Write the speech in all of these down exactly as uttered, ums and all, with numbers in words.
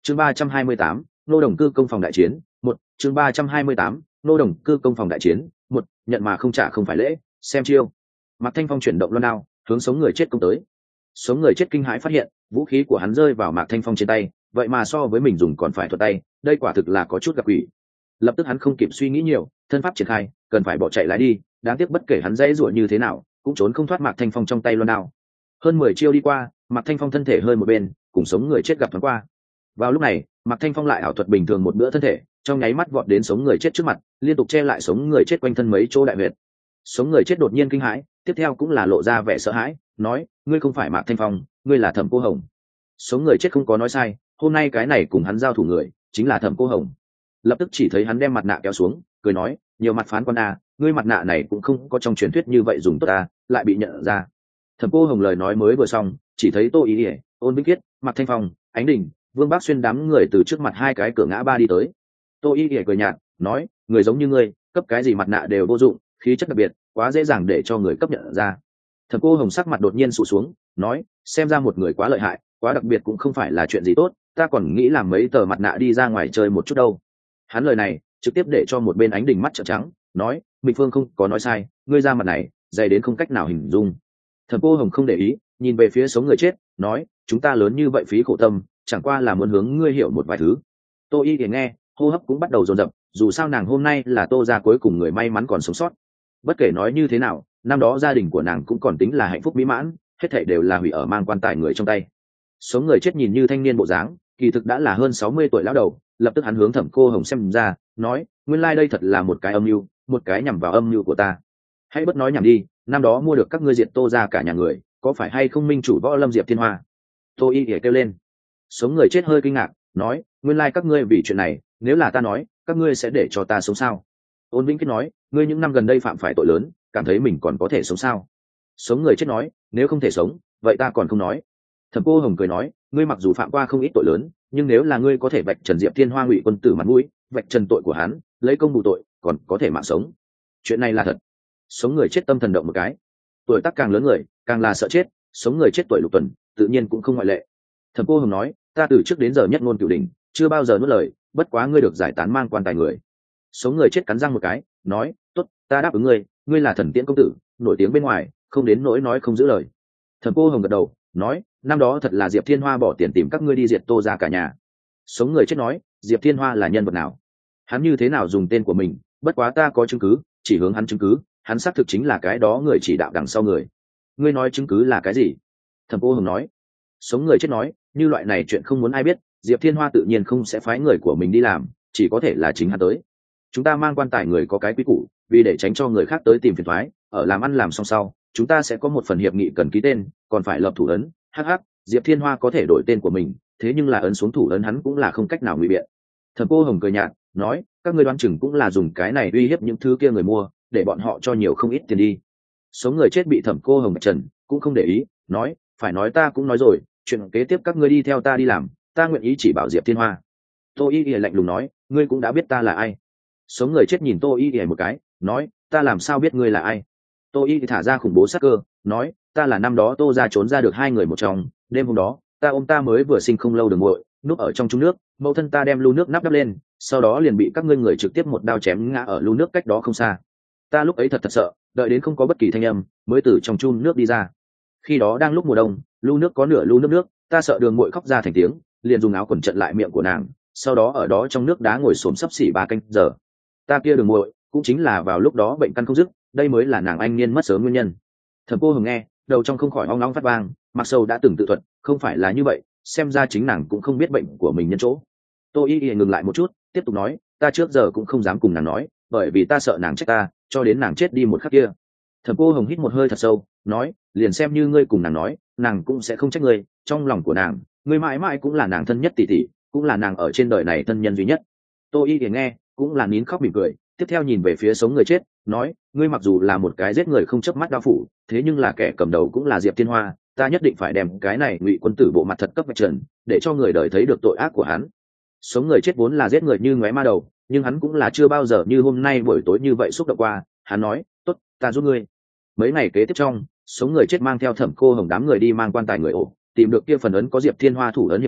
chương ba trăm hai mươi tám nô đồng cư công phòng đại chiến một chương ba trăm hai mươi tám nô đồng cư công phòng đại chiến một nhận mà không trả không phải lễ, xem chiêu. Mạc Thanh Phong chuyển động loan đao hướng sống người chết công tới. Sống người chết kinh hãi phát hiện vũ khí của hắn rơi vào Mạc Thanh Phong trên tay, vậy mà so với mình dùng còn phải thuật tay, đây quả thực là có chút gặp quỷ. Lập tức hắn không kịp suy nghĩ nhiều, thân pháp triển khai, cần phải bỏ chạy lái đi, đáng tiếc bất kể hắn dãy giụa như thế nào cũng trốn không thoát Mạc Thanh Phong trong tay loan đao. Hơn mười chiêu đi qua, Mạc Thanh Phong thân thể hơi một bên, cùng sống người chết gặp thoáng qua. Vào lúc này, Mạc Thanh Phong lại ảo thuật bình thường một bữa thân thể, trong nháy mắt vọt đến sống người chết trước mặt, liên tục che lại sống người chết quanh thân mấy chỗ đại huyệt. Sống người chết đột nhiên kinh hãi, tiếp theo cũng là lộ ra vẻ sợ hãi, nói: "Ngươi không phải Mạc Thanh Phong, ngươi là Thẩm Cô Hồng." Sống người chết không có nói sai, hôm nay cái này cùng hắn giao thủ người chính là Thẩm Cô Hồng. Lập tức chỉ thấy hắn đem mặt nạ kéo xuống, cười nói: "Nhiều mặt phán quan a, ngươi mặt nạ này cũng không có trong truyền thuyết như vậy dùng tốt a, lại bị nhận ra." Thẩm Cô Hồng lời nói mới vừa xong, chỉ thấy Tô Ý, Ý Ôn Bích Kiết, Mạc Thanh Phong, Ánh Đình, Vương Bác Xuyên đám người từ trước mặt hai cái cửa ngã ba đi tới. Tô Ý Ý cười nhạt, nói: "Người giống như ngươi, cấp cái gì mặt nạ đều vô dụng, khí chất đặc biệt, quá dễ dàng để cho người cấp nhận ra." Thẩm Cô Hồng sắc mặt đột nhiên sụ xuống, nói: "Xem ra một người quá lợi hại, quá đặc biệt cũng không phải là chuyện gì tốt, ta còn nghĩ làm mấy tờ mặt nạ đi ra ngoài chơi một chút đâu." Hắn lời này trực tiếp để cho một bên Ánh Đình mắt trợn trắng, nói: "Minh Phương không có nói sai, ngươi ra mặt này dày đến không cách nào hình dung." Thẩm Cô Hồng không để ý, nhìn về phía sống người chết, nói: "Chúng ta lớn như vậy phí khổ tâm, chẳng qua là muốn hướng ngươi hiểu một vài thứ." Tô Y thì nghe, hô hấp cũng bắt đầu dồn dập, dù sao nàng hôm nay là Tô gia cuối cùng người may mắn còn sống sót. Bất kể nói như thế nào, năm đó gia đình của nàng cũng còn tính là hạnh phúc mỹ mãn, hết thảy đều là hủy ở mang quan tài người trong tay. Sống người chết nhìn như thanh niên bộ dáng, kỳ thực đã là hơn sáu mươi tuổi lão đầu, lập tức hắn hướng Thẩm Cô Hồng xem ra, nói: "Nguyên lai like đây thật là một cái âm mưu, một cái nhằm vào âm mưu của ta. Hãy bất nói nhảm đi, năm đó mua được các ngươi diệt Tô gia cả nhà người, có phải hay không minh chủ Võ Lâm Diệp Thiên Hoa?" Tô Y ỉa kêu lên. Sống người chết hơi kinh ngạc, nói: "Nguyên lai like các ngươi vì chuyện này, nếu là ta nói, các ngươi sẽ để cho ta sống sao?" Ôn Vĩnh Kết nói: "Ngươi những năm gần đây phạm phải tội lớn, cảm thấy mình còn có thể sống sao?" Sống người chết nói: "Nếu không thể sống, vậy ta còn không nói." Thẩm Cô Hồng cười nói: "Ngươi mặc dù phạm qua không ít tội lớn, nhưng nếu là ngươi có thể vạch trần Diệp Thiên Hoa Ngụy quân tử mặt mũi, vạch trần tội của hắn, lấy công bù tội, còn có thể mạng sống. Chuyện này là thật." Sống người chết tâm thần động một cái. Tuổi tác càng lớn người, càng là sợ chết, sống người chết tuổi lục tuần, tự nhiên cũng không ngoại lệ. Thẩm Cô Hồng nói: "Ta từ trước đến giờ nhất ngôn cửu đỉnh, chưa bao giờ nuốt lời, bất quá ngươi được giải tán mang quan tài người." Sống người chết cắn răng một cái, nói: "Tốt, ta đáp ứng ngươi, ngươi là Thần Tiễn công tử, nổi tiếng bên ngoài, không đến nỗi nói không giữ lời." Thẩm Cô Hồng gật đầu, nói: "Năm đó thật là Diệp Thiên Hoa bỏ tiền tìm các ngươi đi diệt Tô gia cả nhà." Sống người chết nói: "Diệp Thiên Hoa là nhân vật nào? Hắn như thế nào dùng tên của mình? Bất quá ta có chứng cứ, chỉ hướng hắn chứng cứ, hắn xác thực chính là cái đó người chỉ đạo đằng sau người." "Ngươi nói chứng cứ là cái gì?" Thẩm Cô Hồng nói. Sống người chết nói: "Như loại này chuyện không muốn ai biết, Diệp Thiên Hoa tự nhiên không sẽ phái người của mình đi làm, chỉ có thể là chính hắn tới. Chúng ta mang quan tài người có cái quy củ, vì để tránh cho người khác tới tìm phiền toái, ở làm ăn làm xong sau, chúng ta sẽ có một phần hiệp nghị cần ký tên, còn phải lập thủ ấn. Hắc hắc, Diệp Thiên Hoa có thể đổi tên của mình, thế nhưng là ấn xuống thủ ấn hắn cũng là không cách nào ngụy biện." Thẩm Cô Hồng cười nhạt, nói: "Các ngươi đoán chừng cũng là dùng cái này uy hiếp những thứ kia người mua, để bọn họ cho nhiều không ít tiền đi." Sống người chết bị Thẩm Cô Hồng trần, cũng không để ý, nói: "Phải nói ta cũng nói rồi, chuyện kế tiếp các ngươi đi theo ta đi làm, ta nguyện ý chỉ bảo Diệp Thiên Hoa." Tô Y Y lạnh lùng nói: "Ngươi cũng đã biết ta là ai." Sống người chết nhìn Tô Y Y một cái, nói: "Ta làm sao biết ngươi là ai?" Tô Y thả ra khủng bố sắc cơ, nói: "Ta là năm đó Tô gia trốn ra được hai người một trong, đêm hôm đó, ta ôm ta mới vừa sinh không lâu đường muội, núp ở trong chung nước, mẫu thân ta đem lu nước nắp đắp lên, sau đó liền bị các ngươi người trực tiếp một đao chém ngã ở lu nước cách đó không xa. Ta lúc ấy thật thật sợ, đợi đến không có bất kỳ thanh âm, mới từ trong chun nước đi ra. Khi đó đang lúc mùa đông, lu nước có nửa lu nước nước, ta sợ đường muội khóc ra thành tiếng, liền dùng áo quần chặn lại miệng của nàng, sau đó ở đó trong nước đá ngồi xổm sấp xỉ ba canh giờ. Ta kia đường muội cũng chính là vào lúc đó bệnh căn không dứt, đây mới là nàng anh niên mất sớm nguyên nhân." Thẩm Cô Hồng nghe, đầu trong không khỏi hoang long phát vang, mặc sâu đã từng tự thuật, không phải là như vậy, xem ra chính nàng cũng không biết bệnh của mình nhân chỗ. Tô Y Y ngừng lại một chút, tiếp tục nói: "Ta trước giờ cũng không dám cùng nàng nói, bởi vì ta sợ nàng trách ta, cho đến nàng chết đi một khắc kia." Thẩm Cô Hồng hít một hơi thật sâu, nói: "Liền xem như ngươi cùng nàng nói, nàng cũng sẽ không trách ngươi, trong lòng của nàng, ngươi mãi mãi cũng là nàng thân nhất tỷ tỷ, cũng là nàng ở trên đời này thân nhân duy nhất." Tô Y Y nghe, cũng là nín khóc mỉm cười, tiếp theo nhìn về phía sống người chết, nói: "Ngươi mặc dù là một cái giết người không chớp mắt đao phủ, thế nhưng là kẻ cầm đầu cũng là Diệp Thiên Hoa, ta nhất định phải đem cái này Ngụy quân tử bộ mặt thật cấp vạch trần, để cho người đời thấy được tội ác của hắn." Sống người chết vốn là giết người như ngóe ma đầu, nhưng hắn cũng là chưa bao giờ như hôm nay buổi tối như vậy xúc động qua, hắn nói: "Tốt, ta giúp ngươi." Mấy ngày kế tiếp trong, sống người chết mang theo Thẩm Cô Hồng đám người đi mang quan tài người ổ, tìm được kia phần ấn có Diệp Thiên Hoa thủ ấn hiệp nghị,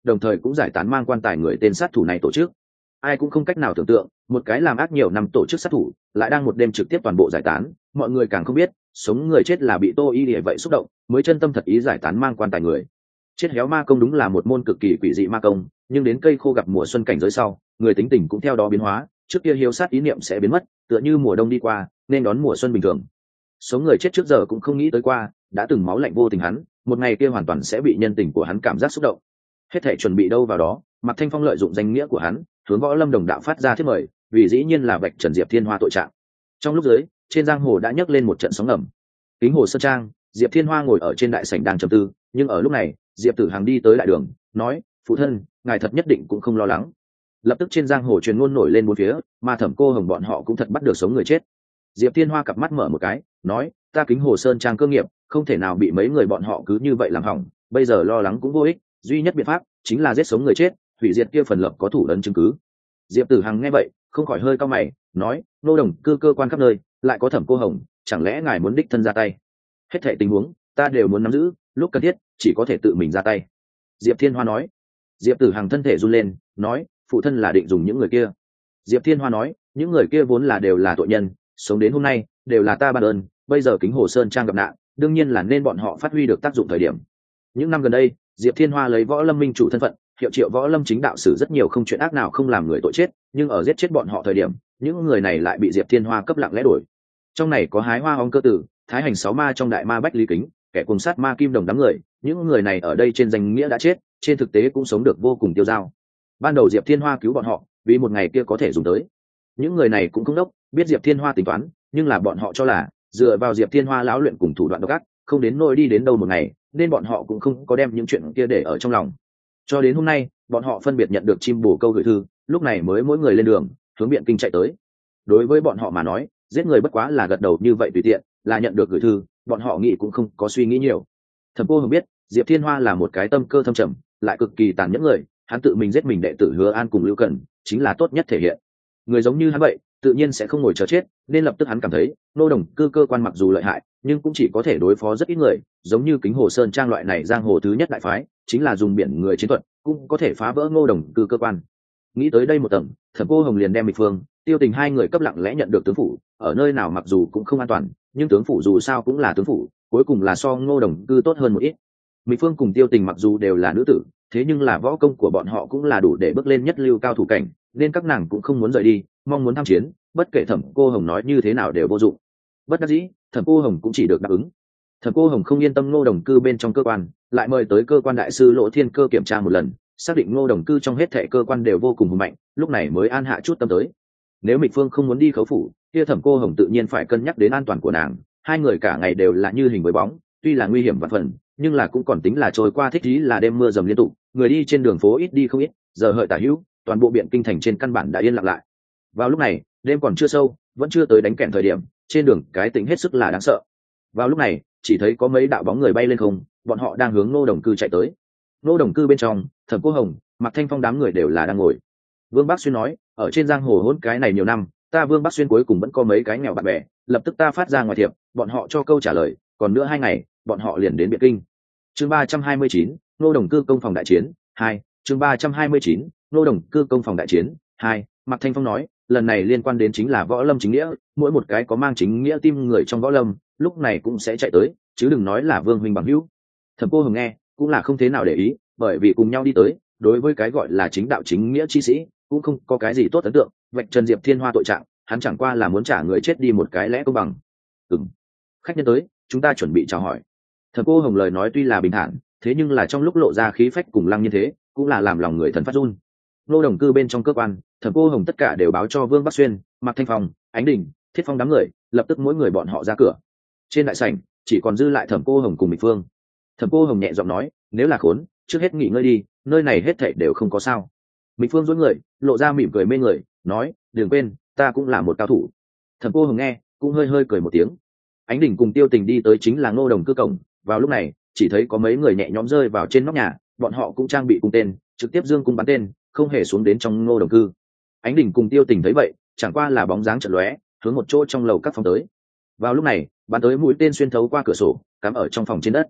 đồng thời cũng giải tán mang quan tài người tên sát thủ này tổ chức. Ai cũng không cách nào tưởng tượng, một cái làm ác nhiều năm tổ chức sát thủ lại đang một đêm trực tiếp toàn bộ giải tán. Mọi người càng không biết, sống người chết là bị Tô Y Lìa vậy xúc động, mới chân tâm thật ý giải tán mang quan tài người. Chết héo ma công đúng là một môn cực kỳ quỷ dị ma công, nhưng đến cây khô gặp mùa xuân cảnh giới sau, người tính tình cũng theo đó biến hóa, trước kia hiếu sát ý niệm sẽ biến mất, tựa như mùa đông đi qua nên đón mùa xuân bình thường. Sống người chết trước giờ cũng không nghĩ tới qua, đã từng máu lạnh vô tình hắn, một ngày kia hoàn toàn sẽ bị nhân tình của hắn cảm giác xúc động. Hết thảy chuẩn bị đâu vào đó, Mạc Thanh Phong lợi dụng danh nghĩa của hắn, hướng Võ Lâm đồng đạo phát ra thiết mời, vì dĩ nhiên là vạch trần Diệp Thiên Hoa tội trạng. Trong lúc dưới, trên giang hồ đã nhấc lên một trận sóng ngầm. Kính Hồ Sơn Trang, Diệp Thiên Hoa ngồi ở trên đại sảnh đang trầm tư, nhưng ở lúc này, Diệp Tử Hằng đi tới đại đường, nói: "Phụ thân, ngài thật nhất định cũng không lo lắng." Lập tức trên giang hồ truyền ngôn nổi lên bốn phía, mà Thẩm Cô Hồng bọn họ cũng thật bắt được sống người chết. Diệp Thiên Hoa cặp mắt mở một cái, nói: "Ta Kính Hồ Sơn Trang cơ nghiệp, không thể nào bị mấy người bọn họ cứ như vậy làm hỏng, bây giờ lo lắng cũng vô ích, duy nhất biện pháp chính là giết sống người chết, hủy diệt kia phần lập có thủ ấn chứng cứ." Diệp Tử Hằng nghe vậy, không khỏi hơi cau mày, nói: "Nô đồng cư cơ quan khắp nơi, lại có Thẩm Cô Hồng, chẳng lẽ ngài muốn đích thân ra tay?" "Hết thảy tình huống, ta đều muốn nắm giữ, lúc cần thiết, chỉ có thể tự mình ra tay." Diệp Thiên Hoa nói. Diệp Tử Hằng thân thể run lên, nói: "Phụ thân là định dùng những người kia?" Diệp Thiên Hoa nói: "Những người kia vốn là đều là tội nhân, sống đến hôm nay đều là ta ban ơn, bây giờ Kính Hồ Sơn Trang gặp nạn, đương nhiên là nên bọn họ phát huy được tác dụng thời điểm." Những năm gần đây, Diệp Thiên Hoa lấy Võ Lâm minh chủ thân phận, hiệu triệu Võ Lâm chính đạo xử rất nhiều không chuyện ác nào không làm người tội chết, nhưng ở giết chết bọn họ thời điểm, những người này lại bị Diệp Thiên Hoa cấp lặng lẽ đổi. Trong này có Hái Hoa Ong Cơ Tử, Thái Hành Sáu Ma trong Đại Ma Bách Lý Kính, kẻ cùng sát ma Kim Đồng đám người, những người này ở đây trên danh nghĩa đã chết, trên thực tế cũng sống được vô cùng tiêu dao. Ban đầu Diệp Thiên Hoa cứu bọn họ, vì một ngày kia có thể dùng tới. Những người này cũng không đốc, biết Diệp Thiên Hoa tính toán, nhưng là bọn họ cho là dựa vào Diệp Thiên Hoa lão luyện cùng thủ đoạn độc ác, không đến nỗi đi đến đâu một ngày, nên bọn họ cũng không có đem những chuyện kia để ở trong lòng. Cho đến hôm nay, bọn họ phân biệt nhận được chim bồ câu gửi thư, lúc này mới mỗi người lên đường, hướng Biện Kinh chạy tới. Đối với bọn họ mà nói, giết người bất quá là gật đầu như vậy tùy tiện, là nhận được gửi thư, bọn họ nghĩ cũng không có suy nghĩ nhiều. Thẩm Cô Hồng biết, Diệp Thiên Hoa là một cái tâm cơ thâm trầm, lại cực kỳ tàn nhẫn người, hắn tự mình giết mình đệ tử Hứa An cùng Lưu Cẩn, chính là tốt nhất thể hiện. Người giống như hắn vậy, tự nhiên sẽ không ngồi chờ chết, nên lập tức hắn cảm thấy, nô đồng cư cơ quan mặc dù lợi hại, nhưng cũng chỉ có thể đối phó rất ít người, giống như Kính Hồ Sơn Trang loại này giang hồ thứ nhất đại phái, chính là dùng biển người chiến thuật, cũng có thể phá vỡ ngô đồng cư cơ quan. Nghĩ tới đây một tầng, Thẩm Cô Hồng liền đem Mịch Phương, Tiêu Tình hai người cấp lặng lẽ nhận được tướng phủ, ở nơi nào mặc dù cũng không an toàn, nhưng tướng phủ dù sao cũng là tướng phủ, cuối cùng là so ngô đồng cư tốt hơn một ít. Mịch Phương cùng Tiêu Tình mặc dù đều là nữ tử, thế nhưng là võ công của bọn họ cũng là đủ để bước lên nhất lưu cao thủ cảnh, nên các nàng cũng không muốn rời đi, mong muốn tham chiến, bất kể Thẩm Cô Hồng nói như thế nào đều vô dụng. Bất đắc dĩ, Thẩm Cô Hồng cũng chỉ được đáp ứng. Thẩm Cô Hồng không yên tâm ngô đồng cư bên trong cơ quan, lại mời tới cơ quan đại sư Lỗ Thiên Cơ kiểm tra một lần, xác định ngô đồng cư trong hết thảy cơ quan đều vô cùng hùng mạnh, lúc này mới an hạ chút tâm tới. Nếu Mịch Phương không muốn đi khấu phủ, kia Thẩm Cô Hồng tự nhiên phải cân nhắc đến an toàn của nàng, hai người cả ngày đều là như hình với bóng, tuy là nguy hiểm vạn phần, nhưng là cũng còn tính là trôi qua thích ý là đêm mưa dầm liên tục, người đi trên đường phố ít đi không ít, giờ hợi tả hữu, toàn bộ Biện Kinh thành trên căn bản đã yên lặng lại. Vào lúc này, đêm còn chưa sâu, vẫn chưa tới đánh kẹn thời điểm, trên đường cái tính hết sức là đáng sợ. Vào lúc này, chỉ thấy có mấy đạo bóng người bay lên không, bọn họ đang hướng Ngô Đồng cư chạy tới. Ngô Đồng cư bên trong, Thẩm Cô Hồng, Mạc Thanh Phong đám người đều là đang ngồi. Vương Bắc Xuyên nói, ở trên giang hồ hỗn cái này nhiều năm, ta Vương Bắc Xuyên cuối cùng vẫn có mấy cái nghèo bạn bè, lập tức ta phát ra ngoài thiệp, bọn họ cho câu trả lời, còn nữa hai ngày, bọn họ liền đến Biện Kinh. Chương ba trăm hai mươi chín, Ngô Đồng cư công phòng đại chiến hai. Chương ba trăm hai mươi chín, Ngô Đồng cư công phòng đại chiến hai. Mạc Thanh Phong nói, lần này liên quan đến chính là võ lâm chính nghĩa, mỗi một cái có mang chính nghĩa tim người trong võ lâm, lúc này cũng sẽ chạy tới, chứ đừng nói là Vương huynh bằng hữu. Thẩm Cô Hồng nghe, cũng là không thế nào để ý, bởi vì cùng nhau đi tới, đối với cái gọi là chính đạo chính nghĩa chi sĩ, cũng không có cái gì tốt ấn tượng, vạch trần Diệp Thiên Hoa tội trạng, hắn chẳng qua là muốn trả người chết đi một cái lẽ công bằng. Ừm, khách nhân tới, chúng ta chuẩn bị chào hỏi. Thẩm Cô Hồng lời nói tuy là bình thản, thế nhưng là trong lúc lộ ra khí phách cùng lăng như thế, cũng là làm lòng người thần phát run. Ngô Đồng cư bên trong cơ quan, Thẩm Cô Hồng tất cả đều báo cho Vương Bắc Xuyên, Mạc Thanh Phong, Ánh Đình, Thiết Phong đám người, lập tức mỗi người bọn họ ra cửa. Trên đại sảnh, chỉ còn dư lại Thẩm Cô Hồng cùng Mịch Phương. Thẩm Cô Hồng nhẹ giọng nói, nếu là khốn, trước hết nghỉ ngơi đi, nơi này hết thảy đều không có sao. Mịch Phương duỗi người, lộ ra mỉm cười mê người, nói, đừng quên, ta cũng là một cao thủ. Thẩm Cô Hồng nghe, cũng hơi hơi cười một tiếng. Ánh Đình cùng Tiêu Tình đi tới chính là Ngô Đồng cư cổng, vào lúc này, chỉ thấy có mấy người nhẹ nhõm rơi vào trên nóc nhà, bọn họ cũng trang bị cung tên, trực tiếp dương cung bắn tên, không hề xuống đến trong Ngô Đồng cư. Ánh Đình cùng Tiêu Tình thấy vậy, chẳng qua là bóng dáng chợt lóe, hướng một chỗ trong lầu các phòng tới. Vào lúc này, bắn tới mũi tên xuyên thấu qua cửa sổ, cắm ở trong phòng trên đất.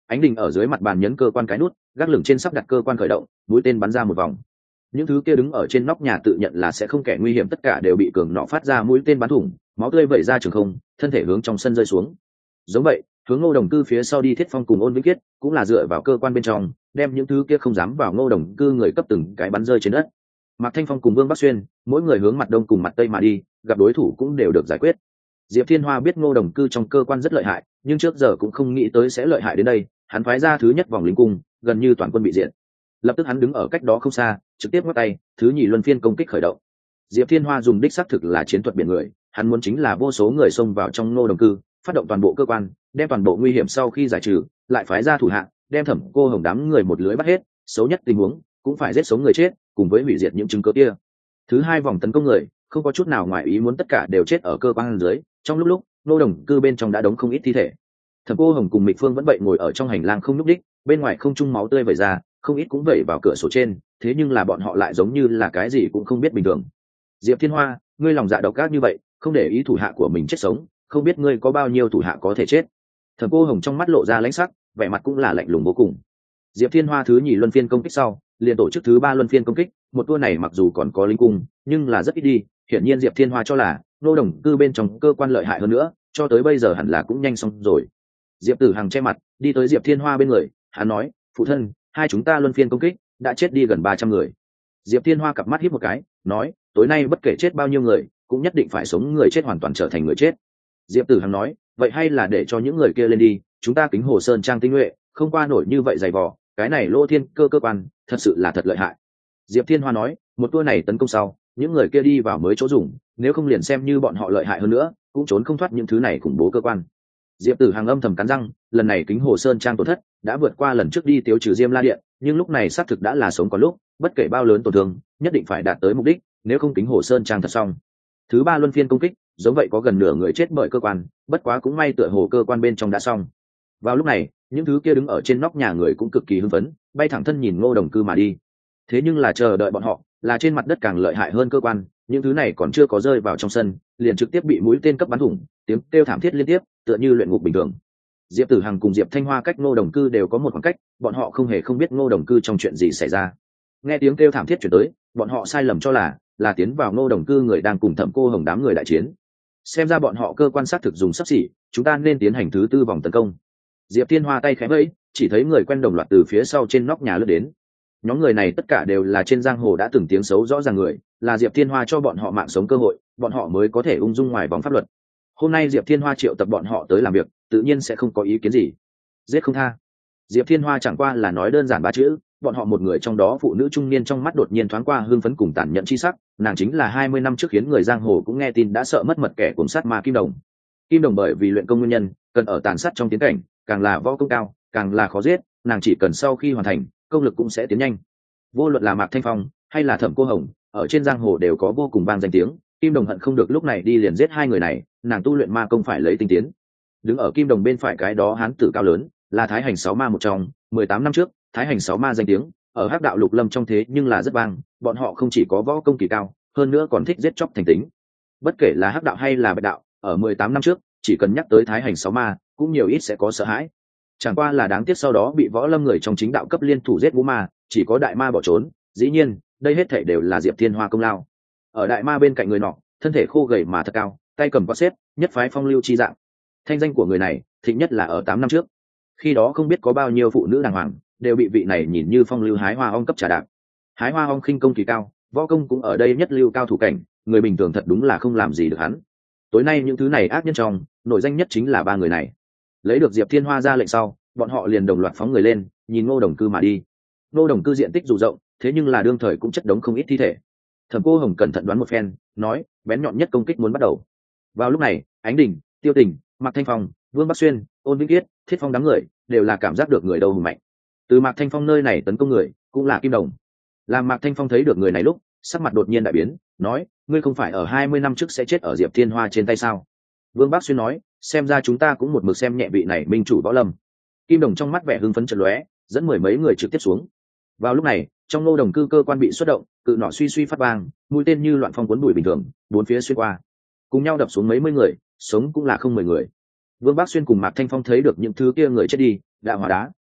Ánh Đình ở dưới mặt bàn nhấn cơ quan cái nút, gác lửng trên sắp đặt cơ quan khởi động, mũi tên bắn ra một vòng. Những thứ kia đứng ở trên nóc nhà tự nhận là sẽ không kẻ nguy hiểm tất cả đều bị cường nọ phát ra mũi tên bắn thủng, máu tươi vẩy ra trường không, thân thể hướng trong sân rơi xuống. Giống vậy, hướng Ngô Đồng Cư phía sau đi Thiết Phong cùng Ôn Vĩnh Kiết, cũng là dựa vào cơ quan bên trong, đem những thứ kia không dám vào Ngô Đồng Cư người cấp từng cái bắn rơi trên đất. Mạc Thanh Phong cùng Vương Bắc Xuyên, mỗi người hướng mặt đông cùng mặt tây mà đi, gặp đối thủ cũng đều được giải quyết. Diệp Thiên Hoa biết Ngô Đồng Cư trong cơ quan rất lợi hại, nhưng trước giờ cũng không nghĩ tới sẽ lợi hại đến đây, hắn phái ra thứ nhất vòng lính cung, gần như toàn quân bị diệt. Lập tức hắn đứng ở cách đó không xa, trực tiếp ngắt tay, thứ nhì luân phiên công kích khởi động. Diệp Thiên Hoa dùng đích xác thực là chiến thuật biển người, hắn muốn chính là vô số người xông vào trong Ngô Đồng Cư, phát động toàn bộ cơ quan, đem toàn bộ nguy hiểm sau khi giải trừ, lại phái ra thủ hạ, đem Thẩm Cô Hồng đám người một lưới bắt hết, xấu nhất tình huống cũng phải giết sống người chết, cùng với hủy diệt những chứng cứ kia. Thứ hai vòng tấn công người, không có chút nào ngoài ý muốn tất cả đều chết ở cơ quan dưới, trong lúc lúc, Ngô Đồng Cư bên trong đã đóng không ít thi thể. Thẩm Cô Hồng cùng Mịch Phương vẫn vậy ngồi ở trong hành lang không nhúc đích, bên ngoài không trung máu tươi vẩy ra, không ít cũng vẩy vào cửa sổ trên, thế nhưng là bọn họ lại giống như là cái gì cũng không biết bình thường. Diệp Thiên Hoa, ngươi lòng dạ độc ác như vậy, không để ý thủ hạ của mình chết sống, không biết ngươi có bao nhiêu thủ hạ có thể chết. Thẩm Cô Hồng trong mắt lộ ra lãnh sắc, vẻ mặt cũng là lạnh lùng vô cùng. Diệp Thiên Hoa thứ nhì luân phiên công kích sau, liền tổ chức thứ ba luân phiên công kích, một tour này mặc dù còn có linh cung, nhưng là rất ít đi, hiển nhiên Diệp Thiên Hoa cho là Ngô Đồng Cư bên trong cơ quan lợi hại hơn nữa, cho tới bây giờ hẳn là cũng nhanh xong rồi. Diệp Tử Hằng che mặt, đi tới Diệp Thiên Hoa bên người, hắn nói, phụ thân, hai chúng ta luân phiên công kích, đã chết đi gần ba trăm người. Diệp Thiên Hoa cặp mắt híp một cái, nói, tối nay bất kể chết bao nhiêu người, cũng nhất định phải sống người chết hoàn toàn trở thành người chết. Diệp Tử Hằng nói, vậy hay là để cho những người kia lên đi, chúng ta Kính Hồ Sơn trang tinh nhuệ, không qua nổi như vậy dày vò, cái này Lô Thiên cơ cơ quan, thật sự là thật lợi hại. Diệp Thiên Hoa nói, một tour này tấn công sau, những người kia đi vào mới chỗ dùng, nếu không liền xem như bọn họ lợi hại hơn nữa, cũng trốn không thoát những thứ này khủng bố cơ quan. Diệp Tử Hằng âm thầm cắn răng, lần này Kính Hồ Sơn trang tổn thất đã vượt qua lần trước đi tiêu trừ Diêm La Điện, nhưng lúc này xác thực đã là sống còn lúc, bất kể bao lớn tổn thương, nhất định phải đạt tới mục đích, nếu không Kính Hồ Sơn trang thật xong. Thứ ba luân phiên công kích, giống vậy có gần nửa người chết bởi cơ quan, bất quá cũng may tựa hồ cơ quan bên trong đã xong. Vào lúc này, những thứ kia đứng ở trên nóc nhà người cũng cực kỳ hưng phấn, bay thẳng thân nhìn Ngô Đồng Cư mà đi. Thế nhưng là chờ đợi bọn họ, là trên mặt đất càng lợi hại hơn cơ quan, những thứ này còn chưa có rơi vào trong sân, liền trực tiếp bị mũi tên cấp bắn thủng, tiếng kêu thảm thiết liên tiếp, tựa như luyện ngục bình thường. Diệp Tử Hằng cùng Diệp Thanh Hoa cách Ngô Đồng Cư đều có một khoảng cách, bọn họ không hề không biết Ngô Đồng Cư trong chuyện gì xảy ra. Nghe tiếng kêu thảm thiết truyền tới, bọn họ sai lầm cho là là tiến vào Ngô Đồng Cư người đang cùng Thẩm Cô Hồng đám người đại chiến. Xem ra bọn họ cơ quan sát thực dùng sắp xỉ, chúng ta nên tiến hành thứ tư vòng tấn công. Diệp Thiên Hoa tay khẽ vẫy, chỉ thấy người quen đồng loạt từ phía sau trên nóc nhà lướt đến. Nhóm người này tất cả đều là trên giang hồ đã từng tiếng xấu rõ ràng người, là Diệp Thiên Hoa cho bọn họ mạng sống cơ hội, bọn họ mới có thể ung dung ngoài vòng pháp luật. Hôm nay Diệp Thiên Hoa triệu tập bọn họ tới làm việc, tự nhiên sẽ không có ý kiến gì. Giết không tha. Diệp Thiên Hoa chẳng qua là nói đơn giản ba chữ, bọn họ một người trong đó phụ nữ trung niên trong mắt đột nhiên thoáng qua hưng phấn cùng tàn nhẫn chi sắc, nàng chính là hai mươi năm trước khiến người giang hồ cũng nghe tin đã sợ mất mật kẻ cuồng sát ma Kim Đồng. Kim Đồng bởi vì luyện công nguyên nhân, cần ở tàn sát trong tiến cảnh, càng là võ công cao, càng là khó giết, nàng chỉ cần sau khi hoàn thành, công lực cũng sẽ tiến nhanh. Vô luận là Mạc Thanh Phong hay là Thẩm Cô Hồng, ở trên giang hồ đều có vô cùng vang danh tiếng, Kim Đồng hận không được lúc này đi liền giết hai người này, nàng tu luyện ma công phải lấy tinh tiến. Đứng ở Kim Đồng bên phải cái đó hán tử cao lớn, là Thái Hành sáu ma một trong, mười tám năm trước, Thái Hành sáu ma danh tiếng ở Hắc đạo Lục Lâm trong thế nhưng là rất vang, bọn họ không chỉ có võ công kỳ cao, hơn nữa còn thích giết chóc thành tính. Bất kể là Hắc đạo hay là Bạch đạo, ở mười tám năm trước, chỉ cần nhắc tới Thái Hành sáu ma, cũng nhiều ít sẽ có sợ hãi. Chẳng qua là đáng tiếc sau đó bị võ lâm người trong chính đạo cấp liên thủ giết vũ ma, chỉ có đại ma bỏ trốn, dĩ nhiên, đây hết thảy đều là Diệp Thiên Hoa công lao. Ở đại ma bên cạnh người nọ, thân thể khô gầy mà thật cao, tay cầm quạt xếp, nhất phái phong lưu chi dạng. Thanh danh của người này, thịnh nhất là ở tám năm trước. Khi đó không biết có bao nhiêu phụ nữ đàng hoàng đều bị vị này nhìn như phong lưu hái hoa ong cấp trà đạp. Hái hoa ong khinh công kỳ cao, võ công cũng ở đây nhất lưu cao thủ cảnh, người bình thường thật đúng là không làm gì được hắn. Tối nay những thứ này ác nhân trong, nổi danh nhất chính là ba người này. Lấy được Diệp Thiên Hoa ra lệnh sau, bọn họ liền đồng loạt phóng người lên, nhìn Ngô Đồng Cư mà đi. Ngô Đồng Cư diện tích dù rộng, thế nhưng là đương thời cũng chất đống không ít thi thể. Thẩm Cô Hồng cẩn thận đoán một phen, nói, bén nhọn nhất công kích muốn bắt đầu. Vào lúc này, Ánh Đình, Tiêu Tình, Mạc Thanh Phong, Vương Bắc Xuyên, Ôn Vĩnh Kiết, Thiết Phong đám người đều là cảm giác được người đâu hùng mạnh. Từ Mạc Thanh Phong nơi này tấn công người, cũng là Kim Đồng. Làm Mạc Thanh Phong thấy được người này lúc, sắc mặt đột nhiên đại biến, nói, ngươi không phải ở hai mươi năm trước sẽ chết ở Diệp Thiên Hoa trên tay sao? Vương Bắc Xuyên nói, xem ra chúng ta cũng một mực xem nhẹ vị này minh chủ võ lâm. Kim Đồng trong mắt vẻ hưng phấn chợt lóe, dẫn mười mấy người trực tiếp xuống. Vào lúc này, trong Ngô Đồng Cư cơ quan bị xuất động, cự nỏ suy suy phát vang, mũi tên như loạn phong cuốn bụi bình thường, bốn phía xuyên qua, cùng nhau đập xuống mấy mươi người, sống cũng là không mười người. Vương Bắc Xuyên cùng Mạc Thanh Phong thấy được những thứ kia người chết đi, đã hóa đá,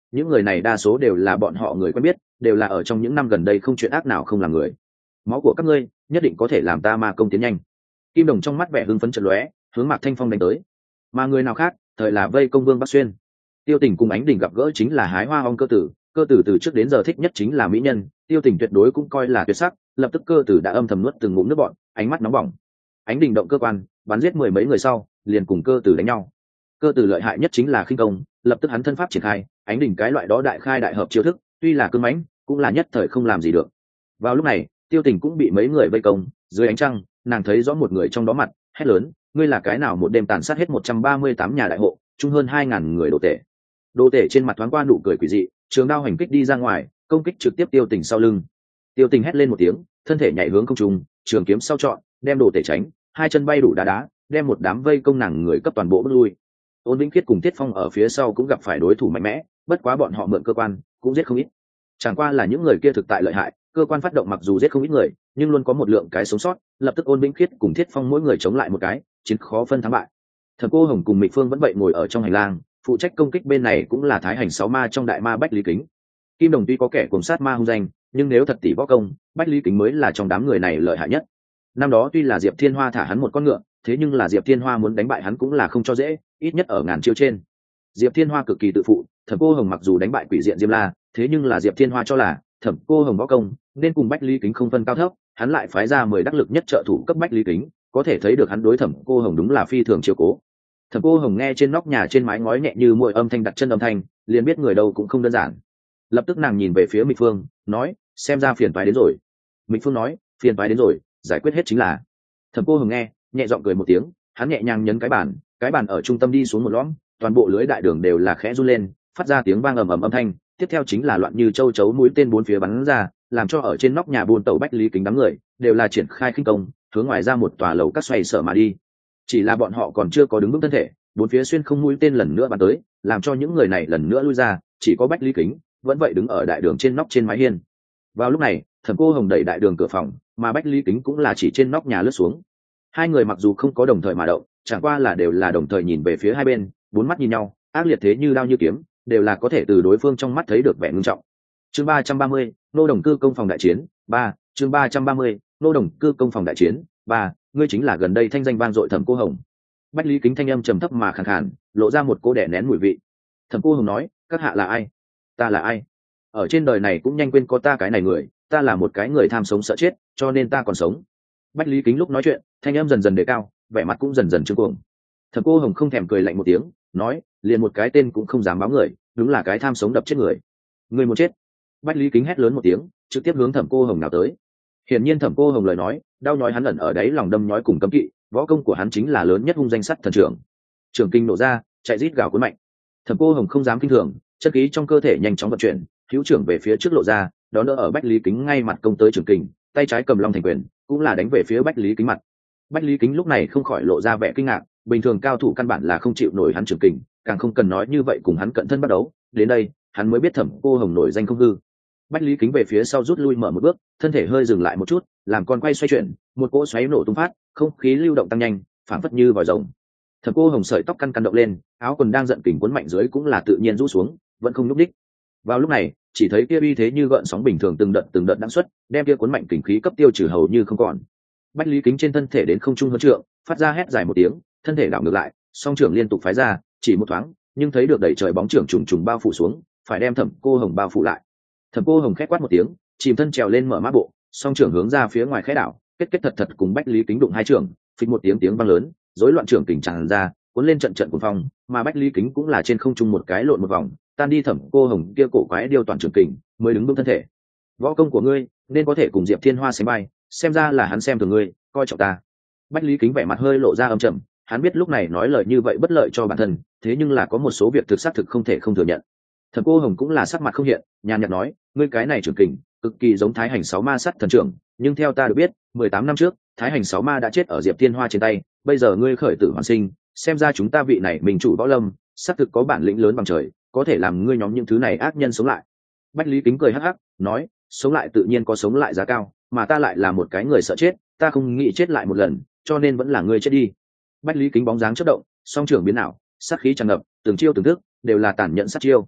những người này đa số đều là bọn họ người quen biết, đều là ở trong những năm gần đây không chuyện ác nào không làm người. Máu của các ngươi nhất định có thể làm ta ma công tiến nhanh. Kim Đồng trong mắt vẻ hưng phấn chợt lóe, hướng Mạc Thanh Phong đánh tới. Mà người nào khác, thời là vây công Vương Bắc Xuyên. Tiêu Tình cùng Ánh Đình gặp gỡ chính là hái hoa ong cơ tử, cơ tử từ trước đến giờ thích nhất chính là mỹ nhân, Tiêu Tình tuyệt đối cũng coi là tuyệt sắc, lập tức cơ tử đã âm thầm nuốt từng ngụm nước bọt, ánh mắt nóng bỏng. Ánh Đình động cơ quan, bắn giết mười mấy người sau, liền cùng cơ tử đánh nhau. Cơ tử lợi hại nhất chính là khinh công, lập tức hắn thân pháp triển khai, Ánh Đình cái loại đó đại khai đại hợp chiêu thức, tuy là cứng mãnh, cũng là nhất thời không làm gì được. Vào lúc này, Tiêu Tình cũng bị mấy người vây công, dưới ánh trăng, nàng thấy rõ một người trong đó mặt, hét lớn, ngươi là cái nào một đêm tàn sát hết một trăm ba mươi tám nhà đại hộ, chung hơn hai ngàn người đồ tể. Đồ tể trên mặt thoáng qua nụ cười quỷ dị, trường đao hành kích đi ra ngoài, công kích trực tiếp Tiêu Tình sau lưng. Tiêu Tình hét lên một tiếng, thân thể nhảy hướng không trung, trường kiếm sau chọn, đem đồ tể tránh, hai chân bay đủ đá đá, đem một đám vây công nàng người cấp toàn bộ bước lui. Ôn Vĩnh Khiết cùng Tiết Phong ở phía sau cũng gặp phải đối thủ mạnh mẽ, bất quá bọn họ mượn cơ quan, cũng giết không ít. Chẳng qua là những người kia thực tại lợi hại, cơ quan phát động mặc dù giết không ít người, nhưng luôn có một lượng cái sống sót, lập tức Ôn Vĩnh Khiết cùng Thiết Phong mỗi người chống lại một cái, chiến khó phân thắng bại. Thẩm Cô Hồng cùng Mịch Phương vẫn vậy ngồi ở trong hành lang, phụ trách công kích bên này cũng là Thái Hành sáu ma trong đại ma Bách Lý Kính. Kim Đồng tuy có kẻ cuồng sát ma hung danh, nhưng nếu thật tỷ võ công, Bách Lý Kính mới là trong đám người này lợi hại nhất. Năm đó tuy là Diệp Thiên Hoa thả hắn một con ngựa, thế nhưng là Diệp Thiên Hoa muốn đánh bại hắn cũng là không cho dễ, ít nhất ở ngàn chiêu trên. Diệp Thiên Hoa cực kỳ tự phụ, Thẩm Cô Hồng mặc dù đánh bại Quỷ Diện Diêm La, thế nhưng là Diệp Thiên Hoa cho là Thẩm Cô Hồng võ công nên cùng Bách Lý Kính không phân cao thấp, hắn lại phái ra mười đắc lực nhất trợ thủ cấp Bách Lý Kính, có thể thấy được hắn đối Thẩm Cô Hồng đúng là phi thường chiếu cố. Thẩm Cô Hồng nghe trên nóc nhà trên mái ngói nhẹ như muội âm thanh đặt chân âm thanh, liền biết người đâu cũng không đơn giản. Lập tức nàng nhìn về phía Mịch Phương, nói, xem ra phiền toái đến rồi. Mịch Phương nói, phiền toái đến rồi, giải quyết hết chính là. Thẩm Cô Hồng nghe, nhẹ giọng cười một tiếng, hắn nhẹ nhàng nhấn cái bàn, cái bàn ở trung tâm đi xuống một lõm, toàn bộ lưới đại đường đều là khẽ run lên, phát ra tiếng vang ầm ầm âm thanh, tiếp theo chính là loạn như châu chấu mũi tên bốn phía bắn ra, làm cho ở trên nóc nhà buôn tàu Bách Lý Kính đám người đều là triển khai khinh công, hướng ngoài ra một tòa lầu các xoay sở mà đi. Chỉ là bọn họ còn chưa có đứng vững thân thể, bốn phía xuyên không mũi tên lần nữa bắn tới, làm cho những người này lần nữa lui ra, chỉ có Bách Lý Kính vẫn vậy đứng ở đại đường trên nóc trên mái hiên. Vào lúc này, Thẩm Cô Hồng đẩy đại đường cửa phòng, mà Bách Lý Kính cũng là chỉ trên nóc nhà lướt xuống. Hai người mặc dù không có đồng thời mà động, chẳng qua là đều là đồng thời nhìn về phía hai bên, bốn mắt nhìn nhau, ác liệt thế như đao như kiếm, đều là có thể từ đối phương trong mắt thấy được vẻ ngưng trọng. Chương ba trăm ba mươi, nô đồng cư công phòng đại chiến, ba, chương ba trăm ba mươi, nô đồng cư công phòng đại chiến, ba, ngươi chính là gần đây thanh danh vang dội Thẩm Cô Hồng. Bách Lý Kính thanh âm trầm thấp mà khàn khàn, lộ ra một cô đẻ nén mùi vị. Thẩm Cô Hồng nói, các hạ là ai? Ta là ai? Ở trên đời này cũng nhanh quên có ta cái này người, ta là một cái người tham sống sợ chết, cho nên ta còn sống. Bách Lý Kính lúc nói chuyện, thanh âm dần dần đề cao, vẻ mặt cũng dần dần trương cuồng. Thẩm Cô Hồng không thèm cười lạnh một tiếng, nói, liền một cái tên cũng không dám báo người, đúng là cái tham sống đập chết người. Người muốn chết. Bách Lý Kính hét lớn một tiếng, trực tiếp hướng Thẩm Cô Hồng nào tới. Hiển nhiên Thẩm Cô Hồng lời nói, đau nhói hắn ẩn ở đáy lòng đâm nhói cùng cấm kỵ, võ công của hắn chính là lớn nhất hung danh sắt thần trưởng. Trường kinh nổ ra, chạy rít gào cuốn mạnh. Thẩm Cô Hồng không dám kinh thường, chân khí trong cơ thể nhanh chóng vận chuyển, hữu trưởng về phía trước lộ ra, đó đỡ ở Bách Lý Kính ngay mặt công tới trường kình, tay trái cầm long thành quyền, cũng là đánh về phía Bách Lý Kính mặt. Bách Lý Kính lúc này không khỏi lộ ra vẻ kinh ngạc, bình thường cao thủ căn bản là không chịu nổi hắn trường kình, càng không cần nói như vậy cùng hắn cận thân bắt đấu, đến đây, hắn mới biết Thẩm Cô Hồng nổi danh không hư. Bách Lý Kính về phía sau rút lui mở một bước, thân thể hơi dừng lại một chút, làm con quay xoay chuyển, một cỗ xoáy nổ tung phát, không khí lưu động tăng nhanh, phảng phất như vòi rồng. Thẩm Cô Hồng sợi tóc căn căn động lên, áo quần đang giận kình cuốn mạnh dưới cũng là tự nhiên rũ xuống, vẫn không nhúc đích. Vào lúc này, chỉ thấy kia uy thế như gợn sóng bình thường từng đợt từng đợt đãng xuất, đem kia cuốn mạnh kình khí cấp tiêu trừ hầu như không còn. Bách Lý Kính trên thân thể đến không trung hơn trượng, phát ra hét dài một tiếng, thân thể đảo ngược lại, song trưởng liên tục phái ra, chỉ một thoáng, nhưng thấy được đẩy trời bóng trưởng trùng trùng bao phủ xuống, phải đem Thẩm Cô Hồng bao phủ lại. Thẩm Cô Hồng khét quát một tiếng, chìm thân trèo lên mở mã bộ, song trưởng hướng ra phía ngoài khẽ đảo, kết kết thật thật cùng Bách Lý Kính đụng hai trưởng, phịch một tiếng tiếng vang lớn, rối loạn trưởng kình tràn ra, cuốn lên trận trận cuồng phong, mà Bách Lý Kính cũng là trên không trung một cái lộn một vòng, tan đi Thẩm Cô Hồng kia cổ quái điều toàn trưởng kình, mới đứng vững thân thể. Võ công của ngươi nên có thể cùng Diệp Thiên Hoa sánh vai, xem ra là hắn xem thường ngươi, coi trọng ta. Bách Lý Kính vẻ mặt hơi lộ ra âm trầm, hắn biết lúc này nói lời như vậy bất lợi cho bản thân, thế nhưng là có một số việc thực xác thực không thể không thừa nhận. Thẩm Cô Hồng cũng là sắc mặt không hiện, nhàn nhạt nói, ngươi cái này trưởng kình, cực kỳ giống Thái Hành sáu ma sát thần trưởng, nhưng theo ta được biết, mười tám năm trước, Thái Hành sáu ma đã chết ở Diệp Thiên Hoa trên tay, bây giờ ngươi khởi tử hoàn sinh, xem ra chúng ta vị này mình chủ võ lâm, xác thực có bản lĩnh lớn bằng trời, có thể làm ngươi nhóm những thứ này ác nhân sống lại. Bách Lý Kính cười hắc hắc, nói, sống lại tự nhiên có sống lại giá cao, mà ta lại là một cái người sợ chết, ta không nghĩ chết lại một lần, cho nên vẫn là ngươi chết đi. Bách Lý Kính bóng dáng chớp động, song trưởng biến ảo, sát khí tràn ngập, từng chiêu từng thức đều là tàn nhẫn sát chiêu.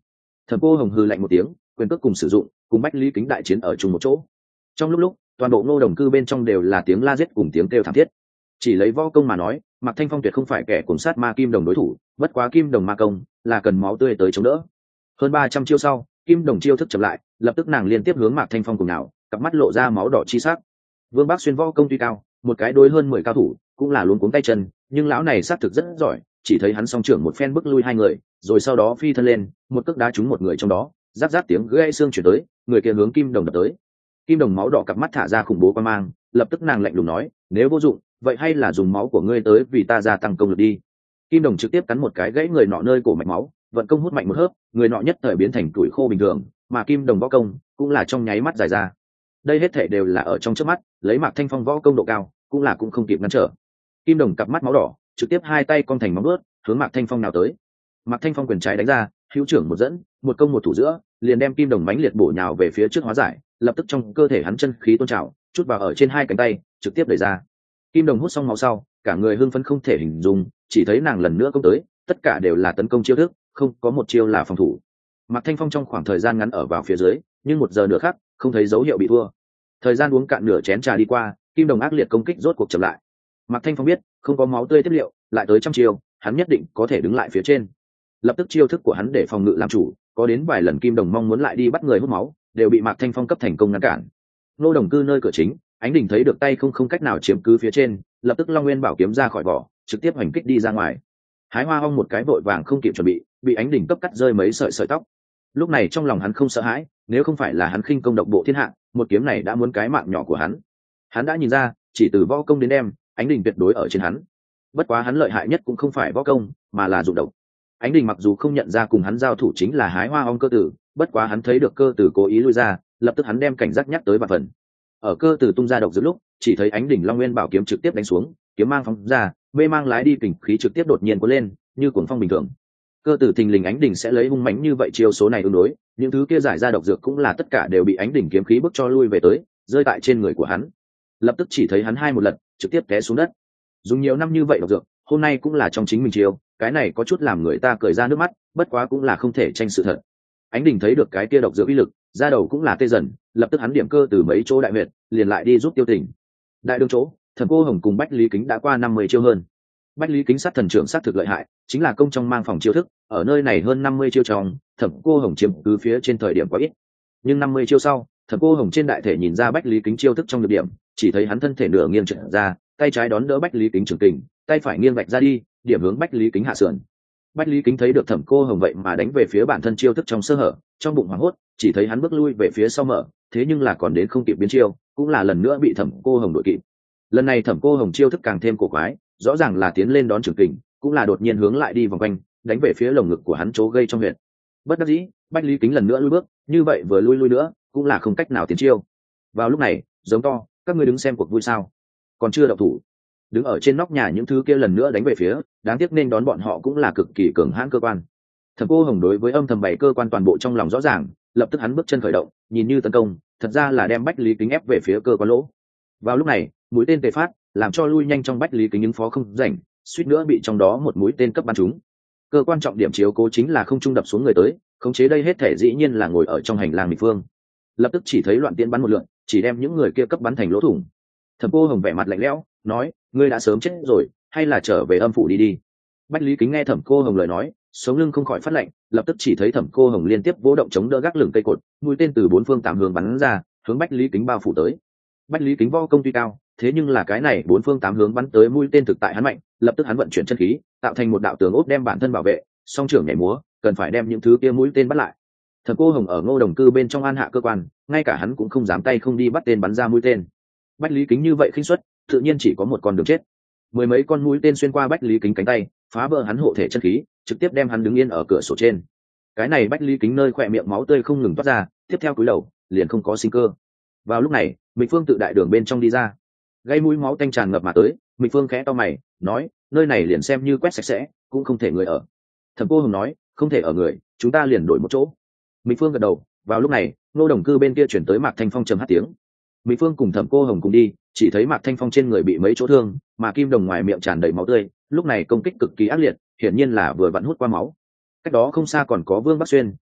Thẩm Cô Hồng hừ lạnh một tiếng, quyền cước cùng sử dụng, cùng Bách Lý Kính đại chiến ở chung một chỗ. Trong lúc lúc, toàn bộ Ngô Đồng cư bên trong đều là tiếng la giết cùng tiếng kêu thảm thiết. Chỉ lấy võ công mà nói, Mạc Thanh Phong tuyệt không phải kẻ cuồng sát ma Kim Đồng đối thủ, bất quá Kim Đồng ma công là cần máu tươi tới chống đỡ. Hơn ba trăm chiêu sau, Kim Đồng chiêu thức chậm lại, lập tức nàng liên tiếp hướng Mạc Thanh Phong cùng nào, cặp mắt lộ ra máu đỏ chi sắc. Vương Bác Xuyên võ công tuy cao, một cái đối hơn mười cao thủ, cũng là luống cuống tay chân, nhưng lão này sát thực rất giỏi, chỉ thấy hắn song trưởng một phen bức lui hai người, rồi sau đó phi thân lên, một cước đá trúng một người trong đó, giáp giáp tiếng gãy xương chuyển tới, người kia hướng Kim Đồng đập tới. Kim Đồng máu đỏ cặp mắt thả ra khủng bố quan mang, lập tức nàng lạnh lùng nói, nếu vô dụng, vậy hay là dùng máu của ngươi tới vì ta gia tăng công lực đi. Kim Đồng trực tiếp cắn một cái gãy người nọ nơi cổ mạch máu, vận công hút mạnh một hớp, người nọ nhất thời biến thành tuổi khô bình thường, mà Kim Đồng võ công cũng là trong nháy mắt dài ra. Đây hết thể đều là ở trong chớp mắt, lấy Mạc Thanh Phong võ công độ cao, cũng là cũng không kịp ngăn trở. Kim Đồng cặp mắt máu đỏ, trực tiếp hai tay cong thành móng vuốt, hướng Mạc Thanh Phong nào tới. Mạc Thanh Phong quyền trái đánh ra, hữu trưởng một dẫn, một công một thủ giữa, liền đem Kim Đồng mãnh liệt bổ nhào về phía trước hóa giải, lập tức trong cơ thể hắn chân khí tôn trào, chút vào ở trên hai cánh tay, trực tiếp đẩy ra. Kim Đồng hút xong máu sau, cả người hưng phấn không thể hình dung, chỉ thấy nàng lần nữa công tới, tất cả đều là tấn công chiêu thức, không có một chiêu là phòng thủ. Mạc Thanh Phong trong khoảng thời gian ngắn ở vào phía dưới, nhưng một giờ nửa khắc, không thấy dấu hiệu bị thua. Thời gian uống cạn nửa chén trà đi qua, Kim Đồng ác liệt công kích rốt cuộc chậm lại. Mạc Thanh Phong biết, không có máu tươi tiếp liệu, lại tới trăm chiêu, hắn nhất định có thể đứng lại phía trên. Lập tức chiêu thức của hắn để phòng ngự làm chủ, có đến vài lần Kim Đồng mong muốn lại đi bắt người hút máu, đều bị Mạc Thanh Phong cấp thành công ngăn cản. Ngô Đồng cư nơi cửa chính, Ánh Đình thấy được tay không không cách nào chiếm cứ phía trên, lập tức Long Nguyên bảo kiếm ra khỏi vỏ, trực tiếp hành kích đi ra ngoài. Hái Hoa Hong một cái vội vàng không kịp chuẩn bị, bị Ánh Đình cấp cắt rơi mấy sợi sợi tóc. Lúc này trong lòng hắn không sợ hãi, nếu không phải là hắn khinh công độc bộ thiên hạ, một kiếm này đã muốn cái mạng nhỏ của hắn. Hắn đã nhìn ra, chỉ từ võ công đến đem, Ánh Đình tuyệt đối ở trên hắn. Bất quá hắn lợi hại nhất cũng không phải võ công, mà là dụng độc. Ánh Đình mặc dù không nhận ra cùng hắn giao thủ chính là Hái Hoa Hong cơ tử, bất quá hắn thấy được cơ tử cố ý lui ra, lập tức hắn đem cảnh giác nhắc tới vạn phần. Ở cơ tử tung ra độc giữa lúc, chỉ thấy Ánh Đình Long Nguyên bảo kiếm trực tiếp đánh xuống, kiếm mang phóng ra, mê mang lái đi kình khí trực tiếp đột nhiên cuốn lên, như cuồng phong bình thường. Cơ tử thình lình Ánh Đình sẽ lấy hung mãnh như vậy chiêu số này ứng đối, những thứ kia giải ra độc dược cũng là tất cả đều bị Ánh Đình kiếm khí bức cho lui về tới, rơi tại trên người của hắn. Lập tức chỉ thấy hắn hai một lần, trực tiếp té xuống đất. Dùng nhiều năm như vậy độc dược, hôm nay cũng là trong chính mình chiêu, cái này có chút làm người ta cười ra nước mắt, bất quá cũng là không thể tranh sự thật. Ánh Đình thấy được cái kia độc dược uy lực, ra đầu cũng là tê dần, lập tức hắn điểm cơ từ mấy chỗ đại huyệt, liền lại đi giúp tiêu tỉnh. Đại đường chỗ, Thẩm Cô Hồng cùng Bách Lý Kính đã qua năm mươi chiêu hơn. Bách Lý Kính sát thần trưởng sát thực lợi hại, chính là công trong mang phòng chiêu thức, ở nơi này hơn năm mươi chiêu trong, Thẩm Cô Hồng chiếm cứ phía trên thời điểm quá ít. Nhưng năm mươi chiêu sau, Thẩm Cô Hồng trên đại thể nhìn ra Bách Lý Kính chiêu thức trong nhược điểm, chỉ thấy hắn thân thể nửa nghiêng trượt ra, tay trái đón đỡ Bách Lý Kính trường kình, tay phải nghiêng vạch ra đi, điểm hướng Bách Lý Kính hạ sườn. Bách Lý Kính thấy được Thẩm Cô Hồng vậy mà đánh về phía bản thân chiêu thức trong sơ hở, trong bụng hoảng hốt, chỉ thấy hắn bước lui về phía sau mở, thế nhưng là còn đến không kịp biến chiêu, cũng là lần nữa bị Thẩm Cô Hồng đuổi kịp. Lần này Thẩm Cô Hồng chiêu thức càng thêm cổ quái, rõ ràng là tiến lên đón trường kình, cũng là đột nhiên hướng lại đi vòng quanh, đánh về phía lồng ngực của hắn chỗ gây trong huyệt. Bất đắc dĩ, Bách Lý Kính lần nữa lui bước, như vậy vừa lui lui nữa, cũng là không cách nào tiến chiêu. Vào lúc này, giống to, các ngươi đứng xem cuộc vui sao? Còn chưa động thủ. Đứng ở trên nóc nhà những thứ kia lần nữa đánh về phía, đáng tiếc nên đón bọn họ cũng là cực kỳ cường hãn cơ quan. Thẩm Cô Hồng đối với âm thầm bảy cơ quan toàn bộ trong lòng rõ ràng, lập tức hắn bước chân khởi động, nhìn như tấn công, thật ra là đem Bách Lý Kính ép về phía cơ quan lỗ. Vào lúc này, mũi tên tề phát, làm cho lui nhanh trong Bách Lý Kính ứng phó không rảnh, suýt nữa bị trong đó một mũi tên cấp bắn trúng. Cơ quan trọng điểm chiếu cố chính là không trung đập xuống người tới, khống chế đây hết thể dĩ nhiên là ngồi ở trong hành lang Mịch Phương. Lập tức chỉ thấy loạn tiễn bắn một lượn, chỉ đem những người kia cấp bắn thành lỗ thủng. Thẩm Cô Hồng vẻ mặt lạnh lẽo, nói, ngươi đã sớm chết rồi, hay là trở về âm phủ đi đi. Bách Lý Kính nghe Thẩm Cô Hồng lời nói, sống lưng không khỏi phát lạnh, lập tức chỉ thấy Thẩm Cô Hồng liên tiếp vỗ động chống đỡ gác lửng cây cột, mũi tên từ bốn phương tám hướng bắn ra, hướng Bách Lý Kính bao phủ tới. Bách Lý Kính võ công tuy cao, thế nhưng là cái này bốn phương tám hướng bắn tới mũi tên thực tại hắn mạnh, lập tức hắn vận chuyển chân khí, tạo thành một đạo tường ốp đem bản thân bảo vệ, song trưởng nhảy múa, cần phải đem những thứ kia mũi tên bắt lại. Thẩm Cô Hồng ở Ngô Đồng cư bên trong an hạ cơ quan, ngay cả hắn cũng không dám tay không đi bắt tên bắn ra mũi tên. Bách Lý Kính như vậy khinh suất, tự nhiên chỉ có một con đường chết. Mười mấy con mũi tên xuyên qua Bách Lý Kính cánh tay, phá vỡ hắn hộ thể chân khí, trực tiếp đem hắn đứng yên ở cửa sổ trên. Cái này Bách Lý Kính nơi khỏe miệng máu tươi không ngừng toát ra, tiếp theo cúi đầu, liền không có sinh cơ. Vào lúc này, Mịch Phương tự đại đường bên trong đi ra, gây mũi máu tanh tràn ngập mà tới. Mịch Phương khẽ to mày, nói, nơi này liền xem như quét sạch sẽ, cũng không thể người ở. Thẩm Cô Hồng nói, không thể ở người, chúng ta liền đổi một chỗ. Mịch Phương gật đầu. Vào lúc này, Ngô Đồng cư bên kia chuyển tới Mạc Thanh Phong trầm hát tiếng. Mịch Phương cùng Thẩm Cô Hồng cùng đi, chỉ thấy Mạc Thanh Phong trên người bị mấy chỗ thương, mà Kim Đồng ngoài miệng tràn đầy máu tươi, lúc này công kích cực kỳ ác liệt, hiển nhiên là vừa vặn hút qua máu. Cách đó không xa còn có Vương Bắc Xuyên,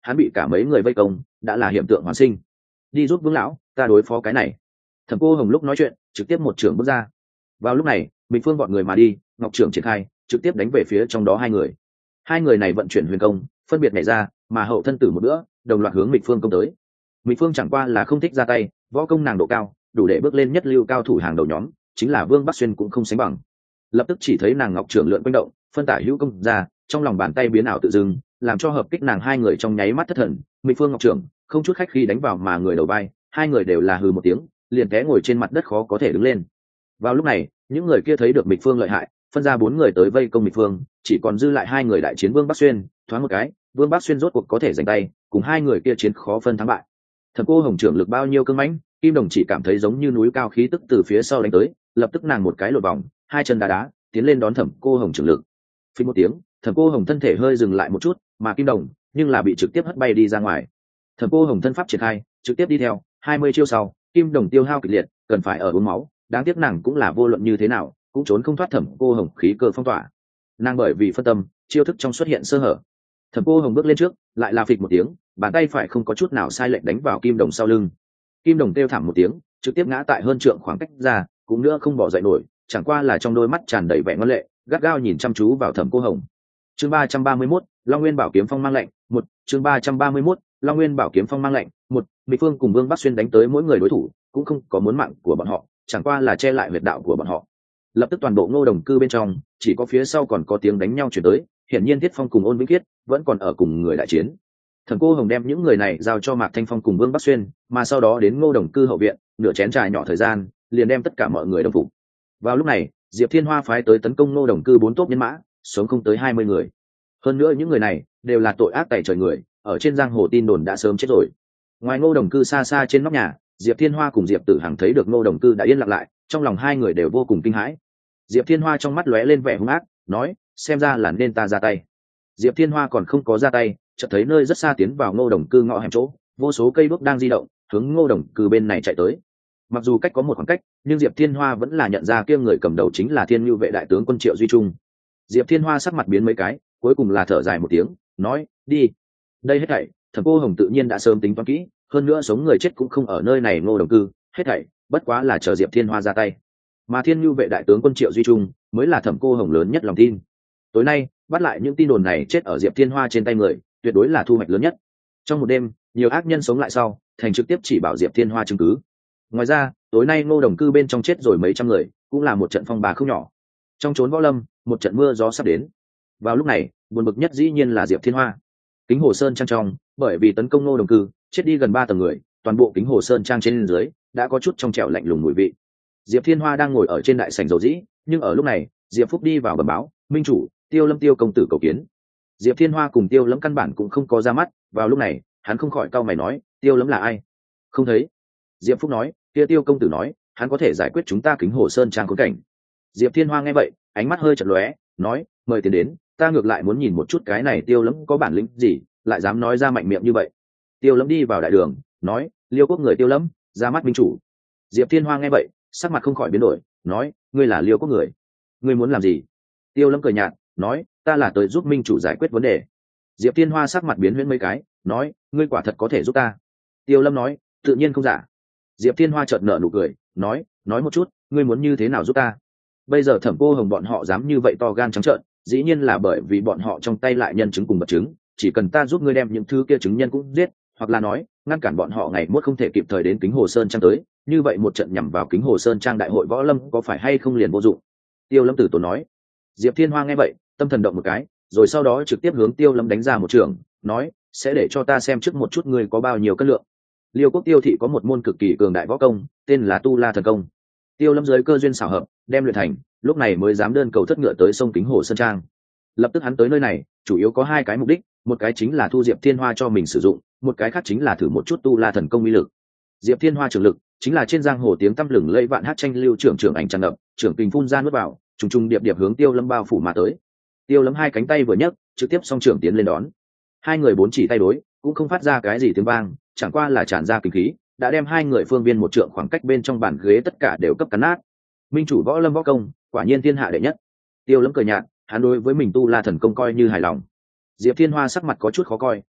hắn bị cả mấy người vây công đã là hiện tượng hoàn sinh. Đi giúp Vương lão, ta đối phó cái này. Thẩm Cô Hồng lúc nói chuyện trực tiếp một trưởng bước ra. Vào lúc này Mịch Phương bọn người mà đi, Ngọc trưởng triển khai trực tiếp đánh về phía trong đó hai người. Hai người này vận chuyển huyền công phân biệt nhảy ra, mà hậu thân tử một bữa đồng loạt hướng Mịch Phương công tới. Mịch Phương chẳng qua là không thích ra tay, võ công nàng độ cao đủ để bước lên nhất lưu cao thủ hàng đầu nhóm, chính là Vương Bắc Xuyên cũng không sánh bằng. Lập tức chỉ thấy nàng Ngọc trưởng lượn quanh động, phân tả hữu công ra, trong lòng bàn tay biến ảo tự dưng, làm cho hợp kích nàng hai người trong nháy mắt thất thần. Mịch Phương Ngọc trưởng không chút khách khi đánh vào mà người đầu vai, hai người đều là hừ một tiếng, liền té ngồi trên mặt đất khó có thể đứng lên. Vào lúc này những người kia thấy được Mịch Phương lợi hại, phân ra bốn người tới vây công Mịch Phương, chỉ còn dư lại hai người đại chiến Vương Bắc Xuyên. Thoáng một cái Vương Bắc Xuyên rốt cuộc có thể giành tay, cùng hai người kia chiến khó phân thắng bại. Thẩm Cô Hồng trưởng lực bao nhiêu cưng mãnh, Kim Đồng chỉ cảm thấy giống như núi cao khí tức từ phía sau đánh tới, lập tức nàng một cái lột vòng, hai chân đá đá tiến lên đón Thẩm Cô Hồng trưởng lực. Phí một tiếng, Thẩm Cô Hồng thân thể hơi dừng lại một chút, mà Kim Đồng nhưng là bị trực tiếp hất bay đi ra ngoài. Thẩm Cô Hồng thân pháp triển khai trực tiếp đi theo, hai mươi chiêu sau Kim Đồng tiêu hao kịch liệt, cần phải ở uống máu, đáng tiếc nàng cũng là vô luận như thế nào cũng trốn không thoát Thẩm Cô Hồng khí cơ phong tỏa. Nàng bởi vì phân tâm, chiêu thức trong xuất hiện sơ hở. Thẩm Cô Hồng bước lên trước, lại là phịch một tiếng, bàn tay phải không có chút nào sai lệch đánh vào Kim Đồng sau lưng. Kim Đồng kêu thảm một tiếng, trực tiếp ngã tại hơn trượng khoảng cách ra, cũng nữa không bỏ dậy nổi, chẳng qua là trong đôi mắt tràn đầy vẻ ngoan lệ, gắt gao nhìn chăm chú vào Thẩm Cô Hồng. Chương ba trăm ba mươi mốt, Long Nguyên Bảo Kiếm Phong mang lệnh, một, chương ba trăm ba mươi mốt, Long Nguyên Bảo Kiếm Phong mang lệnh, một, Mịch Phương cùng Vương Bắc Xuyên đánh tới mỗi người đối thủ, cũng không có muốn mạng của bọn họ, chẳng qua là che lại huyệt đạo của bọn họ. Lập tức toàn bộ Ngô Đồng cư bên trong, chỉ có phía sau còn có tiếng đánh nhau truyền tới, hiển nhiên Thiết Phong cùng Ôn Vĩnh Kiết vẫn còn ở cùng người đại chiến. Thẩm Cô Hồng đem những người này giao cho Mạc Thanh Phong cùng Vương Bắc Xuyên, mà sau đó đến Ngô Đồng cư hậu viện, nửa chén trà nhỏ thời gian, liền đem tất cả mọi người đồng phục. Vào lúc này, Diệp Thiên Hoa phái tới tấn công Ngô Đồng cư bốn tốp nhân mã, sống không tới hai mươi người. Hơn nữa những người này đều là tội ác tày trời người, ở trên giang hồ tin đồn đã sớm chết rồi. Ngoài Ngô Đồng cư xa xa trên nóc nhà, Diệp Thiên Hoa cùng Diệp Tử Hằng thấy được Ngô Đồng cư đã yên lặng lại, trong lòng hai người đều vô cùng kinh hãi. Diệp Thiên Hoa trong mắt lóe lên vẻ hung ác, nói: xem ra là nên ta ra tay. Diệp Thiên Hoa còn không có ra tay, chợt thấy nơi rất xa tiến vào Ngô Đồng cư ngõ hẻm chỗ, vô số cây bước đang di động, hướng Ngô Đồng cư bên này chạy tới. Mặc dù cách có một khoảng cách, nhưng Diệp Thiên Hoa vẫn là nhận ra kia người cầm đầu chính là Thiên Nhu vệ đại tướng quân Triệu Duy Trung. Diệp Thiên Hoa sắc mặt biến mấy cái, cuối cùng là thở dài một tiếng, nói: đi. Đây hết thảy Thẩm Cô Hồng tự nhiên đã sớm tính toán kỹ, hơn nữa sống người chết cũng không ở nơi này Ngô Đồng cư, hết thảy bất quá là chờ Diệp Thiên Hoa ra tay. Mà Thiên Nhu vệ đại tướng quân Triệu Duy Trung mới là Thẩm Cô Hồng lớn nhất lòng tin. Tối nay bắt lại những tin đồn này chết ở Diệp Thiên Hoa trên tay người, tuyệt đối là thu hoạch lớn nhất. Trong một đêm, nhiều ác nhân sống lại sau, thành trực tiếp chỉ bảo Diệp Thiên Hoa chứng cứ. Ngoài ra, tối nay Ngô Đồng cư bên trong chết rồi mấy trăm người, cũng là một trận phong ba không nhỏ. Trong chốn võ lâm, một trận mưa gió sắp đến. Vào lúc này, buồn bực nhất dĩ nhiên là Diệp Thiên Hoa. Kính Hồ Sơn trang trong, bởi vì tấn công Ngô Đồng cư, chết đi gần ba tầng người, toàn bộ Kính Hồ Sơn trang trên dưới đã có chút trong trẻo lạnh lùng mùi vị. Diệp Thiên Hoa đang ngồi ở trên đại sảnh dầu dĩ, nhưng ở lúc này, Diệp Phúc đi vào bẩm báo: minh chủ, Tiêu Lâm Tiêu công tử cầu kiến. Diệp Thiên Hoa cùng Tiêu Lâm căn bản cũng không có ra mắt, vào lúc này, hắn không khỏi cau mày nói: Tiêu Lâm là ai? Không thấy. Diệp Phúc nói: kia Tiêu công tử nói, hắn có thể giải quyết chúng ta Kính Hồ Sơn trang khốn cảnh. Diệp Thiên Hoa nghe vậy, ánh mắt hơi chật lóe, nói: mời tiến đến, ta ngược lại muốn nhìn một chút cái này Tiêu Lâm có bản lĩnh gì, lại dám nói ra mạnh miệng như vậy. Tiêu Lâm đi vào đại đường, nói: Liêu quốc người Tiêu Lâm, ra mắt minh chủ. Diệp Thiên Hoa nghe vậy, sắc mặt không khỏi biến đổi, nói: ngươi là Liêu quốc người, ngươi muốn làm gì? Tiêu Lâm cười nhạt, nói: ta là tới giúp minh chủ giải quyết vấn đề. Diệp Thiên Hoa sắc mặt biến huyễn mấy cái, nói: ngươi quả thật có thể giúp ta. Tiêu Lâm nói: tự nhiên không giả. Diệp Thiên Hoa chợt nở nụ cười, nói: nói một chút, ngươi muốn như thế nào giúp ta? Bây giờ Thẩm Cô Hồng bọn họ dám như vậy to gan trắng trợn, dĩ nhiên là bởi vì bọn họ trong tay lại nhân chứng cùng vật chứng, chỉ cần ta giúp ngươi đem những thứ kia chứng nhân cũng giết, hoặc là nói ngăn cản bọn họ ngày mốt không thể kịp thời đến Kính Hồ Sơn trang tới, như vậy một trận nhằm vào Kính Hồ Sơn trang đại hội võ lâm có phải hay không liền vô dụng. Tiêu Lâm tử tốn nói. Diệp Thiên Hoa nghe vậy, tâm thần động một cái, rồi sau đó trực tiếp hướng Tiêu Lâm đánh ra một trường, nói: sẽ để cho ta xem trước một chút ngươi có bao nhiêu cân lượng. Liêu quốc Tiêu thị có một môn cực kỳ cường đại võ công, tên là Tu La thần công. Tiêu Lâm dưới cơ duyên xảo hợp đem luyện thành, lúc này mới dám đơn cầu thất ngựa tới sông Kính Hồ Sơn trang. Lập tức hắn tới nơi này, chủ yếu có hai cái mục đích, một cái chính là thu Diệp Thiên Hoa cho mình sử dụng, một cái khác chính là thử một chút Tu La thần công uy lực. Diệp Thiên Hoa trưởng lực chính là trên giang hồ tiếng tăm lừng lẫy vạn hát tranh lưu trưởng trưởng ảnh tràn ngập, trưởng kình phun ra nuốt vào, trùng trùng điệp điệp hướng Tiêu Lâm bao phủ mà tới. Tiêu Lâm hai cánh tay vừa nhấc, trực tiếp song trưởng tiến lên đón. Hai người bốn chỉ tay đối, cũng không phát ra cái gì tiếng vang, chẳng qua là tràn ra kinh khí, đã đem hai người phương viên một trượng khoảng cách bên trong bàn ghế tất cả đều cấp cắn nát. Minh chủ võ lâm võ công, quả nhiên thiên hạ đệ nhất. Tiêu Lâm cười nhạt, hắn đối với mình Tu La thần công coi như hài lòng. Diệp Thiên Hoa sắc mặt có chút khó coi,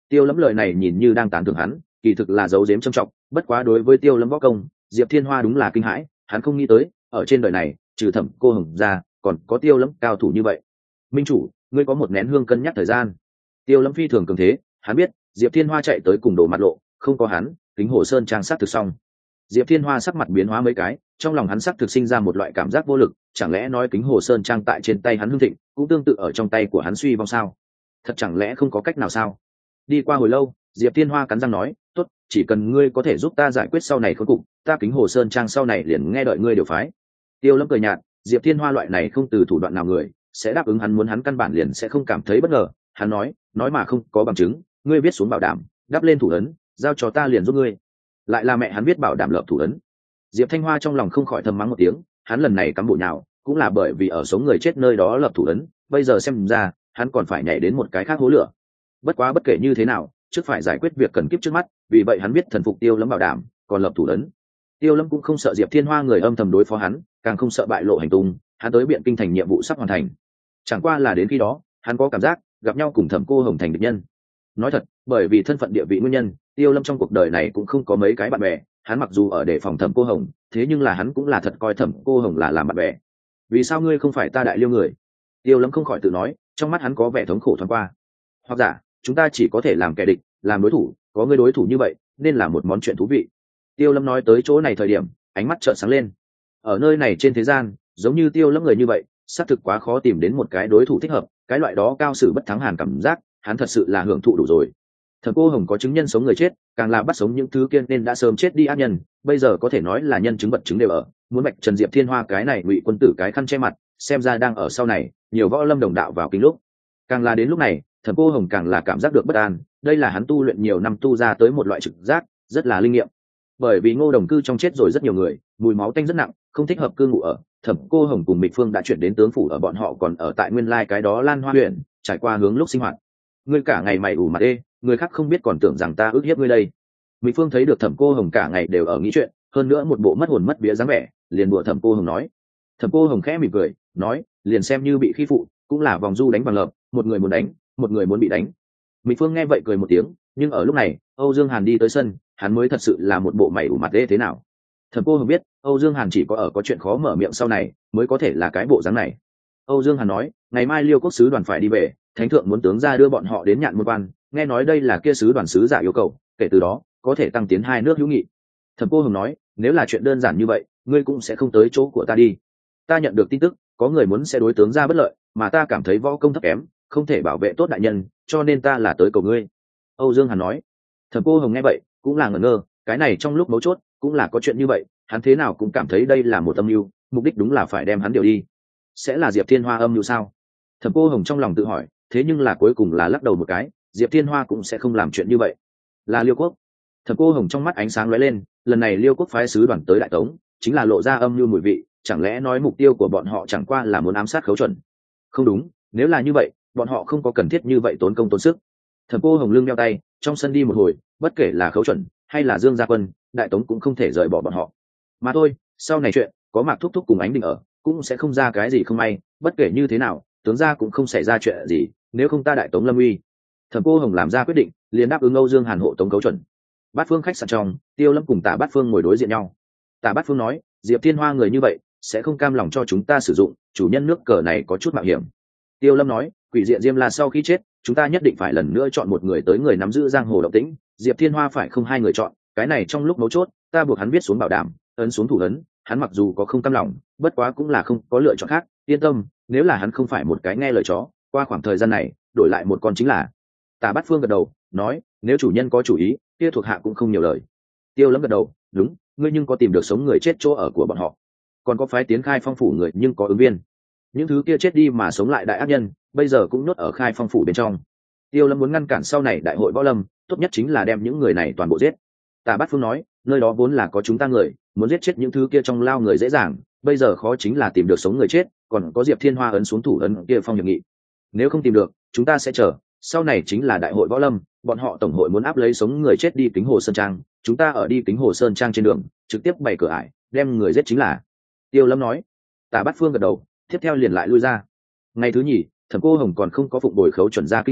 Tiêu Lâm lời này nhìn như đang tán thưởng hắn, kỳ thực là giấu giếm trầm trọng. Bất quá đối với Tiêu Lâm võ công, Diệp Thiên Hoa đúng là kinh hãi, hắn không nghĩ tới ở trên đời này trừ Thẩm Cô Hồng ra còn có Tiêu Lâm cao thủ như vậy. Minh chủ, ngươi có một nén hương cân nhắc thời gian. Tiêu Lâm phi thường cường thế, hắn biết Diệp Thiên Hoa chạy tới cùng đổ mặt lộ, không có hắn Kính Hồ Sơn trang sát thực xong. Diệp Thiên Hoa sắc mặt biến hóa mấy cái, trong lòng hắn sắc thực sinh ra một loại cảm giác vô lực, chẳng lẽ nói Kính Hồ Sơn trang tại trên tay hắn hưng thịnh cũng tương tự ở trong tay của hắn suy vong sao? Thật chẳng lẽ không có cách nào sao? Đi qua hồi lâu, Diệp Thiên Hoa cắn răng nói, tốt, chỉ cần ngươi có thể giúp ta giải quyết sau này khốn cục, ta Kính Hồ Sơn trang sau này liền nghe đợi ngươi điều phái. Tiêu Lâm cười nhạt, Diệp Thiên Hoa loại này không từ thủ đoạn nào người sẽ đáp ứng hắn muốn hắn căn bản liền sẽ không cảm thấy bất ngờ. Hắn nói, nói mà không có bằng chứng, ngươi viết xuống bảo đảm, đắp lên thủ ấn, giao cho ta liền giúp ngươi. Lại là mẹ hắn viết bảo đảm lập thủ ấn. Diệp Thanh Hoa trong lòng không khỏi thầm mắng một tiếng, hắn lần này cắm bộ nhào cũng là bởi vì ở sống người chết nơi đó lập thủ ấn, bây giờ xem ra hắn còn phải nhảy đến một cái khác hố lửa. Bất quá bất kể như thế nào, trước phải giải quyết việc cần kiếp trước mắt, vì vậy hắn biết thần phục Tiêu Lâm bảo đảm, còn lập thủ ấn. Tiêu Lâm cũng không sợ Diệp Thiên Hoa người âm thầm đối phó hắn, càng không sợ bại lộ hành tung, hắn tới Biện Kinh thành nhiệm vụ sắp hoàn thành. Chẳng qua là đến khi đó, hắn có cảm giác gặp nhau cùng Thẩm Cô Hồng thành địch nhân. Nói thật, bởi vì thân phận địa vị nguyên nhân, Tiêu Lâm trong cuộc đời này cũng không có mấy cái bạn bè, hắn mặc dù ở đề phòng Thẩm Cô Hồng, thế nhưng là hắn cũng là thật coi Thẩm Cô Hồng là làm bạn bè. Vì sao ngươi không phải ta đại liêu người? Tiêu Lâm không khỏi tự nói, trong mắt hắn có vẻ thống khổ thoáng qua. Hoặc giả, chúng ta chỉ có thể làm kẻ địch, làm đối thủ, có người đối thủ như vậy, nên là một món chuyện thú vị. Tiêu Lâm nói tới chỗ này thời điểm, ánh mắt trợn sáng lên. Ở nơi này trên thế gian, giống như Tiêu Lâm người như vậy, xác thực quá khó tìm đến một cái đối thủ thích hợp, cái loại đó cao sử bất thắng hàn cảm giác, hắn thật sự là hưởng thụ đủ rồi. Thẩm Cô Hồng có chứng nhân sống người chết, càng là bắt sống những thứ kia nên đã sớm chết đi ác nhân, bây giờ có thể nói là nhân chứng vật chứng đều ở, muốn bạch Trần Diệp Thiên Hoa cái này ngụy quân tử cái khăn che mặt, xem ra đang ở sau này, nhiều võ lâm đồng đạo vào kinh lúc. Càng là đến lúc này, Thẩm Cô Hồng càng là cảm giác được bất an, đây là hắn tu luyện nhiều năm tu ra tới một loại trực giác, rất là linh nghiệm. Bởi vì Ngô Đồng cư trong chết rồi rất nhiều người, mùi máu tanh rất nặng, không thích hợp cư ngụ ở. Thẩm Cô Hồng cùng Mịch Phương đã chuyển đến tướng phủ ở bọn họ còn ở tại nguyên lai cái đó Lan Hoa huyện, trải qua hướng lúc sinh hoạt. Ngươi cả ngày mày ủ mặt ê, người khác không biết còn tưởng rằng ta ức hiếp ngươi đây. Mịch Phương thấy được Thẩm Cô Hồng cả ngày đều ở nghĩ chuyện, hơn nữa một bộ mất hồn mất vía dáng vẻ, liền đùa Thẩm Cô Hồng nói. Thẩm Cô Hồng khẽ mỉm cười, nói, liền xem như bị khi phụ, cũng là vòng du đánh bằng lợp, một người muốn đánh, một người muốn bị đánh. Mịch Phương nghe vậy cười một tiếng, nhưng ở lúc này, Âu Dương Hàn đi tới sân, hắn mới thật sự là một bộ mày ủ mặt ê thế nào. Thẩm Cô Hồng biết, Âu Dương Hàn chỉ có ở có chuyện khó mở miệng sau này, mới có thể là cái bộ dáng này. Âu Dương Hàn nói, ngày mai Liêu Quốc sứ đoàn phải đi về, thánh thượng muốn tướng ra đưa bọn họ đến Nhạn Môn Quan, nghe nói đây là kia sứ đoàn sứ giả yêu cầu, kể từ đó có thể tăng tiến hai nước hữu nghị. Thẩm Cô Hồng nói, nếu là chuyện đơn giản như vậy, ngươi cũng sẽ không tới chỗ của ta đi. Ta nhận được tin tức, có người muốn sẽ đối tướng ra bất lợi, mà ta cảm thấy võ công thấp kém, không thể bảo vệ tốt đại nhân, cho nên ta là tới cầu ngươi. Âu Dương Hàn nói. Thẩm Cô Hồng nghe vậy, cũng là ngẩn ngơ, cái này trong lúc mấu chốt, cũng là có chuyện như vậy, hắn thế nào cũng cảm thấy đây là một âm mưu, mục đích đúng là phải đem hắn điều đi. Sẽ là Diệp Thiên Hoa âm mưu sao? Thẩm Cô Hồng trong lòng tự hỏi, thế nhưng là cuối cùng là lắc đầu một cái, Diệp Thiên Hoa cũng sẽ không làm chuyện như vậy. Là Liêu Quốc. Thẩm Cô Hồng trong mắt ánh sáng lóe lên, lần này Liêu Quốc phái sứ đoàn tới Đại Tống, chính là lộ ra âm mưu mùi vị, chẳng lẽ nói mục tiêu của bọn họ chẳng qua là muốn ám sát Khấu Chuẩn? Không đúng, nếu là như vậy, bọn họ không có cần thiết như vậy tốn công tốn sức. Thẩm Cô Hồng lưng đeo tay, trong sân đi một hồi, bất kể là Khấu Chuẩn hay là Dương Gia Quân, Đại Tống cũng không thể rời bỏ bọn họ. Mà thôi, sau này chuyện, có Mạc Thúc Thúc cùng Ánh Đình ở, cũng sẽ không ra cái gì không may, bất kể như thế nào, tướng gia cũng không xảy ra chuyện gì, nếu không ta Đại Tống lâm uy. Thẩm Cô Hồng làm ra quyết định, liền đáp ứng Âu Dương Hàn hộ tống Khấu Chuẩn. Bát Phương khách sạn trong, Tiêu Lâm cùng Tả Bát Phương ngồi đối diện nhau. Tả Bát Phương nói, Diệp Thiên Hoa người như vậy, sẽ không cam lòng cho chúng ta sử dụng, chủ nhân nước cờ này có chút mạo hiểm. Tiêu Lâm nói, Quỷ Diện Diêm La sau khi chết, chúng ta nhất định phải lần nữa chọn một người tới người nắm giữ giang hồ động tĩnh, Diệp Thiên Hoa phải không hai người chọn, cái này trong lúc mấu chốt, ta buộc hắn viết xuống bảo đảm, ấn xuống thủ ấn, hắn mặc dù có không cam lòng, bất quá cũng là không có lựa chọn khác, yên tâm, nếu là hắn không phải một cái nghe lời chó, qua khoảng thời gian này, đổi lại một con chính là. Tả Bát Phương gật đầu, nói, nếu chủ nhân có chủ ý, kia thuộc hạ cũng không nhiều lời. Tiêu Lâm gật đầu, đúng, ngươi nhưng có tìm được sống người chết chỗ ở của bọn họ, còn có phái tiến Khai Phong phủ người nhưng có ứng viên. Những thứ kia chết đi mà sống lại đại ác nhân, bây giờ cũng nhốt ở Khai Phong phủ bên trong. Tiêu Lâm muốn ngăn cản sau này đại hội võ lâm, tốt nhất chính là đem những người này toàn bộ giết. Tả Bát Phương nói, nơi đó vốn là có chúng ta người, muốn giết chết những thứ kia trong lao người dễ dàng, bây giờ khó chính là tìm được sống người chết, còn có Diệp Thiên Hoa ấn xuống thủ ấn kia phong hiệp nghị. Nếu không tìm được, chúng ta sẽ chờ, sau này chính là đại hội võ lâm, bọn họ tổng hội muốn áp lấy sống người chết đi Kính Hồ Sơn Trang, chúng ta ở đi Kính Hồ Sơn Trang trên đường, trực tiếp bày cửa ải, đem người giết chính là. Tiêu Lâm nói. Tả Bát Phương gật đầu, tiếp theo liền lại lui ra. Ngày thứ nhì, Thẩm Cô Hồng còn không có phụng bồi Khấu Chuẩn ra kinh thành,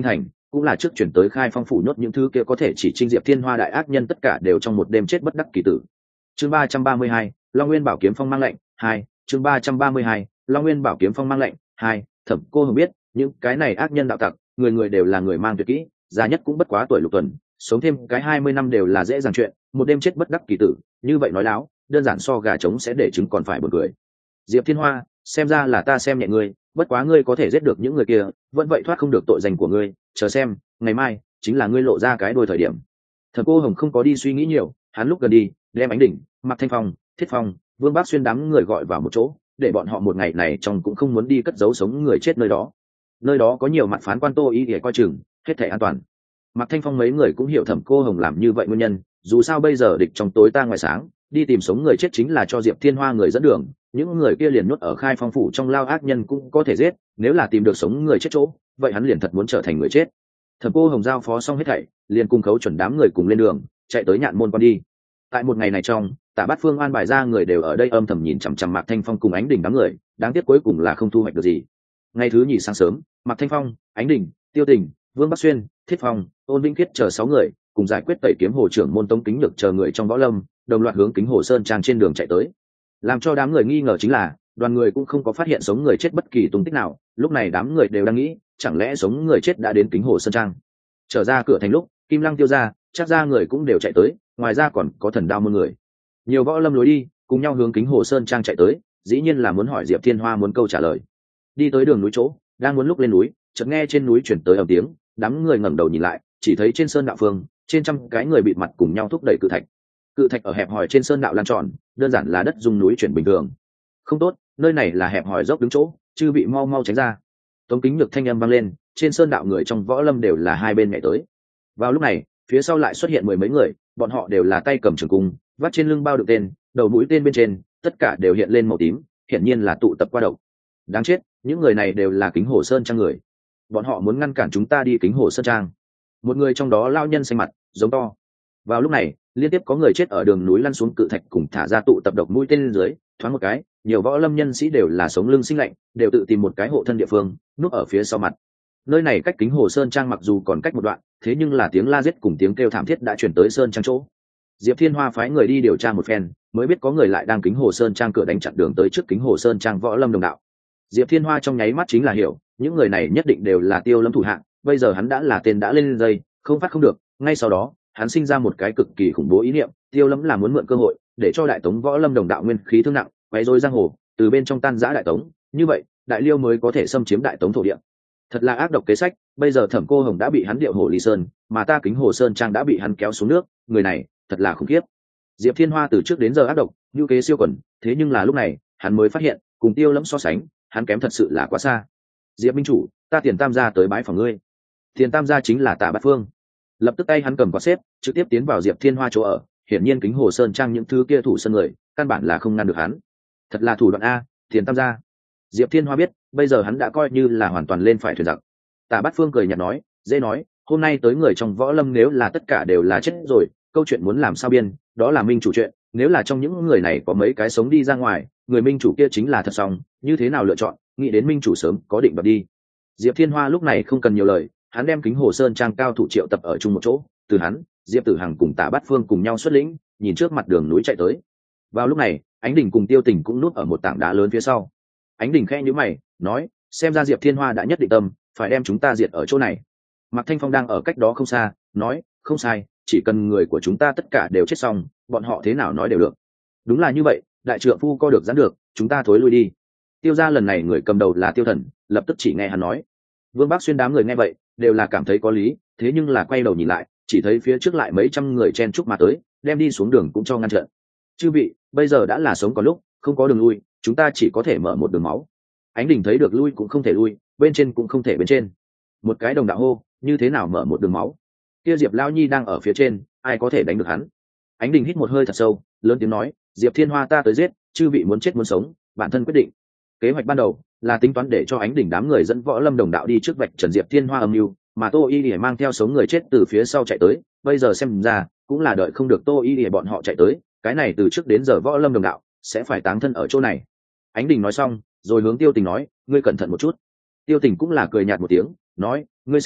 cũng là trước chuyển tới khai phong phủ nhốt những thứ kia có thể chỉ trinh diệp thiên hoa đại ác nhân tất cả đều trong một đêm chết bất đắc kỳ tử. Chương ba trăm ba mươi hai, Long Nguyên Bảo Kiếm Phong mang lệnh hai. Chương ba trăm ba mươi hai, Long Nguyên Bảo Kiếm Phong mang lệnh hai. Thẩm Cô Hồng biết những cái này ác nhân đạo tặc, người người đều là người mang tuyệt kỹ, già nhất cũng bất quá tuổi lục tuần, sống thêm cái hai mươi năm đều là dễ dàng chuyện, một đêm chết bất đắc kỳ tử, như vậy nói láo, đơn giản so gà trống sẽ để trứng còn phải buồn cười. Diệp Thiên Hoa, xem ra là ta xem nhẹ ngươi, bất quá ngươi có thể giết được những người kia, vẫn vậy thoát không được tội danh của ngươi, chờ xem, ngày mai chính là ngươi lộ ra cái đuôi thời điểm. Thẩm Cô Hồng không có đi suy nghĩ nhiều, hắn lúc gần đi, đem Ánh Đỉnh, Mạc Thanh Phong, Thiết Phong, Vương Bác Xuyên đám người gọi vào một chỗ, để bọn họ một ngày này trong cũng không muốn đi cất giấu sống người chết nơi đó. Nơi đó có nhiều mặt phán quan Tô Ý để coi chừng, hết thảy an toàn. Mạc Thanh Phong mấy người cũng hiểu Thẩm Cô Hồng làm như vậy nguyên nhân, dù sao bây giờ địch trong tối ta ngoài sáng, đi tìm sống người chết chính là cho Diệp Thiên Hoa người dẫn đường, những người kia liền nuốt ở khai phong phủ trong lao ác nhân cũng có thể giết, nếu là tìm được sống người chết chỗ, vậy hắn liền thật muốn trở thành người chết. Thẩm Cô Hồng giao phó xong hết thảy, liền cùng Khấu Chuẩn đám người cùng lên đường, chạy tới Nhạn Môn quan đi. Tại một ngày này trong, Tạ Bát Phương an bài ra người đều ở đây âm thầm nhìn chằm chằm Mạc Thanh Phong cùng Ánh Đình đám người, đáng tiếc cuối cùng là không thu hoạch được gì. Ngày thứ nhì sáng sớm, Mạc Thanh Phong, Ánh Đình, Tiêu Tình, Vương Bắc Xuyên, Thiết Phong, Ôn Vĩnh Khiết chờ sáu người cùng giải quyết tẩy kiếm hồ trưởng môn Tống Kính Nhược chờ người trong võ lâm, đồng loạt hướng Kính Hồ Sơn trang trên đường chạy tới. Làm cho đám người nghi ngờ chính là, đoàn người cũng không có phát hiện sống người chết bất kỳ tung tích nào, lúc này đám người đều đang nghĩ, chẳng lẽ sống người chết đã đến Kính Hồ Sơn trang. Trở ra cửa thành lúc, Kim Lăng Tiêu ra, chắc ra người cũng đều chạy tới, ngoài ra còn có Thần Đao môn người. Nhiều võ lâm lối đi, cùng nhau hướng Kính Hồ Sơn trang chạy tới, dĩ nhiên là muốn hỏi Diệp Thiên Hoa muốn câu trả lời. Đi tới đường núi chỗ, đang muốn lúc lên núi, chợt nghe trên núi chuyển tới ầm tiếng, đám người ngẩng đầu nhìn lại, chỉ thấy trên sơn đạo phương, trên trăm cái người bịt mặt cùng nhau thúc đẩy cự thạch. Cự thạch ở hẹp hòi trên sơn đạo lan tròn, đơn giản là đất dung núi chuyển bình thường. Không tốt, nơi này là hẹp hòi dốc đứng chỗ, chư bị mau mau tránh ra. Tống Kính Nhược thanh âm vang lên, trên sơn đạo người trong võ lâm đều là hai bên nhảy tới. Vào lúc này, phía sau lại xuất hiện mười mấy người, bọn họ đều là tay cầm trường cung, vắt trên lưng bao đựng tên, đầu mũi tên bên trên, tất cả đều hiện lên màu tím, hiển nhiên là tụ tập qua độc. Đáng chết, những người này đều là Kính Hồ Sơn trang người. Bọn họ muốn ngăn cản chúng ta đi Kính Hồ Sơn trang. Một người trong đó lao nhân xanh mặt, giống to. Vào lúc này, liên tiếp có người chết ở đường núi lăn xuống cự thạch cùng thả ra tụ tập độc mũi tên lên dưới, thoáng một cái, nhiều võ lâm nhân sĩ đều là sống lưng sinh lạnh, đều tự tìm một cái hộ thân địa phương, núp ở phía sau mặt. Nơi này cách Kính Hồ Sơn trang mặc dù còn cách một đoạn, thế nhưng là tiếng la giết cùng tiếng kêu thảm thiết đã truyền tới sơn trang chỗ. Diệp Thiên Hoa phái người đi điều tra một phen, mới biết có người lại đang Kính Hồ Sơn trang cửa đánh chặn đường tới trước Kính Hồ Sơn trang võ lâm đồng đạo. Diệp Thiên Hoa trong nháy mắt chính là hiểu, những người này nhất định đều là Tiêu Lâm thủ hạng, bây giờ hắn đã là tên đã lên dây, không phát không được, ngay sau đó, hắn sinh ra một cái cực kỳ khủng bố ý niệm, Tiêu Lâm là muốn mượn cơ hội để cho Đại Tống võ lâm đồng đạo nguyên khí thương nặng, quấy rối giang hồ, từ bên trong tan rã Đại Tống, như vậy, Đại Liêu mới có thể xâm chiếm Đại Tống thổ địa. Thật là ác độc kế sách, bây giờ Thẩm Cô Hồng đã bị hắn điệu Hồ Ly Sơn, mà ta Kính Hồ Sơn trang đã bị hắn kéo xuống nước, người này, thật là khủng khiếp. Diệp Thiên Hoa từ trước đến giờ ác độc, như kế siêu quần, thế nhưng là lúc này, hắn mới phát hiện, cùng Tiêu Lâm so sánh, hắn kém thật sự là quá xa. Diệp minh chủ, ta Tiền Tam gia tới bái phòng ngươi. Tiền Tam gia chính là Tạ Bát Phương. Lập tức tay hắn cầm quạt xếp, trực tiếp tiến vào Diệp Thiên Hoa chỗ ở, hiển nhiên Kính Hồ Sơn trang những thứ kia thủ sân người, căn bản là không ngăn được hắn. Thật là thủ đoạn a, Tiền Tam gia. Diệp Thiên Hoa biết, bây giờ hắn đã coi như là hoàn toàn lên phải thuyền giặc. Tạ Bát Phương cười nhạt nói, dễ nói, hôm nay tới người trong võ lâm nếu là tất cả đều là chết rồi, câu chuyện muốn làm sao biên, đó là minh chủ chuyện, nếu là trong những người này có mấy cái sống đi ra ngoài, người minh chủ kia chính là thật xong, như thế nào lựa chọn, nghĩ đến minh chủ sớm có định đoạt đi. Diệp Thiên Hoa lúc này không cần nhiều lời, hắn đem Kính Hồ Sơn trang cao thủ triệu tập ở chung một chỗ, từ hắn, Diệp Tử Hằng cùng Tạ Bát Phương cùng nhau xuất lĩnh, nhìn trước mặt đường núi chạy tới. Vào lúc này, Ánh Đình cùng Tiêu Tình cũng núp ở một tảng đá lớn phía sau. Ánh Đình khẽ nhíu mày, nói, xem ra Diệp Thiên Hoa đã nhất định tâm, phải đem chúng ta diệt ở chỗ này. Mạc Thanh Phong đang ở cách đó không xa, nói, không sai, chỉ cần người của chúng ta tất cả đều chết xong, bọn họ thế nào nói đều được. Đúng là như vậy, đại trượng phu co được giãn được, chúng ta thối lui đi. Tiêu gia lần này người cầm đầu là Tiêu Thần, lập tức chỉ nghe hắn nói. Vương Bác Xuyên đám người nghe vậy, đều là cảm thấy có lý, thế nhưng là quay đầu nhìn lại, chỉ thấy phía trước lại mấy trăm người chen chúc mà tới, đem đi xuống đường cũng cho ngăn chặn. Chư vị, bây giờ đã là sống có lúc, không có đường lui, chúng ta chỉ có thể mở một đường máu. Ánh Đình thấy được lui cũng không thể lui, bên trên cũng không thể bên trên. Một cái đồng đạo hô, như thế nào mở một đường máu? Kia Diệp Lão Nhi đang ở phía trên, ai có thể đánh được hắn? Ánh Đình hít một hơi thật sâu, lớn tiếng nói, Diệp Thiên Hoa ta tới giết, chư vị muốn chết muốn sống, bản thân quyết định. Kế hoạch ban đầu là tính toán để cho Ánh Đình đám người dẫn võ lâm đồng đạo đi trước vạch trần Diệp Thiên Hoa âm mưu, mà Tô Y Lìa mang theo sống người chết từ phía sau chạy tới, bây giờ xem ra cũng là đợi không được Tô Y Lìa bọn họ chạy tới, cái này từ trước đến giờ võ lâm đồng đạo sẽ phải táng thân ở chỗ này. Ánh Đình nói xong, rồi hướng Tiêu Tình nói, ngươi cẩn thận một chút. Tiêu Tình cũng là cười nhạt một tiếng, nói, ngươi sinh,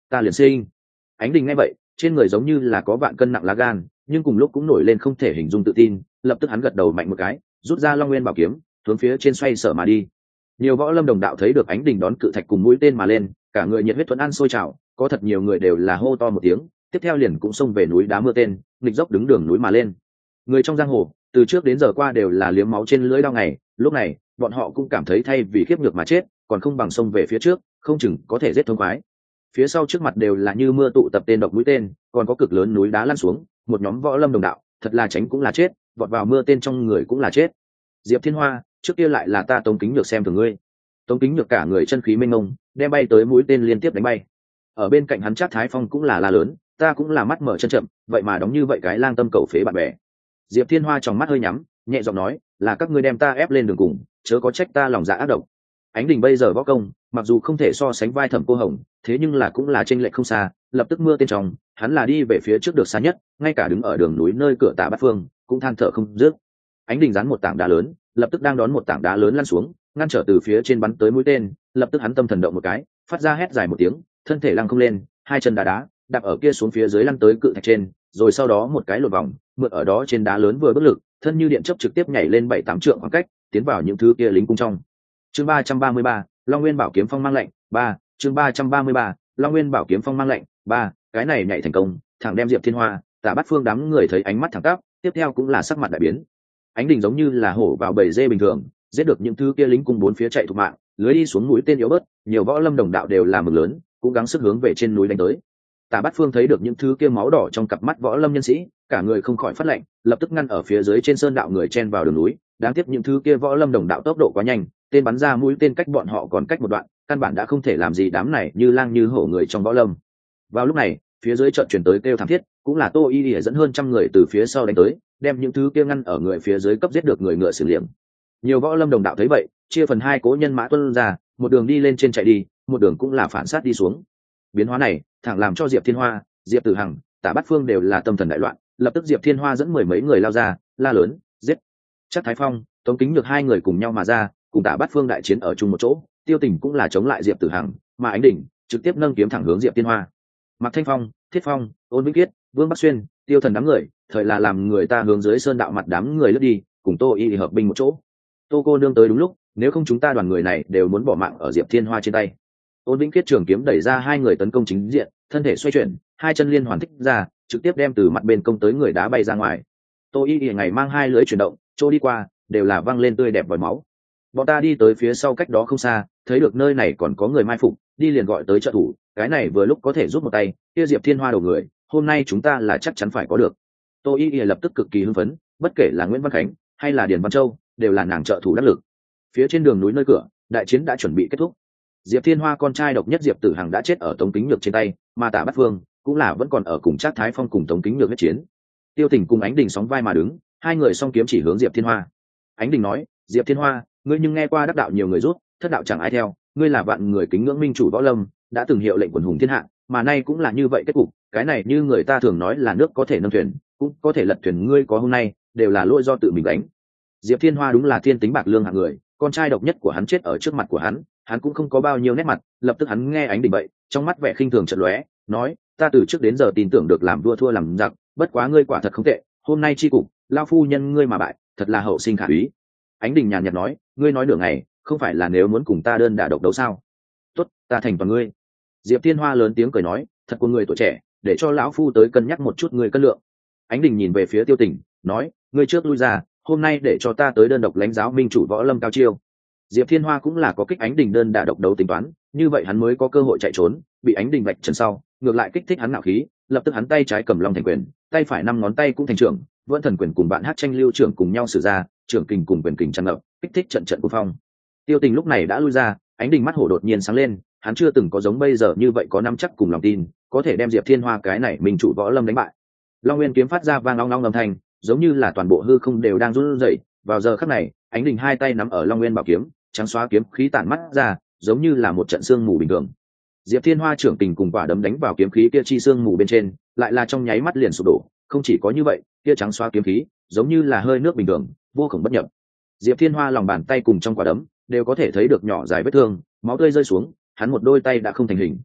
ta liền sinh. Ánh Đình nghe vậy, trên người giống như là có vạn cân nặng lá gan, nhưng cùng lúc cũng nổi lên không thể hình dung tự tin, lập tức hắn gật đầu mạnh một cái, rút ra Long Nguyên Bảo kiếm, hướng phía trên xoay sở mà đi. Nhiều võ lâm đồng đạo thấy được Ánh Đình đón cự thạch cùng mũi tên mà lên, cả người nhiệt huyết thuần ăn sôi trào, có thật nhiều người đều là hô to một tiếng, tiếp theo liền cũng xông về núi đá mưa tên, nghịch dốc đứng đường núi mà lên. Người trong giang hồ, từ trước đến giờ qua đều là liếm máu trên lưỡi đao ngày, lúc này, bọn họ cũng cảm thấy thay vì khiếp nhược mà chết, còn không bằng xông về phía trước, không chừng có thể giết thông khoái. Phía sau trước mặt đều là như mưa tụ tập tên độc mũi tên, còn có cực lớn núi đá lăn xuống, một nhóm võ lâm đồng đạo, thật là tránh cũng là chết, vọt vào mưa tên trong người cũng là chết. Diệp Thiên Hoa, trước kia lại là ta Tống Kính Nhược xem thường ngươi. Tống Kính Nhược cả người chân khí mênh mông, đem bay tới mũi tên liên tiếp đánh bay. Ở bên cạnh hắn Trác Thái Phong cũng là la lớn, ta cũng là mắt mở chân chậm, vậy mà đóng như vậy cái lang tâm cầu phế bạn bè. Diệp Thiên Hoa trong mắt hơi nhắm, nhẹ giọng nói, là các ngươi đem ta ép lên đường cùng, chớ có trách ta lòng dạ ác độc. Ánh Đình bây giờ võ công, mặc dù không thể so sánh vai Thẩm Cô Hồng, thế nhưng là cũng là chênh lệch không xa, lập tức mưa tên trong, hắn là đi về phía trước được xa nhất, ngay cả đứng ở đường núi nơi cửa Tạ Bát Phương, cũng than thở không dứt. Ánh Đình dán một tảng đá lớn, lập tức đang đón một tảng đá lớn lăn xuống, ngăn trở từ phía trên bắn tới mũi tên, lập tức hắn tâm thần động một cái, phát ra hét dài một tiếng, thân thể lăng không lên, hai chân đá đá, đạp ở kia xuống phía dưới lăn tới cự thạch trên, rồi sau đó một cái lột vòng, mượn ở đó trên đá lớn vừa bất lực, thân như điện chớp trực tiếp nhảy lên bảy tám trượng khoảng cách, tiến vào những thứ kia lính cung trong. Chương ba trăm ba mươi ba, Long Nguyên Bảo kiếm phong mang lệnh, ba, chương ba trăm ba mươi ba, Long Nguyên Bảo kiếm phong mang lệnh, ba, cái này nhảy thành công, thẳng đem Diệp Thiên Hoa, Tạ Bát Phương đám người thấy ánh mắt thẳng tắp, tiếp theo cũng là sắc mặt đại biến. Ánh Đình giống như là hổ vào bầy dê bình thường, giết được những thứ kia lính cung bốn phía chạy thục mạng, lưới đi xuống núi tên yếu bớt, nhiều võ lâm đồng đạo đều là mừng lớn, cũng gắng sức hướng về trên núi đánh tới. Tạ Bát Phương thấy được những thứ kia máu đỏ trong cặp mắt võ lâm nhân sĩ, cả người không khỏi phát lạnh, lập tức ngăn ở phía dưới trên sơn đạo người chen vào đường núi, đáng tiếc những thứ kia võ lâm đồng đạo tốc độ quá nhanh, tên bắn ra mũi tên cách bọn họ còn cách một đoạn, căn bản đã không thể làm gì đám này như lang như hổ người trong võ lâm. Vào lúc này, phía dưới chợt truyền tới kêu thảm thiết, cũng là Tô Y Y dẫn hơn trăm người từ phía sau đánh tới, đem những thứ kia ngăn ở người phía dưới cấp giết được người ngựa xử liệm. Nhiều võ lâm đồng đạo thấy vậy, chia phần hai cố nhân mã tuân ra, một đường đi lên trên chạy đi, một đường cũng là phản sát đi xuống. Biến hóa này, thẳng làm cho Diệp Thiên Hoa, Diệp Tử Hằng, Tạ Bát Phương đều là tâm thần đại loạn, lập tức Diệp Thiên Hoa dẫn mười mấy người lao ra, la lớn, giết. Trác Thái Phong, Tống Kính Nhược hai người cùng nhau mà ra, cùng Tạ Bát Phương đại chiến ở chung một chỗ, Tiêu Tình cũng là chống lại Diệp Tử Hằng, mà Ánh Đỉnh trực tiếp nâng kiếm thẳng hướng Diệp Thiên Hoa. Mạc Thanh Phong, Thiết Phong, Ôn Vĩnh Kiết, Vương Bắc Xuyên, Tiêu Thần đám người, thời là làm người ta hướng dưới sơn đạo mặt đám người lướt đi, cùng Tô Y hợp binh một chỗ. Tô cô nương tới đúng lúc, nếu không chúng ta đoàn người này đều muốn bỏ mạng ở Diệp Thiên Hoa trên tay. Ôn Vĩnh Kiết trường kiếm đẩy ra hai người tấn công chính diện, thân thể xoay chuyển, hai chân liên hoàn thích ra, trực tiếp đem từ mặt bên công tới người đá bay ra ngoài. Tô Y ngày mang hai lưỡi chuyển động, chỗ đi qua đều là văng lên tươi đẹp vòi máu. Bọn ta đi tới phía sau cách đó không xa, thấy được nơi này còn có người mai phục, đi liền gọi tới trợ thủ, cái này vừa lúc có thể giúp một tay, kia Diệp Thiên Hoa đầu người, hôm nay chúng ta là chắc chắn phải có được. Tô Y lập tức cực kỳ hưng phấn, bất kể là Nguyễn Văn Khánh hay là Điền Văn Châu, đều là nàng trợ thủ đắc lực. Phía trên đường núi nơi cửa, đại chiến đã chuẩn bị kết thúc. Diệp Thiên Hoa con trai độc nhất Diệp Tử Hằng đã chết ở Tống Kính Nhược trên tay, mà Tạ Bát Phương cũng là vẫn còn ở cùng Trác Thái Phong cùng Tống Kính Nhược huyết chiến. Tiêu Tình cùng Ánh Đình sóng vai mà đứng, hai người song kiếm chỉ hướng Diệp Thiên Hoa. Ánh Đình nói, Diệp Thiên Hoa, ngươi nhưng nghe qua đắc đạo nhiều người rút, thất đạo chẳng ai theo, ngươi là vạn người kính ngưỡng minh chủ võ lâm, đã từng hiệu lệnh quần hùng thiên hạ, mà nay cũng là như vậy kết cục, cái này như người ta thường nói là nước có thể nâng thuyền, cũng có thể lật thuyền, ngươi có hôm nay, đều là lỗi do tự mình đánh. Diệp Thiên Hoa đúng là thiên tính bạc lương hạng người, con trai độc nhất của hắn chết ở trước mặt của hắn, hắn cũng không có bao nhiêu nét mặt, lập tức hắn nghe Ánh Đình vậy, trong mắt vẻ khinh thường chợt lóe, nói, ta từ trước đến giờ tin tưởng được làm vua thua làm giặc, bất quá ngươi quả thật không tệ, hôm nay chi cục, lao phu nhân ngươi mà bại, thật là hậu sinh khả úy. Ánh Đình nhàn nhạt nói, ngươi nói nửa ngày, không phải là nếu muốn cùng ta đơn đả độc đấu sao? Tốt, ta thành toàn ngươi. Diệp Thiên Hoa lớn tiếng cười nói, thật của người tuổi trẻ, để cho lão phu tới cân nhắc một chút người cân lượng. Ánh Đình nhìn về phía Tiêu Tình, nói, ngươi trước lui ra, hôm nay để cho ta tới đơn độc lãnh giáo minh chủ võ lâm cao chiêu. Diệp Thiên Hoa cũng là có kích Ánh Đình đơn đả độc đấu tính toán, như vậy hắn mới có cơ hội chạy trốn, bị Ánh Đình vạch trần sau, ngược lại kích thích hắn ngạo khí, lập tức hắn tay trái cầm long thành quyền, tay phải năm ngón tay cũng thành trưởng, vẫn thần quyền cùng bạn hát tranh lưu trưởng cùng nhau sử ra, trưởng kình cùng quyền kình tràn ngập, kích thích trận trận cuồng phong. Tiêu Tình lúc này đã lui ra, Ánh Đình mắt hổ đột nhiên sáng lên, hắn chưa từng có giống bây giờ như vậy có nắm chắc cùng lòng tin, có thể đem Diệp Thiên Hoa cái này minh chủ võ lâm đánh bại. Long Nguyên kiếm phát ra vang long long âm thanh, giống như là toàn bộ hư không đều đang run rẩy. Vào giờ khắc này, Ánh Đình hai tay nắm ở Long Nguyên bảo kiếm, trắng xóa kiếm khí tản mắt ra, giống như là một trận sương mù bình thường. Diệp Thiên Hoa trưởng tình cùng quả đấm đánh vào kiếm khí kia chi sương mù bên trên, lại là trong nháy mắt liền sụp đổ. Không chỉ có như vậy, kia trắng xóa kiếm khí, giống như là hơi nước bình thường, vô cùng bất nhập. Diệp Thiên Hoa lòng bàn tay cùng trong quả đấm đều có thể thấy được nhỏ dài vết thương, máu tươi rơi xuống, hắn một đôi tay đã không thành hình.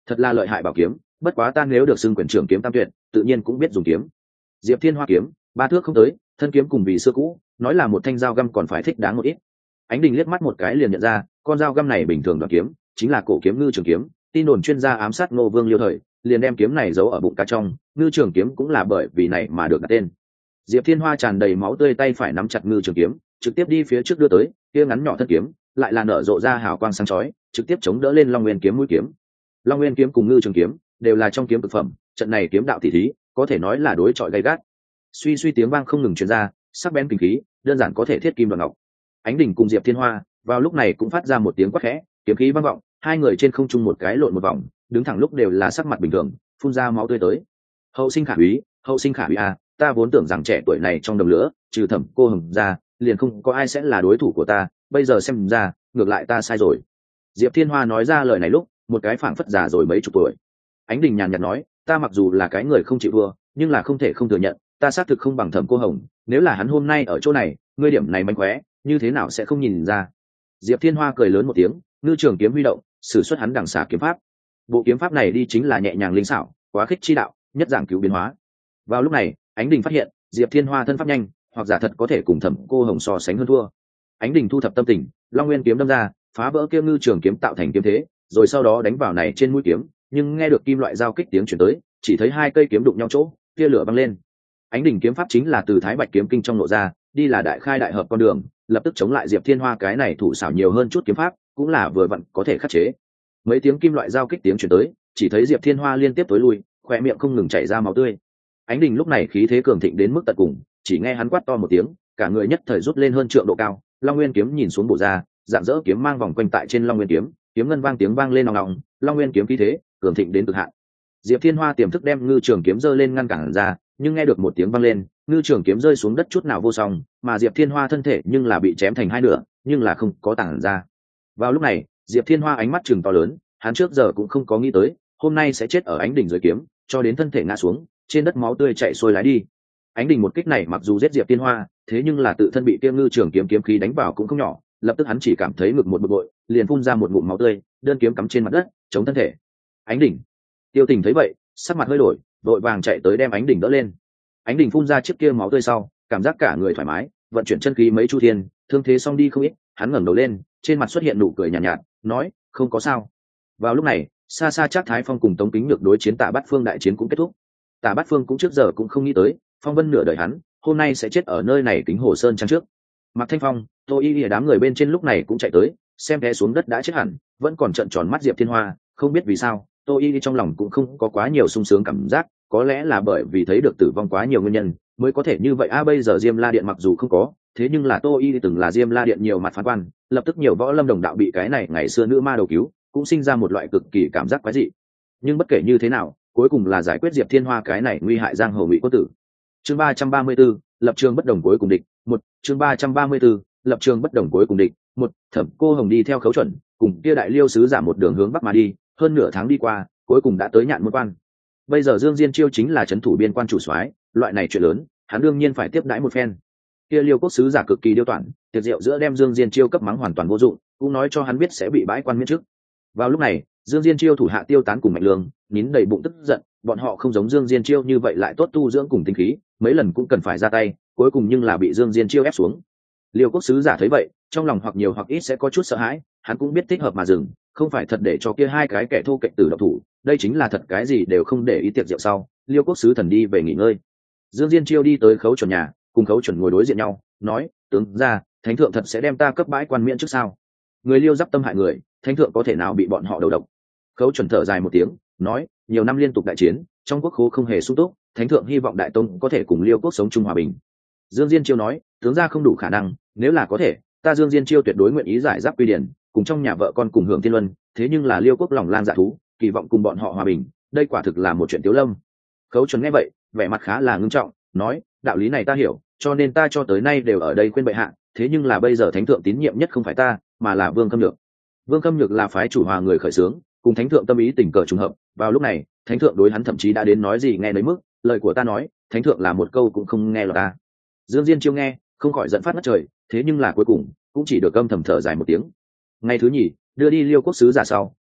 thật là lợi hại bảo kiếm, bất quá ta nếu được xưng quyền trưởng kiếm tam tuyệt, tự nhiên cũng biết dùng kiếm. Diệp Thiên Hoa kiếm ba thước không tới, thân kiếm cùng vì xưa cũ, nói là một thanh dao găm còn phải thích đáng một ít. Ánh Đình liếc mắt một cái liền nhận ra, con dao găm này bình thường đoạt kiếm, chính là cổ kiếm ngư trường kiếm, tin đồn chuyên gia ám sát Ngô Vương Liêu thời, liền đem kiếm này giấu ở bụng cá trong, ngư trường kiếm cũng là bởi vì này mà được đặt tên. Diệp Thiên Hoa tràn đầy máu tươi tay phải nắm chặt ngư trường kiếm, trực tiếp đi phía trước đưa tới, kia ngắn nhỏ thân kiếm, lại là nở rộ ra hào quang sáng chói, trực tiếp chống đỡ lên Long Nguyên kiếm mũi kiếm. Long Nguyên kiếm cùng ngư trường kiếm đều là trong kiếm cực phẩm, trận này kiếm đạo tỷ thí, có thể nói là đối chọi gay gắt. Suy suy tiếng vang không ngừng truyền ra, sắc bén kinh khí, đơn giản có thể thiết kim đoạt ngọc. Ánh Đình cùng Diệp Thiên Hoa vào lúc này cũng phát ra một tiếng quát khẽ, kiếm khí vang vọng, hai người trên không trung một cái lộn một vòng, đứng thẳng lúc đều là sắc mặt bình thường, phun ra máu tươi tới. Hậu sinh khả úy, hậu sinh khả úy à, ta vốn tưởng rằng trẻ tuổi này trong đồng lửa, trừ Thẩm Cô Hồng ra, liền không có ai sẽ là đối thủ của ta, bây giờ xem ra, ngược lại ta sai rồi. Diệp Thiên Hoa nói ra lời này lúc, một cái phảng phất già rồi mấy chục tuổi. Ánh Đình nhàn nhạt nói, ta mặc dù là cái người không chịu thua, nhưng là không thể không thừa nhận, ta xác thực không bằng Thẩm Cô Hồng, nếu là hắn hôm nay ở chỗ này, ngươi điểm này mánh khóe, như thế nào sẽ không nhìn ra. Diệp Thiên Hoa cười lớn một tiếng, ngư trường kiếm huy động, sử xuất hắn đằng xà kiếm pháp. Bộ kiếm pháp này đi chính là nhẹ nhàng linh xảo, quá khích chi đạo, nhất dạng cứu biến hóa. Vào lúc này, Ánh Đình phát hiện, Diệp Thiên Hoa thân pháp nhanh, hoặc giả thật có thể cùng Thẩm Cô Hồng so sánh hơn thua. Ánh Đình thu thập tâm tình, Long Nguyên kiếm đâm ra, phá vỡ kia ngư trường kiếm tạo thành kiếm thế, rồi sau đó đánh vào này trên mũi kiếm, nhưng nghe được kim loại giao kích tiếng truyền tới, chỉ thấy hai cây kiếm đụng nhau chỗ, tia lửa băng lên. Ánh Đình kiếm pháp chính là từ Thái Bạch kiếm kinh trong nội ra, đi là đại khai đại hợp con đường, lập tức chống lại Diệp Thiên Hoa cái này thủ xảo nhiều hơn chút kiếm pháp, cũng là vừa vặn có thể khắc chế. Mấy tiếng kim loại giao kích tiếng truyền tới, chỉ thấy Diệp Thiên Hoa liên tiếp tối lui, khóe miệng không ngừng chảy ra máu tươi. Ánh Đình lúc này khí thế cường thịnh đến mức tận cùng, chỉ nghe hắn quát to một tiếng, cả người nhất thời rút lên hơn trượng độ cao, Long Nguyên kiếm nhìn xuống bổ ra, dạng dỡ kiếm mang vòng quanh tại trên Long Nguyên kiếm, kiếm ngân vang tiếng vang lên ong ong, Long Nguyên kiếm khí thế cường thịnh đến cực hạn. Diệp Thiên Hoa tiềm thức đem ngư trường kiếm giơ lên ngăn cản ra, nhưng nghe được một tiếng vang lên, ngư trường kiếm rơi xuống đất chút nào vô song, mà Diệp Thiên Hoa thân thể nhưng là bị chém thành hai nửa, nhưng là không có tản ra. Vào lúc này, Diệp Thiên Hoa ánh mắt trừng to lớn, hắn trước giờ cũng không có nghĩ tới, hôm nay sẽ chết ở Ánh Đình dưới kiếm, cho đến thân thể ngã xuống, trên đất máu tươi chảy xuôi lái đi. Ánh Đình một kích này mặc dù giết Diệp Thiên Hoa, thế nhưng là tự thân bị Tiêu Ngư trường kiếm kiếm khí đánh vào cũng không nhỏ, lập tức hắn chỉ cảm thấy ngực một bực bội, liền phun ra một ngụm máu tươi, đơn kiếm cắm trên mặt đất, chống thân thể. Ánh Đình, Tiêu Tình thấy vậy, sắc mặt hơi đổi, vội vàng chạy tới đem Ánh Đình đỡ lên. Ánh Đình phun ra chiếc kia máu tươi sau, cảm giác cả người thoải mái, vận chuyển chân khí mấy chu thiên, thương thế xong đi không ít, hắn ngẩng đầu lên, trên mặt xuất hiện nụ cười nhàn nhạt, nhạt, nói, không có sao. Vào lúc này, xa xa Trác Thái Phong cùng Tống Kính Nhược đối chiến Tả Bát Phương đại chiến cũng kết thúc. Tả Bát Phương cũng trước giờ cũng không nghĩ tới, Phong Vân nửa đời hắn, hôm nay sẽ chết ở nơi này Kính Hồ Sơn trang trước. Mạc Thanh Phong, Tô Y Y đám người bên trên lúc này cũng chạy tới, xem té xuống đất đã chết hẳn, vẫn còn trợn tròn mắt Diệp Thiên Hoa, không biết vì sao, Tô Y Y trong lòng cũng không có quá nhiều sung sướng cảm giác, có lẽ là bởi vì thấy được tử vong quá nhiều nguyên nhân, mới có thể như vậy. A à, bây giờ Diêm La Điện mặc dù không có, thế nhưng là Tô Y Y từng là Diêm La Điện nhiều mặt phán quan, lập tức nhiều võ lâm đồng đạo bị cái này ngày xưa nữ ma đầu cứu, cũng sinh ra một loại cực kỳ cảm giác quái dị. Nhưng bất kể như thế nào, cuối cùng là giải quyết Diệp Thiên Hoa cái này nguy hại giang hồ ngụy quân tử. Chương ba trăm ba mươi 34, lập trường bất đồng cuối cùng địch, một, chương ba trăm ba mươi 34, lập trường bất đồng cuối cùng địch, một, Thẩm Cô Hồng đi theo Khấu Chuẩn, cùng kia đại liêu sứ giả một đường hướng bắc mà đi, hơn nửa tháng đi qua, cuối cùng đã tới Nhạn Môn quan. Bây giờ Dương Diên Chiêu chính là trấn thủ biên quan chủ soái, loại này chuyện lớn, hắn đương nhiên phải tiếp đãi một phen. Kia liêu quốc sứ giả cực kỳ điêu toản, tiệc rượu giữa đem Dương Diên Chiêu cấp mắng hoàn toàn vô dụng, cũng nói cho hắn biết sẽ bị bãi quan miễn chức. Vào lúc này, Dương Diên Chiêu thủ hạ Tiêu Tán cùng Mạnh Lương, nín đầy bụng tức giận, bọn họ không giống Dương Diên Chiêu như vậy lại tốt tu dưỡng cùng tinh khí, mấy lần cũng cần phải ra tay, cuối cùng nhưng là bị Dương Diên Chiêu ép xuống. Liêu quốc sứ giả thấy vậy, trong lòng hoặc nhiều hoặc ít sẽ có chút sợ hãi, hắn cũng biết thích hợp mà dừng, không phải thật để cho kia hai cái kẻ thô kệch tử độc thủ, đây chính là thật cái gì đều không để ý. Tiệc rượu sau, Liêu quốc sứ thần đi về nghỉ ngơi. Dương Diên Chiêu đi tới Khấu Chuẩn nhà, cùng Khấu Chuẩn ngồi đối diện nhau, nói: "Tướng gia, thánh thượng thật sẽ đem ta cấp bãi quan miễn trước sao? Người Liêu giáp tâm hại người, thánh thượng có thể nào bị bọn họ đầu độc?" Khấu Chuẩn thở dài một tiếng, nói: "Nhiều năm liên tục đại chiến, trong quốc khố không hề sung túc, thánh thượng hy vọng đại tông có thể cùng Liêu quốc sống chung hòa bình." Dương Diên Chiêu nói: "Tướng gia không đủ khả năng, nếu là có thể, ta Dương Diên Chiêu tuyệt đối nguyện ý giải giáp quy điển, cùng trong nhà vợ con cùng hưởng thiên luân, thế nhưng là Liêu quốc lòng lang dạ thú, kỳ vọng cùng bọn họ hòa bình, đây quả thực là một chuyện tiếu lâm." Khấu Chuẩn nghe vậy, vẻ mặt khá là ngưng trọng, nói: "Đạo lý này ta hiểu, cho nên ta cho tới nay đều ở đây khuyên bệ hạ, thế nhưng là bây giờ thánh thượng tín nhiệm nhất không phải ta, mà là Vương Khâm Nhược. Vương Khâm Nhược là phái chủ hòa người khởi xướng, cùng thánh thượng tâm ý tình cờ trùng hợp, vào lúc này, thánh thượng đối hắn thậm chí đã đến nói gì nghe nấy mức, lời của ta nói, thánh thượng là một câu cũng không nghe lọt ta." Dương Diên Chiêu nghe, không khỏi giận phát ngất trời, thế nhưng là cuối cùng cũng chỉ được âm thầm thở dài một tiếng. Ngày thứ nhì, đưa đi Liêu quốc sứ giả sau,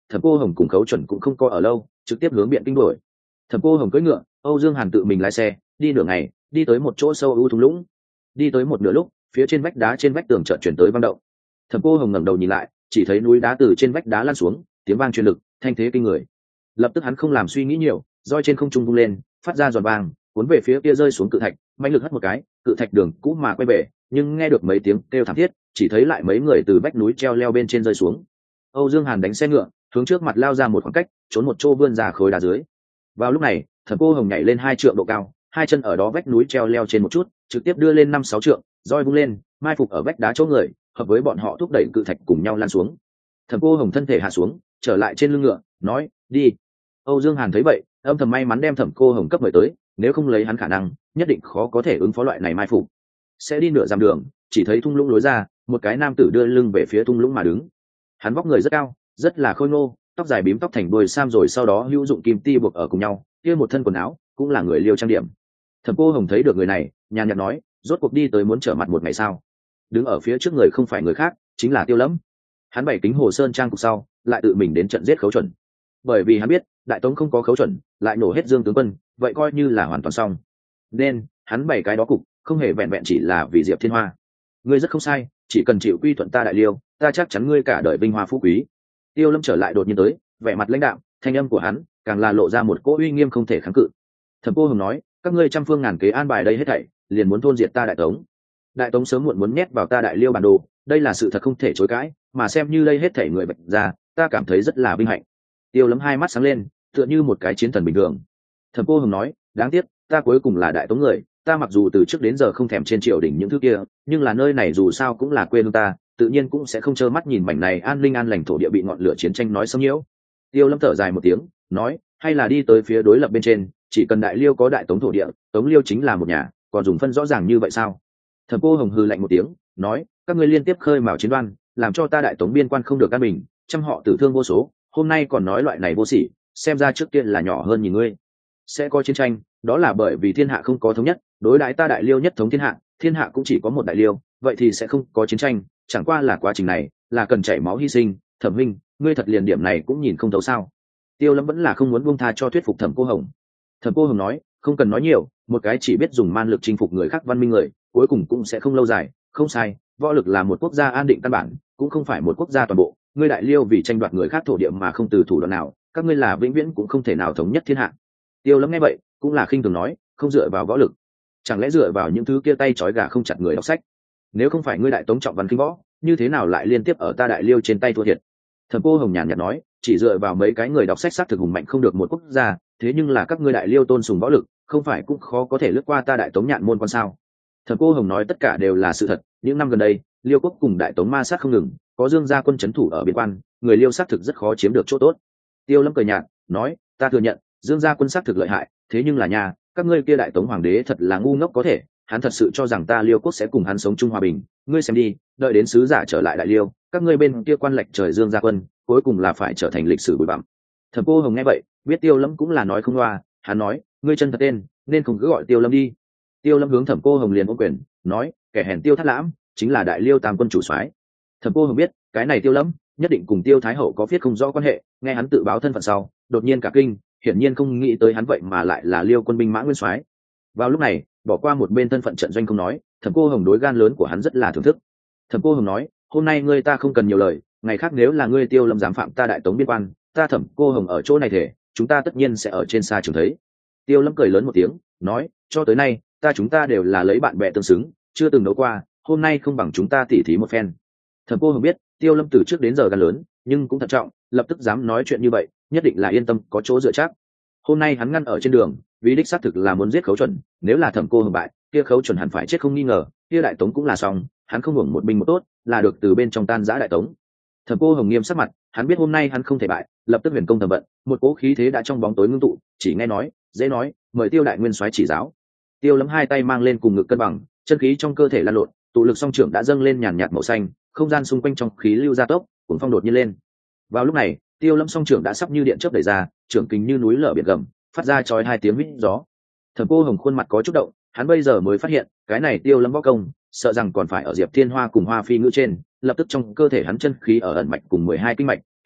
Thẩm Cô Hồng cùng Khấu Chuẩn cũng không coi ở lâu, trực tiếp hướng Biện Kinh đuổi. Thẩm Cô Hồng cưỡi ngựa, Âu Dương Hàn tự mình lái xe, đi nửa ngày, đi tới một chỗ sâu u thung lũng. Đi tới một nửa lúc, phía trên vách đá trên vách tường chợt chuyển tới vang động. Thẩm Cô Hồng ngẩng đầu nhìn lại, chỉ thấy núi đá từ trên vách đá lăn xuống, tiếng vang truyền lực, thanh thế kinh người. Lập tức hắn không làm suy nghĩ nhiều, roi trên không trung vung lên, phát ra giòn vang, cuốn về phía kia rơi xuống cự thạch, mạnh lực hất một cái, cự thạch đường cũ mà quay về, nhưng nghe được mấy tiếng kêu thảm thiết, chỉ thấy lại mấy người từ vách núi treo leo bên trên rơi xuống. Âu Dương Hàn đánh xe ngựa, hướng trước mặt lao ra một khoảng cách, trốn một chỗ vươn ra khối đá dưới. Vào lúc này, Thẩm Cô Hồng nhảy lên hai trượng độ cao, hai chân ở đó vách núi treo leo trên một chút, trực tiếp đưa lên năm sáu trượng, roi vung lên, mai phục ở vách đá chỗ người, hợp với bọn họ thúc đẩy cự thạch cùng nhau lan xuống. Thẩm Cô Hồng thân thể hạ xuống, trở lại trên lưng ngựa, nói: "Đi." Âu Dương Hàn thấy vậy, âm thầm may mắn đem Thẩm Cô Hồng cấp mời tới, nếu không lấy hắn khả năng, nhất định khó có thể ứng phó loại này mai phục. Sẽ đi nửa dặm đường, chỉ thấy thung lũng lối ra, một cái nam tử đưa lưng về phía thung lũng mà đứng. Hắn vóc người rất cao, rất là khôi ngô, tóc dài bím tóc thành đuôi sam rồi sau đó hữu dụng kim ti buộc ở cùng nhau, kia một thân quần áo cũng là người Liêu trang điểm. Thẩm Cô Hồng thấy được người này, nhàn nhạt nói: "Rốt cuộc đi tới muốn trở mặt một ngày sao?" Đứng ở phía trước người không phải người khác, chính là Tiêu Lâm. Hắn bày kính Hồ Sơn trang cục sau, lại tự mình đến trận giết Khấu Chuẩn. Bởi vì hắn biết, Đại Tống không có Khấu Chuẩn, lại nổ hết Dương tướng quân, vậy coi như là hoàn toàn xong. Nên, hắn bày cái đó cục, không hề vẹn vẹn chỉ là vì Diệp Thiên Hoa. Ngươi rất không sai, chỉ cần chịu quy thuận ta Đại Liêu, ta chắc chắn ngươi cả đời vinh hoa phú quý. Tiêu Lâm trở lại đột nhiên tới, vẻ mặt lãnh đạm, thanh âm của hắn càng là lộ ra một cỗ uy nghiêm không thể kháng cự. Thẩm Cô Hồng nói: "Các ngươi trăm phương ngàn kế an bài đây hết thảy, liền muốn thôn diệt ta Đại Tống. Đại Tống sớm muộn muốn nhét vào ta Đại Liêu bản đồ, đây là sự thật không thể chối cãi, mà xem như đây hết thảy người bệnh ra, ta cảm thấy rất là vinh hạnh." Tiêu Lâm hai mắt sáng lên, tựa như một cái chiến thần bình thường. Thẩm Cô Hồng nói: "Đáng tiếc, ta cuối cùng là Đại Tống người, ta mặc dù từ trước đến giờ không thèm trên triều đình những thứ kia, nhưng là nơi này dù sao cũng là quê hương ta, tự nhiên cũng sẽ không trơ mắt nhìn mảnh này an ninh an lành thổ địa bị ngọn lửa chiến tranh nói xâm nhiễu." Tiêu Lâm thở dài một tiếng, nói: "Hay là đi tới phía đối lập bên trên, chỉ cần Đại Liêu có Đại Tống thổ địa, Tống Liêu chính là một nhà, còn dùng phân rõ ràng như vậy sao?" Thẩm Cô Hồng hừ lạnh một tiếng, nói: "Các ngươi liên tiếp khơi mào chiến đoan, làm cho ta Đại Tống biên quan không được an bình, trăm họ tử thương vô số, hôm nay còn nói loại này vô sỉ, xem ra trước kia là nhỏ hơn nhìn ngươi. Sẽ có chiến tranh, đó là bởi vì thiên hạ không có thống nhất, đối đãi ta Đại Liêu nhất thống thiên hạ, thiên hạ cũng chỉ có một Đại Liêu, vậy thì sẽ không có chiến tranh, chẳng qua là quá trình này là cần chảy máu hy sinh. Thẩm minh, ngươi thật liền điểm này cũng nhìn không thấu sao?" Tiêu Lâm vẫn là không muốn buông tha cho thuyết phục Thẩm Cô Hồng. Thẩm Cô Hồng nói: "Không cần nói nhiều, một cái chỉ biết dùng man lực chinh phục người khác văn minh người, cuối cùng cũng sẽ không lâu dài. Không sai, võ lực là một quốc gia an định căn bản, cũng không phải một quốc gia toàn bộ. Ngươi Đại Liêu vì tranh đoạt người khác thổ địa mà không từ thủ đoạn nào, các ngươi là vĩnh viễn cũng không thể nào thống nhất thiên hạ." Tiêu Lâm nghe vậy, cũng là khinh thường nói: "Không dựa vào võ lực, chẳng lẽ dựa vào những thứ kia tay trói gà không chặt người đọc sách? Nếu không phải ngươi Đại Tống trọng văn kinh võ, như thế nào lại liên tiếp ở ta Đại Liêu trên tay thua thiệt?" Thẩm Cô Hồng nhàn nhạt nói: "Chỉ dựa vào mấy cái người đọc sách xác thực hùng mạnh không được một quốc gia, thế nhưng là các ngươi Đại Liêu tôn sùng võ lực, không phải cũng khó có thể lướt qua ta Đại Tống nhạn môn quan sao?" Thẩm Cô Hồng nói tất cả đều là sự thật, những năm gần đây, Liêu quốc cùng Đại Tống ma sát không ngừng, có Dương gia quân trấn thủ ở biên quan, người Liêu xác thực rất khó chiếm được chỗ tốt. Tiêu Lâm cười nhạt, nói: "Ta thừa nhận, Dương gia quân xác thực lợi hại, thế nhưng là nhà, các ngươi kia Đại Tống hoàng đế thật là ngu ngốc có thể, hắn thật sự cho rằng ta Liêu quốc sẽ cùng hắn sống chung hòa bình. Ngươi xem đi, đợi đến sứ giả trở lại Đại Liêu, các ngươi bên kia quan lệch trời Dương gia quân, cuối cùng là phải trở thành lịch sử bụi bặm." Thẩm Cô Hồng nghe vậy, biết Tiêu Lâm cũng là nói không loa, hắn nói: "Ngươi chân thật tên, nên không cứ gọi Tiêu Lâm đi." Tiêu Lâm hướng Thẩm Cô Hồng liền ôm quyền, nói: "Kẻ hèn Tiêu Thát Lãm, chính là Đại Liêu tam quân chủ soái." Thẩm Cô Hồng biết, cái này Tiêu Lâm nhất định cùng Tiêu Thái Hậu có viết không rõ quan hệ, nghe hắn tự báo thân phận sau, đột nhiên cả kinh, hiển nhiên không nghĩ tới hắn vậy mà lại là Liêu quân binh mã nguyên soái. Vào lúc này, bỏ qua một bên thân phận trận doanh không nói, Thẩm Cô Hồng đối gan lớn của hắn rất là thưởng thức. Thẩm Cô Hồng nói: "Hôm nay ngươi ta không cần nhiều lời, ngày khác nếu là ngươi Tiêu Lâm dám phạm ta Đại Tống biên quan, ta Thẩm Cô Hồng ở chỗ này thể, chúng ta tất nhiên sẽ ở trên xa trường thấy." Tiêu Lâm cười lớn một tiếng, nói: "Cho tới nay, ta chúng ta đều là lấy bạn bè tương xứng, chưa từng đấu qua, hôm nay không bằng chúng ta tỉ thí một phen." Thẩm Cô Hồng biết, Tiêu Lâm từ trước đến giờ gan lớn, nhưng cũng thận trọng, lập tức dám nói chuyện như vậy, nhất định là yên tâm có chỗ dựa chắc. Hôm nay hắn ngăn ở trên đường, vì đích xác thực là muốn giết Khấu Chuẩn, nếu là Thẩm Cô Hồng bại, kia Khấu Chuẩn hẳn phải chết không nghi ngờ, kia Đại Tống cũng là xong, hắn không hưởng một binh một tốt, là được từ bên trong tan rã Đại Tống. Thẩm Cô Hồng nghiêm sắc mặt, hắn biết hôm nay hắn không thể bại, lập tức huyền công thẩm vận, một cỗ khí thế đã trong bóng tối ngưng tụ, chỉ nghe nói, dễ nói, mời Tiêu đại nguyên soái chỉ giáo. Tiêu Lâm hai tay mang lên cùng ngực cân bằng, chân khí trong cơ thể lan lộn, tụ lực song trưởng đã dâng lên nhàn nhạt màu xanh, không gian xung quanh trong khí lưu gia tốc, cuồng phong đột nhiên lên. Vào lúc này, Tiêu Lâm song trưởng đã sắp như điện chớp đẩy ra, trưởng kình như núi lở biển gầm, phát ra chói hai tiếng huýt gió. Thẩm Cô Hồng khuôn mặt có chút động, hắn bây giờ mới phát hiện, cái này Tiêu Lâm võ công, sợ rằng còn phải ở Diệp Thiên Hoa cùng Hoa Phi ngữ trên, lập tức trong cơ thể hắn chân khí ở ẩn mạch cùng mười hai kinh mạch,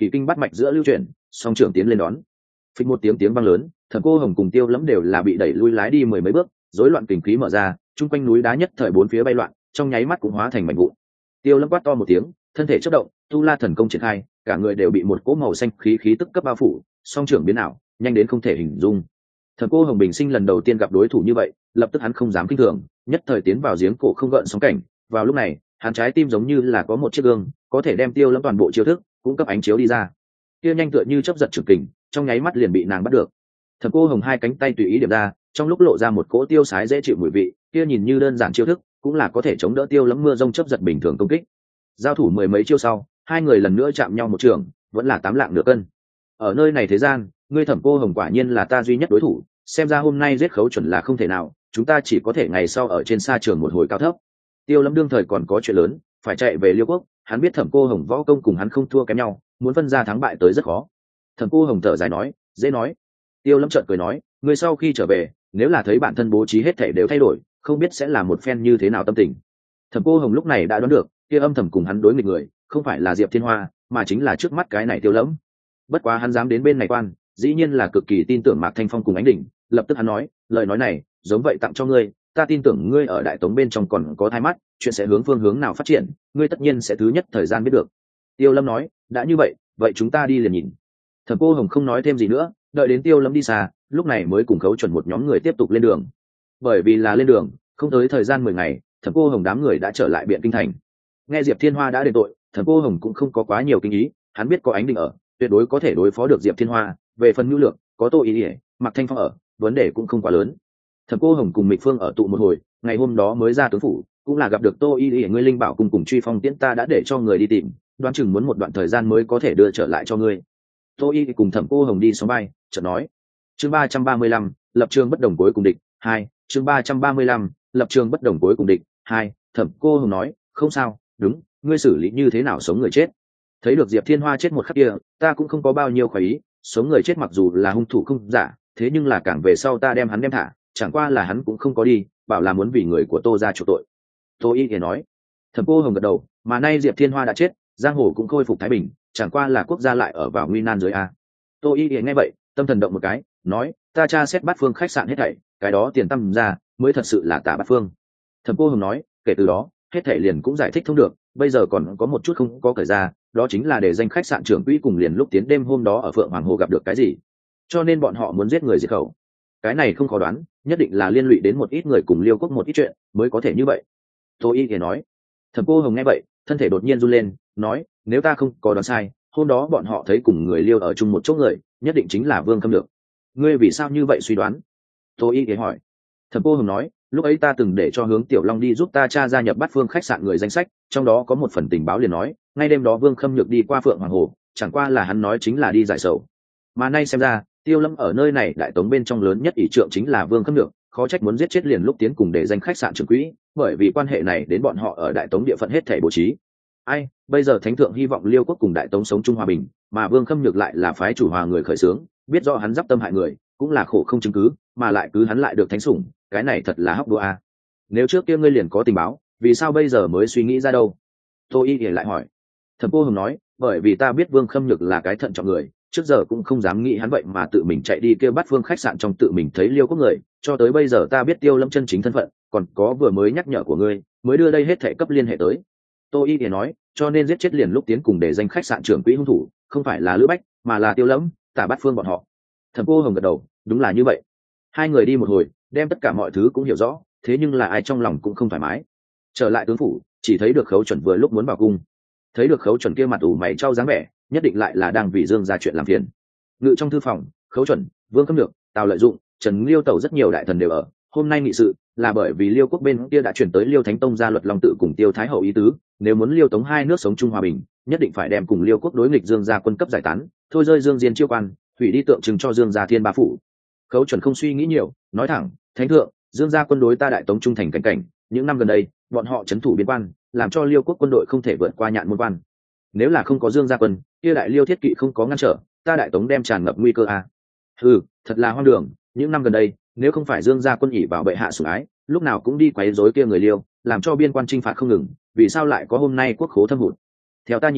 kỳ kinh bắt mạch giữa lưu chuyển, song trưởng tiến lên đón. Phịch một tiếng tiếng vang lớn, Thẩm Cô Hồng cùng Tiêu Lâm đều là bị đẩy lui lái đi mười mấy bước, rối loạn kình khí mở ra, trung quanh núi đá nhất thời bốn phía bay loạn, trong nháy mắt cũng hóa thành mảnh vụn. Tiêu Lâm quát to một tiếng, thân thể chớp động, tu la thần công triển khai, cả người đều bị một cỗ màu xanh khí khí tức cấp bao phủ, song trưởng biến ảo, nhanh đến không thể hình dung. Thẩm Cô Hồng bình sinh lần đầu tiên gặp đối thủ như vậy, lập tức hắn không dám kinh thường, nhất thời tiến vào giếng cổ không gợn sóng cảnh. Vào lúc này, hắn trái tim giống như là có một chiếc gương, có thể đem Tiêu Lâm toàn bộ chiêu thức cũng cấp ánh chiếu đi ra. Kia nhanh tựa như chớp giật trường kình, trong nháy mắt liền bị nàng bắt được. Thẩm Cô Hồng hai cánh tay tùy ý điểm ra, trong lúc lộ ra một cỗ tiêu sái dễ chịu mùi vị, kia nhìn như đơn giản chiêu thức, cũng là có thể chống đỡ Tiêu Lâm mưa rông chớp giật bình thường công kích. Giao thủ mười mấy chiêu sau, hai người lần nữa chạm nhau một trường, vẫn là tám lạng nửa cân. Ở nơi này thế gian, ngươi Thẩm Cô Hồng quả nhiên là ta duy nhất đối thủ, xem ra hôm nay giết Khấu Chuẩn là không thể nào, chúng ta chỉ có thể ngày sau ở trên sa trường một hồi cao thấp. Tiêu Lâm đương thời còn có chuyện lớn, phải chạy về Liêu Quốc, hắn biết Thẩm Cô Hồng võ công cùng hắn không thua kém nhau, muốn phân ra thắng bại tới rất khó. Thẩm Cô Hồng thở dài nói, dễ nói. Tiêu Lâm chợt cười nói, ngươi sau khi trở về, nếu là thấy bản thân bố trí hết thảy đều thay đổi, không biết sẽ là một phen như thế nào tâm tình. Thẩm Cô Hồng lúc này đã đoán được, kia âm thầm cùng hắn đối nghịch người, không phải là Diệp Thiên Hoa, mà chính là trước mắt cái này Tiêu Lâm. Bất quá hắn dám đến bên này quan, dĩ nhiên là cực kỳ tin tưởng Mạc Thanh Phong cùng Ánh Đỉnh, lập tức hắn nói, lời nói này, giống vậy tặng cho ngươi, ta tin tưởng ngươi ở Đại Tống bên trong còn có thai mắt, chuyện sẽ hướng phương hướng nào phát triển, ngươi tất nhiên sẽ thứ nhất thời gian biết được. Tiêu Lâm nói, đã như vậy, vậy chúng ta đi liền nhìn. Thẩm Cô Hồng không nói thêm gì nữa, đợi đến Tiêu Lâm đi xa, lúc này mới cùng Khấu Chuẩn một nhóm người tiếp tục lên đường. Bởi vì là lên đường, không tới thời gian mười ngày, Thẩm Cô Hồng đám người đã trở lại Biện Kinh thành. Nghe Diệp Thiên Hoa đã đền tội, Thẩm Cô Hồng cũng không có quá nhiều kinh ý, hắn biết có Ánh Đỉnh ở, tuyệt đối có thể đối phó được Diệp Thiên Hoa. Về phần nhu lược, có Tô Ý Ỉa, Mạc Thanh Phong ở, vấn đề cũng không quá lớn. Thẩm Cô Hồng cùng Mịch Phương ở tụ một hồi, ngày hôm đó mới ra tướng phủ, cũng là gặp được Tô Y Y, ngươi Linh Bảo cùng cùng Truy Phong Tiễn ta đã để cho người đi tìm, đoán chừng muốn một đoạn thời gian mới có thể đưa trở lại cho ngươi. Tô Y cùng Thẩm Cô Hồng đi sóng bay, chợt nói. Chương ba trăm ba mươi lăm, lập trường bất đồng cuối cùng địch, hai. Chương ba trăm ba mươi lăm, lập trường bất đồng cuối cùng địch, hai. Thẩm Cô Hồng nói, không sao, đúng, ngươi xử lý như thế nào sống người chết. Thấy được Diệp Thiên Hoa chết một khắc kia, ta cũng không có bao nhiêu khoái ý, sống người chết mặc dù là hung thủ không giả, thế nhưng là càng về sau ta đem hắn đem thả, chẳng qua là hắn cũng không có đi, bảo là muốn vì người của Tô ra chuộc tội. Tô Y thì nói. Thẩm Cô Hồng gật đầu, mà nay Diệp Thiên Hoa đã chết, giang hồ cũng khôi phục thái bình, chẳng qua là quốc gia lại ở vào nguy nan dưới a. Tô Y thì nghe vậy, tâm thần động một cái, nói, ta tra xét Bát Phương khách sạn hết thảy, cái đó tiền tâm ra, mới thật sự là Tả Bát Phương. Thẩm Cô Hồng nói, kể từ đó, hết thảy liền cũng giải thích thông được, bây giờ còn có một chút không có cởi ra, đó chính là để danh khách sạn trưởng quỹ cùng liền lúc tiến đêm hôm đó ở Phượng Hoàng Hồ gặp được cái gì, cho nên bọn họ muốn giết người diệt khẩu. Cái này không khó đoán, nhất định là liên lụy đến một ít người cùng Liêu Quốc một ít chuyện mới có thể như vậy. Tô Y thì nói. Thẩm Cô Hồng nghe vậy, thân thể đột nhiên run lên, nói, nếu ta không có đoán sai, hôm đó bọn họ thấy cùng người Liêu ở chung một chỗ người, nhất định chính là Vương Khâm Được. Ngươi vì sao như vậy suy đoán? Tô Y thì hỏi. Thẩm Cô Hồng nói, lúc ấy ta từng để cho Hướng Tiểu Long đi giúp ta tra gia nhập Bát Phương khách sạn người danh sách, trong đó có một phần tình báo liền nói, ngay đêm đó Vương Khâm Nhược đi qua Phượng Hoàng Hồ, chẳng qua là hắn nói chính là đi giải sầu. Mà nay xem ra, Tiêu Lâm ở nơi này Đại Tống bên trong lớn nhất ỷ trượng chính là Vương Khâm Nhược, khó trách muốn giết chết liền lúc tiến cùng để danh khách sạn trưởng quỹ, bởi vì quan hệ này đến bọn họ ở Đại Tống địa phận hết thảy bố trí. Ai, bây giờ Thánh thượng hy vọng Liêu Quốc cùng Đại Tống sống chung hòa bình, mà Vương Khâm Nhược lại là phái chủ hòa người khởi xướng, biết rõ hắn giáp tâm hại người, cũng là khổ không chứng cứ, mà lại cứ hắn lại được thánh sủng, cái này thật là hóc đũa a. Nếu trước kia ngươi liền có tình báo, vì sao bây giờ mới suy nghĩ ra đâu? Tô Y lại hỏi. Thẩm Cô Hồng nói, bởi vì ta biết Vương Khâm Nhược là cái thận trọng người, trước giờ cũng không dám nghĩ hắn vậy mà tự mình chạy đi kêu Bát Phương khách sạn trong tự mình thấy Liêu Quốc người, cho tới bây giờ ta biết Tiêu Lâm chân chính thân phận, còn có vừa mới nhắc nhở của ngươi, mới đưa đây hết thảy cấp liên hệ tới. Tô Y thì nói, cho nên giết chết liền lúc tiến cùng để danh khách sạn trưởng quỹ hung thủ, không phải là Lữ Bách, mà là Tiêu Lâm, Tả Bát Phương bọn họ. Thẩm Cô Hồng gật đầu, đúng là như vậy. Hai người đi một hồi, đem tất cả mọi thứ cũng hiểu rõ, thế nhưng là ai trong lòng cũng không thoải mái. Trở lại tướng phủ, chỉ thấy được Khấu Chuẩn vừa lúc muốn vào cung. Thấy được Khấu Chuẩn kia mặt ủ mày trao dáng vẻ, nhất định lại là đang vì Dương ra chuyện làm phiền. Ngự trong thư phòng, Khấu Chuẩn, Vương Khâm Được, Tào Lợi Dụng, Trần Liêu Tẩu rất nhiều đại thần đều ở. Hôm nay nghị sự là bởi vì Liêu Quốc bên kia đã chuyển tới Liêu Thánh Tông gia luật Long Tự cùng Tiêu Thái Hậu ý tứ, nếu muốn Liêu Tống hai nước sống chung hòa bình, nhất định phải đem cùng Liêu Quốc đối nghịch Dương gia quân cấp giải tán, thôi rơi Dương Diên chiêu quan, hủy đi tượng trưng cho Dương gia thiên ba phủ. Khấu Chuẩn không suy nghĩ nhiều, nói thẳng, Thánh thượng, Dương gia quân đối ta Đại Tống trung thành cảnh cảnh, những năm gần đây, bọn họ trấn thủ biên quan, làm cho Liêu Quốc quân đội không thể vượt qua nhạn môn quan. Nếu là không có Dương gia quân, kia Đại Liêu thiết kỵ không có ngăn trở, ta Đại Tống đem tràn ngập nguy cơ a. Ừ, thật là hoang đường, những năm gần đây, nếu không phải Dương gia quân ỷ bảo bệ hạ sủng ái, lúc nào cũng đi quấy rối kia người Liêu, làm cho biên quan chinh phạt không ngừng, vì sao lại có hôm nay quốc khố thâm hụt? Theo ta nhìn,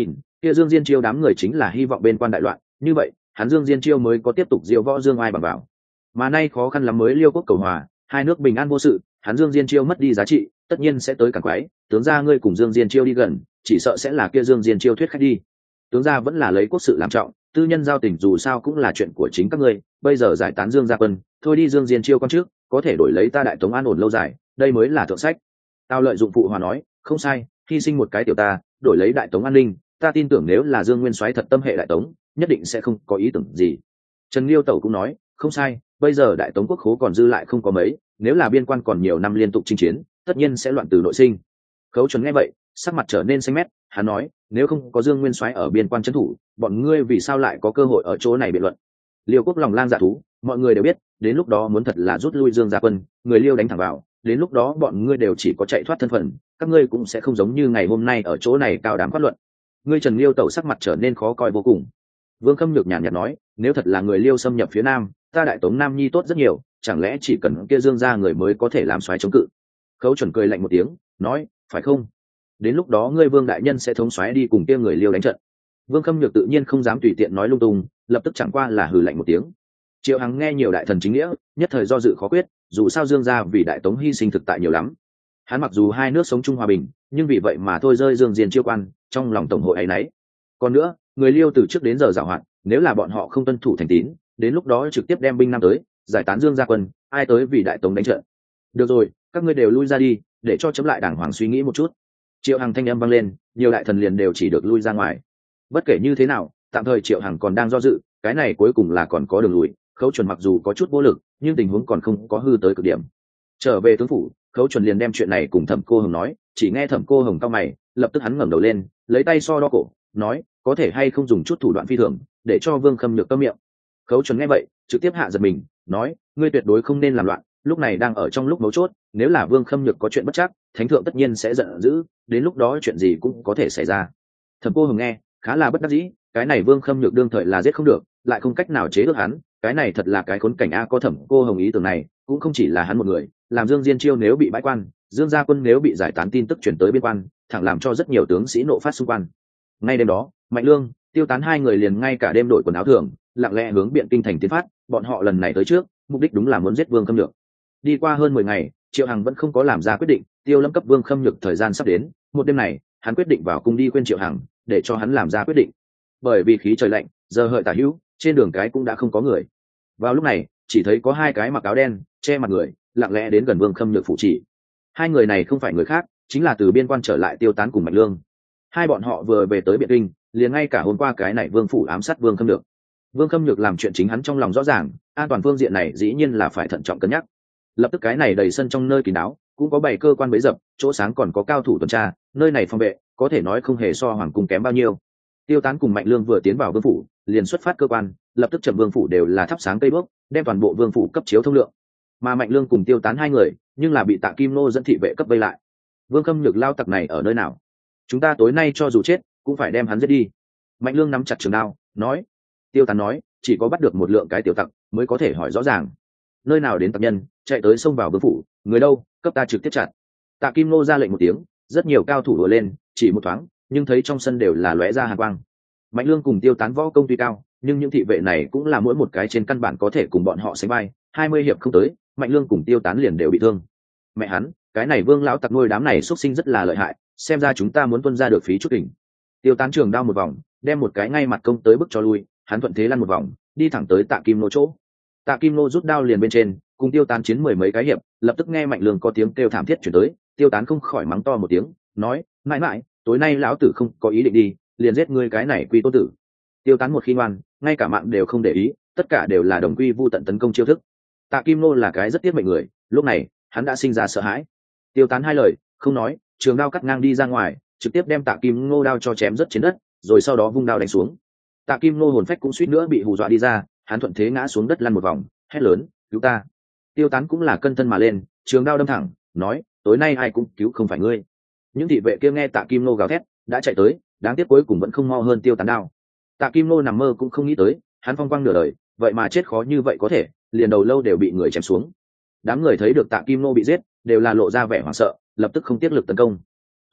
kia Dương Diên Chiêu đám người chính là hy vọng bên quan đại loạn, như vậy hắn Dương Diên Chiêu mới có tiếp tục diêu võ Dương Ai bằng vào. Mà nay khó khăn lắm mới liêu quốc cầu hòa, hai nước bình an vô sự, hắn Dương Diên Chiêu mất đi giá trị, tất nhiên sẽ tới cản quái. Tướng gia ngươi cùng Dương Diên Chiêu đi gần, chỉ sợ sẽ là kia Dương Diên Chiêu thuyết khách đi. Tướng gia vẫn là lấy quốc sự làm trọng, tư nhân giao tình dù sao cũng là chuyện của chính các ngươi, bây giờ giải tán Dương gia quân, thôi đi Dương Diên Chiêu con trước, có thể đổi lấy ta đại tống an ổn lâu dài, đây mới là thượng sách. Tao lợi dụng phụ hòa nói, không sai, hy sinh một cái tiểu ta, đổi lấy đại tống an ninh, ta tin tưởng nếu là Dương Nguyên Soái thật tâm hệ đại tống, nhất định sẽ không có ý tưởng gì. Trần Liêu Tẩu cũng nói, không sai, bây giờ đại tống quốc khố còn dư lại không có mấy, nếu là biên quan còn nhiều năm liên tục chinh chiến, tất nhiên sẽ loạn từ nội sinh. Khấu Chuẩn nghe vậy, sắc mặt trở nên xanh mét, hắn nói, nếu không có Dương Nguyên Soái ở biên quan trấn thủ, bọn ngươi vì sao lại có cơ hội ở chỗ này biện luận? Liêu quốc lòng lang dạ thú, mọi người đều biết, đến lúc đó muốn thật là rút lui Dương gia quân, người Liêu đánh thẳng vào, đến lúc đó bọn ngươi đều chỉ có chạy thoát thân phận, các ngươi cũng sẽ không giống như ngày hôm nay ở chỗ này cao đám phát luận. Ngươi Trần Liêu Tẩu sắc mặt trở nên khó coi vô cùng. Vương Khâm Nhược nhàn nhạt nói, nếu thật là người Liêu xâm nhập phía Nam, ta đại tống Nam Nhi tốt rất nhiều, chẳng lẽ chỉ cần kia Dương gia người mới có thể làm soái chống cự? Khấu Chuẩn cười lạnh một tiếng, nói, phải không? Đến lúc đó ngươi Vương đại nhân sẽ thống soái đi cùng kia người Liêu đánh trận. Vương Khâm Nhược tự nhiên không dám tùy tiện nói lung tung, lập tức chẳng qua là hừ lạnh một tiếng. Triệu Hằng nghe nhiều đại thần chính nghĩa, nhất thời do dự khó quyết, dù sao Dương gia vì đại tống hy sinh thực tại nhiều lắm. Hắn mặc dù hai nước sống chung hòa bình, nhưng vì vậy mà thôi rơi Dương Diên Chiêu quan, trong lòng tổng hội ấy nấy. Còn nữa, người Liêu từ trước đến giờ giàu hạn, nếu là bọn họ không tuân thủ thành tín, đến lúc đó trực tiếp đem binh nam tới, giải tán Dương gia quân, ai tới vì đại tống đánh trận. Được rồi, các ngươi đều lui ra đi, để cho chấm lại đàng hoàng suy nghĩ một chút. Triệu Hằng thanh âm vang lên, nhiều đại thần liền đều chỉ được lui ra ngoài. Bất kể như thế nào, tạm thời Triệu Hằng còn đang do dự, cái này cuối cùng là còn có đường lùi. Khấu Chuẩn mặc dù có chút vô lực, nhưng tình huống còn không có hư tới cực điểm. Trở về tướng phủ, Khấu Chuẩn liền đem chuyện này cùng Thẩm Cô Hồng nói, chỉ nghe Thẩm Cô Hồng cau mày, lập tức hắn ngẩng đầu lên, lấy tay so đo cổ, nói, có thể hay không dùng chút thủ đoạn phi thường, để cho Vương Khâm Nhược câm miệng. Khấu Chuẩn nghe vậy, trực tiếp hạ giật mình, nói, ngươi tuyệt đối không nên làm loạn, lúc này đang ở trong lúc mấu chốt, nếu là Vương Khâm Nhược có chuyện bất chắc, thánh thượng tất nhiên sẽ giận dữ, đến lúc đó chuyện gì cũng có thể xảy ra. Thẩm Cô Hồng nghe, khá là bất đắc dĩ, cái này Vương Khâm Nhược đương thời là giết không được, lại không cách nào chế được hắn, cái này thật là cái khốn cảnh a. Có Thẩm Cô Hồng ý tưởng này, cũng không chỉ là hắn một người, làm Dương Diên Chiêu nếu bị bãi quan, Dương gia quân nếu bị giải tán tin tức chuyển tới biên quan, thẳng làm cho rất nhiều tướng sĩ nộ phát xung quanh. Ngay đêm đó, Mạnh Lương, Tiêu Tán hai người liền ngay cả đêm đổi quần áo thường, lặng lẽ hướng Biện Kinh thành tiến phát, bọn họ lần này tới trước, mục đích đúng là muốn giết Vương Khâm Nhược. Đi qua hơn mười ngày, Triệu Hằng vẫn không có làm ra quyết định, Tiêu Lâm cấp Vương Khâm Nhược thời gian sắp đến, một đêm này, hắn quyết định vào cung đi khuyên Triệu Hằng, để cho hắn làm ra quyết định. Bởi vì khí trời lạnh, giờ hợi tả hữu, trên đường cái cũng đã không có người. Vào lúc này, chỉ thấy có hai cái mặc áo đen, che mặt người, lặng lẽ đến gần Vương Khâm Nhược phủ chỉ. Hai người này không phải người khác, chính là từ biên quan trở lại Tiêu Tán cùng Mạnh Lương. Hai bọn họ vừa về tới Biện Kinh, liền ngay cả hôm qua cái này Vương phủ ám sát Vương Khâm Nhược. Vương Khâm Nhược làm chuyện chính hắn trong lòng rõ ràng, an toàn phương diện này dĩ nhiên là phải thận trọng cân nhắc. Lập tức cái này đầy sân trong nơi kín đáo, cũng có bảy cơ quan bấy dập, chỗ sáng còn có cao thủ tuần tra, nơi này phòng vệ, có thể nói không hề so hoàng cung kém bao nhiêu. Tiêu Tán cùng Mạnh Lương vừa tiến vào vương phủ, liền xuất phát cơ quan, lập tức trầm vương phủ đều là thắp sáng cây đuốc, đem toàn bộ vương phủ cấp chiếu thông lượng. Mà Mạnh Lương cùng Tiêu Tán hai người, nhưng là bị Tạ Kim Nô dẫn thị vệ cấp vây lại. Vương Khâm Nhược lao tặc này ở nơi nào? Chúng ta tối nay cho dù chết, cũng phải đem hắn giết đi. Mạnh Lương nắm chặt trường đao, nói. Tiêu Tán nói, chỉ có bắt được một lượng cái tiểu tặc, mới có thể hỏi rõ ràng. Nơi nào đến tặc nhân, chạy tới xông vào vương phủ, người đâu, cấp ta trực tiếp chặt. Tạ Kim Nô ra lệnh một tiếng, rất nhiều cao thủ đổ lên, chỉ một thoáng, nhưng thấy trong sân đều là lóe ra hàn quang. Mạnh Lương cùng Tiêu Tán võ công tuy cao, nhưng những thị vệ này cũng là mỗi một cái trên căn bản có thể cùng bọn họ sánh vai, hai mươi hiệp không tới, Mạnh Lương cùng Tiêu Tán liền đều bị thương. Mẹ hắn, cái này Vương lão tặc nuôi đám này xuất sinh rất là lợi hại, xem ra chúng ta muốn tuân ra được phí chút đỉnh. Tiêu Tán trường đao một vòng, đem một cái ngay mặt công tới bức cho lui, hắn thuận thế lăn một vòng, đi thẳng tới Tạ Kim Nô chỗ. Tạ Kim Nô rút đao liền bên trên, cùng Tiêu Tán chiến mười mấy cái hiệp, lập tức nghe Mạnh Lương có tiếng kêu thảm thiết chuyển tới, Tiêu Tán không khỏi mắng to một tiếng, nói, mãi mãi, tối nay lão tử không có ý định đi, liền giết ngươi cái này quy tô tử. Tiêu Tán một khi ngoan, ngay cả mạng đều không để ý, tất cả đều là đồng quy vu tận tấn công chiêu thức. Tạ Kim Nô là cái rất tiết mệnh người, lúc này hắn đã sinh ra sợ hãi. Tiêu Tán hai lời không nói, trường đao cắt ngang đi ra ngoài, trực tiếp đem Tạ Kim Nô đao cho chém rất trên đất, rồi sau đó vung đao đánh xuống. Tạ Kim Nô hồn phách cũng suýt nữa bị hù dọa đi ra, hắn thuận thế ngã xuống đất lăn một vòng, hét lớn, cứu ta. Tiêu Tán cũng là cân thân mà lên, trường đao đâm thẳng, nói, tối nay ai cũng cứu không phải ngươi. Những thị vệ kia nghe Tạ Kim Nô gào thét, đã chạy tới, đáng tiếc cuối cùng vẫn không mo hơn Tiêu Tán đao. Tạ Kim Nô nằm mơ cũng không nghĩ tới, hắn phong quang nửa đời, vậy mà chết khó như vậy có thể, liền đầu lâu đều bị người chém xuống. Đám người thấy được Tạ Kim Nô bị giết, đều là lộ ra vẻ hoảng sợ, lập tức không tiếc lực tấn công.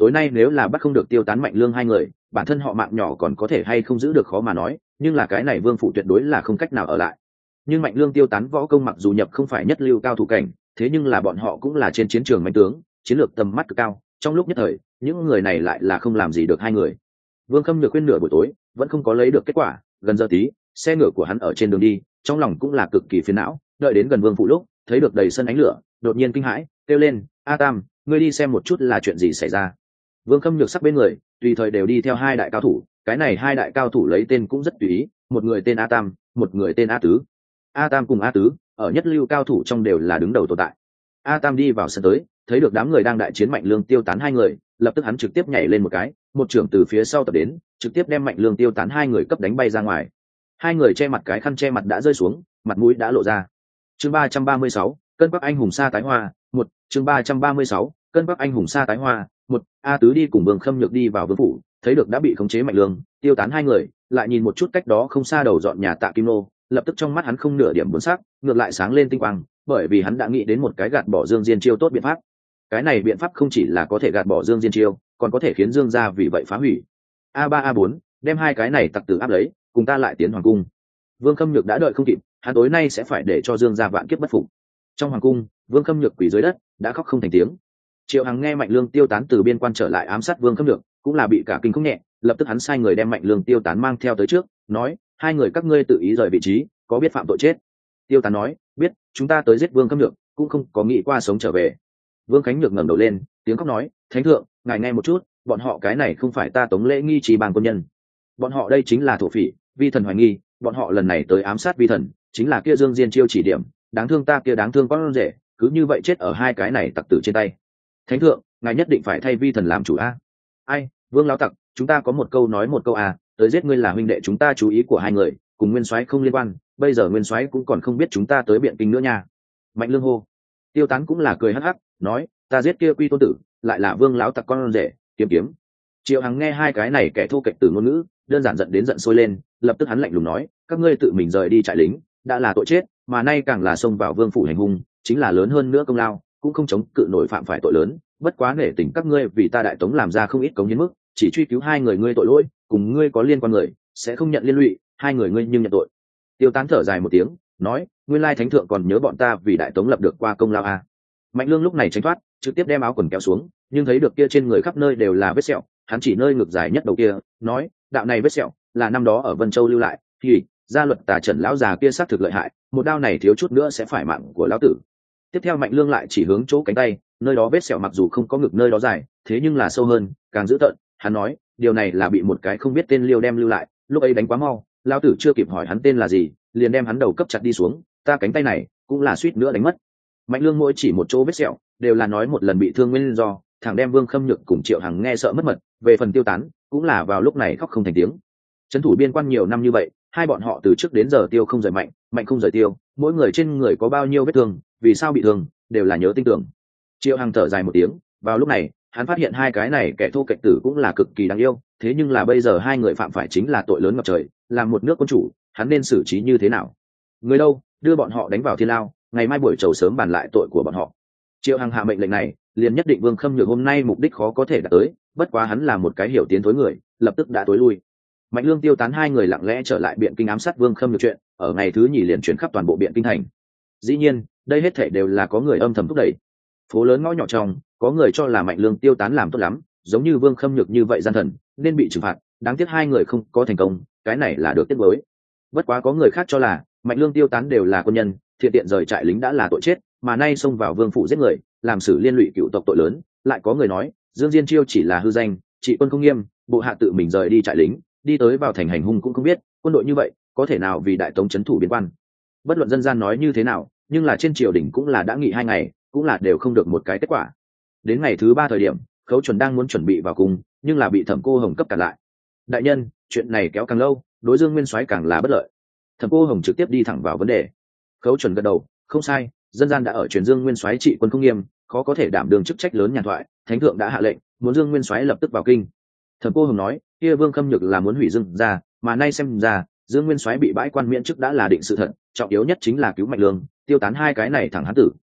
tối nay nếu là bắt không được Tiêu Tán Mạnh Lương hai người, bản thân họ mạng nhỏ còn có thể hay không giữ được khó mà nói, nhưng là cái này vương phủ tuyệt đối là không cách nào ở lại. Nhưng Mạnh Lương Tiêu Tán võ công mặc dù nhập không phải nhất lưu cao thủ cảnh, thế nhưng là bọn họ cũng là trên chiến trường mạnh tướng, chiến lược tầm mắt cực cao, trong lúc nhất thời những người này lại là không làm gì được hai người. Vương Khâm Nhược khuyên nửa buổi tối vẫn không có lấy được kết quả, gần giờ tí xe ngựa của hắn ở trên đường đi, trong lòng cũng là cực kỳ phiền não. Đợi đến gần vương phủ lúc thấy được đầy sân ánh lửa, đột nhiên kinh hãi kêu lên: A Tam, ngươi đi xem một chút là chuyện gì xảy ra. Vương Khâm Nhược sắc bên người tùy thời đều đi theo hai đại cao thủ, cái này hai đại cao thủ lấy tên cũng rất tùy ý, một người tên A Tam, một người tên A Tứ. A Tam cùng A Tứ ở nhất lưu cao thủ trong đều là đứng đầu tồn tại. A Tam đi vào sân tới, thấy được đám người đang đại chiến Mạnh Lương Tiêu Tán hai người, lập tức hắn trực tiếp nhảy lên một cái, một trưởng từ phía sau tập đến, trực tiếp đem Mạnh Lương Tiêu Tán hai người cấp đánh bay ra ngoài. Hai người che mặt, cái khăn che mặt đã rơi xuống, mặt mũi đã lộ ra. Chương ba trăm ba mươi sáu, cân bắc anh hùng sa tái hoa, một. Chương ba trăm ba mươi sáu, cân bắc anh hùng sa tái hoa, một. A Tứ đi cùng Vương Khâm Nhược đi vào vương phủ, thấy được đã bị khống chế Mạnh Lương Tiêu Tán hai người, lại nhìn một chút cách đó không xa đầu dọn nhà Tạ Kim Nô, lập tức trong mắt hắn không nửa điểm buồn sắc, ngược lại sáng lên tinh quang, bởi vì hắn đã nghĩ đến một cái gạt bỏ Dương Diên chiêu tốt biện pháp. Cái này biện pháp không chỉ là có thể gạt bỏ Dương Diên chiêu, còn có thể khiến Dương gia vì vậy phá hủy. A ba A bốn, đem hai cái này tặc tử áp lấy, cùng ta lại tiến hoàng cung. Vương Khâm Nhược đã đợi không kịp, hắn tối nay sẽ phải để cho Dương gia vạn kiếp bất phục. Trong hoàng cung, Vương Khâm Nhược quỳ dưới đất, đã khóc không thành tiếng. Triệu Hằng nghe Mạnh Lương Tiêu Tán từ biên quan trở lại ám sát Vương Khâm Nhược, cũng là bị cả kinh không nhẹ, lập tức hắn sai người đem Mạnh Lương Tiêu Tán mang theo tới trước, nói: hai người các ngươi tự ý rời vị trí, có biết phạm tội chết? Tiêu Tán nói: biết, chúng ta tới giết Vương Khâm Nhược, cũng không có nghĩ qua sống trở về. Vương Khánh Nhược ngẩng đầu lên, tiếng khóc nói: thánh thượng, ngài nghe một chút, bọn họ cái này không phải ta Tống Lễ Nghi trì bàn quân nhân, bọn họ đây chính là thổ phỉ, vi thần hoài nghi, bọn họ lần này tới ám sát vi thần, chính là kia Dương Diên chiêu chỉ điểm, đáng thương ta kia đáng thương con rể, cứ như vậy chết ở hai cái này tặc tử trên tay. Thánh thượng, ngài nhất định phải thay vi thần làm chủ a. Ai, Vương lão tặc, chúng ta có một câu nói một câu à, tới giết ngươi là huynh đệ chúng ta, chú ý của hai người, cùng Nguyên Soái không liên quan, bây giờ Nguyên Soái cũng còn không biết chúng ta tới biện kinh nữa nha. Mạnh Lương hô. Tiêu Tán cũng là cười hắc hắc, nói: ta giết kia quy tôn tử, lại là Vương lão tặc con rể, kiếm kiếm. Triệu Hằng nghe hai cái này kẻ thô kệch từ ngôn ngữ, đơn giản giận đến giận sôi lên, lập tức hắn lạnh lùng nói: các ngươi tự mình rời đi trại lính, đã là tội chết, mà nay càng là xông vào vương phủ hành hung, chính là lớn hơn nữa công lao, cũng không chống cự nổi phạm phải tội lớn. Bất quá nể tình các ngươi vì ta Đại Tống làm ra không ít cống hiến mức, chỉ truy cứu hai người ngươi tội lỗi, cùng ngươi có liên quan người sẽ không nhận liên lụy, hai người ngươi nhưng nhận tội. Tiêu Tán thở dài một tiếng, nói: nguyên lai thánh thượng còn nhớ bọn ta vì Đại Tống lập được qua công lao à. Mạnh Lương lúc này tránh thoát, trực tiếp đem áo quần kéo xuống, nhưng thấy được kia trên người khắp nơi đều là vết sẹo, hắn chỉ nơi ngực dài nhất đầu kia, nói: đạo này vết sẹo là năm đó ở Vân Châu lưu lại, thì gia luật Tà Trần lão già kia xác thực lợi hại, một đao này thiếu chút nữa sẽ phải mạng của lão tử. Tiếp theo Mạnh Lương lại chỉ hướng chỗ cánh tay, nơi đó vết sẹo mặc dù không có ngực nơi đó dài, thế nhưng là sâu hơn, càng dữ tợn. Hắn nói: điều này là bị một cái không biết tên liêu đem lưu lại, lúc ấy đánh quá mau, lão tử chưa kịp hỏi hắn tên là gì, liền đem hắn đầu cấp chặt đi xuống, ta cánh tay này cũng là suýt nữa đánh mất. Mạnh Lương mỗi chỉ một chỗ vết sẹo, đều là nói một lần bị thương nguyên do, thằng đem Vương Khâm Nhược cùng Triệu Hằng nghe sợ mất mật. Về phần Tiêu Tán, cũng là vào lúc này khóc không thành tiếng. Trấn thủ biên quan nhiều năm như vậy, hai bọn họ từ trước đến giờ tiêu không rời mạnh, mạnh không rời tiêu, mỗi người trên người có bao nhiêu vết thương, vì sao bị thương, đều là nhớ tinh tưởng. Triệu Hằng thở dài một tiếng, vào lúc này, hắn phát hiện hai cái này kẻ thô kệch tử cũng là cực kỳ đáng yêu, thế nhưng là bây giờ hai người phạm phải chính là tội lớn ngập trời, làm một nước quân chủ, hắn nên xử trí như thế nào? Người đâu, đưa bọn họ đánh vào thiên lao, ngày mai buổi trầu sớm bàn lại tội của bọn họ. Triệu Hằng hạ mệnh lệnh này, liền nhất định Vương Khâm Nhược hôm nay mục đích khó có thể đạt tới, bất quá hắn là một cái hiểu tiến thối người, lập tức đã tối lui. Mạnh Lương Tiêu Tán hai người lặng lẽ trở lại biện kinh ám sát Vương Khâm Nhược chuyện, ở ngày thứ nhì liền chuyển khắp toàn bộ biện kinh thành. Dĩ nhiên, đây hết thảy đều là có người âm thầm thúc đẩy. Phố lớn ngõ nhỏ trong, có người cho là Mạnh Lương Tiêu Tán làm tốt lắm, giống như Vương Khâm Nhược như vậy gian thần, nên bị trừng phạt, đáng tiếc hai người không có thành công, cái này là được tiếc nuối. Bất quá có người khác cho là Mạnh Lương Tiêu Tán đều là quân nhân, thiện tiện rời trại lính đã là tội chết, mà nay xông vào vương phủ giết người, làm xử liên lụy cựu tộc tội lớn. Lại có người nói Dương Diên chiêu chỉ là hư danh, trị quân không nghiêm, bộ hạ tự mình rời đi trại lính, đi tới vào thành hành hung cũng không biết, quân đội như vậy có thể nào vì Đại Tống trấn thủ biên quan? Bất luận dân gian nói như thế nào, nhưng là trên triều đình cũng là đã nghị hai ngày, cũng là đều không được một cái kết quả. Đến ngày thứ ba thời điểm, Khấu Chuẩn đang muốn chuẩn bị vào cung, nhưng là bị Thẩm Cô Hồng cấp cản lại. Đại nhân, chuyện này kéo càng lâu, đối Dương Nguyên Soái càng là bất lợi. Thẩm Cô Hồng trực tiếp đi thẳng vào vấn đề. Khấu Chuẩn gật đầu, không sai, dân gian đã ở truyền Dương Nguyên Soái trị quân không nghiêm, khó có thể đảm đương chức trách lớn nhàn thoại, thánh thượng đã hạ lệnh, muốn Dương Nguyên Soái lập tức vào kinh. Thẩm Cô Hồng nói, kia Vương Khâm Nhược là muốn hủy Dương ra, mà nay xem ra, Dương Nguyên Soái bị bãi quan miễn chức đã là định sự thật, trọng yếu nhất chính là cứu Mạnh Lương, Tiêu Tán hai cái này thẳng hán tử,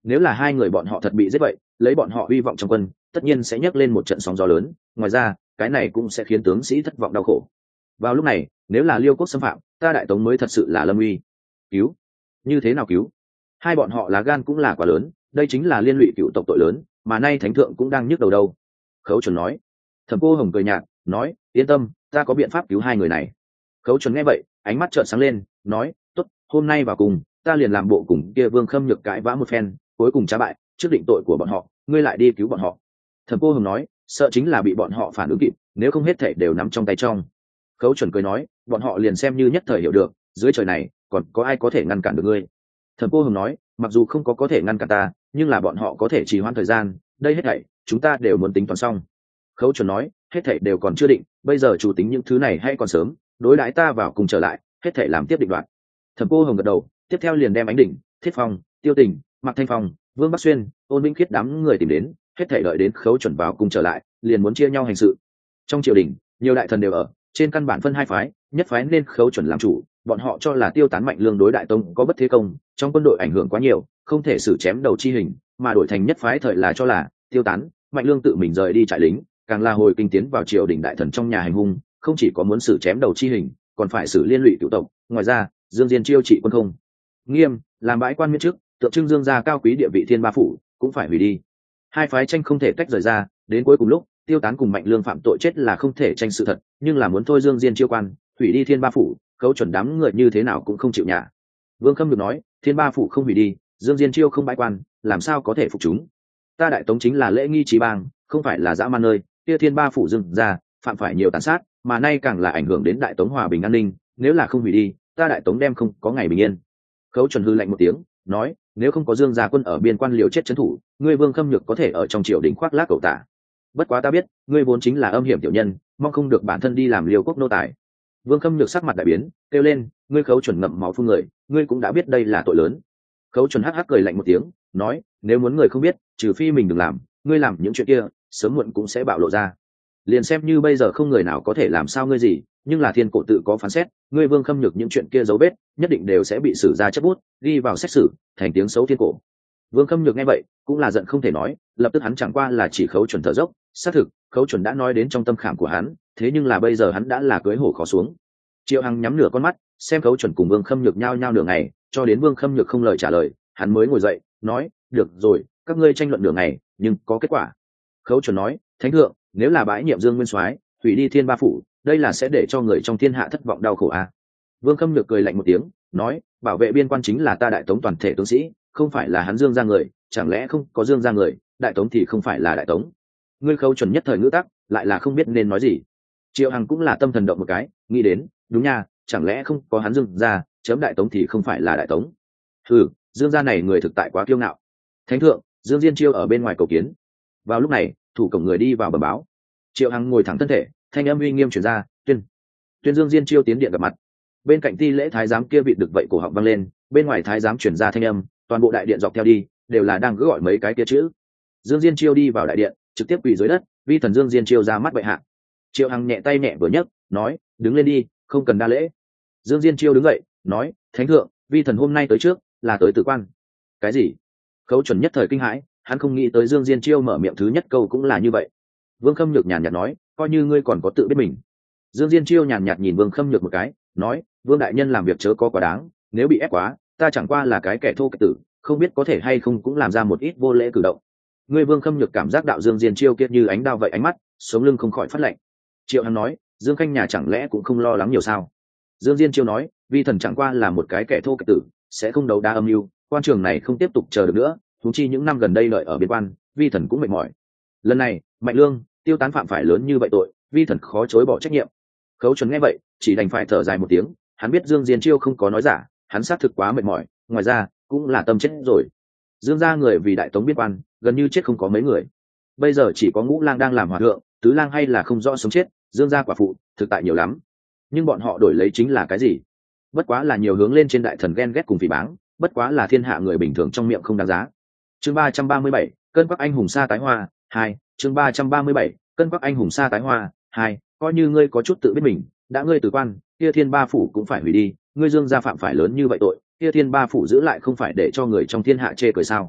nếu là hai người bọn họ thật bị giết vậy, lấy bọn họ hy vọng trong quân, tất nhiên sẽ nhấc lên một trận sóng gió lớn, ngoài ra cái này cũng sẽ khiến tướng sĩ thất vọng đau khổ. Vào lúc này, nếu là Liêu quốc xâm phạm, ta Đại Tống mới thật sự là lâm uy. Cứu? Như thế nào cứu? Hai bọn họ lá gan cũng là quá lớn, đây chính là liên lụy cựu tộc tội lớn, mà nay thánh thượng cũng đang nhức đầu đâu. Khấu Chuẩn nói. Thẩm Cô Hồng cười nhạt, nói, yên tâm, ta có biện pháp cứu hai người này. Khấu Chuẩn nghe vậy, ánh mắt trợn sáng lên, nói, tốt, hôm nay vào cùng, ta liền làm bộ cùng kia Vương Khâm Nhược cãi vã một phen, cuối cùng trả bại, trước định tội của bọn họ, ngươi lại đi cứu bọn họ. Thẩm Cô Hồng nói, sợ chính là bị bọn họ phản ứng kịp, nếu không hết thảy đều nắm trong tay trong. Khấu Chuẩn cười nói, bọn họ liền xem như nhất thời hiểu được, dưới trời này còn có ai có thể ngăn cản được ngươi. Thẩm Cô Hồng nói, mặc dù không có có thể ngăn cản ta, nhưng là bọn họ có thể trì hoãn thời gian, đây hết thảy chúng ta đều muốn tính toán xong. Khấu Chuẩn nói, hết thảy đều còn chưa định, bây giờ chủ tính những thứ này hay còn sớm, đối đãi ta vào cùng trở lại, hết thảy làm tiếp định đoạt. Thẩm Cô Hồng gật đầu, tiếp theo liền đem Ánh Đỉnh, Thiết Phong, Tiêu Tình, Mạc Thanh Phong, Vương Bắc Xuyên, Ôn Vĩnh Khiết đám người tìm đến, hết thảy đợi đến Khấu Chuẩn vào cùng trở lại, liền muốn chia nhau hành sự. Trong triều đình, nhiều đại thần đều ở, trên căn bản phân hai phái, nhất phái nên Khấu Chuẩn làm chủ, bọn họ cho là Tiêu Tán Mạnh Lương đối Đại Tông có bất thế công, trong quân đội ảnh hưởng quá nhiều, không thể xử chém đầu chi hình, mà đổi thành nhất phái thời là cho là Tiêu Tán Mạnh Lương tự mình rời đi trại lính, càng là hồi kinh tiến vào triều đình đại thần trong nhà hành hung, không chỉ có muốn xử chém đầu chi hình, còn phải xử liên lụy cựu tộc. Ngoài ra, Dương Diên chiêu trị quân không nghiêm, làm bãi quan miễn chức, tượng trưng Dương gia cao quý địa vị thiên ba phủ cũng phải hủy đi. Hai phái tranh không thể tách rời ra, đến cuối cùng lúc Tiêu Tán cùng Mạnh Lương phạm tội chết là không thể tranh sự thật, nhưng là muốn thôi Dương Diên chiêu quan, hủy đi thiên ba phủ, Khấu Chuẩn đám người như thế nào cũng không chịu nhả. Vương Khâm được nói, thiên ba phủ không hủy đi, Dương Diên chiêu không bãi quan, làm sao có thể phục chúng? Ta Đại Tống chính là lễ nghi trí bang, không phải là dã man nơi, kia thiên ba phủ dừng ra, phạm phải nhiều tàn sát, mà nay càng là ảnh hưởng đến Đại Tống hòa bình an ninh, nếu là không hủy đi, ta Đại Tống đem không có ngày bình yên. Khấu Chuẩn hư lạnh một tiếng, nói, nếu không có Dương gia quân ở biên quan liều chết trấn thủ, ngươi Vương Khâm Nhược có thể ở trong triều đình khoác lác cẩu tả. Bất quá ta biết, ngươi vốn chính là âm hiểm tiểu nhân, mong không được bản thân đi làm liều quốc nô tài. Vương Khâm Nhược sắc mặt đại biến, kêu lên, ngươi Khấu Chuẩn ngậm máu phun người, ngươi cũng đã biết đây là tội lớn. Khấu Chuẩn hắc hắc cười lạnh một tiếng, nói, nếu muốn người không biết, trừ phi mình đừng làm, ngươi làm những chuyện kia, sớm muộn cũng sẽ bạo lộ ra. Liền xem như bây giờ không người nào có thể làm sao ngươi gì, nhưng là thiên cổ tự có phán xét, ngươi Vương Khâm Nhược những chuyện kia dấu vết, nhất định đều sẽ bị xử ra chất bút, ghi vào xét xử, thành tiếng xấu thiên cổ. Vương Khâm Nhược nghe vậy, cũng là giận không thể nói, lập tức hắn chẳng qua là chỉ Khấu Chuẩn thở dốc, xác thực, Khấu Chuẩn đã nói đến trong tâm khảm của hắn, thế nhưng là bây giờ hắn đã là cưới hổ khó xuống. Triệu Hằng nhắm nửa con mắt, xem Khấu Chuẩn cùng Vương Khâm Nhược nhao nhao nửa ngày, cho đến Vương Khâm Nhược không lời trả lời, hắn mới ngồi dậy, nói, được rồi, các ngươi tranh luận nửa ngày, nhưng có kết quả. Khấu Chuẩn nói, thánh thượng, nếu là bãi nhiệm Dương Nguyên Soái, hủy đi thiên ba phủ, đây là sẽ để cho người trong thiên hạ thất vọng đau khổ à? Vương Khâm Nhược cười lạnh một tiếng, nói, bảo vệ biên quan chính là ta Đại Tống toàn thể tướng sĩ, không phải là hắn Dương gia người, chẳng lẽ không có Dương gia người, Đại Tống thì không phải là Đại Tống? Ngươi Khấu Chuẩn nhất thời ngữ tắc, lại là không biết nên nói gì. Triệu Hằng cũng là tâm thần động một cái, nghĩ đến, đúng nha, chẳng lẽ không có hắn Dương gia, chấm Đại Tống thì không phải là Đại Tống? Ừ, Dương gia này người thực tại quá kiêu ngạo. Thánh thượng, Dương Diên chiêu ở bên ngoài cầu kiến. Vào lúc này, thủ cổng người đi vào bẩm báo. Triệu Hằng ngồi thẳng thân thể, thanh âm uy nghiêm truyền ra, tuyên tuyên Dương Diên chiêu tiến điện gặp mặt. Bên cạnh ti lễ thái giám kia vịt được vậy cổ họng vang lên, bên ngoài thái giám truyền ra thanh âm, toàn bộ đại điện dọc theo đi, đều là đang cứ gọi mấy cái kia chữ. Dương Diên chiêu đi vào đại điện, trực tiếp quỳ dưới đất, vi thần Dương Diên chiêu ra mắt bệ hạ. Triệu Hằng nhẹ tay nhẹ vừa nhấc, nói, đứng lên đi, không cần đa lễ. Dương Diên chiêu đứng dậy, nói, thánh thượng, vi thần hôm nay tới trước, là tới tử quan. Cái gì? Khấu Chuẩn nhất thời kinh hãi, hắn không nghĩ tới Dương Diên chiêu mở miệng thứ nhất câu cũng là như vậy. Vương Khâm Nhược nhàn nhạt nói, coi như ngươi còn có tự biết mình. Dương Diên chiêu nhàn nhạt nhìn Vương Khâm Nhược một cái, nói, Vương đại nhân làm việc chớ có quá đáng, nếu bị ép quá, ta chẳng qua là cái kẻ thô kệch tử, không biết có thể hay không cũng làm ra một ít vô lễ cử động. Ngươi Vương Khâm Nhược cảm giác đạo Dương Diên chiêu kia như ánh đao vậy ánh mắt, sống lưng không khỏi phát lạnh. Triệu Hằng nói, Dương Khanh nhà chẳng lẽ cũng không lo lắng nhiều sao? Dương Diên chiêu nói, vi thần chẳng qua là một cái kẻ thô kệch tử, sẽ không đấu đá âm mưu, quan trường này không tiếp tục chờ được nữa, huống chi những năm gần đây đợi ở biên quan, vi thần cũng mệt mỏi. Lần này, Mạnh Lương, Tiêu Tán phạm phải lớn như vậy tội, vi thần khó chối bỏ trách nhiệm. Khấu Chuẩn nghe vậy, chỉ đành phải thở dài một tiếng, hắn biết Dương Diên chiêu không có nói giả, hắn xác thực quá mệt mỏi, ngoài ra cũng là tâm chết rồi. Dương gia người vì Đại Tống biên quan, gần như chết không có mấy người. Bây giờ chỉ có Ngũ Lang đang làm hòa thượng, Tứ Lang hay là không rõ sống chết, Dương gia quả phụ thực tại nhiều lắm. Nhưng bọn họ đổi lấy chính là cái gì? Bất quá là nhiều hướng lên trên đại thần ghen ghét cùng phỉ báng, bất quá là thiên hạ người bình thường trong miệng không đáng giá. Chương ba trăm ba mươi bảy, cơn quắc anh hùng sa tái hoa, hai, chương ba trăm ba mươi bảy, cơn quắc anh hùng sa tái hoa, hai, coi như ngươi có chút tự biết mình, đã ngươi từ quan, kia thiên ba phủ cũng phải hủy đi, ngươi Dương gia phạm phải lớn như vậy tội, kia thiên ba phủ giữ lại không phải để cho người trong thiên hạ chê cười sao?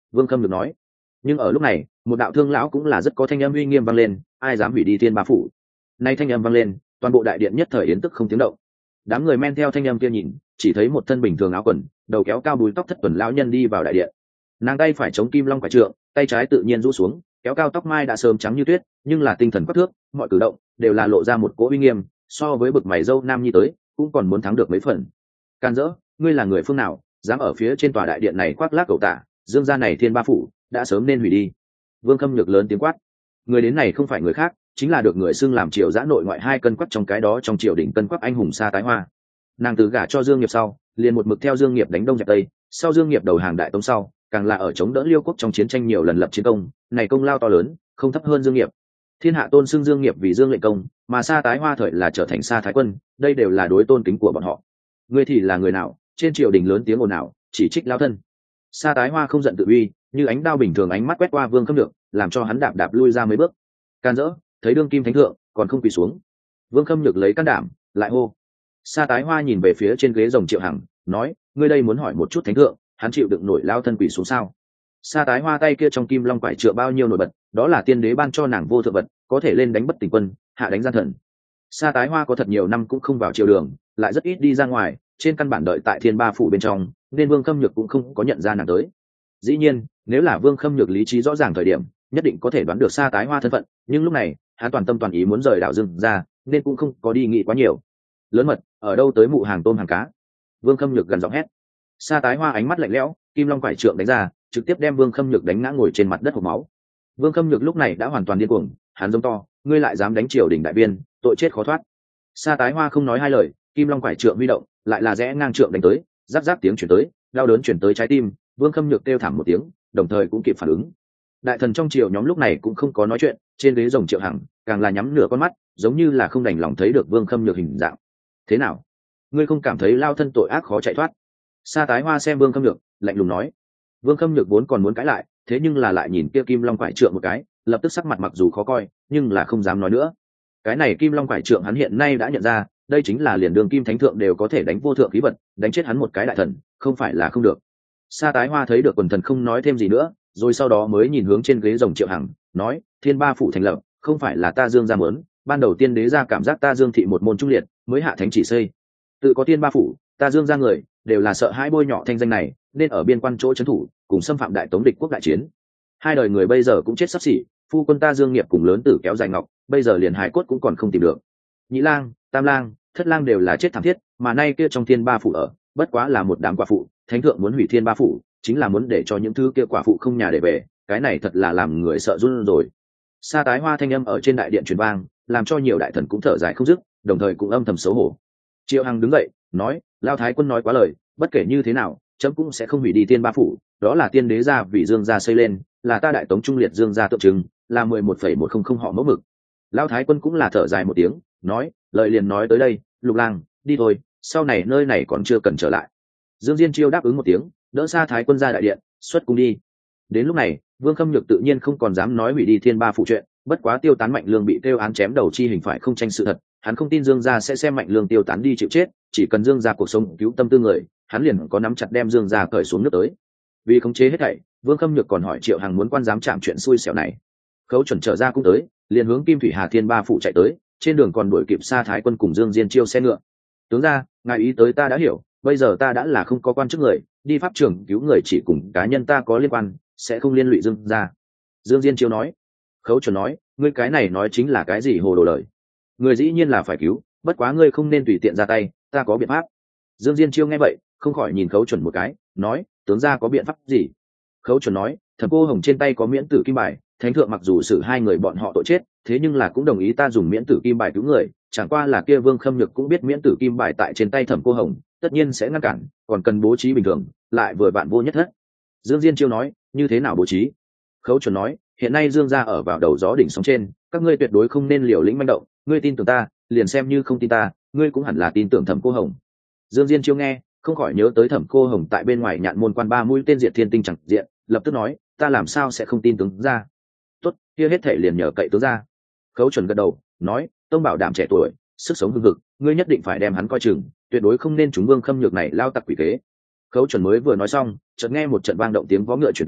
Vương Khâm được nói. Nhưng ở lúc này một đạo thương lão cũng là rất có thanh âm uy nghiêm vang lên, ai dám hủy đi thiên ba phủ. Nay thanh âm vang lên, toàn bộ đại điện nhất thời yến tức không tiếng động. Đám người men theo thanh âm kia nhìn, chỉ thấy một thân bình thường áo quần, đầu kéo cao búi tóc thất tuần lão nhân đi vào đại điện. Nàng tay phải chống kim long quả trượng, tay trái tự nhiên rũ xuống, kéo cao tóc mai đã sớm trắng như tuyết, nhưng là tinh thần quắc thước, mọi cử động đều là lộ ra một cỗ uy nghiêm, so với bực mày dâu nam nhi tới, cũng còn muốn thắng được mấy phần. Can dỡ, ngươi là người phương nào, dám ở phía trên tòa đại điện này khoác lác cầu tả, dương gia này thiên ba phủ đã sớm nên hủy đi. Vương Khâm Nhược lớn tiếng quát. Người đến này không phải người khác, chính là được người xưng làm triều giã nội ngoại hai cân quắc trong cái đó trong triều đình cân quắc anh hùng Sa Tái Hoa. Nàng từ gả cho Dương Nghiệp sau, liền một mực theo Dương Nghiệp đánh đông dẹp tây, sau Dương Nghiệp đầu hàng đại tống sau, càng là ở chống đỡ Liêu quốc trong chiến tranh nhiều lần lập chiến công, này công lao to lớn, không thấp hơn Dương Nghiệp. Thiên hạ tôn xưng Dương Nghiệp vì Dương lệnh công, mà Sa Tái Hoa thời là trở thành Sa Thái Quân, đây đều là đối tôn kính của bọn họ. Ngươi thì là người nào? Trên triều đình lớn tiếng ồn ào, chỉ trích lao thân. Sa Tái Hoa không giận tự uy, như ánh đao bình thường ánh mắt quét qua Vương Khâm Nhược, làm cho hắn đạp đạp lui ra mấy bước. Can dỡ, thấy đương kim thánh thượng còn không quỳ xuống. Vương Khâm Nhược lấy can đảm lại hô. Sa Tái Hoa nhìn về phía trên ghế rồng Triệu Hằng, nói, ngươi đây muốn hỏi một chút thánh thượng, hắn chịu đựng nổi lao thân quỳ xuống sao? Sa Tái Hoa tay kia trong kim long quải trượng bao nhiêu nổi bật, đó là tiên đế ban cho nàng vô thượng vật, có thể lên đánh bất tỉnh quân, hạ đánh gian thần. Sa Tái Hoa có thật nhiều năm cũng không vào triều đường, lại rất ít đi ra ngoài, trên căn bản đợi tại thiên ba phủ bên trong, nên Vương Khâm Nhược cũng không có nhận ra nàng tới. Dĩ nhiên, nếu là Vương Khâm Nhược lý trí rõ ràng thời điểm, nhất định có thể đoán được Sa Tái Hoa thân phận, nhưng lúc này hắn toàn tâm toàn ý muốn rời đảo Dương ra, nên cũng không có đi nghĩ quá nhiều. Lớn mật, ở đâu tới mụ hàng tôm hàng cá? Vương Khâm Nhược gần giọng hét. Sa Tái Hoa ánh mắt lạnh lẽo, kim long quải trượng đánh ra, trực tiếp đem Vương Khâm Nhược đánh ngã ngồi trên mặt đất hộc máu. Vương Khâm Nhược lúc này đã hoàn toàn điên cuồng, hắn giống to, ngươi lại dám đánh triều đình đại viên, tội chết khó thoát. Sa Tái Hoa không nói hai lời, kim long quải trượng huy động, lại là rẽ ngang trượng đánh tới, giáp giáp tiếng chuyển tới, đau đớn chuyển tới trái tim. Vương Khâm Nhược kêu thảm một tiếng, đồng thời cũng kịp phản ứng. Đại thần trong triều nhóm lúc này cũng không có nói chuyện, trên ghế rồng Triệu Hằng càng là nhắm nửa con mắt, giống như là không đành lòng thấy được Vương Khâm Nhược hình dạng. Thế nào, ngươi không cảm thấy lao thân tội ác khó chạy thoát? Sa Tái Hoa xem Vương Khâm Nhược, lạnh lùng nói. Vương Khâm Nhược vốn còn muốn cãi lại, thế nhưng là lại nhìn kia kim long quải trượng một cái, lập tức sắc mặt mặc dù khó coi, nhưng là không dám nói nữa. Cái này kim long quải trượng hắn hiện nay đã nhận ra, đây chính là liền đường kim thánh thượng đều có thể đánh vô thượng khí vật, đánh chết hắn một cái đại thần, không phải là không được. Sa Tái Hoa thấy được quần thần không nói thêm gì nữa, rồi sau đó mới nhìn hướng trên ghế rồng Triệu Hằng, nói, thiên ba phủ thành lập, không phải là ta Dương gia muốn, ban đầu tiên đế ra cảm giác ta Dương thị một môn trung liệt, mới hạ thánh chỉ xây. Tự có thiên ba phủ, ta Dương gia người đều là sợ hãi bôi nhọ thanh danh này, nên ở biên quan chỗ trấn thủ, cùng xâm phạm đại tống địch quốc đại chiến. Hai đời người bây giờ cũng chết sắp xỉ, phu quân ta Dương Nghiệp cùng lớn tử kéo dài ngọc, bây giờ liền hài cốt cũng còn không tìm được. Nhị lang, tam lang, thất lang đều là chết thảm thiết, mà nay kia trong thiên ba phủ ở, bất quá là một đám quả phụ, thánh thượng muốn hủy thiên ba phủ, chính là muốn để cho những thứ kia quả phụ không nhà để về, cái này thật là làm người sợ run rồi. Sa Tái Hoa thanh âm ở trên đại điện truyền vang, làm cho nhiều đại thần cũng thở dài không dứt, đồng thời cũng âm thầm xấu hổ. Triệu Hằng đứng dậy, nói, lao thái quân nói quá lời, bất kể như thế nào, chấm cũng sẽ không hủy đi thiên ba phủ, đó là tiên đế gia vì Dương gia xây lên, là ta đại tống trung liệt Dương gia tượng trưng, là mười một phẩy một không không họ mẫu mực. Lao thái quân cũng là thở dài một tiếng, nói, lời liền nói tới đây, Lục lang, đi thôi, sau này nơi này còn chưa cần trở lại. Dương Diên Chiêu đáp ứng một tiếng, đỡ Sa Thái quân ra đại điện, xuất cung đi. Đến lúc này, Vương Khâm Nhược tự nhiên không còn dám nói hủy đi thiên ba phụ chuyện, bất quá Tiêu Tán Mạnh Lương bị tiêu án chém đầu chi hình phải không tranh sự thật, hắn không tin Dương gia sẽ xem Mạnh Lương tiêu tán đi chịu chết, chỉ cần Dương gia cuộc sống cứu tâm tư người, hắn liền có nắm chặt đem Dương gia cởi xuống nước tới. Vì khống chế hết thảy, Vương Khâm Nhược còn hỏi Triệu Hằng muốn quan giám chạm chuyện xui xẻo này. Khấu Chuẩn trở ra cũng tới, liền hướng Kim Thủy Hà Thiên ba phụ chạy tới, trên đường còn đuổi kịp Sa Thái quân cùng Dương Diên Chiêu xe ngựa. Tướng gia, ngài ý tới ta đã hiểu, bây giờ ta đã là không có quan chức người, đi pháp trường cứu người chỉ cùng cá nhân ta có liên quan, sẽ không liên lụy Dương gia. Dương Diên Chiêu nói. Khấu Chuẩn nói, ngươi cái này nói chính là cái gì hồ đồ lời? Người dĩ nhiên là phải cứu, bất quá ngươi không nên tùy tiện ra tay, ta có biện pháp. Dương Diên Chiêu nghe vậy, không khỏi nhìn Khấu Chuẩn một cái, nói, tướng gia có biện pháp gì? Khấu Chuẩn nói, Thẩm Cô Hồng trên tay có miễn tử kim bài, thánh thượng mặc dù xử hai người bọn họ tội chết, thế nhưng là cũng đồng ý ta dùng miễn tử kim bài cứu người, chẳng qua là kia Vương Khâm Nhược cũng biết miễn tử kim bài tại trên tay Thẩm Cô Hồng, tất nhiên sẽ ngăn cản, còn cần bố trí bình thường, lại vừa bạn vô nhất thất. Dương Diên Chiêu nói, như thế nào bố trí? Khấu Chuẩn nói, hiện nay Dương gia ở vào đầu gió đỉnh sóng trên, các ngươi tuyệt đối không nên liều lĩnh manh động, ngươi tin tưởng ta, liền xem như không tin ta, ngươi cũng hẳn là tin tưởng Thẩm Cô Hồng. Dương Diên Chiêu nghe, không khỏi nhớ tới Thẩm Cô Hồng tại bên ngoài nhạn môn quan ba mũi tên diệt thiên tinh chẳng diện, lập tức nói, ta làm sao sẽ không tin tướng gia? Tốt, kia hết thể liền nhờ cậy tướng gia. Khấu Chuẩn gật đầu, nói, Tông Bảo Đảm trẻ tuổi, sức sống hưng hực, ngươi nhất định phải đem hắn coi chừng, tuyệt đối không nên chúng Vương Khâm Nhược này lao tặc quỷ kế. Khấu Chuẩn mới vừa nói xong, chợt nghe một trận vang động tiếng vó ngựa chuyển tới,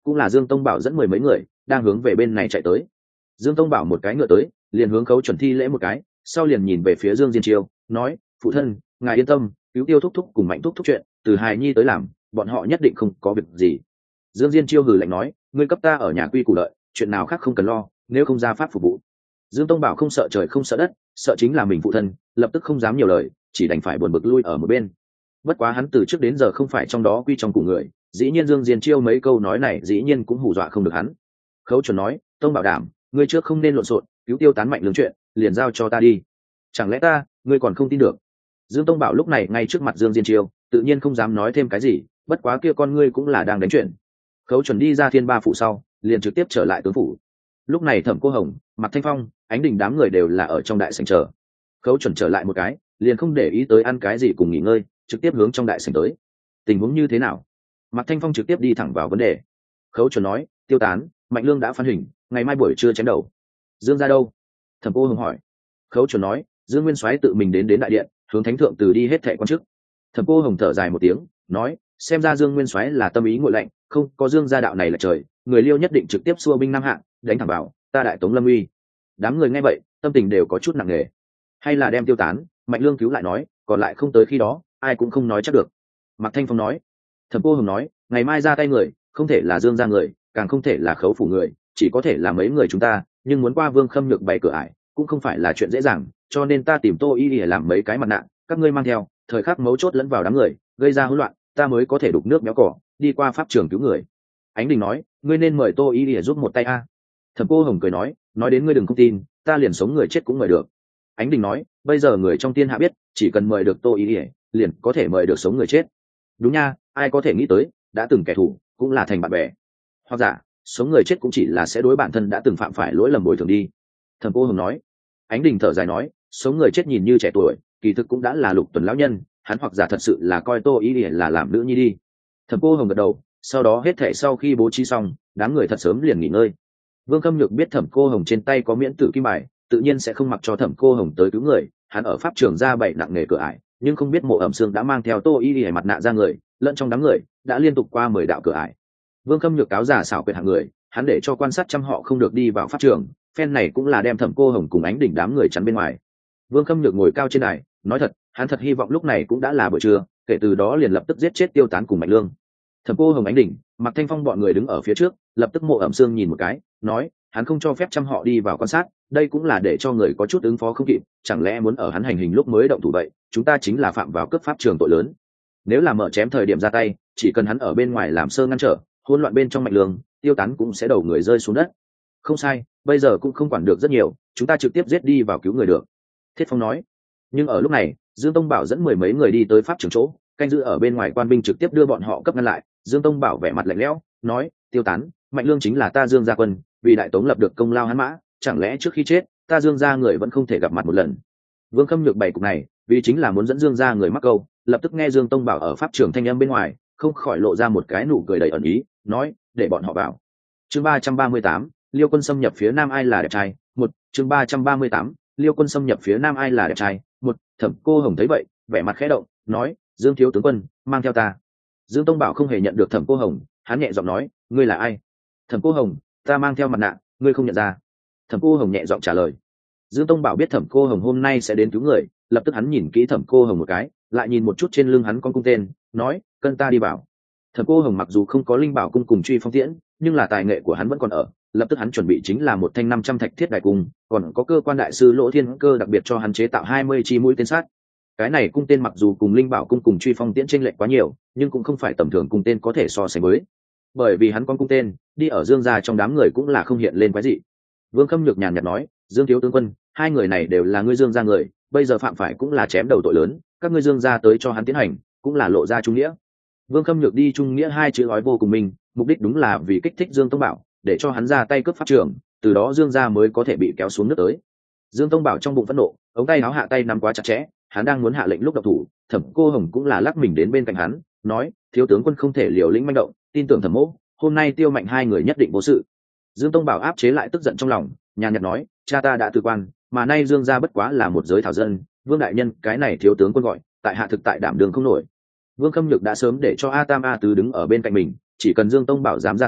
cũng là Dương Tông Bảo dẫn mười mấy người đang hướng về bên này chạy tới. Dương Tông Bảo một cái ngựa tới, liền hướng Khấu Chuẩn thi lễ một cái, sau liền nhìn về phía Dương Diên Chiêu, nói: phụ thân, ngài yên tâm, cứu Tiêu thúc thúc cùng Mạnh thúc thúc chuyện từ hài nhi tới làm, bọn họ nhất định không có việc gì. Dương Diên Chiêu hừ lạnh nói: ngươi cấp ta ở nhà quy củ lợi, chuyện nào khác không cần lo, nếu không ra pháp phục vụ. Dương Tông Bảo không sợ trời không sợ đất, sợ chính là mình phụ thân, lập tức không dám nhiều lời, chỉ đành phải buồn bực lui ở một bên. Bất quá hắn từ trước đến giờ không phải trong đó quy trong cùng người, dĩ nhiên Dương Diên Chiêu mấy câu nói này dĩ nhiên cũng hù dọa không được hắn. Khấu Chuẩn nói: Tông Bảo đảm, ngươi trước không nên lộn xộn, cứu Tiêu Tán Mạnh Lương chuyện liền giao cho ta đi. Chẳng lẽ ta, ngươi còn không tin được? Dương Tông Bảo lúc này ngay trước mặt Dương Diên Chiêu, tự nhiên không dám nói thêm cái gì, bất quá kia con ngươi cũng là đang đánh chuyện. Khấu Chuẩn đi ra Thiên Ba phủ sau, liền trực tiếp trở lại tướng phủ. Lúc này Thẩm Cô Hồng, Mạc Thanh Phong, Ánh Đình đám người đều là ở trong đại sảnh chờ. Khấu Chuẩn trở lại một cái, liền không để ý tới ăn cái gì cùng nghỉ ngơi, trực tiếp hướng trong đại sảnh tới. Tình huống như thế nào? Mạc Thanh Phong trực tiếp đi thẳng vào vấn đề. Khấu Chuẩn nói: Tiêu Tán, Mạnh Lương đã phán hình, ngày mai buổi trưa chém đầu. Dương ra đâu? Thẩm Cô Hồng hỏi. Khấu Chuẩn nói: Dương Nguyên Soái tự mình đến đến đại điện, hướng thánh thượng từ đi hết thệ quan chức. Thẩm Cô Hồng thở dài một tiếng, nói: xem ra Dương Nguyên Soái là tâm ý nguội lạnh, không có Dương gia đạo này là trời, người Liêu nhất định trực tiếp xua binh Nam Hạng, đánh thẳng vào ta đại tống lâm uy. Đám người nghe vậy, tâm tình đều có chút nặng nề. Hay là đem Tiêu Tán, Mạnh Lương cứu lại nói, còn lại không tới khi đó, ai cũng không nói chắc được. Mạc Thanh Phong nói. Thẩm Cô Hồng nói: ngày mai ra tay người, không thể là Dương gia người, càng không thể là Khấu phủ người, chỉ có thể là mấy người chúng ta, nhưng muốn qua Vương Khâm Nhược bày cửa ải, cũng không phải là chuyện dễ dàng, cho nên ta tìm Tô Y để làm mấy cái mặt nạ, các ngươi mang theo, thời khắc mấu chốt lẫn vào đám người, gây ra hỗn loạn, ta mới có thể đục nước méo cỏ, đi qua pháp trường cứu người. Ánh Đình nói: ngươi nên mời Tô Y để giúp một tay a. Thẩm Cô Hồng cười nói: nói đến ngươi đừng không tin, ta liền sống người chết cũng mời được. Ánh Đình nói: bây giờ người trong thiên hạ biết, chỉ cần mời được Tô Y để, liền có thể mời được sống người chết. Đúng nha, ai có thể nghĩ tới, đã từng kẻ thù cũng là thành bạn bè. Hoặc giả, sống người chết cũng chỉ là sẽ đối bản thân đã từng phạm phải lỗi lầm bồi thường đi. Thẩm Cô Hồng nói. Ánh Đình thở dài nói: sống người chết nhìn như trẻ tuổi, kỳ thực cũng đã là Lục Tuần lão nhân, hắn hoặc giả thật sự là coi Tô Y là làm nữ nhi đi. Thẩm Cô Hồng gật đầu, sau đó hết thảy sau khi bố trí xong, đám người thật sớm liền nghỉ ngơi. Vương Khâm Nhược biết Thẩm Cô Hồng trên tay có miễn tử kim bài, tự nhiên sẽ không mặc cho Thẩm Cô Hồng tới cứu người, hắn ở pháp trường ra bảy nặng nghề cửa ải, nhưng không biết Mộ Ẩm Sương đã mang theo Tô Y mặt nạ ra người, lẫn trong đám người đã liên tục qua mười đạo cửa ải. Vương Khâm Nhược cáo giả xảo quyệt hạng người, hắn để cho quan sát trăm họ không được đi vào pháp trường, phen này cũng là đem Thẩm Cô Hồng cùng Ánh Đình đám người chắn bên ngoài. Vương Khâm Nhược ngồi cao trên đài, nói thật, hắn thật hy vọng lúc này cũng đã là buổi trưa, kể từ đó liền lập tức giết chết Tiêu Tán cùng Mạnh Lương. Thẩm Cô Hồng, Ánh Đình, Mạc Thanh Phong bọn người đứng ở phía trước, lập tức Mộ Ẩm Sương nhìn một cái, nói: hắn không cho phép trăm họ đi vào quan sát, đây cũng là để cho người có chút ứng phó không kịp, chẳng lẽ muốn ở hắn hành hình lúc mới động thủ vậy, chúng ta chính là phạm vào cướp pháp trường tội lớn. Nếu là mở chém thời điểm ra tay, chỉ cần hắn ở bên ngoài làm sơ ngăn trở, hỗn loạn bên trong Mạnh Lương, Tiêu Tán cũng sẽ đầu người rơi xuống đất. Không sai, bây giờ cũng không quản được rất nhiều, chúng ta trực tiếp giết đi vào cứu người được. Thiết Phong nói. Nhưng ở lúc này, Dương Tông Bảo dẫn mười mấy người đi tới pháp trường chỗ, canh giữ ở bên ngoài quan binh trực tiếp đưa bọn họ cấp ngăn lại. Dương Tông Bảo vẻ mặt lạnh lẽo, nói: Tiêu Tán, Mạnh Lương chính là ta Dương gia quân, vì đại tống lập được công lao hắn mã, chẳng lẽ trước khi chết, ta Dương gia người vẫn không thể gặp mặt một lần? Vương Khâm Nhược bày cục này, vì chính là muốn dẫn Dương gia người mắc câu. Lập tức nghe Dương Tông Bảo ở pháp trường thanh âm bên ngoài, không khỏi lộ ra một cái nụ cười đầy ẩn ý, nói: để bọn họ vào. Chương ba trăm ba mươi tám, Liêu quân xâm nhập phía Nam ai là đẹp trai? Một, chương ba trăm ba mươi tám, Liêu quân xâm nhập phía Nam ai là đẹp trai? Một, Thẩm Cô Hồng thấy vậy, vẻ mặt khẽ động, nói: Dương thiếu tướng quân, mang theo ta. Dương Tông Bảo không hề nhận được Thẩm Cô Hồng, hắn nhẹ giọng nói: ngươi là ai? Thẩm Cô Hồng: ta mang theo mặt nạ, ngươi không nhận ra. Thẩm Cô Hồng nhẹ giọng trả lời. Dương Tông Bảo biết Thẩm Cô Hồng hôm nay sẽ đến cứu người, lập tức hắn nhìn kỹ Thẩm Cô Hồng một cái, lại nhìn một chút trên lưng hắn con cung tên, nói: cân ta đi vào. Thẩm Cô Hồng mặc dù không có linh bảo cung cùng truy phong tiễn, nhưng là tài nghệ của hắn vẫn còn ở, lập tức hắn chuẩn bị chính là một thanh năm trăm thạch thiết đại cung, còn có cơ quan đại sư Lỗ Thiên Cơ đặc biệt cho hắn chế tạo hai mươi chi mũi tên sát. Cái này cung tên mặc dù cùng linh bảo cung cùng truy phong tiễn chênh lệch quá nhiều, nhưng cũng không phải tầm thường cung tên có thể so sánh với. Bởi vì hắn con cung tên, đi ở Dương gia trong đám người cũng là không hiện lên quái dị. Vương Khâm Nhược nhàn nhạt nói: Dương thiếu tướng quân, hai người này đều là ngươi Dương gia người, bây giờ phạm phải cũng là chém đầu tội lớn, các ngươi Dương gia tới cho hắn tiến hành, cũng là lộ ra trung nghĩa. Vương Khâm Nhược đi trung nghĩa hai chữ nói vô cùng mình, mục đích đúng là vì kích thích Dương Tông Bảo, để cho hắn ra tay cướp pháp trường, từ đó Dương gia mới có thể bị kéo xuống nước tới. Dương Tông Bảo trong bụng phẫn nộ, ống tay áo hạ tay nắm quá chặt chẽ, hắn đang muốn hạ lệnh lúc độc thủ, Thẩm Cô Hồng cũng là lắc mình đến bên cạnh hắn, nói: thiếu tướng quân không thể liều lĩnh manh động, tin tưởng Thẩm mỗ, hôm nay Tiêu Mạnh hai người nhất định vô sự. Dương Tông Bảo áp chế lại tức giận trong lòng, nhàn nhạt nói: cha ta đã từ quan, mà nay Dương gia bất quá là một giới thảo dân, Vương đại nhân cái này thiếu tướng quân gọi, tại hạ thực tại đảm đường không nổi. Vương Khâm Nhược đã sớm để cho A Tam A Tứ đứng ở bên cạnh mình, chỉ cần Dương Tông Bảo dám ra tay,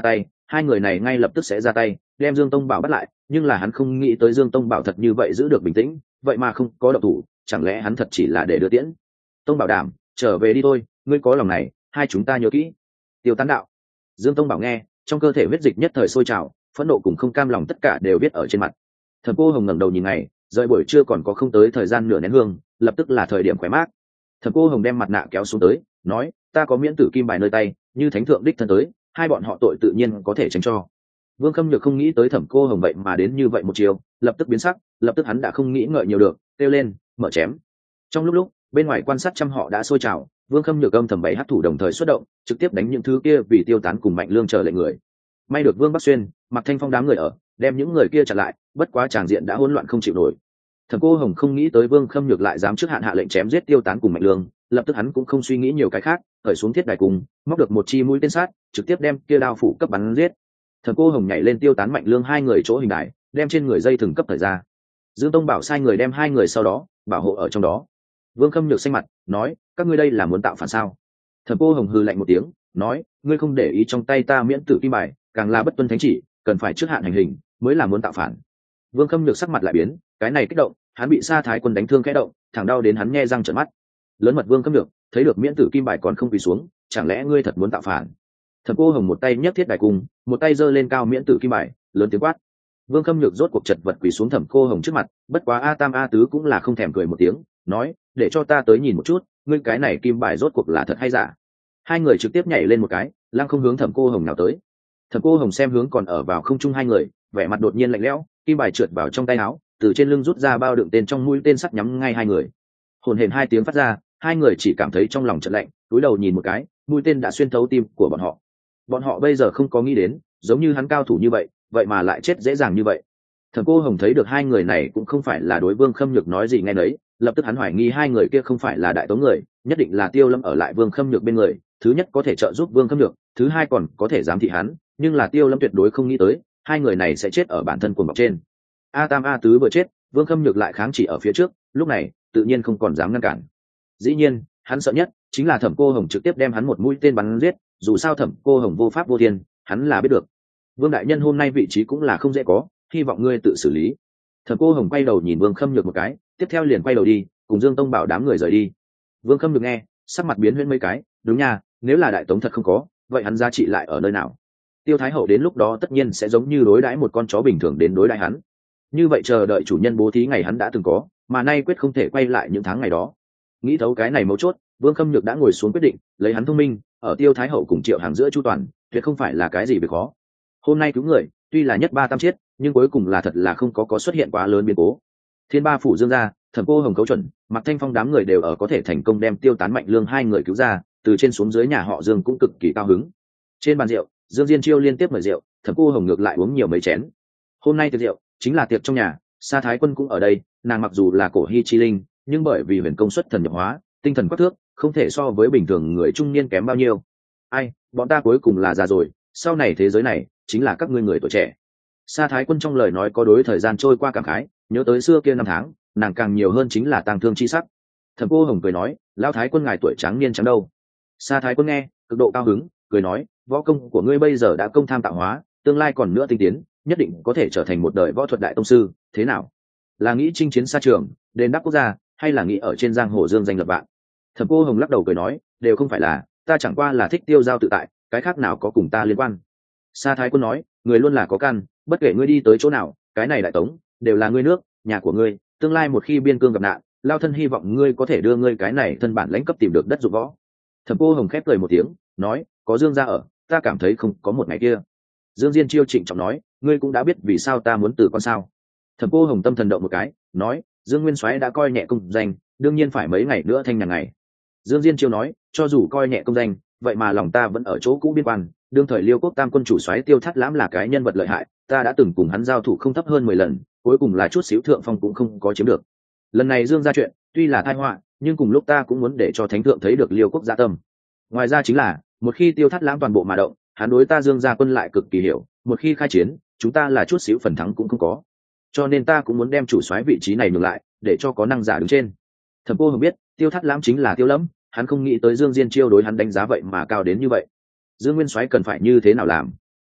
hai người này ngay lập tức sẽ ra tay đem Dương Tông Bảo bắt lại, nhưng là hắn không nghĩ tới Dương Tông Bảo thật như vậy giữ được bình tĩnh, vậy mà không có động thủ, chẳng lẽ hắn thật chỉ là để đưa tiễn. Tông Bảo đảm trở về đi thôi, ngươi có lòng này hai chúng ta nhớ kỹ. Tiêu Tán đạo. Dương Tông Bảo nghe, trong cơ thể huyết dịch nhất thời sôi trào, phẫn nộ cùng không cam lòng tất cả đều viết ở trên mặt. Thẩm Cô Hồng ngẩng đầu nhìn ngày, rời buổi trưa còn có không tới thời gian nửa nén hương, lập tức là thời điểm khỏe mát. Thẩm Cô Hồng đem mặt nạ kéo xuống tới, nói, ta có miễn tử kim bài nơi tay, như thánh thượng đích thân tới, hai bọn họ tội tự nhiên có thể tránh cho. Vương Khâm Nhược không nghĩ tới Thẩm Cô Hồng vậy mà đến như vậy một chiều, lập tức biến sắc, lập tức hắn đã không nghĩ ngợi nhiều được, kêu lên, mở chém. Trong lúc lúc, bên ngoài quan sát trăm họ đã sôi trào, Vương Khâm Nhược âm thầm bảy hắc thủ đồng thời xuất động, trực tiếp đánh những thứ kia vì Tiêu Tán cùng Mạnh Lương chờ lệnh người. May được Vương Bắc Xuyên, Mặc Thanh Phong đám người ở, đem những người kia chặn lại, bất quá tràng diện đã hỗn loạn không chịu nổi. Thẩm Cô Hồng không nghĩ tới Vương Khâm Nhược lại dám trước hạn hạ lệnh chém giết Tiêu Tán cùng Mạnh Lương, lập tức hắn cũng không suy nghĩ nhiều cái khác, cởi xuống thiết đài cùng, móc được một chi mũi tên sát, trực tiếp đem kia đao phủ cấp bắn giết. Thẩm Cô Hồng nhảy lên Tiêu Tán Mạnh Lương hai người chỗ hình đài, đem trên người dây thừng cấp thời ra. Dương Tông Bảo sai người đem hai người sau đó bảo hộ ở trong đó. Vương Khâm Nhược xanh mặt, nói, các ngươi đây là muốn tạo phản sao? Thẩm Cô Hồng hừ lạnh một tiếng, nói, ngươi không để ý trong tay ta miễn tử kim bài, càng là bất tuân thánh chỉ, cần phải trước hạn hành hình, mới là muốn tạo phản. Vương Khâm Nhược sắc mặt lại biến, cái này kích động, hắn bị Sa Thái Quân đánh thương khẽ động, thẳng đau đến hắn nghe răng trợn mắt. Lớn mật Vương Khâm Nhược, thấy được miễn tử kim bài còn không quỳ xuống, chẳng lẽ ngươi thật muốn tạo phản? Thẩm Cô Hồng một tay nhấc thiết đài cung, một tay giơ lên cao miễn tử kim bài, lớn tiếng quát. Vương Khâm Nhược rốt cuộc chật vật quỳ xuống Thẩm Cô Hồng trước mặt, bất quá A Tam A Tứ cũng là không thèm cười một tiếng, nói, để cho ta tới nhìn một chút, ngươi cái này kim bài rốt cuộc là thật hay giả. Hai người trực tiếp nhảy lên một cái, lăng không hướng Thẩm Cô Hồng nào tới. Thẩm Cô Hồng xem hướng còn ở vào không trung hai người, vẻ mặt đột nhiên lạnh lẽo, kim bài trượt vào trong tay áo, từ trên lưng rút ra bao đựng tên trong mũi tên sắt nhắm ngay hai người. Hồn hển hai tiếng phát ra, hai người chỉ cảm thấy trong lòng chợt lạnh, cúi đầu nhìn một cái, mũi tên đã xuyên thấu tim của bọn họ. Bọn họ bây giờ không có nghĩ đến, giống như hắn cao thủ như vậy, vậy mà lại chết dễ dàng như vậy. Thẩm Cô Hồng thấy được hai người này cũng không phải là đối Vương Khâm Nhược nói gì nghe nấy, lập tức hắn hoài nghi hai người kia không phải là đại tống người, nhất định là Tiêu Lâm ở lại Vương Khâm Nhược bên người, thứ nhất có thể trợ giúp Vương Khâm Nhược, thứ hai còn có thể giám thị hắn, nhưng là Tiêu Lâm tuyệt đối không nghĩ tới, hai người này sẽ chết ở bản thân cuồng bọc trên. A Tam A Tứ vừa chết, Vương Khâm Nhược lại kháng chỉ ở phía trước, lúc này tự nhiên không còn dám ngăn cản. Dĩ nhiên, hắn sợ nhất chính là Thẩm Cô Hồng trực tiếp đem hắn một mũi tên bắn giết, dù sao Thẩm Cô Hồng vô pháp vô thiên, hắn là biết được. Vương đại nhân hôm nay vị trí cũng là không dễ có, hy vọng ngươi tự xử lý. Thẩm Cô Hồng quay đầu nhìn Vương Khâm Nhược một cái, tiếp theo liền quay đầu đi, cùng Dương Tông Bảo đám người rời đi. Vương Khâm Nhược nghe, sắc mặt biến huyễn mấy cái, đúng nha, nếu là đại tống thật không có, vậy hắn giá trị lại ở nơi nào? Tiêu Thái Hậu đến lúc đó tất nhiên sẽ giống như đối đãi một con chó bình thường đến đối đãi hắn. Như vậy chờ đợi chủ nhân bố thí ngày hắn đã từng có, mà nay quyết không thể quay lại những tháng ngày đó. Nghĩ thấu cái này mấu chốt, Vương Khâm Nhược đã ngồi xuống quyết định, lấy hắn thông minh, ở Tiêu Thái Hậu cùng Triệu Hàng giữa chu toàn, tuyệt không phải là cái gì việc khó. Hôm nay cứu người, tuy là nhất ba tam chết, nhưng cuối cùng là thật là không có có xuất hiện quá lớn biến cố. Thiên Ba phủ Dương gia, Thẩm Cô Hồng cấu chuẩn, Mặc Thanh Phong đám người đều ở có thể thành công đem Tiêu Tán Mạnh Lương hai người cứu ra, từ trên xuống dưới nhà họ Dương cũng cực kỳ cao hứng. Trên bàn rượu, Dương Diên Chiêu liên tiếp mời rượu, Thẩm Cô Hồng ngược lại uống nhiều mấy chén. Hôm nay tiệc rượu chính là tiệc trong nhà, Sa Thái Quân cũng ở đây, nàng mặc dù là cổ hy chi linh, nhưng bởi vì huyền công xuất thần nhập hóa, tinh thần quắc thước, không thể so với bình thường người trung niên kém bao nhiêu. Ai, bọn ta cuối cùng là già rồi, sau này thế giới này chính là các ngươi người tuổi trẻ. Sa Thái Quân trong lời nói có đối thời gian trôi qua cảm khái, nhớ tới xưa kia năm tháng, nàng càng nhiều hơn chính là tang thương chi sắc. Thẩm Cô Hồng cười nói, lão Thái Quân ngài tuổi trắng niên trắng đâu? Sa Thái Quân nghe, cực độ cao hứng, cười nói, võ công của ngươi bây giờ đã công tham tạo hóa, tương lai còn nữa tinh tiến, nhất định có thể trở thành một đời võ thuật đại tông sư. Thế nào? Là nghĩ chinh chiến xa trường, đền đáp quốc gia, hay là nghĩ ở trên giang hồ dương danh lập vạn? Thẩm Cô Hồng lắc đầu cười nói, đều không phải là, ta chẳng qua là thích tiêu giao tự tại, cái khác nào có cùng ta liên quan. Sa Thái Quân nói, người luôn là có căn, bất kể ngươi đi tới chỗ nào, cái này đại tống đều là ngươi nước, nhà của ngươi, tương lai một khi biên cương gặp nạn, lao thân hy vọng ngươi có thể đưa ngươi cái này thân bản lãnh cấp tìm được đất dụng võ. Thẩm Cô Hồng khép cười một tiếng, nói, có Dương gia ở, ta cảm thấy không có một ngày kia. Dương Diên Chiêu trịnh trọng nói, ngươi cũng đã biết vì sao ta muốn từ con sao. Thẩm Cô Hồng tâm thần động một cái, nói, Dương Nguyên Soái đã coi nhẹ công danh, đương nhiên phải mấy ngày nữa thanh nhàn ngày. Dương Diên Chiêu nói, cho dù coi nhẹ công danh, vậy mà lòng ta vẫn ở chỗ cũ biên quan, đương thời Liêu Quốc Tam quân chủ soái Tiêu Thát Lãm là cái nhân vật lợi hại, ta đã từng cùng hắn giao thủ không thấp hơn mười lần, cuối cùng là chút xíu thượng phong cũng không có chiếm được. Lần này Dương ra chuyện, tuy là tai họa, nhưng cùng lúc ta cũng muốn để cho thánh thượng thấy được Liêu Quốc dạ tâm. Ngoài ra chính là, một khi Tiêu Thát Lãm toàn bộ mà động, hắn đối ta Dương gia quân lại cực kỳ hiểu, một khi khai chiến, chúng ta là chút xíu phần thắng cũng không có. Cho nên ta cũng muốn đem chủ soái vị trí này nhường lại, để cho có năng giả đứng trên. Thẩm Cô Hồng biết, Tiêu Thát Lãm chính là Tiêu Lâm, hắn không nghĩ tới Dương Diên Chiêu đối hắn đánh giá vậy mà cao đến như vậy. Dương Nguyên Soái cần phải như thế nào làm?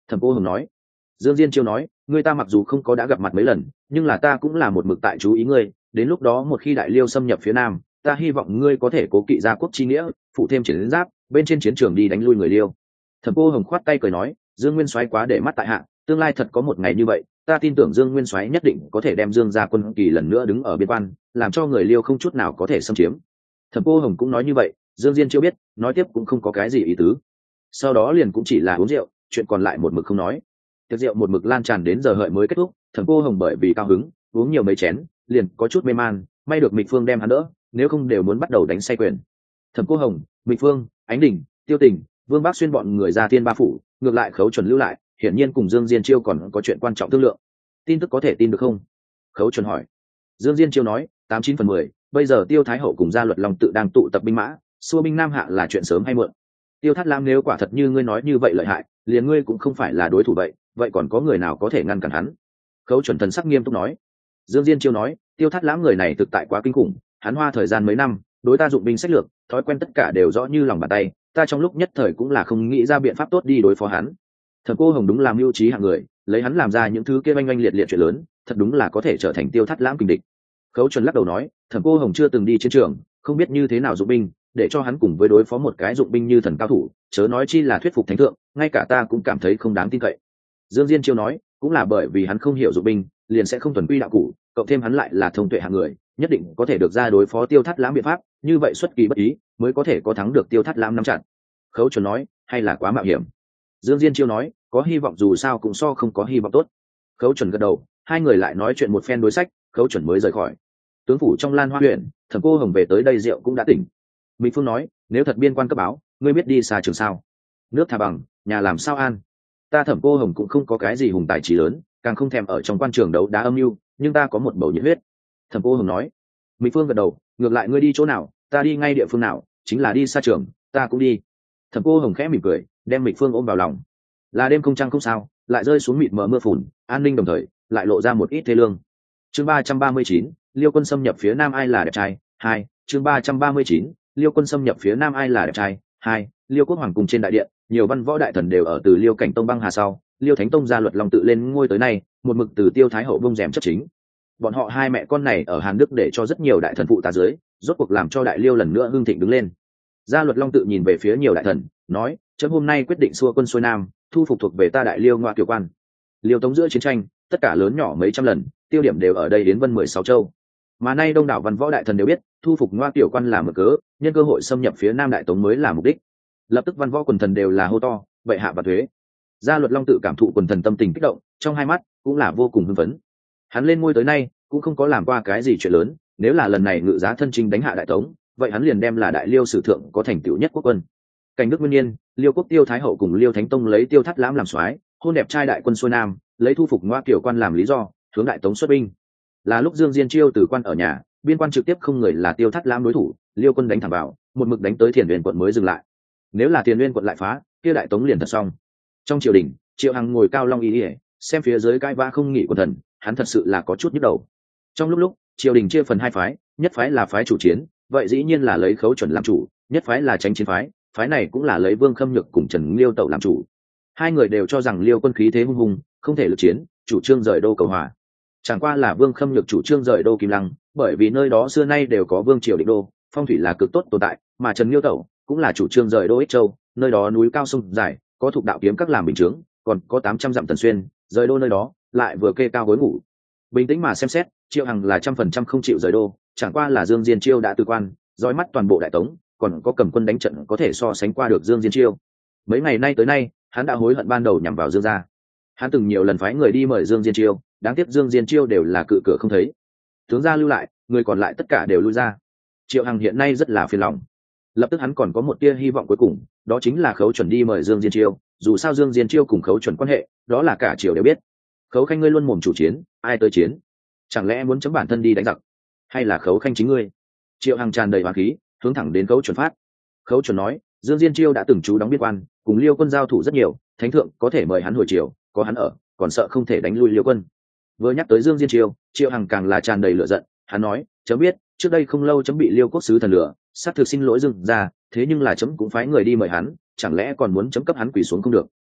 Thẩm Cô Hồng nói. Dương Diên Chiêu nói, ngươi ta mặc dù không có đã gặp mặt mấy lần, nhưng là ta cũng là một mực tại chú ý ngươi, đến lúc đó một khi đại liêu xâm nhập phía nam, ta hy vọng ngươi có thể cố kỵ gia quốc chi nghĩa, phụ thêm chiến giáp, bên trên chiến trường đi đánh lui người liêu. Thẩm Cô Hồng khoát tay cười nói, Dương Nguyên Soái quá để mắt tại hạ, tương lai thật có một ngày như vậy, ta tin tưởng Dương Nguyên Soái nhất định có thể đem Dương gia quân kỳ lần nữa đứng ở biên quan, làm cho người liêu không chút nào có thể xâm chiếm. Thẩm Cô Hồng cũng nói như vậy, Dương Diên Chiêu biết, nói tiếp cũng không có cái gì ý tứ. Sau đó liền cũng chỉ là uống rượu, chuyện còn lại một mực không nói. Tiệc rượu một mực lan tràn đến giờ hợi mới kết thúc, Thẩm Cô Hồng bởi vì cao hứng, uống nhiều mấy chén, liền có chút mê man, may được Mịch Phương đem hắn đỡ, nếu không đều muốn bắt đầu đánh say quyền. Thẩm Cô Hồng, Mịch Phương, Ánh Đình, Tiêu Tình, Vương Bác Xuyên bọn người ra Thiên Ba phủ, ngược lại Khấu Chuẩn lưu lại, hiển nhiên cùng Dương Diên Chiêu còn có chuyện quan trọng thương lượng. Tin tức có thể tin được không? Khấu Chuẩn hỏi. Dương Diên Chiêu nói, tám chín phần mười, bây giờ Tiêu Thái Hậu cùng Gia Luật Long tự đang tụ tập binh mã, xua binh Nam Hạ là chuyện sớm hay muộn. Tiêu Thát Lam nếu quả thật như ngươi nói như vậy lợi hại, liền ngươi cũng không phải là đối thủ vậy, vậy còn có người nào có thể ngăn cản hắn? Khấu Chuẩn thần sắc nghiêm túc nói. Dương Diên Chiêu nói, Tiêu Thát Lãm người này thực tại quá kinh khủng, hắn hoa thời gian mấy năm, đối ta dụng binh sách lược, thói quen tất cả đều rõ như lòng bàn tay, ta trong lúc nhất thời cũng là không nghĩ ra biện pháp tốt đi đối phó hắn. Thẩm Cô Hồng đúng là mưu trí hạng người, lấy hắn làm ra những thứ kia oanh oanh liệt liệt chuyện lớn, thật đúng là có thể trở thành Tiêu Thát Lãm kình địch. Khấu Chuẩn lắc đầu nói, Thẩm Cô Hồng chưa từng đi chiến trường, không biết như thế nào dụng binh, để cho hắn cùng với đối phó một cái dụng binh như thần cao thủ, chớ nói chi là thuyết phục thánh thượng, ngay cả ta cũng cảm thấy không đáng tin cậy. Dương Diên Chiêu nói, cũng là bởi vì hắn không hiểu dụng binh, liền sẽ không thuần quy đạo cụ, cộng thêm hắn lại là thông tuệ hạng người, nhất định có thể được ra đối phó Tiêu Thát Lãm biện pháp, như vậy xuất kỳ bất ý, mới có thể có thắng được Tiêu Thát Lãm nắm chặt. Khấu Chuẩn nói, hay là quá mạo hiểm. Dương Diên Chiêu nói, có hy vọng dù sao cũng so không có hy vọng tốt. Khấu Chuẩn gật đầu, hai người lại nói chuyện một phen đối sách, Khấu Chuẩn mới rời khỏi. Tướng phủ trong Lan Hoa huyện, Thẩm Cô Hồng về tới đây rượu cũng đã tỉnh. Mỹ Phương nói, nếu thật biên quan cấp báo, ngươi biết đi xa trường sao? Nước thả bằng, nhà làm sao an? Ta Thẩm Cô Hồng cũng không có cái gì hùng tài trí lớn, càng không thèm ở trong quan trường đấu đá âm mưu, nhưng ta có một bầu nhiệt huyết. Thẩm Cô Hồng nói. Mỹ Phương gật đầu, ngược lại ngươi đi chỗ nào, ta đi ngay địa phương nào, chính là đi xa trường, ta cũng đi. Thẩm Cô Hồng khẽ mỉm cười, đem Mỹ Phương ôm vào lòng. Là đêm không trăng không sao, lại rơi xuống mịt mờ mưa phùn, an ninh đồng thời lại lộ ra một ít thê lương. Chương ba trăm ba mươi chín, Liêu quân xâm nhập phía Nam ai là đẹp trai? Hai. Chương ba trăm ba mươi chín, Liêu quân xâm nhập phía Nam ai là đẹp trai? Hai. Liêu quốc hoàng cung trên đại điện, nhiều văn võ đại thần đều ở từ Liêu cảnh tông băng hà sau, Liêu thánh tông Gia Luật Long tự lên ngôi tới nay, một mực từ Tiêu Thái Hậu bông rèm chấp chính. Bọn họ hai mẹ con này ở Hàn Đức để cho rất nhiều đại thần phụ tá dưới, rốt cuộc làm cho đại Liêu lần nữa hưng thịnh đứng lên. Gia Luật Long tự nhìn về phía nhiều đại thần, nói, chấm hôm nay quyết định xua quân xuôi Nam, thu phục thuộc về ta đại Liêu ngoại kiều quan. Liêu tống giữa chiến tranh, tất cả lớn nhỏ mấy trăm lần, tiêu điểm đều ở đây đến vân mười sáu châu. Mà nay đông đảo văn võ đại thần đều biết, thu phục ngoa tiểu quan là mở cớ, nhân cơ hội xâm nhập phía Nam đại tống mới là mục đích. Lập tức văn võ quần thần đều là hô to, vậy hạ và thuế. Gia Luật Long tự cảm thụ quần thần tâm tình kích động, trong hai mắt cũng là vô cùng hưng phấn. Hắn lên ngôi tới nay cũng không có làm qua cái gì chuyện lớn, nếu là lần này ngự giá thân chinh đánh hạ đại tống, vậy hắn liền đem là đại Liêu sử thượng có thành tựu nhất quốc quân. Cảnh Đức Nguyên Niên, Liêu quốc Tiêu Thái Hậu cùng Liêu Thánh Tông lấy Tiêu Thát Lãm làm soái, hôn đẹp trai đại quân xuôi Nam, lấy thu phục ngoa tiểu quan làm lý do, hướng đại tống xuất binh. Là lúc Dương Diên Chiêu từ quan ở nhà, biên quan trực tiếp không người là Tiêu Thát Lãm đối thủ, Liêu quân đánh thẳng vào, một mực đánh tới Thiền Uyên quận mới dừng lại. Nếu là Thiền Uyên quận lại phá, kia đại tống liền thật xong. Trong triều đình, Triệu Hằng ngồi cao long y ỉa, xem phía dưới cãi vã không nghỉ của thần, hắn thật sự là có chút nhức đầu. Trong lúc lúc, triều đình chia phần hai phái, nhất phái là phái chủ chiến, vậy dĩ nhiên là lấy Khấu Chuẩn làm chủ, nhất phái là tránh chiến phái, phái này cũng là lấy Vương Khâm Nhược cùng Trần Liêu Tẩu làm chủ. Hai người đều cho rằng Liêu quân khí thế hung hùng, không thể lực chiến, chủ trương rời đô cầu hòa. Chẳng qua là Vương Khâm Nhược chủ trương rời đô Kim Lăng, bởi vì nơi đó xưa nay đều có vương triều định đô, phong thủy là cực tốt tồn tại, mà Trần Liêu Tẩu cũng là chủ trương rời đô Ích Châu, nơi đó núi cao sông dài, có thuộc đạo kiếm các làm bình chướng, còn có tám trăm dặm tần xuyên, rời đô nơi đó lại vừa kê cao gối ngủ. Bình tĩnh mà xem xét, Triệu Hằng là trăm phần trăm không chịu rời đô, chẳng qua là Dương Diên Chiêu đã từ quan, dõi mắt toàn bộ đại tống, còn có cầm quân đánh trận có thể so sánh qua được Dương Diên Chiêu. Mấy ngày nay tới nay, hắn đã hối hận ban đầu nhằm vào Dương gia. Hắn từng nhiều lần phái người đi mời Dương Diên Chiêu, đáng tiếc Dương Diên Chiêu đều là cự cửa không thấy. Tướng gia lưu lại, người còn lại tất cả đều lui ra. Triệu Hằng hiện nay rất là phiền lòng. Lập tức hắn còn có một tia hy vọng cuối cùng, đó chính là Khấu Chuẩn đi mời Dương Diên Chiêu, dù sao Dương Diên Chiêu cùng Khấu Chuẩn quan hệ, đó là cả triều đều biết. Khấu Khanh ngươi luôn mồm chủ chiến, ai tới chiến? Chẳng lẽ muốn chấm bản thân đi đánh giặc? Hay là Khấu Khanh chính ngươi? Triệu Hằng tràn đầy oán khí, hướng thẳng đến Khấu Chuẩn phát. Khấu Chuẩn nói, Dương Diên Chiêu đã từng trú đóng biên quan, cùng Liêu quân giao thủ rất nhiều, thánh thượng có thể mời hắn hồi triều, có hắn ở, còn sợ không thể đánh lui Liêu quân. Vừa nhắc tới Dương Diên Chiêu, Triệu Hằng càng là tràn đầy lửa giận, hắn nói, chấm biết, trước đây không lâu chấm bị Liêu quốc sứ thần lừa, xác thực xin lỗi Dương gia, thế nhưng là chấm cũng phái người đi mời hắn, chẳng lẽ còn muốn chấm cấp hắn quỳ xuống không được?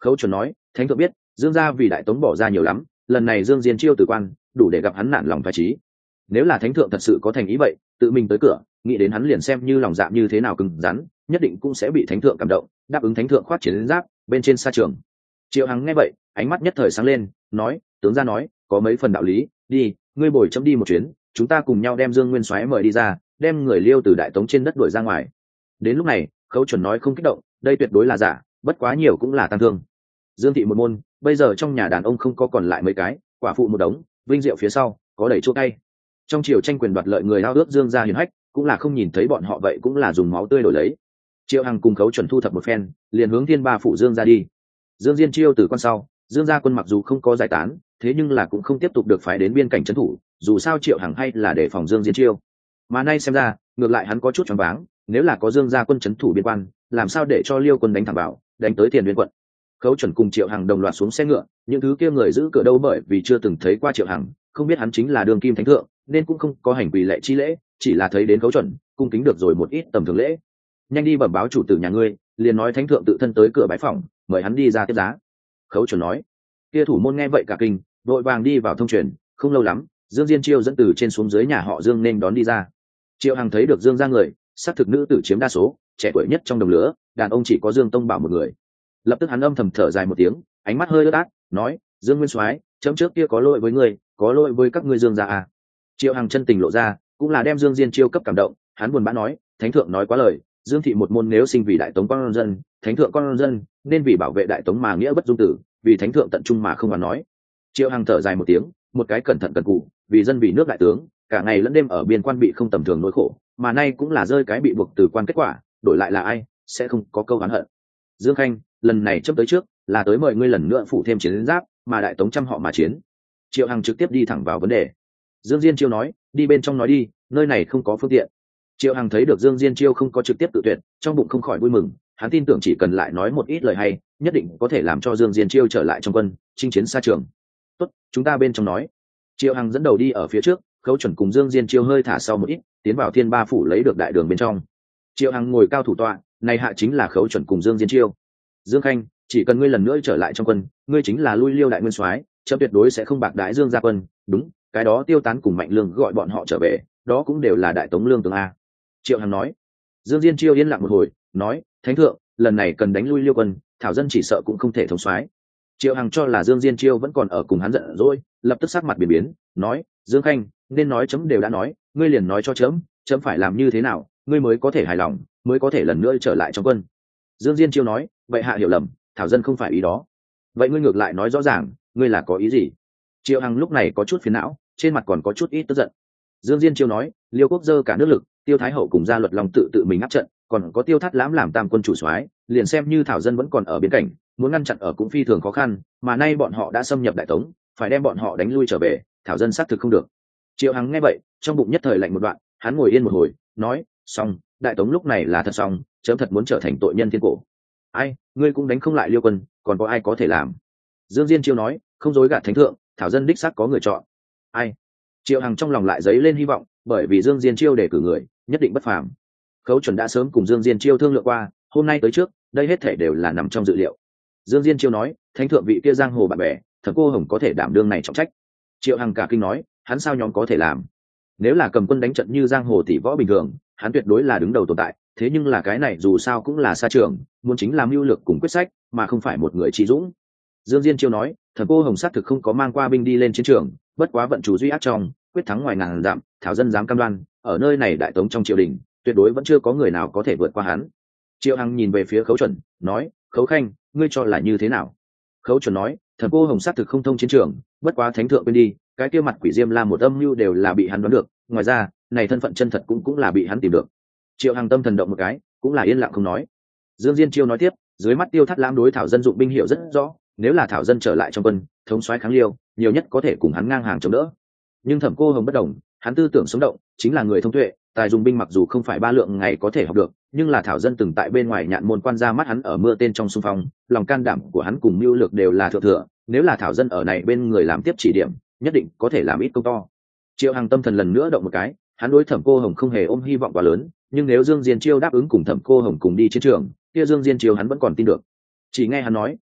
Khấu Chuẩn nói, thánh thượng biết Dương gia vì đại tống bỏ ra nhiều lắm, lần này Dương Diên chiêu từ quan đủ để gặp hắn nản lòng phải trí. Nếu là thánh thượng thật sự có thành ý vậy, tự mình tới cửa, nghĩ đến hắn liền xem như lòng dạ như thế nào cứng rắn, nhất định cũng sẽ bị thánh thượng cảm động, đáp ứng thánh thượng khoát chiến giáp bên trên sa trường. Triệu Hằng nghe vậy, ánh mắt nhất thời sáng lên, nói, tướng gia nói có mấy phần đạo lý, đi, ngươi bồi chấm đi một chuyến, chúng ta cùng nhau đem Dương Nguyên Soái mời đi ra, đem người Liêu từ đại tống trên đất đuổi ra ngoài. Đến lúc này, Khấu Chuẩn nói không kích động, đây tuyệt đối là giả, bất quá nhiều cũng là tăng thương. Dương thị một môn, bây giờ trong nhà đàn ông không có còn lại mấy cái, quả phụ một đống, vinh diệu phía sau có đầy chỗ tay. Trong triều tranh quyền đoạt lợi người ao ước Dương gia hiển hách, cũng là không nhìn thấy bọn họ vậy cũng là dùng máu tươi đổi lấy. Triệu Hằng cùng Khấu Chuẩn thu thập một phen, liền hướng Thiên Ba phủ Dương ra đi. Dương Diên chiêu từ con sau, Dương gia quân mặc dù không có giải tán, thế nhưng là cũng không tiếp tục được phái đến biên cảnh trấn thủ, dù sao Triệu Hằng hay là để phòng Dương Diên chiêu. Mà nay xem ra, ngược lại hắn có chút choáng váng, nếu là có Dương gia quân trấn thủ biên quan, làm sao để cho Liêu quân đánh thẳng vào, đánh tới Tiền Uyên quận. Khấu Chuẩn cùng Triệu Hằng đồng loạt xuống xe ngựa, những thứ kia người giữ cửa đâu bởi vì chưa từng thấy qua Triệu Hằng, không biết hắn chính là đường kim thánh thượng, nên cũng không có hành quỳ lệ chi lễ, chỉ là thấy đến Khấu Chuẩn, cung kính được rồi một ít tầm thường lễ. Nhanh đi bẩm báo chủ tử nhà ngươi, liền nói thánh thượng tự thân tới cửa bái phỏng, mời hắn đi ra tiếp giá. Khấu Chuẩn nói. Kia thủ môn nghe vậy cả kinh, đội vàng đi vào thông truyền, không lâu lắm, Dương Diên chiêu dẫn từ trên xuống dưới nhà họ Dương nên đón đi ra. Triệu Hằng thấy được Dương ra người, xác thực nữ tử chiếm đa số, trẻ tuổi nhất trong đồng lứa, đàn ông chỉ có Dương Tông Bảo một người. Lập tức hắn âm thầm thở dài một tiếng, ánh mắt hơi ướt át, nói, Dương Nguyên Soái, chấm trước kia có lỗi với người, có lỗi với các ngươi Dương gia à. Triệu Hằng chân tình lộ ra, cũng là đem Dương Diên chiêu cấp cảm động, hắn buồn bã nói, thánh thượng nói quá lời, Dương thị một môn nếu sinh vì đại tống con dân, thánh thượng con dân, nên vì bảo vệ đại tống mà nghĩa bất dung tử, vì thánh thượng tận trung mà không mà nói. Triệu Hằng thở dài một tiếng, một cái cẩn thận cần cù, vì dân vì nước đại tướng, cả ngày lẫn đêm ở biên quan bị không tầm thường nỗi khổ, mà nay cũng là rơi cái bị buộc từ quan kết quả, đổi lại là ai, sẽ không có câu oán hận. Dương Khanh, lần này chấp tới trước, là tới mời ngươi lần nữa phụ thêm chiến giáp, mà đại tống trăm họ mà chiến. Triệu Hằng trực tiếp đi thẳng vào vấn đề. Dương Diên chiêu nói, đi bên trong nói đi, nơi này không có phương tiện. Triệu Hằng thấy được Dương Diên chiêu không có trực tiếp tự tuyệt, trong bụng không khỏi vui mừng, hắn tin tưởng chỉ cần lại nói một ít lời hay, nhất định có thể làm cho Dương Diên chiêu trở lại trong quân, chinh chiến xa trường. Tốt, chúng ta bên trong nói. Triệu Hằng dẫn đầu đi ở phía trước, Khấu Chuẩn cùng Dương Diên chiêu hơi thả sau một ít, tiến vào Thiên Ba phủ lấy được đại đường bên trong. Triệu Hằng ngồi cao thủ tọa, này hạ chính là Khấu Chuẩn cùng Dương Diên chiêu. Dương Khanh, chỉ cần ngươi lần nữa trở lại trong quân, ngươi chính là lui Liêu đại nguyên soái, chấm tuyệt đối sẽ không bạc đãi Dương gia quân. Đúng, cái đó Tiêu Tán cùng Mạnh Lương gọi bọn họ trở về, đó cũng đều là đại tống lương tướng a. Triệu Hằng nói. Dương Diên chiêu yên lặng một hồi, nói, thánh thượng, lần này cần đánh lui Liêu quân, thảo dân chỉ sợ cũng không thể thống soái. Triệu Hằng cho là Dương Diên chiêu vẫn còn ở cùng hắn giận dỗi, lập tức sắc mặt biến biến, nói, Dương Khanh, nên nói chấm đều đã nói, ngươi liền nói cho chấm, chấm phải làm như thế nào, ngươi mới có thể hài lòng, mới có thể lần nữa trở lại trong quân. Dương Diên chiêu nói, vậy hạ hiểu lầm, thảo dân không phải ý đó. Vậy ngươi ngược lại nói rõ ràng, ngươi là có ý gì? Triệu Hằng lúc này có chút phiền não, trên mặt còn có chút ít tức giận. Dương Diên chiêu nói, Liêu quốc dơ cả nước lực, Tiêu Thái hậu cùng gia luật long tự tự mình áp trận, còn có Tiêu Thát lãm làm tam quân chủ soái, liền xem như thảo dân vẫn còn ở biên cảnh, muốn ngăn chặn ở cũng phi thường khó khăn, mà nay bọn họ đã xâm nhập đại tống, phải đem bọn họ đánh lui trở về, thảo dân xác thực không được. Triệu Hằng nghe vậy, trong bụng nhất thời lạnh một đoạn, hắn ngồi yên một hồi, nói, xong, đại tống lúc này là thật xong, chấm thật muốn trở thành tội nhân thiên cổ. Ai, ngươi cũng đánh không lại Liêu quân, còn có ai có thể làm? Dương Diên chiêu nói, không dối gạt thánh thượng, thảo dân đích xác có người chọn. Ai? Triệu Hằng trong lòng lại dấy lên hy vọng, bởi vì Dương Diên chiêu để cử người, nhất định bất phàm. Khấu Chuẩn đã sớm cùng Dương Diên chiêu thương lượng qua, hôm nay tới trước, đây hết thể đều là nằm trong dự liệu. Dương Diên chiêu nói, thánh thượng vị kia giang hồ bạn bè, Thẩm Cô Hồng có thể đảm đương này trọng trách. Triệu Hằng cả kinh nói, hắn sao nhóm có thể làm? Nếu là cầm quân đánh trận như giang hồ tỷ võ bình thường, hắn tuyệt đối là đứng đầu tồn tại, thế nhưng là cái này dù sao cũng là xa trường, muốn chính là mưu lược cùng quyết sách, mà không phải một người trí dũng. Dương Diên chiêu nói, Thẩm Cô Hồng xác thực không có mang qua binh đi lên chiến trường, bất quá vận chủ duy ác trong, quyết thắng ngoài ngàn dặm, thảo dân dám cam đoan, ở nơi này đại tống trong triều đình, tuyệt đối vẫn chưa có người nào có thể vượt qua hắn. Triệu Hằng nhìn về phía Khấu Chuẩn, nói, Khấu Khanh, ngươi cho là như thế nào? Khấu Chuẩn nói, Thẩm Cô Hồng xác thực không thông chiến trường, bất quá thánh thượng quên đi, cái kia mặt quỷ diêm la một âm mưu đều là bị hắn đoán được, ngoài ra, này thân phận chân thật cũng cũng là bị hắn tìm được. Triệu Hằng tâm thần động một cái, cũng là yên lặng không nói. Dương Diên chiêu nói tiếp, dưới mắt Tiêu Thát lãm đối thảo dân dụng binh hiệu rất rõ, nếu là thảo dân trở lại trong quân, thống soái kháng Liêu, nhiều nhất có thể cùng hắn ngang hàng chống đỡ. Nhưng Thẩm Cô Hồng bất đồng, hắn tư tưởng sống động, chính là người thông tuệ, tài dùng binh mặc dù không phải ba lượng ngày có thể học được, nhưng là thảo dân từng tại bên ngoài nhạn môn quan ra mắt hắn ở mưa tên trong xung phong, lòng can đảm của hắn cùng mưu lược đều là thượng thừa, nếu là thảo dân ở này bên người làm tiếp chỉ điểm, nhất định có thể làm ít công to. Triệu Hằng tâm thần lần nữa động một cái, hắn đối Thẩm Cô Hồng không hề ôm hy vọng quá lớn, nhưng nếu Dương Diên chiêu đáp ứng cùng Thẩm Cô Hồng cùng đi chiến trường, kia Dương Diên chiêu hắn vẫn còn tin được. Chỉ nghe hắn nói,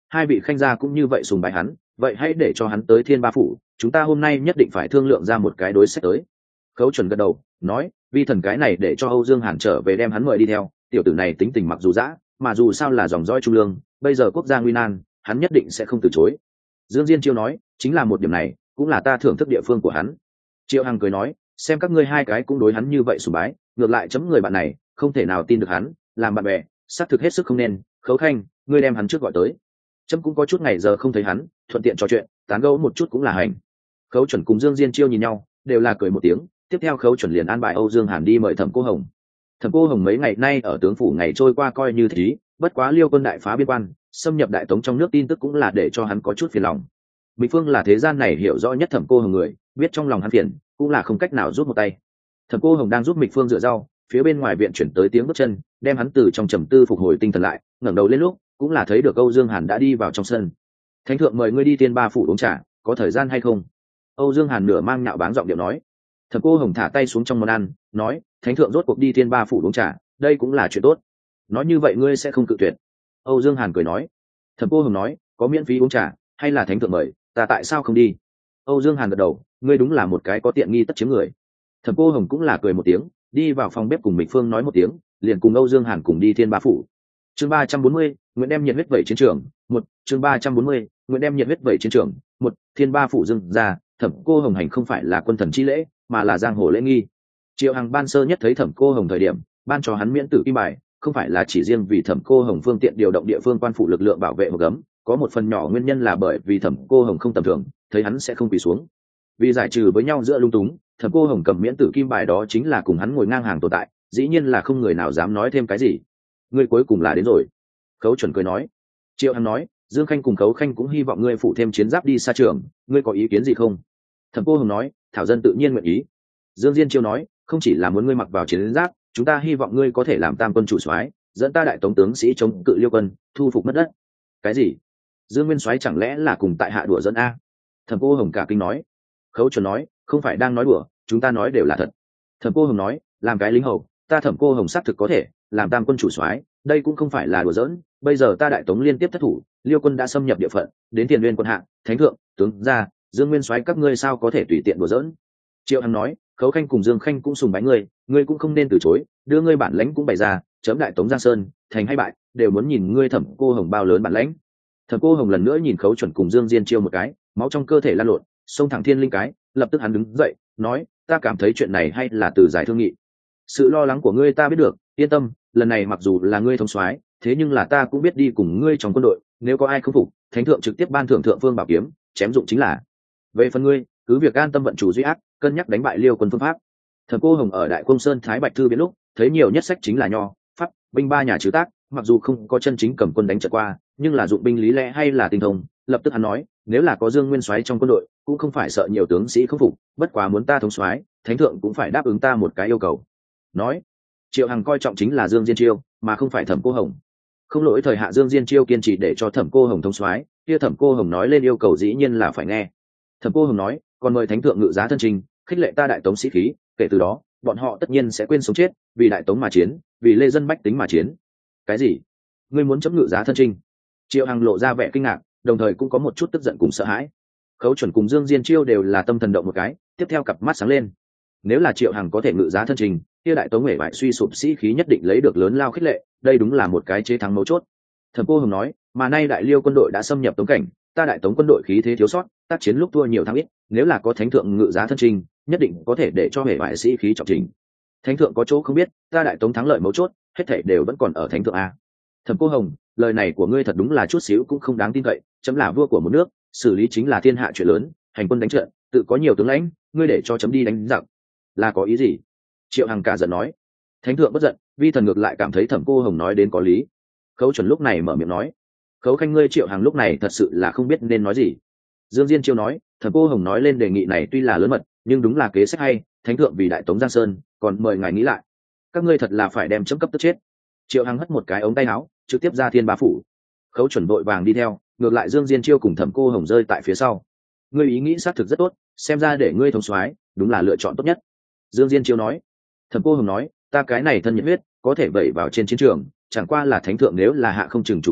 hai vị khanh gia cũng như vậy sùng bái hắn, vậy hãy để cho hắn tới thiên ba phủ, chúng ta hôm nay nhất định phải thương lượng ra một cái đối sách tới. Khấu Chuẩn gật đầu nói, vi thần cái này để cho Âu Dương Hàn trở về đem hắn mời đi theo, tiểu tử này tính tình mặc dù dã, mà dù sao là dòng dõi trung lương, bây giờ quốc gia nguy nan, hắn nhất định sẽ không từ chối. Dương Diên Chiêu nói, chính là một điểm này cũng là ta thưởng thức địa phương của hắn. Triệu Hằng cười nói, xem các ngươi hai cái cũng đối hắn như vậy sùng bái, ngược lại chấm người bạn này không thể nào tin được hắn làm bạn bè, xác thực hết sức không nên. Khấu Khanh, ngươi đem hắn trước gọi tới, chấm cũng có chút ngày giờ không thấy hắn, thuận tiện trò chuyện tán gẫu một chút cũng là hành. Khấu Chuẩn cùng Dương Diên Chiêu nhìn nhau, đều là cười một tiếng. Tiếp theo Khấu Chuẩn liền an bài Âu Dương Hàn đi mời Thẩm Cô Hồng. Thẩm Cô Hồng mấy ngày nay ở tướng phủ ngày trôi qua coi như thế, bất quá Liêu quân đại phá biên quan, xâm nhập đại tống trong nước tin tức cũng là để cho hắn có chút phiền lòng. Mỹ Phương là thế gian này hiểu rõ nhất Thẩm Cô Hồng người, biết trong lòng hắn phiền, cũng là không cách nào rút một tay. Thẩm Cô Hồng đang giúp Mỹ Phương rửa rau, phía bên ngoài viện chuyển tới tiếng bước chân, đem hắn từ trong trầm tư phục hồi tinh thần lại, ngẩng đầu lên lúc, cũng là thấy được Âu Dương Hàn đã đi vào trong sân. Thánh thượng mời ngươi đi tiên ba phủ uống trà, có thời gian hay không? Âu Dương Hàn nửa mang nhạo báng giọng điệu nói. Thẩm Cô Hồng thả tay xuống trong món ăn, nói, thánh thượng rốt cuộc đi tiên ba phủ uống trà, đây cũng là chuyện tốt. Nói như vậy ngươi sẽ không cự tuyệt. Âu Dương Hàn cười nói. Thẩm Cô Hồng nói, có miễn phí uống trà, hay là thánh thượng mời, ta tại sao không đi? Âu Dương Hàn gật đầu, ngươi đúng là một cái có tiện nghi tất chiếm người. Thẩm Cô Hồng cũng là cười một tiếng, đi vào phòng bếp cùng Mịch Phương nói một tiếng, liền cùng Âu Dương Hàn cùng đi Thiên Ba phủ. Chương ba trăm bốn mươi, Nguyễn đem nhiệt huyết vẩy chiến trường, một, chương ba trăm bốn mươi, Nguyễn đem nhiệt huyết vẩy chiến trường, một, Thiên Ba phủ dưng ra, Thẩm Cô Hồng hành không phải là quân thần chi lễ, mà là giang hồ lễ nghi. Triệu Hằng ban sơ nhất thấy Thẩm Cô Hồng thời điểm, ban cho hắn miễn tử kim bài, không phải là chỉ riêng vì Thẩm Cô Hồng phương tiện điều động địa phương quan phủ lực lượng bảo vệ một gấm, có một phần nhỏ nguyên nhân là bởi vì Thẩm Cô Hồng không tầm thường, thấy hắn sẽ không quỳ xuống. Vì giải trừ với nhau giữa lung túng, Thẩm Cô Hồng cầm miễn tử kim bài đó chính là cùng hắn ngồi ngang hàng tồn tại, dĩ nhiên là không người nào dám nói thêm cái gì. Ngươi cuối cùng là đến rồi. Khấu Chuẩn cười nói. Triệu Hằng nói, Dương Khanh cùng Khấu Khanh cũng hy vọng ngươi phụ thêm chiến giáp đi xa trường, ngươi có ý kiến gì không? Thẩm Cô Hồng nói, thảo dân tự nhiên nguyện ý. Dương Diên Chiêu nói, không chỉ là muốn ngươi mặc vào chiến giáp, chúng ta hy vọng ngươi có thể làm tam quân chủ soái, dẫn ta đại tống tướng sĩ chống cự Liêu quân, thu phục mất đất. Cái gì? Dương Nguyên soái chẳng lẽ là cùng tại hạ đùa dẫn a? Thẩm Cô Hồng cả kinh nói. Khấu Chuẩn nói, không phải đang nói đùa, chúng ta nói đều là thật. Thẩm Cô Hồng nói, làm cái lính hầu, ta Thẩm Cô Hồng xác thực có thể làm tam quân chủ soái, đây cũng không phải là đùa giỡn. Bây giờ ta đại tống liên tiếp thất thủ, Liêu quân đã xâm nhập địa phận, đến Tiền Nguyên quân hạ, thánh thượng, tướng gia, Dương Nguyên soái các ngươi sao có thể tùy tiện đùa giỡn? Triệu Hằng nói, Khấu Khanh cùng Dương Khanh cũng sùng bái ngươi, ngươi cũng không nên từ chối, đưa ngươi bản lãnh cũng bày ra, chấm đại tống Giang Sơn, thành hay bại, đều muốn nhìn ngươi Thẩm Cô Hồng bao lớn bản lãnh. Thẩm Cô Hồng lần nữa nhìn Khấu Chuẩn cùng Dương Diên Chiêu một cái, máu trong cơ thể lan lộn, xông thẳng thiên linh cái, lập tức hắn đứng dậy, nói, ta cảm thấy chuyện này hay là từ giải thương nghị. Sự lo lắng của ngươi ta biết được, yên tâm, lần này mặc dù là ngươi thống soái, thế nhưng là ta cũng biết đi cùng ngươi trong quân đội, nếu có ai không phục, thánh thượng trực tiếp ban thưởng thượng phương bảo kiếm, chém dụng chính là. Về phần ngươi, cứ việc an tâm vận chủ duy ác, cân nhắc đánh bại Liêu quân phương pháp. Thẩm Cô Hồng ở Đại Cung Sơn Thái Bạch Thư biến lúc, thấy nhiều nhất sách chính là nho, pháp, binh ba nhà chữ tác, mặc dù không có chân chính cầm quân đánh trận qua, nhưng là dụng binh lý lẽ hay là tinh thông. Lập tức hắn nói, nếu là có Dương Nguyên soái trong quân đội, cũng không phải sợ nhiều tướng sĩ không phục, bất quá muốn ta thống soái, thánh thượng cũng phải đáp ứng ta một cái yêu cầu. Nói, Triệu Hằng coi trọng chính là Dương Diên Chiêu, mà không phải Thẩm Cô Hồng. Không lỗi thời hạ Dương Diên Chiêu kiên trì để cho Thẩm Cô Hồng thống soái, kia Thẩm Cô Hồng nói lên yêu cầu dĩ nhiên là phải nghe. Thẩm Cô Hồng nói, còn mời thánh thượng ngự giá thân trình, khích lệ ta đại tống sĩ khí, kể từ đó, bọn họ tất nhiên sẽ quên sống chết, vì đại tống mà chiến, vì lê dân bách tính mà chiến. Cái gì? Ngươi muốn chấm ngự giá thân trình? Triệu Hằng lộ ra vẻ kinh ngạc, đồng thời cũng có một chút tức giận cùng sợ hãi. Khấu Chuẩn cùng Dương Diên Chiêu đều là tâm thần động một cái, tiếp theo cặp mắt sáng lên. Nếu là Triệu Hằng có thể ngự giá thân trình, kia đại tống nghệ bại suy sụp sĩ khí nhất định lấy được lớn lao khích lệ, đây đúng là một cái chế thắng mấu chốt. Thẩm Cô Hồng nói, mà nay đại Liêu quân đội đã xâm nhập tống cảnh, ta đại tống quân đội khí thế thiếu sót, tác chiến lúc thua nhiều thắng ít, nếu là có thánh thượng ngự giá thân trình, nhất định có thể để cho hệ bại sĩ khí trọng trình. Thánh thượng có chỗ không biết, ta đại tống thắng lợi mấu chốt, hết thảy đều vẫn còn ở thánh thượng a. Thẩm Cô Hồng, lời này của ngươi thật đúng là chút xíu cũng không đáng tin cậy, chấm là vua của một nước, xử lý chính là thiên hạ chuyện lớn, hành quân đánh trận, tự có nhiều tướng lãnh, ngươi để cho chấm đi đánh giặc, là có ý gì? Triệu Hằng cả giận nói. Thánh thượng bất giận, vi thần ngược lại cảm thấy Thẩm Cô Hồng nói đến có lý. Khấu Chuẩn lúc này mở miệng nói. Khấu Khanh ngươi Triệu Hằng lúc này thật sự là không biết nên nói gì. Dương Diên Chiêu nói, Thẩm Cô Hồng nói lên đề nghị này tuy là lớn mật, nhưng đúng là kế sách hay, thánh thượng vì đại tống Giang Sơn, còn mời ngài nghĩ lại. Các ngươi thật là phải đem chấm cấp tức chết. Triệu Hằng hất một cái ống tay áo, trực tiếp ra Thiên Ba phủ. Khấu Chuẩn vội vàng đi theo, ngược lại Dương Diên Chiêu cùng Thẩm Cô Hồng rơi tại phía sau. Ngươi ý nghĩ xác thực rất tốt, xem ra để ngươi thống soái, đúng là lựa chọn tốt nhất. Dương Diên Chiêu nói. Thẩm Cô Hồng nói, ta cái này thân nhiệt huyết, có thể vẩy vào trên chiến trường, chẳng qua là thánh thượng nếu là hạ không chừng chủ ý,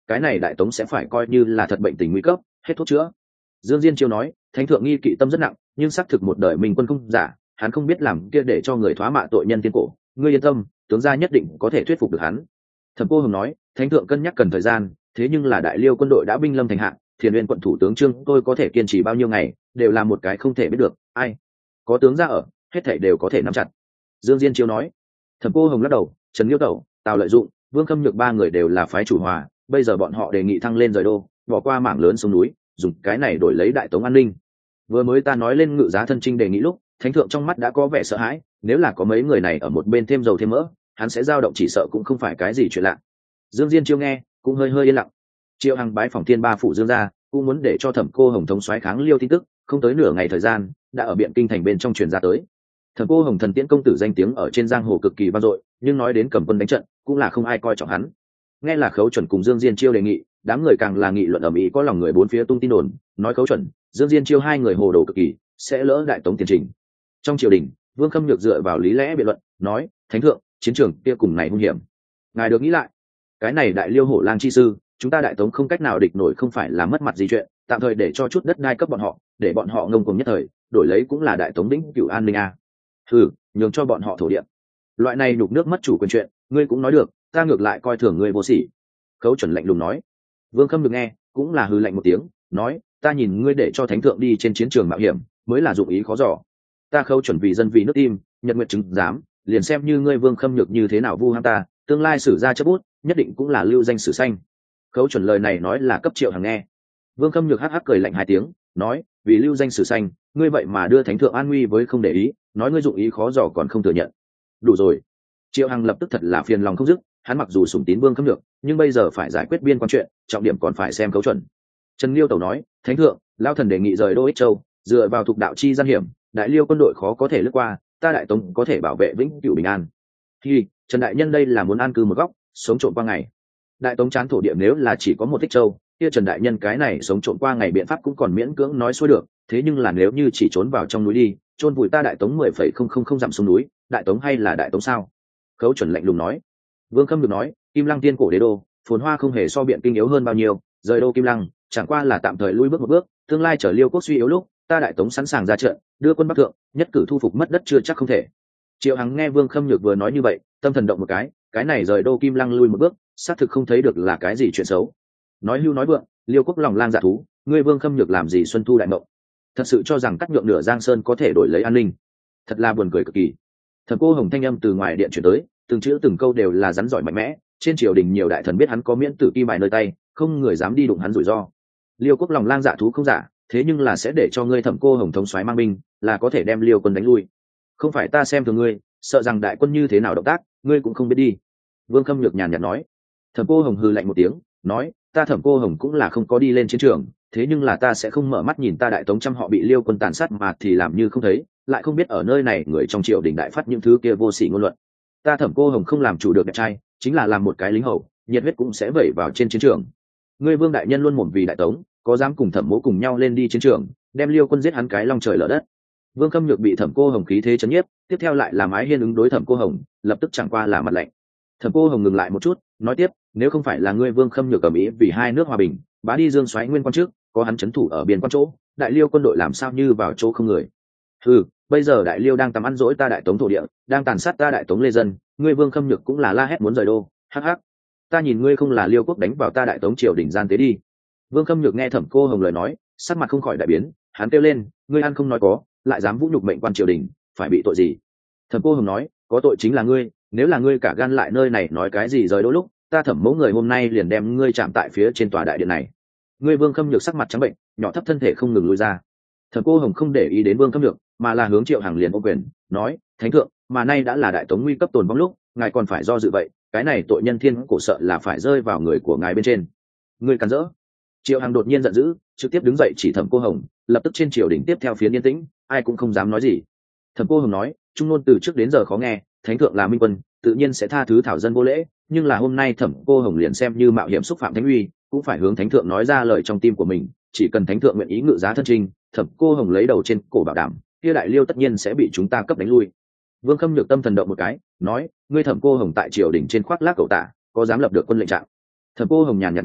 cái này đại tống sẽ phải coi như là thật bệnh tình nguy cấp, hết thuốc chữa. Dương Diên Chiêu nói, thánh thượng nghi kỵ tâm rất nặng, nhưng xác thực một đời mình quân không giả, hắn không biết làm kia để cho người thoá mạ tội nhân tiên cổ, ngươi yên tâm, tướng gia nhất định có thể thuyết phục được hắn. Thẩm Cô Hồng nói, thánh thượng cân nhắc cần thời gian, thế nhưng là đại liêu quân đội đã binh lâm thành hạ, Thiền Uyên quận thủ tướng Trương tôi có thể kiên trì bao nhiêu ngày, đều là một cái không thể biết được, ai có tướng gia ở, hết thảy đều có thể nắm chặt. Dương Diên Chiêu nói. Thẩm Cô Hồng lắc đầu, Trần Liêu Tẩu, Tào Lợi Dụng, Vương Khâm Nhược ba người đều là phái chủ hòa, bây giờ bọn họ đề nghị thăng lên rời đô, bỏ qua mảng lớn sông núi, dùng cái này đổi lấy đại tống an ninh. Vừa mới ta nói lên ngự giá thân trinh đề nghị lúc, thánh thượng trong mắt đã có vẻ sợ hãi, nếu là có mấy người này ở một bên thêm dầu thêm mỡ, hắn sẽ dao động, chỉ sợ cũng không phải cái gì chuyện lạ. Dương Diên Chiêu nghe cũng hơi hơi yên lặng. Triệu Hằng bái phòng Thiên Ba phủ Dương gia, cũng muốn để cho Thẩm Cô Hồng thống soái kháng Liêu tin tức, không tới nửa ngày thời gian, đã ở Biện Kinh thành bên trong truyền ra tới. Thẩm Cô Hồng thần tiễn công tử danh tiếng ở trên giang hồ cực kỳ vang dội, nhưng nói đến cầm quân đánh trận, cũng là không ai coi trọng hắn. Nghe là Khấu Chuẩn cùng Dương Diên Chiêu đề nghị, đám người càng là nghị luận ầm ĩ, có lòng người bốn phía tung tin đồn, nói Khấu Chuẩn, Dương Diên Chiêu hai người hồ đồ cực kỳ, sẽ lỡ đại tống tiền trình. Trong triều đình, Vương Khâm Nhược dựa vào lý lẽ biện luận, nói, thánh thượng, chiến trường kia cùng này hung hiểm, ngài được nghĩ lại. Cái này đại liêu hổ lang chi sư, chúng ta đại tống không cách nào địch nổi, không phải là mất mặt gì chuyện, tạm thời để cho chút đất đai cấp bọn họ, để bọn họ ngông cuồng nhất thời, đổi lấy cũng là đại tống đỉnh cửu an ninh a. Thử nhường cho bọn họ thổ địa, loại này nhục nước mất chủ quyền chuyện, ngươi cũng nói được, ta ngược lại coi thường ngươi vô sỉ. Khấu Chuẩn lạnh lùng nói. Vương Khâm được nghe cũng là hừ lạnh một tiếng, nói, ta nhìn ngươi để cho thánh thượng đi trên chiến trường mạo hiểm, mới là dụng ý khó dò. Ta Khấu Chuẩn vì dân vì nước tim, nhật nguyện chứng giám, liền xem như ngươi Vương Khâm Nhược như thế nào vu ham ta, tương lai sử ra chấp bút, nhất định cũng là lưu danh sử xanh. Khấu Chuẩn lời này nói là cấp Triệu Hằng nghe. Vương Khâm Nhược hắc hắc cười lạnh hai tiếng, nói, vì lưu danh sử xanh, ngươi vậy mà đưa thánh thượng an nguy với không để ý, nói ngươi dụng ý khó dò còn không thừa nhận. Đủ rồi. Triệu Hằng lập tức thật là phiền lòng không dứt, hắn mặc dù sủng tín Vương Khâm Nhược, nhưng bây giờ phải giải quyết biên quan chuyện, trọng điểm còn phải xem Khấu Chuẩn. Trần Liêu Tẩu nói, thánh thượng, lao thần đề nghị rời đô Ích Châu, dựa vào thuộc đạo chi gian hiểm, đại liêu quân đội khó có thể lướt qua, ta đại tống có thể bảo vệ vĩnh cửu bình an. Thì Trần đại nhân đây là muốn an cư một góc, sống trộm qua ngày. Đại tống chán thổ địa nếu là chỉ có một Ích Châu, kia Trần đại nhân cái này sống trộm qua ngày biện pháp cũng còn miễn cưỡng nói xuôi được, thế nhưng là nếu như chỉ trốn vào trong núi đi, chôn vùi ta đại tống mười phẩy không không không dặm xuống núi, đại tống hay là đại tống sao? Khấu Chuẩn lạnh lùng nói. Vương Khâm được nói, Kim Lăng tiên cổ đế đô, phồn hoa không hề so Biện Kinh yếu hơn bao nhiêu, rời đô Kim Lăng chẳng qua là tạm thời lui bước một bước, tương lai trở Liêu quốc suy yếu lúc, ta đại tống sẵn sàng ra trận, đưa quân bắc thượng, nhất cử thu phục mất đất chưa chắc không thể. Triệu Hằng nghe Vương Khâm Nhược vừa nói như vậy, tâm thần động một cái, cái này rời đô Kim Lăng lui một bước, xác thực không thấy được là cái gì chuyện xấu. Nói hưu nói vượng, Liêu quốc lòng lang dạ thú, ngươi Vương Khâm Nhược làm gì xuân thu đại mộng, thật sự cho rằng cắt nhượng nửa Giang Sơn có thể đổi lấy an ninh, thật là buồn cười cực kỳ. Thẩm Cô Hồng thanh âm từ ngoài điện chuyển tới, từng chữ từng câu đều là rắn giỏi mạnh mẽ, trên triều đình nhiều đại thần biết hắn có miễn tử kim bài nơi tay, không người dám đi đụng hắn rủi ro. Liêu quốc lòng lang dạ thú không giả, thế nhưng là sẽ để cho ngươi Thẩm Cô Hồng thống soái mang binh, là có thể đem Liêu quân đánh lui. Không phải ta xem thường ngươi, sợ rằng đại quân như thế nào động tác, ngươi cũng không biết đi. Vương Khâm Nhược nhàn nhạt nói. Thẩm Cô Hồng hừ lạnh một tiếng, nói, ta Thẩm Cô Hồng cũng là không có đi lên chiến trường, thế nhưng là ta sẽ không mở mắt nhìn ta đại tống trăm họ bị Liêu quân tàn sát mà thì làm như không thấy, lại không biết ở nơi này người trong triều đình đại phát những thứ kia vô sỉ ngôn luận. Ta Thẩm Cô Hồng không làm chủ được đẹp trai, chính là làm một cái lính hầu, nhiệt huyết cũng sẽ vẩy vào trên chiến trường. Ngươi Vương đại nhân luôn mồm vì đại tống, có dám cùng Thẩm Mỗ cùng nhau lên đi chiến trường, đem Liêu quân giết hắn cái long trời lở đất. Vương Khâm Nhược bị Thẩm Cô Hồng khí thế chấn nhiếp, tiếp theo lại làm ái hiên ứng đối Thẩm Cô Hồng, lập tức chẳng qua là mặt lạnh. Thẩm Cô Hồng ngừng lại một chút, nói tiếp, nếu không phải là ngươi Vương Khâm Nhược cầm ý vì hai nước hòa bình, bá đi Dương xoáy nguyên quan trước, có hắn trấn thủ ở biên quan chỗ, đại Liêu quân đội làm sao như vào chỗ không người. Ừ, bây giờ đại Liêu đang tắm ăn dỗi ta đại tống thổ địa, đang tàn sát ta đại tống lê dân, ngươi Vương Khâm Nhược cũng là la hét muốn rời đô, hắc hắc. Ta nhìn ngươi không là Liêu quốc đánh vào ta đại tống triều đình gian tế đi. Vương Khâm Nhược nghe Thẩm Cô Hồng lời nói, sắc mặt không khỏi đại biến, hắn kêu lên, ngươi ăn không nói có, lại dám vũ nhục mệnh quan triều đình, phải bị tội gì? Thẩm Cô Hồng nói, có tội chính là ngươi, nếu là ngươi cả gan lại nơi này nói cái gì rời đôi lúc, ta Thẩm mẫu người hôm nay liền đem ngươi chạm tại phía trên tòa đại điện này. Ngươi Vương Khâm Nhược sắc mặt trắng bệnh, nhỏ thấp thân thể không ngừng lùi ra. Thẩm Cô Hồng không để ý đến Vương Khâm Nhược, mà là hướng Triệu Hằng liền ôm quyền, nói, thánh thượng, mà nay đã là đại tống nguy cấp tồn vong lúc, ngài còn phải do dự vậy, cái này tội nhân thiên cổ sợ là phải rơi vào người của ngài bên trên. Ngươi cắn rỡ. Triệu Hằng đột nhiên giận dữ, trực tiếp đứng dậy chỉ Thẩm Cô Hồng, lập tức trên triều đình tiếp theo phiến yên tĩnh, ai cũng không dám nói gì. Thẩm Cô Hồng nói, trung ngôn từ trước đến giờ khó nghe, thánh thượng là minh quân, tự nhiên sẽ tha thứ thảo dân vô lễ, nhưng là hôm nay Thẩm Cô Hồng liền xem như mạo hiểm xúc phạm thánh uy, cũng phải hướng thánh thượng nói ra lời trong tim của mình, chỉ cần thánh thượng nguyện ý ngự giá thân trinh, Thẩm Cô Hồng lấy đầu trên cổ bảo đảm, kia đại Liêu tất nhiên sẽ bị chúng ta cấp đánh lui. Vương Khâm Nhược tâm thần động một cái, nói, ngươi Thẩm Cô Hồng tại triều đình trên khoác lác cẩu tả, có dám lập được quân lệnh trạng? Thẩm Cô Hồng nhàn nhạt nói,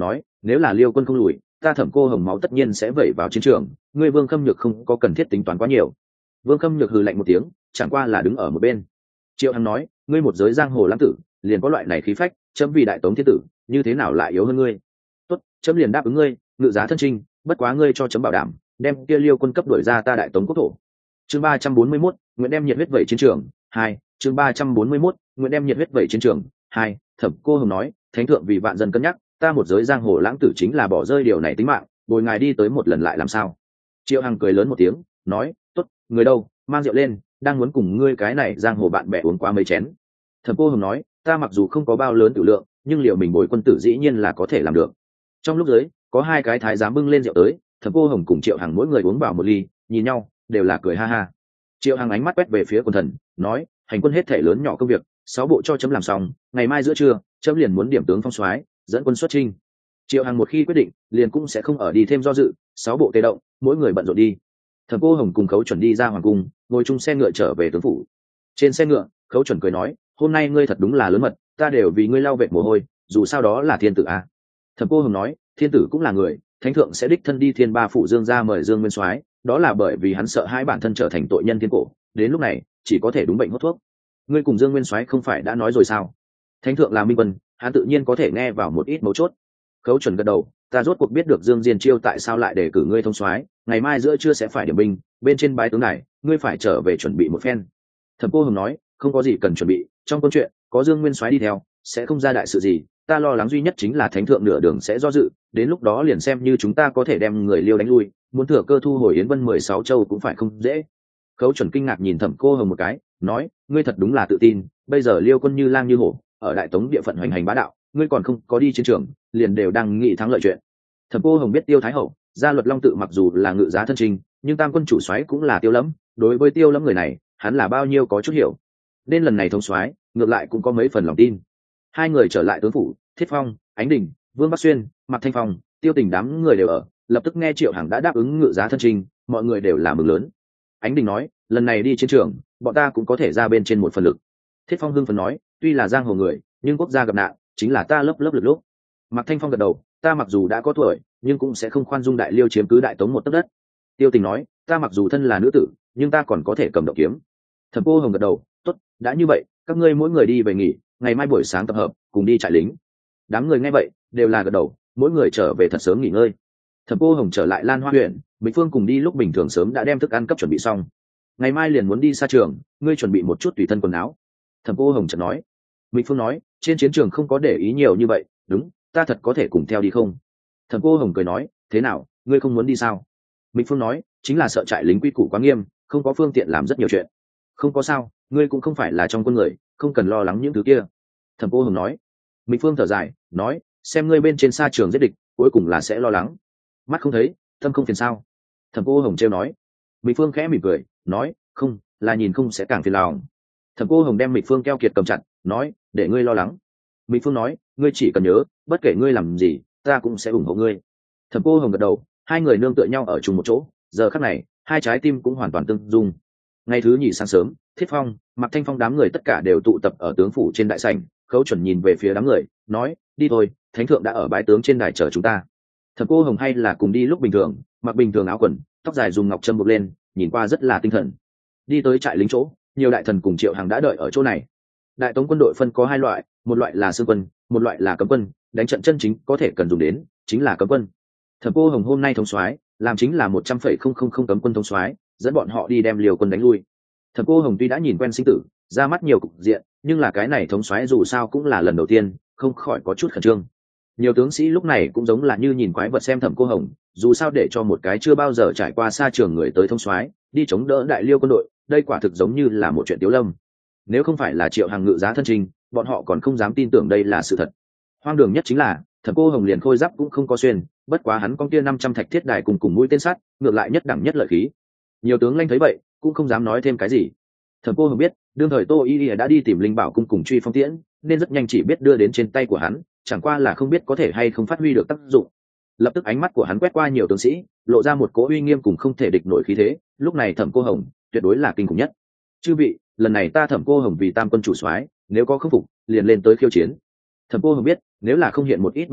nếu là Liêu quân không lùi, ta Thẩm Cô Hồng máu tất nhiên sẽ vẩy vào chiến trường, ngươi Vương Khâm Nhược không có cần thiết tính toán quá nhiều. Vương Khâm Nhược hừ lạnh một tiếng, chẳng qua là đứng ở một bên. Triệu Hằng nói, ngươi một giới giang hồ lãng tử, liền có loại này khí phách, chấm vì đại tống thiên tử, như thế nào lại yếu hơn ngươi? Tốt, chấm liền đáp ứng ngươi, ngự giá thân trinh, bất quá ngươi cho chấm bảo đảm, đem kia Liêu quân cấp đuổi ra ta đại tống quốc thổ. Chương ba trăm bốn mươi mốt, nguyện đem nhiệt huyết vẩy chiến trường, hai. Chương ba trăm bốn mươi mốt, nguyện đem nhiệt huyết vẩy chiến trường, hai. Thẩm Cô Hồng nói, thánh thượng vì vạn dân cân nhắc, ta một giới giang hồ lãng tử chính là bỏ rơi điều này tính mạng, bồi ngài đi tới một lần lại làm sao? Triệu Hằng cười lớn một tiếng, nói, tốt, người đâu, mang rượu lên, đang muốn cùng ngươi cái này giang hồ bạn bè uống qua mấy chén. Thẩm Cô Hồng nói, ta mặc dù không có bao lớn tử lượng, nhưng liệu mình bồi quân tử dĩ nhiên là có thể làm được. Trong lúc dưới, có hai cái thái giám bưng lên rượu tới, Thẩm Cô Hồng cùng Triệu Hằng mỗi người uống vào một ly, nhìn nhau, đều là cười ha ha. Triệu Hằng ánh mắt quét về phía quân thần, nói, hành quân hết thể lớn nhỏ công việc, sáu bộ cho chấm làm xong, ngày mai giữa trưa, chấm liền muốn điểm tướng phong soái, dẫn quân xuất chinh. Triệu Hằng một khi quyết định, liền cũng sẽ không ở đi thêm do dự, sáu bộ tê động, mỗi người bận rộn đi. Thẩm Cô Hồng cùng Khấu Chuẩn đi ra hoàng cung, ngồi chung xe ngựa trở về tướng phủ. Trên xe ngựa, Khấu Chuẩn cười nói, hôm nay ngươi thật đúng là lớn mật, ta đều vì ngươi lau vệt mồ hôi, dù sao đó là thiên tử a. Thẩm Cô Hồng nói, thiên tử cũng là người, thánh thượng sẽ đích thân đi thiên ba phụ Dương ra mời Dương Nguyên Soái, đó là bởi vì hắn sợ hai bản thân trở thành tội nhân thiên cổ, đến lúc này chỉ có thể đúng bệnh hốt thuốc. Ngươi cùng Dương Nguyên Soái không phải đã nói rồi sao? Thánh thượng là minh quân, hắn tự nhiên có thể nghe vào một ít mấu chốt. Khấu Chuẩn gật đầu, ta rốt cuộc biết được Dương Diên Chiêu tại sao lại để cử ngươi thông soái, ngày mai giữa trưa sẽ phải điểm binh, bên trên bái tướng này, ngươi phải trở về chuẩn bị một phen. Thẩm Cô Hồng nói, không có gì cần chuẩn bị, trong câu chuyện có Dương Nguyên Soái đi theo, sẽ không ra đại sự gì, ta lo lắng duy nhất chính là thánh thượng nửa đường sẽ do dự, đến lúc đó liền xem như chúng ta có thể đem người Liêu đánh lui, muốn thừa cơ thu hồi Yến Vân mười sáu châu cũng phải không dễ. Khấu Chuẩn kinh ngạc nhìn Thẩm Cô Hồng một cái, nói, ngươi thật đúng là tự tin, bây giờ Liêu quân như lang như hổ, ở đại tống địa phận hoành hành bá đạo, ngươi còn không có đi chiến trường, liền đều đang nghĩ thắng lợi chuyện. Thẩm Cô Hồng biết Tiêu Thái Hậu, gia luật Long Tự mặc dù là ngự giá thân trinh, nhưng tam quân chủ soái cũng là Tiêu Lẫm, đối với Tiêu Lẫm người này, hắn là bao nhiêu có chút hiểu, nên lần này thống soái ngược lại cũng có mấy phần lòng tin. Hai người trở lại tướng phủ, Thiết Phong, Ánh Đình, Vương Bắc Xuyên, Mạc Thanh Phong, Tiêu Tình đám người đều ở, lập tức nghe Triệu Hằng đã đáp ứng ngự giá thân trinh, mọi người đều là mừng lớn. Ánh Đình nói, lần này đi chiến trường, bọn ta cũng có thể ra bên trên một phần lực. Thiết Phong hưng phấn nói, tuy là giang hồ người, nhưng quốc gia gặp nạn, chính là ta lớp lớp lực lúc. Mạc Thanh Phong gật đầu, ta mặc dù đã có tuổi, nhưng cũng sẽ không khoan dung đại Liêu chiếm cứ đại tống một tấc đất. Tiêu Tình nói, ta mặc dù thân là nữ tử, nhưng ta còn có thể cầm động kiếm. Thẩm Cô Hồng gật đầu, tốt, đã như vậy, các ngươi mỗi người đi về nghỉ, ngày mai buổi sáng tập hợp, cùng đi trại lính. Đám người nghe vậy, đều là gật đầu, mỗi người trở về thật sớm nghỉ ngơi. Thẩm Cô Hồng trở lại Lan Hoa huyện, Bình Phương cùng đi lúc bình thường sớm đã đem thức ăn cấp chuẩn bị xong. Ngày mai liền muốn đi xa trường, ngươi chuẩn bị một chút tùy thân quần áo. Thẩm Cô Hồng chợt nói. Bình Phương nói, trên chiến trường không có để ý nhiều như vậy, đúng, ta thật có thể cùng theo đi không? Thẩm Cô Hồng cười nói, thế nào, ngươi không muốn đi sao? Bình Phương nói, chính là sợ trại lính quy củ quá nghiêm, không có phương tiện làm rất nhiều chuyện. Không có sao, ngươi cũng không phải là trong quân người, không cần lo lắng những thứ kia. Thẩm Cô Hồng nói. Bình Phương thở dài, nói, xem ngươi bên trên xa trường giết địch, cuối cùng là sẽ lo lắng. Mắt không thấy, tâm không phiền sao? Thẩm Cô Hồng trêu nói. Bình Phương khẽ mỉm cười, nói, không, là nhìn không sẽ càng phiền lòng. Thẩm Cô Hồng đem Bình Phương keo kiệt cầm chặt, nói, để ngươi lo lắng. Bình Phương nói, ngươi chỉ cần nhớ, bất kể ngươi làm gì, ta cũng sẽ ủng hộ ngươi. Thẩm Cô Hồng gật đầu, hai người nương tựa nhau ở chung một chỗ, giờ khắc này, hai trái tim cũng hoàn toàn tương dung. Ngày thứ nhì sáng sớm, Thiết Phong, Mạc Thanh Phong đám người tất cả đều tụ tập ở tướng phủ trên đại sảnh. Khấu Chuẩn nhìn về phía đám người, nói, đi thôi, thánh thượng đã ở bái tướng trên đài chờ chúng ta. Thẩm Cô Hồng hay là cùng đi lúc bình thường, mặc bình thường áo quần, tóc dài dùng ngọc trâm buộc lên, nhìn qua rất là tinh thần. Đi tới trại lính chỗ, nhiều đại thần cùng Triệu Hằng đã đợi ở chỗ này. Đại tống quân đội phân có hai loại, một loại là xương quân, một loại là cấm quân, đánh trận chân chính có thể cần dùng đến, chính là cấm quân. Thẩm Cô Hồng hôm nay thống soái, làm chính là một trăm phẩy không không không cấm quân thống soái, dẫn bọn họ đi đem Liều quân đánh lui. Thẩm Cô Hồng tuy đã nhìn quen sinh tử, ra mắt nhiều cục diện, nhưng là cái này thống soái dù sao cũng là lần đầu tiên, không khỏi có chút khẩn trương. Nhiều tướng sĩ lúc này cũng giống là như nhìn quái vật xem Thẩm Cô Hồng, dù sao để cho một cái chưa bao giờ trải qua xa trường người tới thống soái, đi chống đỡ đại Liêu quân đội, đây quả thực giống như là một chuyện tiếu lâm. Nếu không phải là Triệu Hằng ngự giá thân trình, bọn họ còn không dám tin tưởng đây là sự thật. Hoang đường nhất chính là, Thẩm Cô Hồng liền khôi giáp cũng không có xuyên, bất quá hắn con kia năm trăm thạch thiết đài cùng cùng mũi tên sắt, ngược lại nhất đẳng nhất lợi khí. Nhiều tướng lãnh thấy vậy, cũng không dám nói thêm cái gì. Thẩm Cô Hồng biết, đương thời Tô Y Y đã đi tìm Linh Bảo cung cùng Truy Phong Tiễn, nên rất nhanh chỉ biết đưa đến trên tay của hắn, chẳng qua là không biết có thể hay không phát huy được tác dụng. Lập tức ánh mắt của hắn quét qua nhiều tướng sĩ, lộ ra một cỗ uy nghiêm cùng không thể địch nổi khí thế, lúc này Thẩm Cô Hồng tuyệt đối là kinh khủng nhất. Chư vị, lần này ta Thẩm Cô Hồng vì tam quân chủ soái, nếu có không phục, liền lên tới khiêu chiến. Thẩm Cô Hồng biết, nếu là không hiện một ít bản lãnh,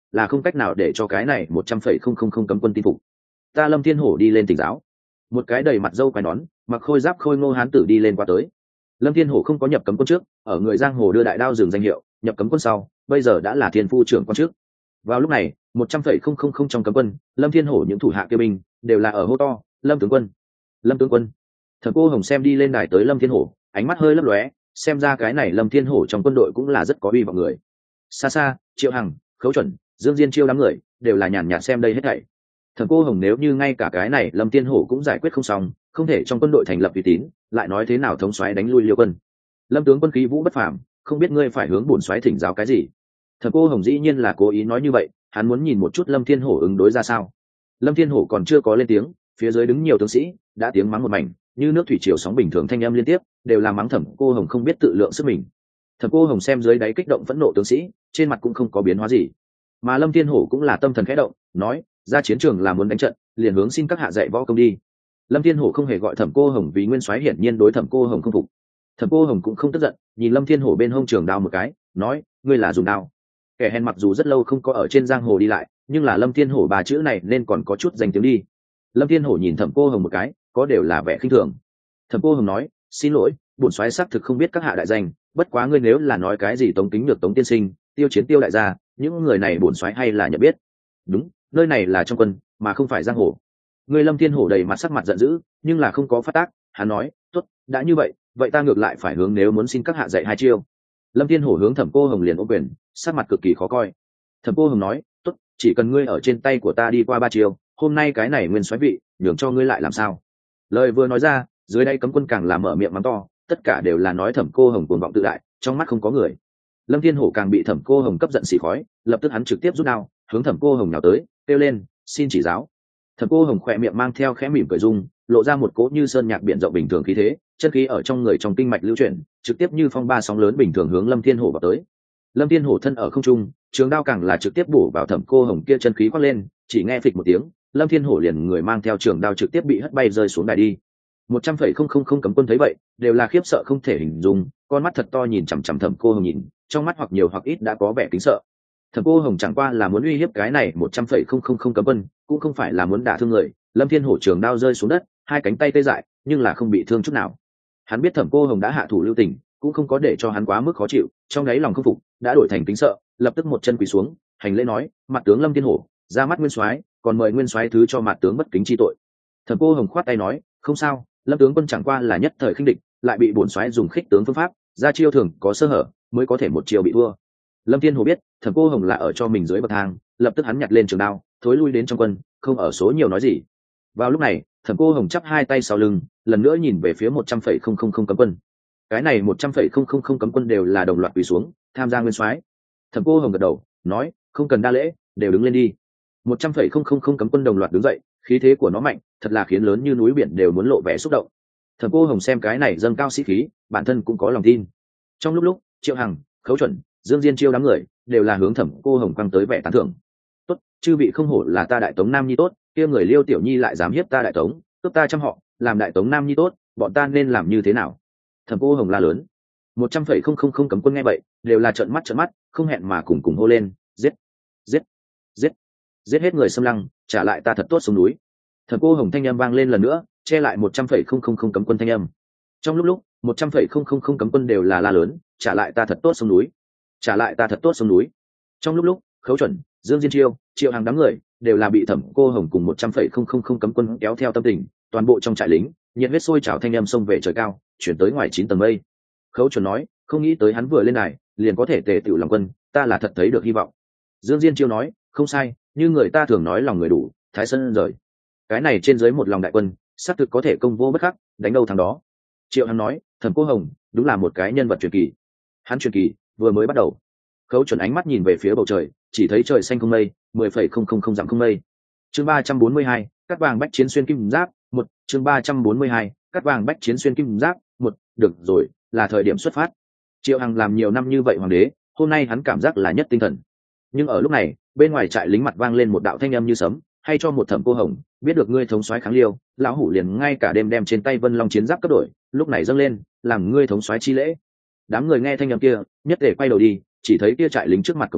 là không cách nào để cho cái này một trăm phẩy không không không cấm quân tin phục. Ta Lâm Thiên Hổ đi lên tỉnh giáo. Một cái đầy mặt râu quai nón, mặc khôi giáp khôi ngô hán tử đi lên qua tới. Lâm Thiên Hổ không có nhập cấm quân trước, ở người giang hồ đưa đại đao dừng danh hiệu, nhập cấm quân sau, bây giờ đã là thiên phu trưởng quan trước. Vào lúc này, một trăm phẩy không không không trong cấm quân, Lâm Thiên Hổ những thủ hạ kia binh đều là ở hô to, Lâm tướng quân, Lâm tướng quân. Thẩm Cô Hồng xem đi lên đài tới Lâm Thiên Hổ, ánh mắt hơi lấp lóe, xem ra cái này Lâm Thiên Hổ trong quân đội cũng là rất có uy vọng người. Xa xa, Triệu Hằng, Khấu Chuẩn, Dương Diên Chiêu đám người đều là nhàn nhạt xem đây hết thảy. Thẩm Cô Hồng nếu như ngay cả cái này Lâm Thiên Hổ cũng giải quyết không xong, không thể trong quân đội thành lập uy tín, lại nói thế nào thống soái đánh lui Liêu quân. Lâm tướng quân khí vũ bất phàm, không biết ngươi phải hướng bổn soái thỉnh giáo cái gì. Thẩm Cô Hồng dĩ nhiên là cố ý nói như vậy, hắn muốn nhìn một chút Lâm Thiên Hổ ứng đối ra sao. Lâm Thiên Hổ còn chưa có lên tiếng, phía dưới đứng nhiều tướng sĩ đã tiếng mắng một mảnh, như nước thủy triều sóng bình thường thanh âm liên tiếp, đều là mắng Thẩm Cô Hồng không biết tự lượng sức mình. Thẩm Cô Hồng xem dưới đáy kích động phẫn nộ tướng sĩ, trên mặt cũng không có biến hóa gì. Mà Lâm Thiên Hổ cũng là tâm thần khẽ động, nói, ra chiến trường là muốn đánh trận, liền hướng xin các hạ dạy võ công đi. Lâm Thiên Hổ không hề gọi Thẩm Cô Hồng vì nguyên soái, hiển nhiên đối Thẩm Cô Hồng không phục. Thẩm Cô Hồng cũng không tức giận, nhìn Lâm Thiên Hổ bên hông trường đao một cái, nói, ngươi là dùng đao. Kẻ hèn mặc dù rất lâu không có ở trên giang hồ đi lại, nhưng là Lâm Thiên Hổ ba chữ này nên còn có chút danh tiếng đi. Lâm Thiên Hổ nhìn Thẩm Cô Hồng một cái, có đều là vẻ khinh thường. Thẩm Cô Hồng nói, xin lỗi, bổn soái xác thực không biết các hạ đại danh, bất quá ngươi nếu là nói cái gì Tống Kính được Tống tiên sinh, Tiêu Chiến Tiêu đại gia, những người này bổn soái hay là nhận biết. Đúng, nơi này là trong quân, mà không phải giang hồ. Ngươi Lâm Thiên Hổ đầy mặt sắc mặt giận dữ, nhưng là không có phát tác, hắn nói, tốt, đã như vậy, vậy ta ngược lại phải hướng nếu muốn xin các hạ dạy hai chiêu. Lâm Thiên Hổ hướng Thẩm Cô Hồng liền ôm quyền, sắc mặt cực kỳ khó coi. Thẩm Cô Hồng nói, tốt, chỉ cần ngươi ở trên tay của ta đi qua ba chiêu, hôm nay cái này nguyên soái vị, nhường cho ngươi lại làm sao? Lời vừa nói ra, dưới đây cấm quân càng là mở miệng mắng to, tất cả đều là nói Thẩm Cô Hồng cuồng vọng tự đại, trong mắt không có người. Lâm Thiên Hổ càng bị Thẩm Cô Hồng cấp giận xì khói, lập tức hắn trực tiếp rút đao, hướng Thẩm Cô Hồng nào tới, kêu lên, xin chỉ giáo. Thẩm Cô Hồng khỏe miệng mang theo khẽ mỉm cười dung, lộ ra một cỗ như sơn nhạc biển rộng bình thường khí thế, chân khí ở trong người trong kinh mạch lưu chuyển, trực tiếp như phong ba sóng lớn bình thường hướng Lâm Thiên Hổ vào tới. Lâm Thiên Hổ thân ở không trung, trường đao càng là trực tiếp bổ vào Thẩm Cô Hồng kia chân khí quát lên, chỉ nghe phịch một tiếng, Lâm Thiên Hổ liền người mang theo trường đao trực tiếp bị hất bay rơi xuống đài đi. một trăm phẩy không không không cấm quân thấy vậy, đều là khiếp sợ không thể hình dung, con mắt thật to nhìn chằm chằm Thẩm Cô Hồng nhìn, trong mắt hoặc nhiều hoặc ít đã có vẻ kính sợ. Thẩm Cô Hồng chẳng qua là muốn uy hiếp cái này một trăm phẩy không không không cấm quân, cũng không phải là muốn đả thương người. Lâm Thiên Hổ trường đao rơi xuống đất, hai cánh tay tê dại, nhưng là không bị thương chút nào. Hắn biết Thẩm Cô Hồng đã hạ thủ lưu tình, cũng không có để cho hắn quá mức khó chịu, trong đáy lòng không phục, đã đổi thành kính sợ, lập tức một chân quỳ xuống, hành lễ nói, mặt tướng Lâm Thiên Hổ, ra mắt nguyên soái, còn mời nguyên soái thứ cho mặt tướng bất kính chi tội. Thẩm Cô Hồng khoát tay nói, không sao, Lâm tướng quân chẳng qua là nhất thời khinh địch, lại bị bổn soái dùng khích tướng phương pháp, ra chiêu thường có sơ hở, mới có thể một chiêu bị thua. Lâm Thiên Hổ biết Thẩm Cô Hồng là ở cho mình dưới bậc thang, lập tức hắn nhặt lên trường đao, thối lui đến trong quân, không ở số nhiều nói gì. Vào lúc này, Thẩm Cô Hồng chắp hai tay sau lưng, lần nữa nhìn về phía một trăm phẩy không không không cấm quân. Cái này một trăm phẩy không không không cấm quân đều là đồng loạt quỳ xuống, tham gia nguyên soái. Thẩm Cô Hồng gật đầu, nói, không cần đa lễ, đều đứng lên đi. một trăm phẩy không không không cấm quân đồng loạt đứng dậy, khí thế của nó mạnh, thật là khiến lớn như núi biển đều muốn lộ vẻ xúc động. Thẩm Cô Hồng xem cái này dâng cao sĩ khí, bản thân cũng có lòng tin. Trong lúc lúc, Triệu Hằng, Khấu Chuẩn, Dương Diên Chiêu đám người đều là hướng Thẩm Cô Hồng quăng tới vẻ tán thưởng. Tốt, chư vị không hổ là ta đại tống nam nhi tốt, kia người Liêu Tiểu Nhi lại dám hiếp ta đại tống, cướp ta trăm họ, làm đại tống nam nhi tốt, bọn ta nên làm như thế nào? Thẩm Cô Hồng la lớn. một trăm phẩy không không không cấm quân nghe vậy, đều là trợn mắt trợn mắt, không hẹn mà cùng cùng hô lên, giết, giết, giết, giết hết người xâm lăng, trả lại ta thật tốt xuống núi. Thẩm Cô Hồng thanh âm vang lên lần nữa, che lại một trăm phẩy không không không cấm quân thanh âm. Trong lúc lúc, một trăm phẩy không không không cấm quân đều là la lớn, trả lại ta thật tốt xuống núi, trả lại ta thật tốt xuống núi. Trong lúc lúc, Khấu Chuẩn, Dương Diên Chiêu, Triệu Hàng đám người đều là bị Thẩm Cô Hồng cùng một trăm phẩy không không không cấm quân kéo theo tâm tình, toàn bộ trong trại lính, nhiệt huyết sôi trào thanh âm xông về trời cao, chuyển tới ngoài chín tầng mây. Khấu Chuẩn nói, không nghĩ tới hắn vừa lên đài, liền có thể tề tựu lòng quân, ta là thật thấy được hy vọng. Dương Diên Chiêu nói, không sai, như người ta thường nói lòng người đủ, thái sơn rời. Cái này trên dưới một lòng đại quân, xác thực có thể công vô bất khắc, đánh đâu thắng đó. Triệu Hằng nói, Thẩm Cô Hồng đúng là một cái nhân vật truyền kỳ. Hắn truyền kỳ vừa mới bắt đầu. Khấu Chuẩn ánh mắt nhìn về phía bầu trời, chỉ thấy trời xanh không mây, mười phẩy không không không dặm không mây. Chương ba trăm bốn mươi hai, cắt vàng bách chiến xuyên kim giáp, một. Chương ba trăm bốn mươi hai, cắt vàng bách chiến xuyên kim giáp, một. Được rồi, là thời điểm xuất phát. Triệu Hằng làm nhiều năm như vậy hoàng đế, hôm nay hắn cảm giác là nhất tinh thần. Nhưng ở lúc này, bên ngoài trại lính mặt vang lên một đạo thanh âm như sấm, hay cho một Thẩm Cô Hồng, biết được ngươi thống soái kháng Liêu, lão hủ liền ngay cả đêm đem trên tay Vân Long chiến giáp cấp đổi, lúc này dâng lên, làm ngươi thống soái chi lễ. Đám người nghe thanh âm kia, nhất tề quay đầu đi, chỉ thấy kia trại lính trước mặt cổng chỗ,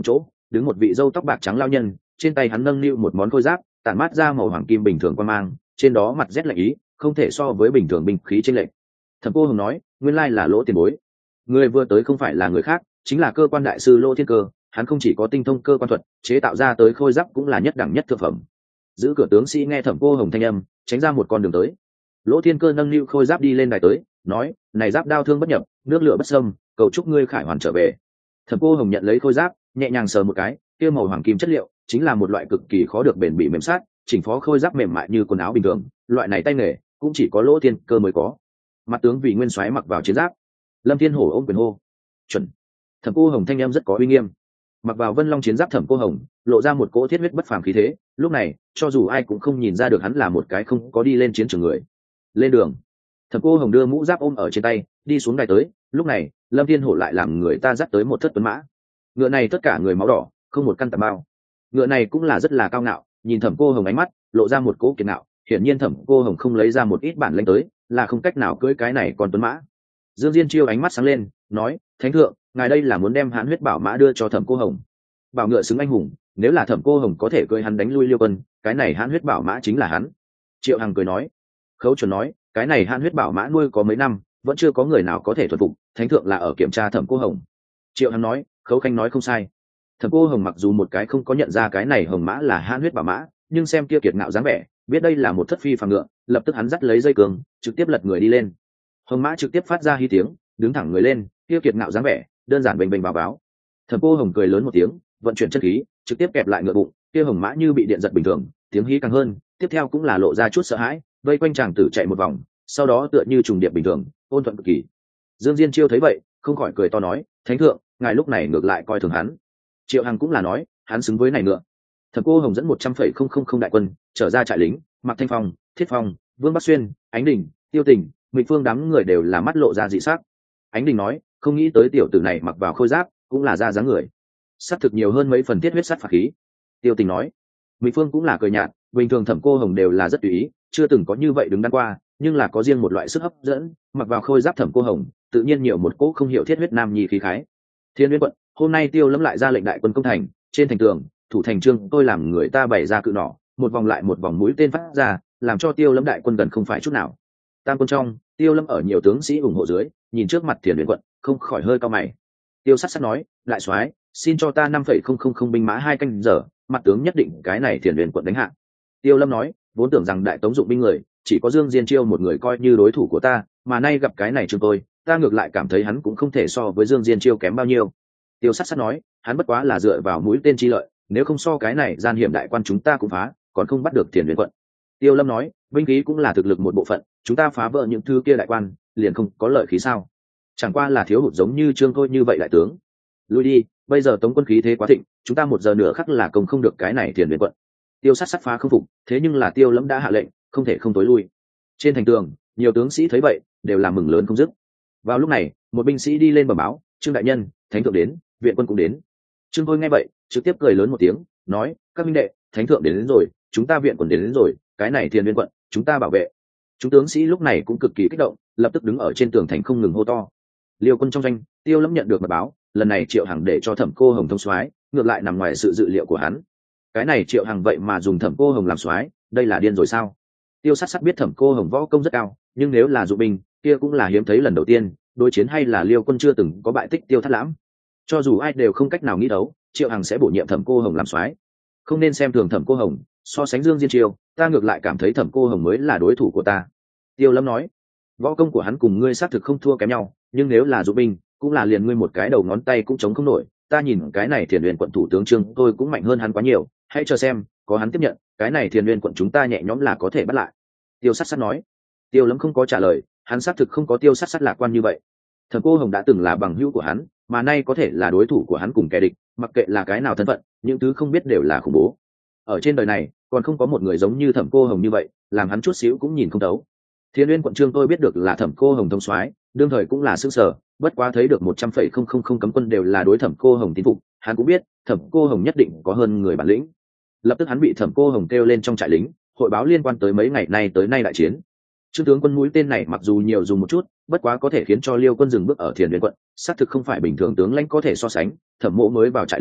đứng một vị râu tóc bạc trắng lao nhân, trên tay hắn nâng niu một món khôi giáp tản mát ra màu hoàng kim bình thường quan mang, trên đó mặt rét lạnh ý, không thể so với bình thường binh khí trên lệnh. Thẩm Cô Hồng nói, nguyên lai là Lỗ tiền bối. Người vừa tới không phải là người khác, chính là cơ quan đại sư Lỗ Thiên Cơ, hắn không chỉ có tinh thông cơ quan thuật, chế tạo ra tới khôi giáp cũng là nhất đẳng nhất thượng phẩm. Giữ cửa tướng sĩ nghe Thẩm Cô Hồng thanh âm, tránh ra một con đường tới. Lỗ Thiên Cơ nâng niu khôi giáp đi lên đài tới, nói, này giáp đao thương bất nhập, nước lửa bất xâm, cầu chúc ngươi khải hoàn trở về. Thẩm Cô Hồng nhận lấy khôi giáp, nhẹ nhàng sờ một cái, kia màu hoàng kim chất liệu chính là một loại cực kỳ khó được bền bỉ mềm sát, chỉnh phó khôi giáp mềm mại như quần áo bình thường, loại này tay nghề cũng chỉ có Lỗ Thiên Cơ mới có. Mặt tướng vì nguyên soái mặc vào chiến giáp. Lâm Thiên Hổ ôm quyền hô. Chuẩn. Thẩm Cô Hồng thanh em rất có uy nghiêm. Mặc vào Vân Long chiến giáp Thẩm Cô Hồng lộ ra một cỗ thiết huyết bất phàm khí thế, lúc này cho dù ai cũng không nhìn ra được hắn là một cái không có đi lên chiến trường người. Lên đường. Thẩm Cô Hồng đưa mũ giáp ôm ở trên tay, đi xuống đài tới. Lúc này Lâm Thiên Hổ lại làm người ta dắt tới một thất tuấn mã. Ngựa này tất cả người máu đỏ, không một căn tà bao. Ngựa này cũng là rất là cao ngạo, nhìn Thẩm Cô Hồng ánh mắt lộ ra một cỗ kiệt ngạo, hiển nhiên Thẩm Cô Hồng không lấy ra một ít bản lĩnh tới, là không cách nào cưỡi cái này còn tuấn mã. Dương Diên Chiêu ánh mắt sáng lên, nói, thánh thượng, ngài đây là muốn đem hãn huyết bảo mã đưa cho Thẩm Cô Hồng. Bảo ngựa xứng anh hùng, nếu là Thẩm Cô Hồng có thể cưỡi hắn đánh lui Liêu Quân, cái này hãn huyết bảo mã chính là hắn. Triệu Hằng cười nói. Khấu chuẩn nói, cái này hãn huyết bảo mã nuôi có mấy năm, vẫn chưa có người nào có thể thuần phục, thánh thượng là ở kiểm tra Thẩm Cô Hồng. Triệu Hằng nói, Khấu Khanh nói không sai. Thẩm Cô Hồng mặc dù một cái không có nhận ra cái này hồng mã là hãn huyết bảo mã, nhưng xem kia kiệt ngạo dáng vẻ, biết đây là một thất phi phàm ngựa, lập tức hắn dắt lấy dây cương, trực tiếp lật người đi lên. Hồng mã trực tiếp phát ra hí tiếng, đứng thẳng người lên, kia kiệt ngạo dáng vẻ, đơn giản bình bình báo báo. Thẩm Cô Hồng cười lớn một tiếng, vận chuyển chân khí, trực tiếp kẹp lại ngựa bụng, kia hồng mã như bị điện giật bình thường, tiếng hí càng hơn, tiếp theo cũng là lộ ra chút sợ hãi, vây quanh chàng tử chạy một vòng, sau đó tựa như trùng điệp bình thường, ôn thuận cực kỳ. Dương Diên Chiêu thấy vậy, không khỏi cười to nói, thánh thượng, ngài lúc này ngược lại coi thường hắn. Triệu Hằng cũng là nói, hắn xứng với này ngựa. Thẩm Cô Hồng dẫn một trăm phẩy không không không đại quân trở ra trại lính, Mạc Thanh Phong, Thiết Phong, Vương Bắc Xuyên, Ánh Đình, Tiêu Tình, Mịch Phương đám người đều là mắt lộ ra dị sắc. Ánh Đình nói, không nghĩ tới tiểu tử này mặc vào khôi giáp cũng là ra dáng người, sát thực nhiều hơn mấy phần thiết huyết sát phạt khí. Tiêu Tình nói. Mịch Phương cũng là cười nhạt, bình thường Thẩm Cô Hồng đều là rất tùy ý, chưa từng có như vậy đứng đắn qua, nhưng là có riêng một loại sức hấp dẫn, mặc vào khôi giáp Thẩm Cô Hồng, tự nhiên nhiều một cỗ không hiểu thiết huyết nam nhi khí khái. Thiên Nguyên quận, hôm nay Tiêu Lâm lại ra lệnh đại quân công thành, trên thành tường, thủ thành trương tôi làm người ta bày ra cự nỏ, một vòng lại một vòng mũi tên phát ra, làm cho Tiêu Lâm đại quân gần không phải chút nào. Tam quân trong, Tiêu Lâm ở nhiều tướng sĩ ủng hộ dưới, nhìn trước mặt Thiên Nguyên quận, không khỏi hơi cao mày. Tiêu Sát Sát nói, lại soái, xin cho ta năm phẩy không không không binh mã hai canh giờ, mặt tướng nhất định cái này Thiên Nguyên quận đánh hạ. Tiêu Lâm nói, vốn tưởng rằng đại tống dụng binh người, chỉ có Dương Diên Chiêu một người coi như đối thủ của ta, mà nay gặp cái này trương tôi, ta ngược lại cảm thấy hắn cũng không thể so với Dương Diên Chiêu kém bao nhiêu. Tiêu Sát Sát nói, hắn bất quá là dựa vào mũi tên chi lợi, nếu không so cái này gian hiểm đại quan chúng ta cũng phá, còn không bắt được Thiền Huyền quận. Tiêu Lâm nói, binh khí cũng là thực lực một bộ phận, chúng ta phá vỡ những thứ kia đại quan, liền không có lợi khí sao? Chẳng qua là thiếu hụt giống như Trương thôi như vậy đại tướng. Lui đi, bây giờ tống quân khí thế quá thịnh, chúng ta một giờ nữa khắc là công không được cái này Thiền Huyền quận. Tiêu Sát Sát phá không phục, thế nhưng là Tiêu Lâm đã hạ lệnh, không thể không tối lui. Trên thành tường, nhiều tướng sĩ thấy vậy, đều là mừng lớn không dứt. Vào lúc này, một binh sĩ đi lên bẩm báo, Trương đại nhân, thánh thượng đến, viện quân cũng đến. Trương thôi nghe vậy, trực tiếp cười lớn một tiếng, nói, các minh đệ, thánh thượng đến, đến rồi, chúng ta viện quân đến, đến rồi, cái này Thiên Nguyên quận, chúng ta bảo vệ. Chúng tướng sĩ lúc này cũng cực kỳ kích động, lập tức đứng ở trên tường thành không ngừng hô to. Liêu quân trong doanh, Tiêu Lâm nhận được mật báo, lần này Triệu Hằng để cho Thẩm Cô Hồng thông soái, ngược lại nằm ngoài sự dự liệu của hắn. Cái này Triệu Hằng vậy mà dùng Thẩm Cô Hồng làm soái, đây là điên rồi sao? Tiêu Sát Sát biết Thẩm Cô Hồng võ công rất cao, nhưng nếu là dụ binh, kia cũng là hiếm thấy lần đầu tiên, đối chiến hay là Liêu quân chưa từng có bại tích Tiêu Thất Lãm. Cho dù ai đều không cách nào nghĩ đấu, Triệu Hằng sẽ bổ nhiệm Thẩm Cô Hồng làm soái. Không nên xem thường Thẩm Cô Hồng, so sánh Dương Diên Chiêu, ta ngược lại cảm thấy Thẩm Cô Hồng mới là đối thủ của ta. Tiêu Lâm nói, võ công của hắn cùng ngươi xác thực không thua kém nhau, nhưng nếu là dụ binh, cũng là liền ngươi một cái đầu ngón tay cũng chống không nổi. Ta nhìn cái này Thiền Huyền quận thủ tướng Trương tôi cũng mạnh hơn hắn quá nhiều, hãy chờ xem, có hắn tiếp nhận, cái này Thiền Huyền quận chúng ta nhẹ nhõm là có thể bắt lại. Tiêu Sát Sát nói. Tiêu Lâm không có trả lời, hắn xác thực không có Tiêu Sát Sát lạc quan như vậy. Thẩm Cô Hồng đã từng là bằng hữu của hắn, mà nay có thể là đối thủ của hắn cùng kẻ địch, mặc kệ là cái nào thân phận, những thứ không biết đều là khủng bố. Ở trên đời này, còn không có một người giống như Thẩm Cô Hồng như vậy, làm hắn chút xíu cũng nhìn không thấu. Thiên Nguyên quận Trương tôi biết được là Thẩm Cô Hồng thông soái, đương thời cũng là sững sờ, bất quá thấy được một trăm phẩy không không không cấm quân đều là đối Thẩm Cô Hồng tín phục, hắn cũng biết, Thẩm Cô Hồng nhất định có hơn người bản lĩnh. Lập tức hắn bị Thẩm Cô Hồng kêu lên trong trại lính, hội báo liên quan tới mấy ngày nay tới nay đại chiến. Trương tướng quân mũi tên này mặc dù nhiều dùng một chút, bất quá có thể khiến cho Liêu quân dừng bước ở Thiền Huyền quận, xác thực không phải bình thường tướng lãnh có thể so sánh. Thẩm Mộ mới vào trại lính,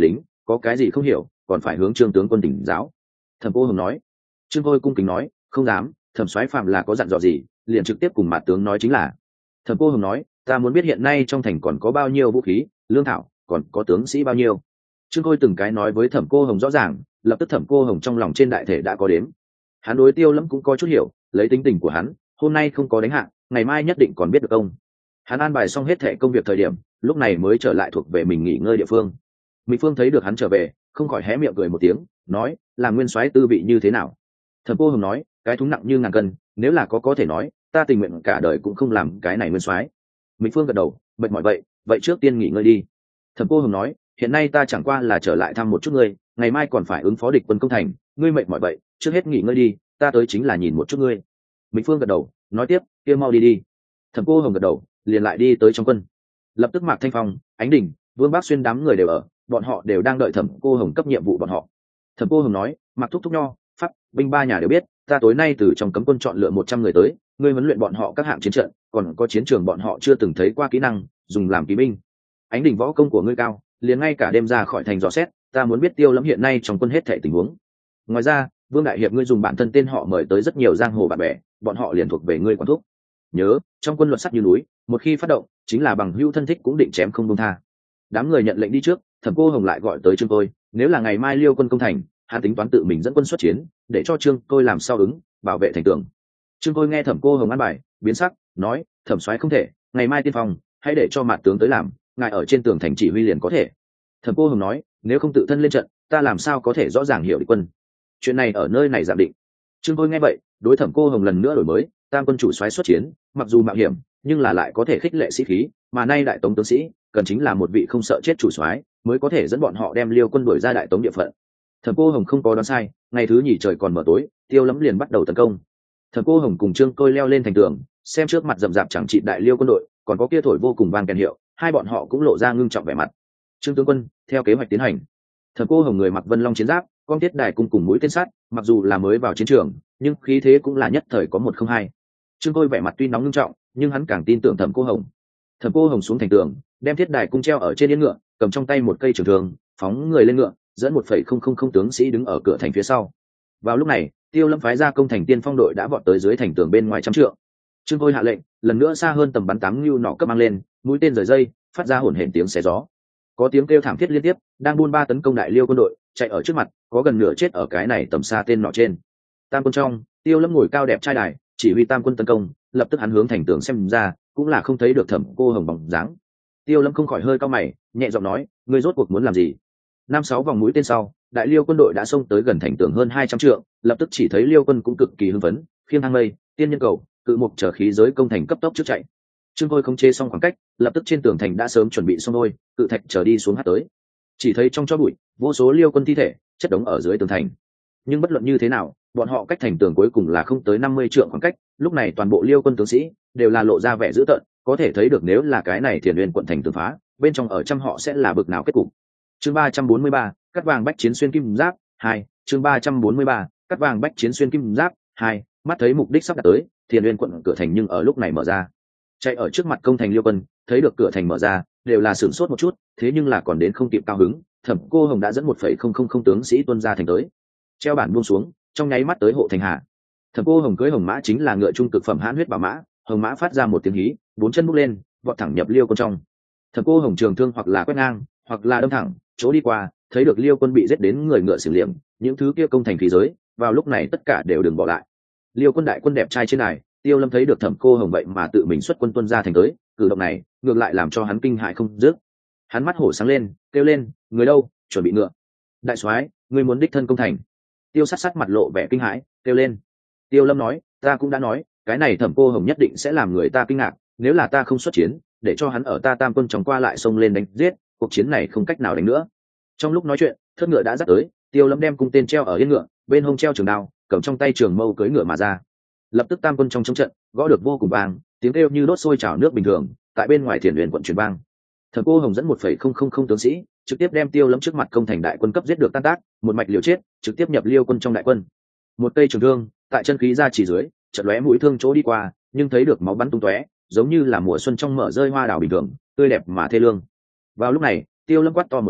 có cái gì không hiểu còn phải hướng trương tướng quân tỉnh giáo. Thẩm Cô Hồng nói. Trương Khôi cung kính nói, không dám, thẩm soái phạm là có dặn dò gì liền trực tiếp cùng mặt tướng nói chính là. Thẩm Cô Hồng nói, ta muốn biết hiện nay trong thành còn có bao nhiêu vũ khí lương thảo, còn có tướng sĩ bao nhiêu. Trương Khôi từng cái nói với Thẩm Cô Hồng rõ ràng, lập tức Thẩm Cô Hồng trong lòng trên đại thể đã có đếm. Hắn đối Tiêu Lâm cũng có chút hiểu, lấy tính tình của hắn hôm nay không có đánh hạ, ngày mai nhất định còn biết được công. Hắn an bài xong hết thệ công việc thời điểm, lúc này mới trở lại thuộc về mình nghỉ ngơi địa phương. Mỹ Phương thấy được hắn trở về, không khỏi hé miệng cười một tiếng, nói, là nguyên soái tư vị như thế nào. Thẩm Cô Hồng nói, cái thúng nặng như ngàn cân, nếu là có có thể nói, ta tình nguyện cả đời cũng không làm cái này nguyên soái. Mỹ Phương gật đầu, mệt mỏi vậy, vậy trước tiên nghỉ ngơi đi. Thẩm Cô Hồng nói, hiện nay ta chẳng qua là trở lại thăm một chút ngươi, ngày mai còn phải ứng phó địch quân công thành, ngươi mệt mỏi vậy, trước hết nghỉ ngơi đi, ta tới chính là nhìn một chút ngươi. Mỹ Phương gật đầu, nói tiếp, kia mau đi đi. Thẩm Cô Hồng gật đầu, liền lại đi tới trong quân. Lập tức Mạc Thanh Phong, Ánh Đình, Vương Bác Xuyên đám người đều ở, bọn họ đều đang đợi Thẩm Cô Hồng cấp nhiệm vụ bọn họ. Thẩm Cô Hồng nói, Mạc thúc thúc nho, pháp, binh ba nhà đều biết, ta tối nay từ trong cấm quân chọn lựa một trăm người tới, ngươi huấn luyện bọn họ các hạng chiến trận, còn có chiến trường bọn họ chưa từng thấy qua kỹ năng, dùng làm kỵ binh. Ánh Đình võ công của ngươi cao, liền ngay cả đêm ra khỏi thành dò xét, ta muốn biết Tiêu Lâm hiện nay trong quân hết thảy tình huống. Ngoài ra, Vương đại hiệp ngươi dùng bản thân tên họ mời tới rất nhiều giang hồ bạn bè, bọn họ liền thuộc về ngươi quản thúc. Nhớ, trong quân luật sắt như núi, một khi phát động, chính là bằng hữu thân thích cũng định chém không buông tha. Đám người nhận lệnh đi trước, Thẩm Cô Hồng lại gọi tới Trương Tôi, nếu là ngày mai Liêu quân công thành, hắn tính toán tự mình dẫn quân xuất chiến, để cho Trương Tôi làm sao ứng, bảo vệ thành tường. Trương Tôi nghe Thẩm Cô Hồng an bài, biến sắc, nói, Thẩm soái không thể, ngày mai tiên phong, hãy để cho Mạt tướng tới làm, ngài ở trên tường thành chỉ huy liền có thể. Thẩm Cô Hồng nói, nếu không tự thân lên trận, ta làm sao có thể rõ ràng hiểu địch quân. Chuyện này ở nơi này giảm định. Trương Tôi nghe vậy, đối Thẩm Cô Hồng lần nữa đổi mới, tam quân chủ soái xuất chiến, mặc dù mạo hiểm, nhưng là lại có thể khích lệ sĩ khí, mà nay đại tống tướng sĩ cần chính là một vị không sợ chết chủ soái, mới có thể dẫn bọn họ đem Liêu quân đuổi ra đại tống địa phận. Thẩm Cô Hồng không có đoán sai, ngày thứ nhì trời còn mở tối, Tiêu Lâm liền bắt đầu tấn công. Thẩm Cô Hồng cùng Trương Tôi leo lên thành tường, xem trước mặt rậm rạp chẳng trị đại Liêu quân đội, còn có kia thổi vô cùng vang kèn hiệu, hai bọn họ cũng lộ ra ngưng trọng vẻ mặt. Trương tướng quân, theo kế hoạch tiến hành. Thẩm Cô Hồng người mặc vân long chiến giáp, con tiết đài cung cùng mũi tên sắt, mặc dù là mới vào chiến trường, nhưng khí thế cũng là nhất thời có một không hai. Trương Tôi vẻ mặt tuy nóng ngưng trọng, nhưng hắn càng tin tưởng Thẩm Cô Hồng. Thẩm Cô Hồng xuống thành tường, đem thiết đài cung treo ở trên yên ngựa, cầm trong tay một cây trường thương, phóng người lên ngựa, dẫn một phẩy không không không tướng sĩ đứng ở cửa thành phía sau. Vào lúc này, Tiêu Lâm phái ra công thành tiên phong đội đã vọt tới dưới thành tường bên ngoài trăm trượng. Trương Tôi hạ lệnh, lần nữa xa hơn tầm bắn tám lưu nỏ cấp mang lên, mũi tên rời dây, phát ra hổn hển tiếng xé gió. Có tiếng kêu thảm thiết liên tiếp, đang buôn ba tấn công đại Liêu quân đội, chạy ở trước mặt, có gần nửa chết ở cái này tầm xa tên nọ trên. Tam quân trong, Tiêu Lâm ngồi cao đẹp trai đài, chỉ huy tam quân tấn công, lập tức hắn hướng thành tường xem ra, cũng là không thấy được Thẩm Cô Hồng bóng dáng. Tiêu Lâm không khỏi hơi cau mày, nhẹ giọng nói, ngươi rốt cuộc muốn làm gì? Năm sáu vòng mũi tên sau, đại Liêu quân đội đã xông tới gần thành tường hơn hai trăm trượng, lập tức chỉ thấy Liêu quân cũng cực kỳ hưng phấn, khiêng thang mây, tiên nhân cầu, cự mục trở khí giới công thành cấp tốc trước chạy. Trương Thôi không chế xong khoảng cách, lập tức trên tường thành đã sớm chuẩn bị xong đôi, cự thạch trở đi xuống hát tới. Chỉ thấy trong cho bụi, vô số Liêu quân thi thể chất đống ở dưới tường thành. Nhưng bất luận như thế nào, bọn họ cách thành tường cuối cùng là không tới năm mươi trượng khoảng cách, lúc này toàn bộ Liêu quân tướng sĩ đều là lộ ra vẻ dữ tợn, có thể thấy được nếu là cái này Thiền Uyên quận thành tường phá, bên trong ở trăm họ sẽ là bực nào kết cục. Chương ba trăm bốn mươi ba, cắt vàng bách chiến xuyên kim giáp hai. Chương ba trăm bốn mươi ba, cắt vàng bách chiến xuyên kim giáp hai. Mắt thấy mục đích sắp đạt tới, Thiền Uyên quận cửa thành nhưng ở lúc này mở ra. Chạy ở trước mặt công thành Liêu quân, thấy được cửa thành mở ra, đều là sửng sốt một chút, thế nhưng là còn đến không kịp cao hứng, Thẩm Cô Hồng đã dẫn một phẩy không không không tướng sĩ tuân ra thành tới. Treo bản buông xuống, trong nháy mắt tới hộ thành hạ. Thẩm Cô Hồng cưỡi hồng mã chính là ngựa trung cực phẩm hãn huyết bảo mã, hồng mã phát ra một tiếng hí, bốn chân bước lên, vọt thẳng nhập Liêu quân trong. Thẩm Cô Hồng trường thương hoặc là quét ngang, hoặc là đâm thẳng, chỗ đi qua, thấy được Liêu quân bị giết đến người ngựa xỉu liệm, những thứ kia công thành khí giới, vào lúc này tất cả đều đừng bỏ lại. Liêu quân đại quân đẹp trai trên này, Tiêu Lâm thấy được Thẩm Cô Hồng vậy mà tự mình xuất quân tuân ra thành tới, cử động này ngược lại làm cho hắn kinh hại không dứt. Hắn mắt hổ sáng lên, kêu lên, người đâu, chuẩn bị ngựa. Đại soái, ngươi muốn đích thân công thành. Tiêu Sát Sát mặt lộ vẻ kinh hãi, kêu lên. Tiêu Lâm nói, ta cũng đã nói, cái này Thẩm Cô Hồng nhất định sẽ làm người ta kinh ngạc, nếu là ta không xuất chiến, để cho hắn ở ta tam quân trong qua lại xông lên đánh giết, cuộc chiến này không cách nào đánh nữa. Trong lúc nói chuyện, thất ngựa đã dắt tới, Tiêu Lâm đem cung tên treo ở yên ngựa, bên hông treo trường đao, cầm trong tay trường mâu cưỡi ngựa mà ra. Lập tức tam quân trong chống trận gõ được vô cùng vang, tiếng kêu như đốt sôi trào nước bình thường, tại bên ngoài Thiền Uyên quận truyền vang. Thẩm Cô Hồng dẫn một phẩy không không không tướng sĩ, trực tiếp đem Tiêu Lâm trước mặt công thành đại quân cấp giết được tan tác, một mạch liều chết, trực tiếp nhập Liêu quân trong đại quân. Một cây trường thương, tại chân khí ra chỉ dưới, chợt lóe mũi thương chỗ đi qua, nhưng thấy được máu bắn tung tóe, giống như là mùa xuân trong mở rơi hoa đào bình thường, tươi đẹp mà thê lương. Vào lúc này, Tiêu Lâm quát to một tiếng,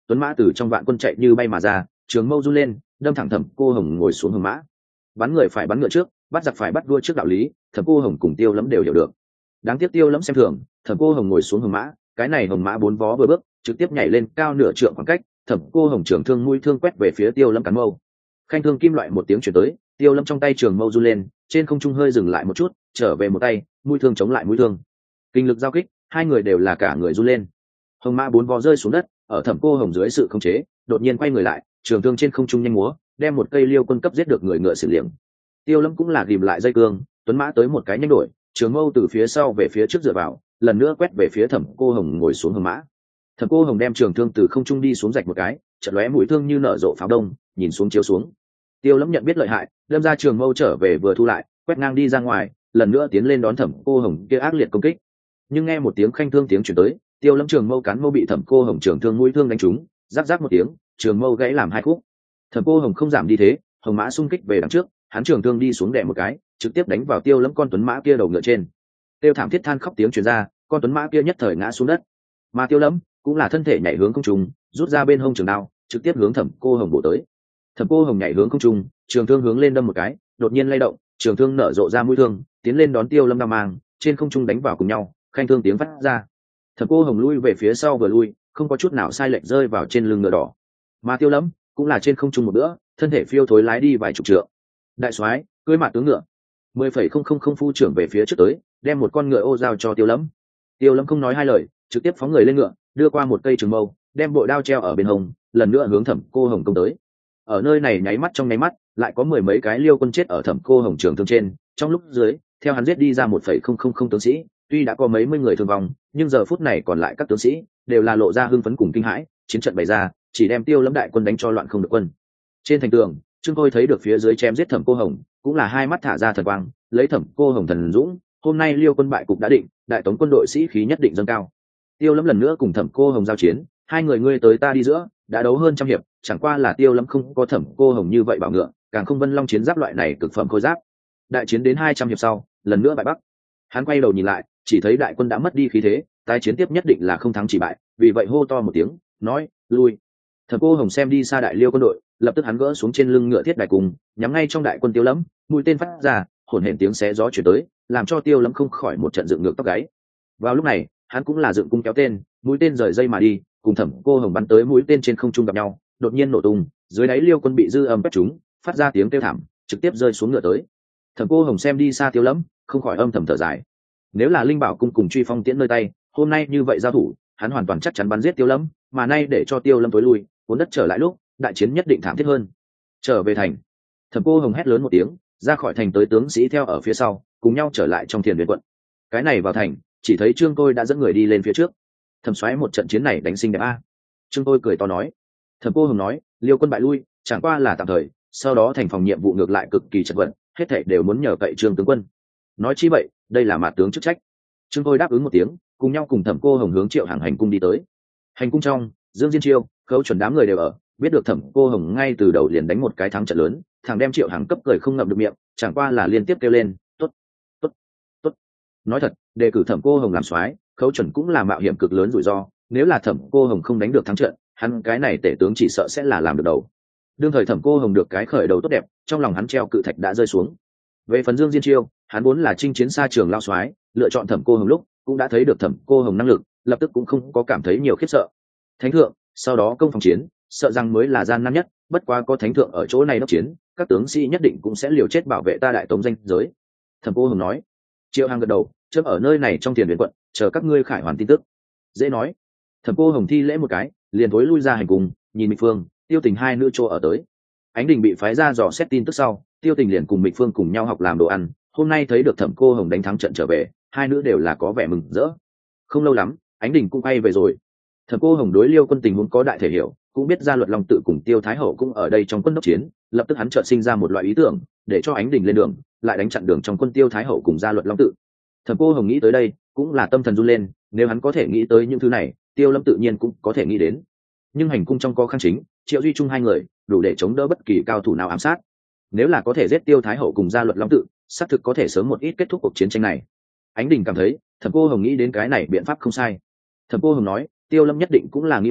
tuấn mã từ trong vạn quân chạy như bay mà ra, trường mâu run lên, đâm thẳng thẩm cô hồng ngồi xuống hồng mã. Bắn người phải bắn ngựa trước, bắt giặc phải bắt vua trước đạo lý, thẩm cô hồng cùng Tiêu Lâm đều hiểu được. Đáng tiếc Tiêu Lâm xem thường, thẩm cô hồng ngồi xuống hồng mã, cái này hồng mã bốn vó vừa bước trực tiếp nhảy lên cao nửa trượng khoảng cách, thẩm cô hồng trường thương mũi thương quét về phía Tiêu Lâm cán mâu. Khanh thương kim loại một tiếng chuyển tới, Tiêu Lâm trong tay trường mâu run lên, trên không trung hơi dừng lại một chút, trở về một tay, mũi thương chống lại mũi thương, kinh lực giao kích, hai người đều là cả người run lên. Hồng mã bốn vó rơi xuống đất, ở thẩm cô hồng dưới sự khống chế, đột nhiên quay người lại, trường thương trên không trung nhanh múa, đem một cây liêu quân cấp giết được người ngựa xỉu liệng. Tiêu Lâm cũng là ghìm lại dây cương, tuấn mã tới một cái nhanh đổi, trường mâu từ phía sau về phía trước dựa vào, lần nữa quét về phía thẩm cô hồng ngồi xuống hồng mã. Thẩm cô hồng đem trường thương từ không trung đi xuống rạch một cái, chợt lóe mũi thương như nở rộ pháo đông, nhìn xuống chiếu xuống. Tiêu Lâm nhận biết lợi hại, đâm ra trường mâu trở về vừa thu lại, quét ngang đi ra ngoài, lần nữa tiến lên đón thẩm cô hồng kia ác liệt công kích. Nhưng nghe một tiếng khanh thương tiếng chuyển tới, Tiêu Lâm trường mâu cán mâu bị thẩm cô hồng trường thương mũi thương đánh trúng, rắc rắc một tiếng, trường mâu gãy làm hai khúc. Thẩm cô hồng không giảm đi thế, hồng mã xung kích về đằng trước, hắn trường thương đi xuống đè một cái, trực tiếp đánh vào Tiêu Lâm con tuấn mã kia đầu ngựa trên. Tiêu thảm thiết than khóc tiếng truyền ra, con tuấn mã kia nhất thời ngã xuống đất. Mà Tiêu Lâm cũng là thân thể nhảy hướng không trung, rút ra bên hông trường đao, trực tiếp hướng thẩm cô hồng bổ tới. Thẩm cô hồng nhảy hướng không trung, trường thương hướng lên đâm một cái, đột nhiên lay động, trường thương nở rộ ra mũi thương, tiến lên đón Tiêu Lâm đao mang, trên không trung đánh vào cùng nhau, khanh thương tiếng phát ra. Thẩm cô hồng lui về phía sau vừa lui, không có chút nào sai lệch rơi vào trên lưng ngựa đỏ. Mà Tiêu Lâm cũng là trên không trung một bữa, thân thể phiêu thối lái đi vài chục trượng. Đại soái, cưỡi mã tướng ngựa. mười phẩy không không không phu trưởng về phía trước tới, đem một con ngựa ô giao cho Tiêu Lâm. Tiêu Lâm không nói hai lời, trực tiếp phóng người lên ngựa, đưa qua một cây trường mâu, đem bội đao treo ở bên hông, lần nữa hướng thẩm cô hồng công tới. Ở nơi này nháy mắt trong nháy mắt, lại có mười mấy cái liêu quân chết ở thẩm cô hồng trường thương trên, trong lúc dưới, theo hắn giết đi ra một phẩy không không không tướng sĩ, tuy đã có mấy mươi người thương vong, nhưng giờ phút này còn lại các tướng sĩ đều là lộ ra hưng phấn cùng kinh hãi, chiến trận bày ra, chỉ đem Tiêu Lâm đại quân đánh cho loạn không được quân. Trên thành tường, Trương Khôi thấy được phía dưới chém giết thẩm cô hồng, cũng là hai mắt thả ra thần quang, lấy thẩm cô hồng thần dũng, hôm nay liêu quân bại cục đã định, đại tống quân đội sĩ khí nhất định dâng cao. Tiêu Lâm lần nữa cùng thẩm cô hồng giao chiến, hai người ngươi tới ta đi giữa, đã đấu hơn trăm hiệp, chẳng qua là Tiêu Lâm không có thẩm cô hồng như vậy bảo ngựa, càng không vân long chiến giáp loại này cực phẩm khôi giáp. Đại chiến đến hai trăm hiệp sau, lần nữa bại bắc. Hắn quay đầu nhìn lại, chỉ thấy đại quân đã mất đi khí thế, tái chiến tiếp nhất định là không thắng chỉ bại, vì vậy hô to một tiếng, nói lui. Thẩm cô hồng xem đi xa đại liêu quân đội, lập tức hắn gỡ xuống trên lưng ngựa thiết đại cùng, nhắm ngay trong đại quân Tiêu Lâm, mũi tên phát ra, hổn hển tiếng xé gió chuyển tới, làm cho Tiêu Lâm không khỏi một trận dựng ngược tóc gáy. Vào lúc này, hắn cũng là dựng cung kéo tên, mũi tên rời dây mà đi, cùng thẩm cô hồng bắn tới mũi tên trên không trung gặp nhau, đột nhiên nổ tung, dưới đáy liêu quân bị dư âm quét trúng, phát ra tiếng kêu thảm, trực tiếp rơi xuống ngựa tới. Thẩm cô hồng xem đi xa Tiêu Lâm, không khỏi âm thầm thở dài. Nếu là linh bảo cung cùng truy phong tiễn nơi tay, hôm nay như vậy giao thủ, hắn hoàn toàn chắc chắn bắn giết Tiêu Lâm, mà nay để cho Tiêu Lâm tối lui, cuốn đất trở lại lúc, đại chiến nhất định thảm thiết hơn. Trở về thành, thẩm cô hồng hét lớn một tiếng, ra khỏi thành tới tướng sĩ theo ở phía sau, cùng nhau trở lại trong thiền viện quận. Cái này vào thành, chỉ thấy Trương Tôi đã dẫn người đi lên phía trước. Thẩm xoáy một trận chiến này đánh xinh đẹp a. Trương Tôi cười to nói. Thẩm cô hồng nói, liêu quân bại lui, chẳng qua là tạm thời, sau đó thành phòng nhiệm vụ ngược lại cực kỳ chật vật, hết thảy đều muốn nhờ cậy Trương tướng quân. Nói chi vậy, đây là mạt tướng chức trách. Trương Tôi đáp ứng một tiếng, cùng nhau cùng thẩm cô hồng hướng Triệu Hàng hành cung đi tới. Hành cung trong, Dương Diên Chiêu, Khấu Chuẩn đám người đều ở, biết được thẩm cô hồng ngay từ đầu liền đánh một cái thắng trận lớn, thằng đem Triệu Hàng cấp cười không ngậm được miệng, chẳng qua là liên tiếp kêu lên, tốt, tốt, tốt. Nói thật, đề cử thẩm cô hồng làm soái, Khấu Chuẩn cũng là mạo hiểm cực lớn rủi ro, nếu là thẩm cô hồng không đánh được thắng trận, hắn cái này tể tướng chỉ sợ sẽ là làm được đầu. Đương thời thẩm cô hồng được cái khởi đầu tốt đẹp, trong lòng hắn treo cự thạch đã rơi xuống. Về phần Dương Diên Chiêu, hắn vốn là chinh chiến xa trường lao soái, lựa chọn thẩm cô hồng lúc cũng đã thấy được thẩm cô hồng năng lực, lập tức cũng không có cảm thấy nhiều khiếp sợ. Thánh thượng, sau đó công phòng chiến, sợ rằng mới là gian nan nhất, bất quá có thánh thượng ở chỗ này đốc chiến, các tướng sĩ nhất định cũng sẽ liều chết bảo vệ ta đại tống danh giới. Thẩm cô hồng nói. Triệu Hằng gật đầu, chớp ở nơi này trong tiền viện quận, chờ các ngươi khải hoàn tin tức. Dễ nói. Thẩm cô hồng thi lễ một cái, liền thối lui ra hành cung, nhìn Mịch Phương, Tiêu Tình hai nữ chỗ ở tới. Ánh Đình bị phái ra dò xét tin tức sau, Tiêu Tình liền cùng Mịch Phương cùng nhau học làm đồ ăn, hôm nay thấy được thẩm cô hồng đánh thắng trận trở về, hai nữ đều là có vẻ mừng rỡ. Không lâu lắm, Ánh Đình cũng bay về rồi. Thẩm cô hồng đối liêu quân tình huống có đại thể hiểu, cũng biết gia luật long tự cùng Tiêu Thái Hậu cũng ở đây trong quân đốc chiến, lập tức hắn chợt sinh ra một loại ý tưởng, để cho Ánh Đình lên đường, lại đánh chặn đường trong quân Tiêu Thái Hậu cùng gia luật long tự. Thẩm cô hồng nghĩ tới đây, cũng là tâm thần run lên, nếu hắn có thể nghĩ tới những thứ này, Tiêu Lâm tự nhiên cũng có thể nghĩ đến. Nhưng hành cung trong có khang chính, Triệu Duy Trung hai người, đủ để chống đỡ bất kỳ cao thủ nào ám sát. Nếu là có thể giết Tiêu Thái Hậu cùng gia luật long tự, xác thực có thể sớm một ít kết thúc cuộc chiến tranh này. Ánh Đình cảm thấy, Thẩm cô hồng nghĩ đến cái này biện pháp không sai. Thẩm cô hồng nói, Tiêu Lâm nhất định cũng là nghĩ vậy,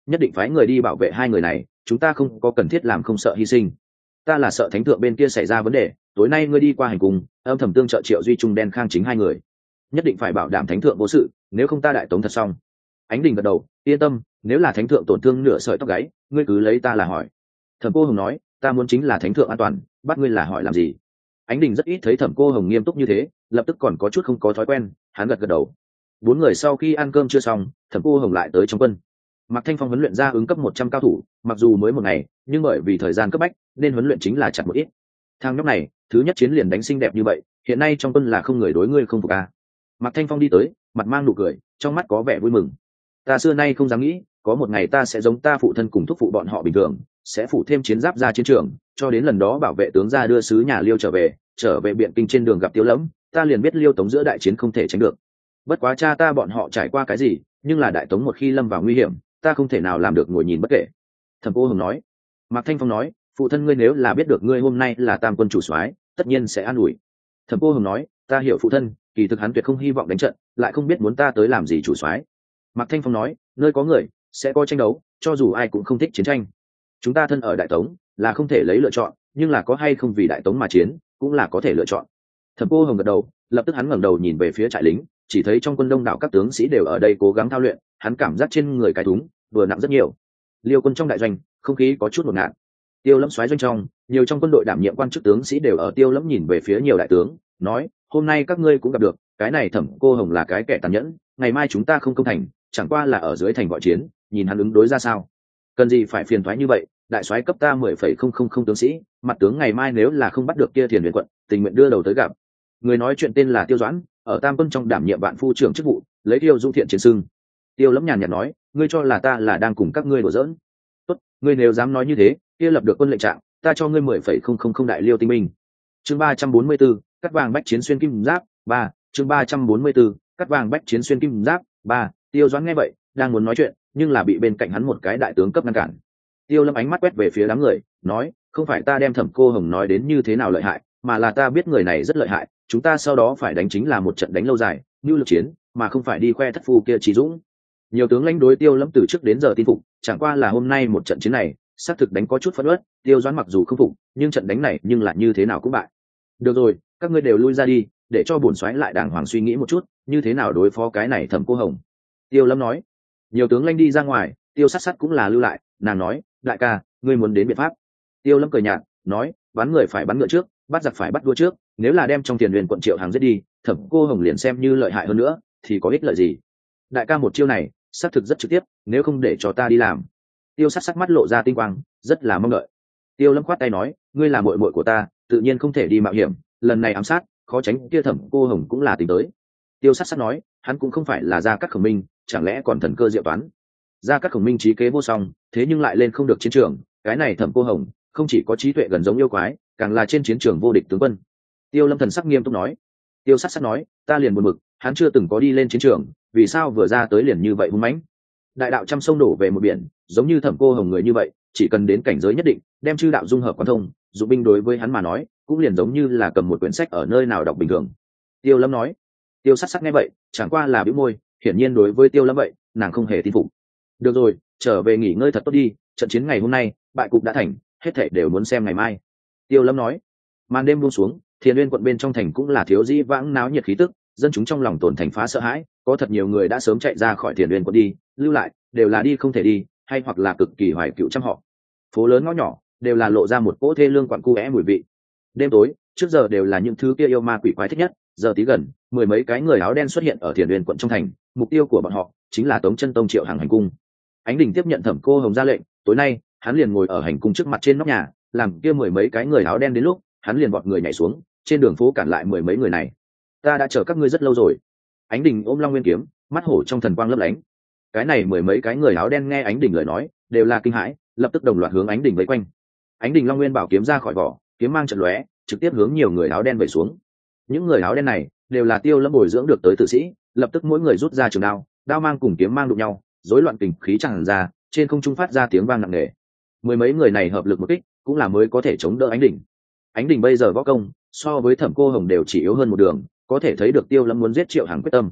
nhất định phái người đi bảo vệ hai người này, chúng ta không có cần thiết làm không sợ hy sinh. Ta là sợ thánh thượng bên kia xảy ra vấn đề, tối nay ngươi đi qua hành cung âm thầm tương trợ Triệu Duy Trung đen Khang Chính hai người, nhất định phải bảo đảm thánh thượng vô sự, nếu không ta đại tống thật xong. Ánh Đình gật đầu, yên tâm, nếu là thánh thượng tổn thương nửa sợi tóc gáy, ngươi cứ lấy ta là hỏi. Thẩm Cô Hồng nói, ta muốn chính là thánh thượng an toàn, bắt ngươi là hỏi làm gì? Ánh Đình rất ít thấy Thẩm Cô Hồng nghiêm túc như thế, lập tức còn có chút không có thói quen, hắn gật gật đầu. Bốn người sau khi ăn cơm chưa xong, Thẩm Cô Hồng lại tới trong quân. Mạc Thanh Phong huấn luyện ra ứng cấp một trăm cao thủ, mặc dù mới một ngày, nhưng bởi vì thời gian cấp bách, nên huấn luyện chính là chặt một ít. Thằng nhóc này, thứ nhất chiến liền đánh xinh đẹp như vậy, hiện nay trong quân là không người đối ngươi không phục à? Mạc Thanh Phong đi tới, mặt mang nụ cười, trong mắt có vẻ vui mừng. Ta xưa nay không dám nghĩ, có một ngày ta sẽ giống ta phụ thân cùng thúc phụ bọn họ bình thường, sẽ phụ thêm chiến giáp ra chiến trường, cho đến lần đó bảo vệ tướng ra đưa sứ nhà Liêu trở về, trở về Biện Kinh trên đường gặp Tiêu Lẫm, ta liền biết Liêu Tống giữa đại chiến không thể tránh được. Bất quá cha ta bọn họ trải qua cái gì, nhưng là đại tống một khi lâm vào nguy hiểm, ta không thể nào làm được ngồi nhìn bất kể. Thẩm Cô Hồng nói. Mạc Thanh Phong nói, phụ thân ngươi nếu là biết được ngươi hôm nay là tam quân chủ soái, tất nhiên sẽ an ủi. Thẩm Cô Hồng nói, ta hiểu phụ thân, kỳ thực hắn tuyệt không hy vọng đánh trận, lại không biết muốn ta tới làm gì chủ soái. Mạc Thanh Phong nói, nơi có người sẽ có tranh đấu, cho dù ai cũng không thích chiến tranh. Chúng ta thân ở đại tống là không thể lấy lựa chọn, nhưng là có hay không vì đại tống mà chiến cũng là có thể lựa chọn. Thẩm Cô Hồng gật đầu, lập tức hắn ngẩng đầu nhìn về phía trại lính, chỉ thấy trong quân đông đảo các tướng sĩ đều ở đây cố gắng thao luyện, hắn cảm giác trên người cái thúng vừa nặng rất nhiều. Liêu quân trong đại doanh, không khí có chút ngột ngạt. Tiêu Lẫm soái doanh trong, nhiều trong quân đội đảm nhiệm quan chức tướng sĩ đều ở Tiêu Lẫm nhìn về phía nhiều đại tướng, nói, hôm nay các ngươi cũng gặp được, cái này Thẩm Cô Hồng là cái kẻ tàn nhẫn, ngày mai chúng ta không công thành, chẳng qua là ở dưới thành gọi chiến, nhìn hắn ứng đối ra sao. Cần gì phải phiền toái như vậy, đại soái cấp ta mười phẩy không không không tướng sĩ, mặt tướng ngày mai nếu là không bắt được kia Thiền Huyền quận, tình nguyện đưa đầu tới gặp. Người nói chuyện tên là Tiêu Doãn, ở Tam quân trong đảm nhiệm vạn phu trưởng chức vụ, lấy Tiêu Dung thiện chiến sưng. Tiêu Lẫm nhàn nhạt nói, ngươi cho là ta là đang cùng các ngươi đùa giỡn? Tốt, ngươi nếu dám nói như thế, kia lập được quân lệnh trạng, ta cho ngươi mười phẩy không không không đại liêu tinh binh. Chương ba trăm bốn mươi 4, cắt vàng bách chiến xuyên kim giáp, ba, chương ba trăm bốn mươi 4, cắt vàng bách chiến xuyên kim giáp, ba. Tiêu Doãn nghe vậy, đang muốn nói chuyện, nhưng là bị bên cạnh hắn một cái đại tướng cấp ngăn cản. Tiêu Lâm ánh mắt quét về phía đám người, nói, không phải ta đem Thẩm Cô Hồng nói đến như thế nào lợi hại, mà là ta biết người này rất lợi hại, chúng ta sau đó phải đánh chính là một trận đánh lâu dài, như lực chiến, mà không phải đi khoe thất phu kia trí dũng. Nhiều tướng lãnh đối Tiêu Lâm từ trước đến giờ tin phục, chẳng qua là hôm nay một trận chiến này, xác thực đánh có chút phất uất, Tiêu Doãn mặc dù không phục, nhưng trận đánh này nhưng lại như thế nào cũng bại. Được rồi, các ngươi đều lui ra đi, để cho bổn soái lại đàng hoàng suy nghĩ một chút, như thế nào đối phó cái này Thẩm Cô Hồng. Tiêu Lâm nói. Nhiều tướng lãnh đi ra ngoài, Tiêu Sát Sát cũng là lưu lại, nàng nói, đại ca, ngươi muốn đến biện pháp. Tiêu Lâm cười nhạt, nói, bắn người phải bắn ngựa trước, bắt giặc phải bắt đua trước, nếu là đem trong Tiền Huyền quận Triệu Hàng giết đi, Thẩm Cô Hồng liền xem như lợi hại hơn nữa, thì có ích lợi gì? Đại ca một chiêu này, xác thực rất trực tiếp, nếu không để cho ta đi làm. Tiêu Sát Sát mắt lộ ra tinh quang, rất là mong đợi. Tiêu Lâm khoát tay nói, ngươi là muội muội của ta, tự nhiên không thể đi mạo hiểm, lần này ám sát, khó tránh kia Thẩm Cô Hồng cũng là tính tới. Tiêu Sát Sát nói, hắn cũng không phải là Gia Cát Khổng Minh, chẳng lẽ còn thần cơ diệu toán? Gia Cát Khổng Minh trí kế vô song, thế nhưng lại lên không được chiến trường, cái này Thẩm Cô Hồng không chỉ có trí tuệ gần giống yêu quái, càng là trên chiến trường vô địch tướng quân. Tiêu Lâm thần sắc nghiêm túc nói. Tiêu Sát Sát nói, ta liền buồn bực, hắn chưa từng có đi lên chiến trường, vì sao vừa ra tới liền như vậy hung mãnh? Đại đạo trăm sông đổ về một biển, giống như Thẩm Cô Hồng người như vậy, chỉ cần đến cảnh giới nhất định, đem chư đạo dung hợp quán thông, dụng binh đối với hắn mà nói, cũng liền giống như là cầm một quyển sách ở nơi nào đọc bình thường. Tiêu Lâm nói. Tiêu Sát Sát nghe vậy, chẳng qua là bĩu môi, hiển nhiên đối với Tiêu Lâm vậy, nàng không hề tin phục. Được rồi, trở về nghỉ ngơi thật tốt đi, trận chiến ngày hôm nay, bại cục đã thành, hết thảy đều muốn xem ngày mai. Tiêu Lâm nói. Màn đêm buông xuống, Thiền Uyên quận bên trong thành cũng là thiếu dĩ vãng náo nhiệt khí tức, dân chúng trong lòng tổn thành phá sợ hãi, có thật nhiều người đã sớm chạy ra khỏi Thiền Uyên quận đi, lưu lại đều là đi không thể đi, hay hoặc là cực kỳ hoài cựu trăm họ. Phố lớn ngõ nhỏ đều là lộ ra một cỗ thê lương quặn cu é mùi vị. Đêm tối, trước giờ đều là những thứ kia yêu ma quỷ quái thích nhất, giờ tí gần, mười mấy cái người áo đen xuất hiện ở Thiền Uyên quận trong thành, mục tiêu của bọn họ chính là Tống Chân Tông Triệu Hàng hành cung. Ánh Đình tiếp nhận Thẩm Cô Hồng ra lệnh, tối nay hắn liền ngồi ở hành cung trước mặt trên nóc nhà, làm kia mười mấy cái người áo đen đến lúc, hắn liền vọt người nhảy xuống, trên đường phố cản lại mười mấy người này. Ta đã chờ các ngươi rất lâu rồi. Ánh Đình ôm Long Nguyên kiếm, mắt hổ trong thần quang lấp lánh. Cái này mười mấy cái người áo đen nghe Ánh Đình lời nói, đều là kinh hãi, lập tức đồng loạt hướng Ánh Đình vây quanh. Ánh Đình Long Nguyên bảo kiếm ra khỏi vỏ, kiếm mang trận lóe, trực tiếp hướng nhiều người áo đen vẩy xuống. Những người áo đen này đều là Tiêu Lâm bồi dưỡng được tới tử sĩ, lập tức mỗi người rút ra trường đao, đao mang cùng kiếm mang đụng nhau, rối loạn kình khí tràn ra, trên không trung phát ra tiếng vang nặng nề. Mười mấy người này hợp lực một kích, cũng là mới có thể chống đỡ Ánh Đình. Ánh Đình bây giờ võ công so với Thẩm Cô Hồng đều chỉ yếu hơn một đường, có thể thấy được Tiêu Lâm muốn giết Triệu Hàng quyết tâm.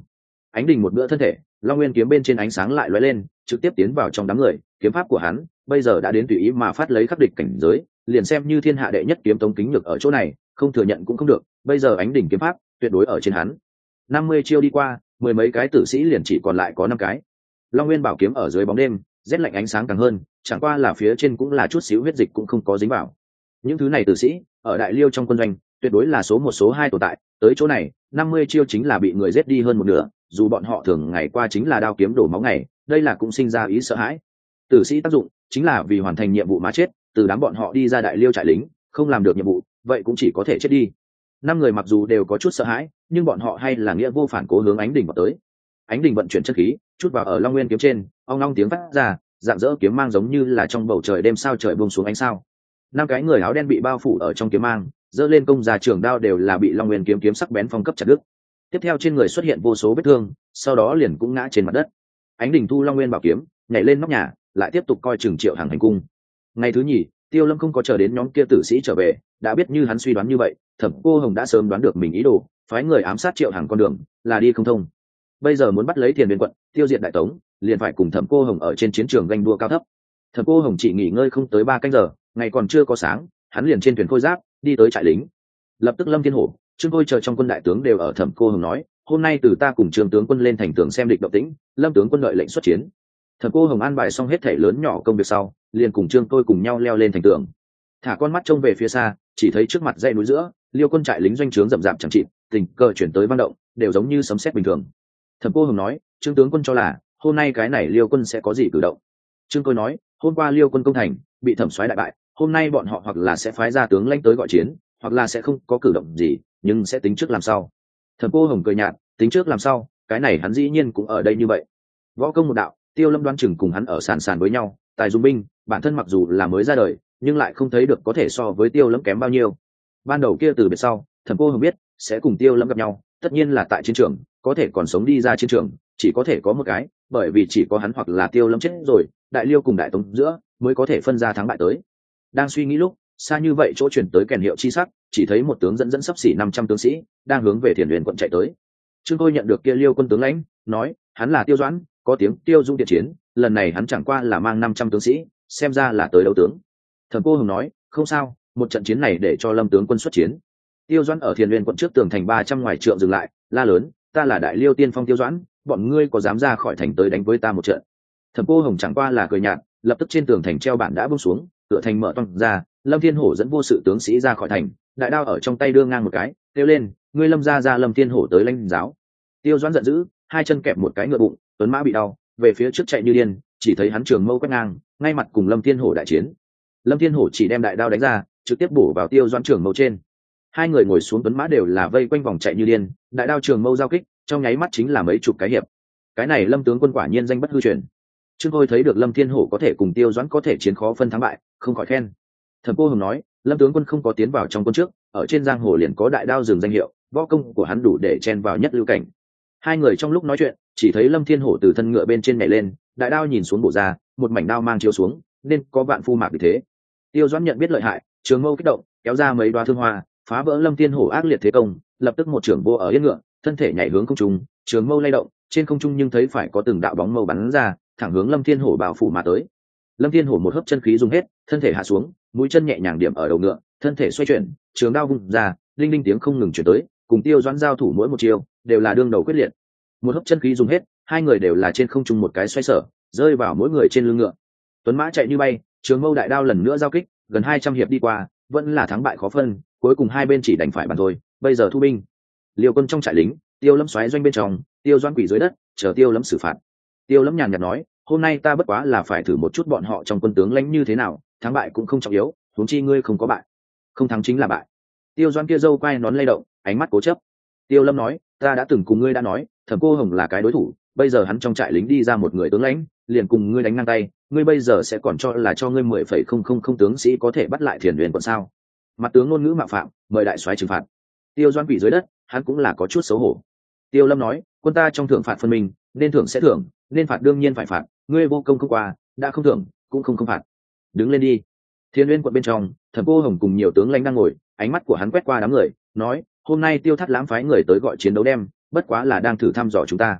Ánh đình một bữa thân thể, long nguyên kiếm bên trên ánh sáng lại lóe lên, trực tiếp tiến vào trong đám người. Kiếm pháp của hắn bây giờ đã đến tùy ý mà phát lấy khắc địch cảnh giới, liền xem như thiên hạ đệ nhất kiếm tống kính nhược ở chỗ này, không thừa nhận cũng không được. Bây giờ ánh đỉnh kiếm pháp tuyệt đối ở trên hắn. Năm mươi chiêu đi qua, mười mấy cái tử sĩ liền chỉ còn lại có năm cái. Long nguyên bảo kiếm ở dưới bóng đêm, rét lạnh ánh sáng càng hơn, chẳng qua là phía trên cũng là chút xíu huyết dịch cũng không có dính vào. Những thứ này tử sĩ ở đại liêu trong quân doanh tuyệt đối là số một số hai tồn tại, tới chỗ này năm mươi chiêu chính là bị người giết đi hơn một nửa, dù bọn họ thường ngày qua chính là đao kiếm đổ máu ngày, đây là cũng sinh ra ý sợ hãi. Tử sĩ tác dụng chính là vì hoàn thành nhiệm vụ mà chết, từ đám bọn họ đi ra đại liêu trại lính, không làm được nhiệm vụ vậy cũng chỉ có thể chết đi. Năm người mặc dù đều có chút sợ hãi, nhưng bọn họ hay là nghĩa vô phản cố hướng ánh đỉnh vào tới. Ánh đỉnh vận chuyển chân khí chút vào ở long nguyên kiếm trên, ong long tiếng phát ra, dạng dỡ kiếm mang giống như là trong bầu trời đêm sao trời buông xuống ánh sao. Năm cái người áo đen bị bao phủ ở trong kiếm mang, giơ lên công ra trường đao đều là bị long nguyên kiếm kiếm sắc bén phong cấp chặt đứt. Tiếp theo trên người xuất hiện vô số vết thương, sau đó liền cũng ngã trên mặt đất. Ánh đỉnh thu long nguyên bảo kiếm, nhảy lên nóc nhà, lại tiếp tục coi chừng Triệu Hằng hành cung. Ngày thứ nhì, Tiêu Lâm không có chờ đến nhóm kia tử sĩ trở về, đã biết như hắn suy đoán như vậy, Thẩm Cô Hồng đã sớm đoán được mình ý đồ, phái người ám sát Triệu Hằng con đường là đi không thông. Bây giờ muốn bắt lấy Tiền Biên quận, tiêu diệt Đại Tống, liền phải cùng Thẩm Cô Hồng ở trên chiến trường ganh đua cao thấp. Thẩm Cô Hồng chỉ nghỉ ngơi không tới ba canh giờ, ngày còn chưa có sáng, hắn liền trên thuyền khôi giáp đi tới trại lính. Lập tức Lâm Thiên Hổ, Trương Khôi chờ trong quân đại tướng đều ở. Thẩm Cô Hồng nói, hôm nay từ ta cùng Trương tướng quân lên thành tường xem địch động tĩnh, Lâm tướng quân đợi lệnh xuất chiến. Thẩm Cô Hồng an bài xong hết thể lớn nhỏ công việc sau, liền cùng Trương Khôi cùng nhau leo lên thành tường. Thả con mắt trông về phía xa, chỉ thấy trước mặt dãy núi giữa, liêu quân trại lính doanh trướng rậm rạp chẳng chịt, tình cờ chuyển tới vang động, đều giống như sấm sét bình thường. Thẩm Cô Hồng nói, Trương tướng quân cho là hôm nay cái này liêu quân sẽ có gì cử động. Trương Khôi nói, hôm qua liêu quân công thành bị Thẩm soái đại bại, hôm nay bọn họ hoặc là sẽ phái ra tướng lãnh tới gọi chiến, hoặc là sẽ không có cử động gì, nhưng sẽ tính trước làm sao. Thẩm Cô Hồng cười nhạt, tính trước làm sao, cái này hắn dĩ nhiên cũng ở đây như vậy. Võ công một đạo, Tiêu Lâm đoán chừng cùng hắn ở sàn sàn với nhau, tài dung binh, bản thân mặc dù là mới ra đời, nhưng lại không thấy được có thể so với Tiêu Lâm kém bao nhiêu. Ban đầu kia từ biệt sau, Thẩm Cô Hồng biết sẽ cùng Tiêu Lâm gặp nhau, tất nhiên là tại chiến trường, có thể còn sống đi ra chiến trường, chỉ có thể có một cái, bởi vì chỉ có hắn hoặc là Tiêu Lâm chết rồi, Đại Liêu cùng Đại Tống giữa mới có thể phân ra thắng bại tới. Đang suy nghĩ lúc, xa như vậy chỗ chuyển tới kèn hiệu chi sắc, chỉ thấy một tướng dẫn dẫn sắp xỉ năm trăm tướng sĩ đang hướng về Thiền Huyền quận chạy tới. Trương Khôi nhận được kia Liêu quân tướng lãnh, nói, hắn là Tiêu Doãn, có tiếng Tiêu Dung điện chiến, lần này hắn chẳng qua là mang năm trăm tướng sĩ, xem ra là tới đấu tướng. Thẩm Cô Hồng nói, không sao, một trận chiến này để cho Lâm tướng quân xuất chiến. Tiêu Doãn ở Thiền Huyền quận trước tường thành ba trăm ngoài trượng dừng lại, la lớn, ta là Đại Liêu tiên phong Tiêu Doãn, bọn ngươi có dám ra khỏi thành tới đánh với ta một trận? Thẩm Cô Hồng chẳng qua là cười nhạt, lập tức trên tường thành treo bản đã buông xuống, cửa thành mở toang ra, Lâm Thiên Hổ dẫn vô sự tướng sĩ ra khỏi thành, đại đao ở trong tay đưa ngang một cái, kêu lên, ngươi Lâm gia gia Lâm Thiên Hổ tới lãnh giáo. Tiêu Doãn giận dữ, hai chân kẹp một cái ngựa bụng, tuấn mã bị đau, về phía trước chạy như điên, chỉ thấy hắn trường mâu quét ngang, ngay mặt cùng Lâm Thiên Hổ đại chiến. Lâm Thiên Hổ chỉ đem đại đao đánh ra, trực tiếp bổ vào Tiêu Doãn trường mâu trên. Hai người ngồi xuống tuấn mã đều là vây quanh vòng chạy như điên, đại đao trường mâu giao kích, trong nháy mắt chính là mấy chục cái hiệp. Cái này Lâm tướng quân quả nhiên danh bất hư truyền. Trương Khôi thấy được Lâm Thiên Hổ có thể cùng Tiêu Doãn có thể chiến khó phân thắng bại, không khỏi khen. Thẩm Cô Hồng nói, Lâm tướng quân không có tiến vào trong quân trước, ở trên giang hồ liền có đại đao dừng danh hiệu, võ công của hắn đủ để chen vào nhất lưu cảnh. Hai người trong lúc nói chuyện, chỉ thấy Lâm Thiên Hổ từ thân ngựa bên trên nhảy lên, đại đao nhìn xuống bổ ra, một mảnh đao mang chiếu xuống, nên có vạn phu mạc vì thế. Tiêu Doãn nhận biết lợi hại, trường mâu kích động, kéo ra mấy đoá thương hoa, phá vỡ Lâm Thiên Hổ ác liệt thế công, lập tức một trưởng vô ở yên ngựa, thân thể nhảy hướng không trung, trường mâu lay động, trên không trung nhưng thấy phải có từng đạo bóng mâu bắn ra, thẳng hướng Lâm Thiên Hổ bao phủ mà tới. Lâm Thiên Hổ một hớp chân khí dùng hết, thân thể hạ xuống, mũi chân nhẹ nhàng điểm ở đầu ngựa, thân thể xoay chuyển, trường đao vung ra, linh linh tiếng không ngừng chuyển tới, cùng Tiêu Doãn giao thủ mỗi một chiều, đều là đương đầu quyết liệt. Một hớp chân khí dùng hết, hai người đều là trên không trung một cái xoay sở, rơi vào mỗi người trên lưng ngựa. Tuấn mã chạy như bay, trường mâu đại đao lần nữa giao kích, gần hai trăm hiệp đi qua, vẫn là thắng bại khó phân, cuối cùng hai bên chỉ đánh phải bàn thôi. Bây giờ thu binh. Liêu quân trong trại lính, Tiêu Lâm xoáy doanh bên trong, Tiêu Doãn quỳ dưới đất, chờ Tiêu Lâm xử phạt. Tiêu Lâm nhàn nhạt nói, hôm nay ta bất quá là phải thử một chút bọn họ trong quân tướng lãnh như thế nào, thắng bại cũng không trọng yếu, huống chi ngươi không có bại, không thắng chính là bại. Tiêu Doãn kia râu quai nón lay động, ánh mắt cố chấp. Tiêu Lâm nói, ta đã từng cùng ngươi đã nói, Thẩm Cô Hồng là cái đối thủ, bây giờ hắn trong trại lính đi ra một người tướng lãnh, liền cùng ngươi đánh ngang tay, ngươi bây giờ sẽ còn cho là cho ngươi mười phẩy không không không tướng sĩ có thể bắt lại Thiền Huyền quận sao? Mặt tướng ngôn ngữ mạo phạm, mời đại soái trừng phạt. Tiêu Doãn quỳ dưới đất, hắn cũng là có chút xấu hổ. Tiêu Lâm nói, quân ta trong thưởng phạt phân minh, nên thưởng sẽ thưởng, nên phạt đương nhiên phải phạt, ngươi vô công không qua, đã không thưởng cũng không không phạt. Đứng lên đi. Thiên Nguyên quận bên trong, Thẩm Cô Hồng cùng nhiều tướng lãnh đang ngồi, ánh mắt của hắn quét qua đám người, nói, hôm nay Tiêu Thắt lãm phái người tới gọi chiến đấu đem, bất quá là đang thử thăm dò chúng ta.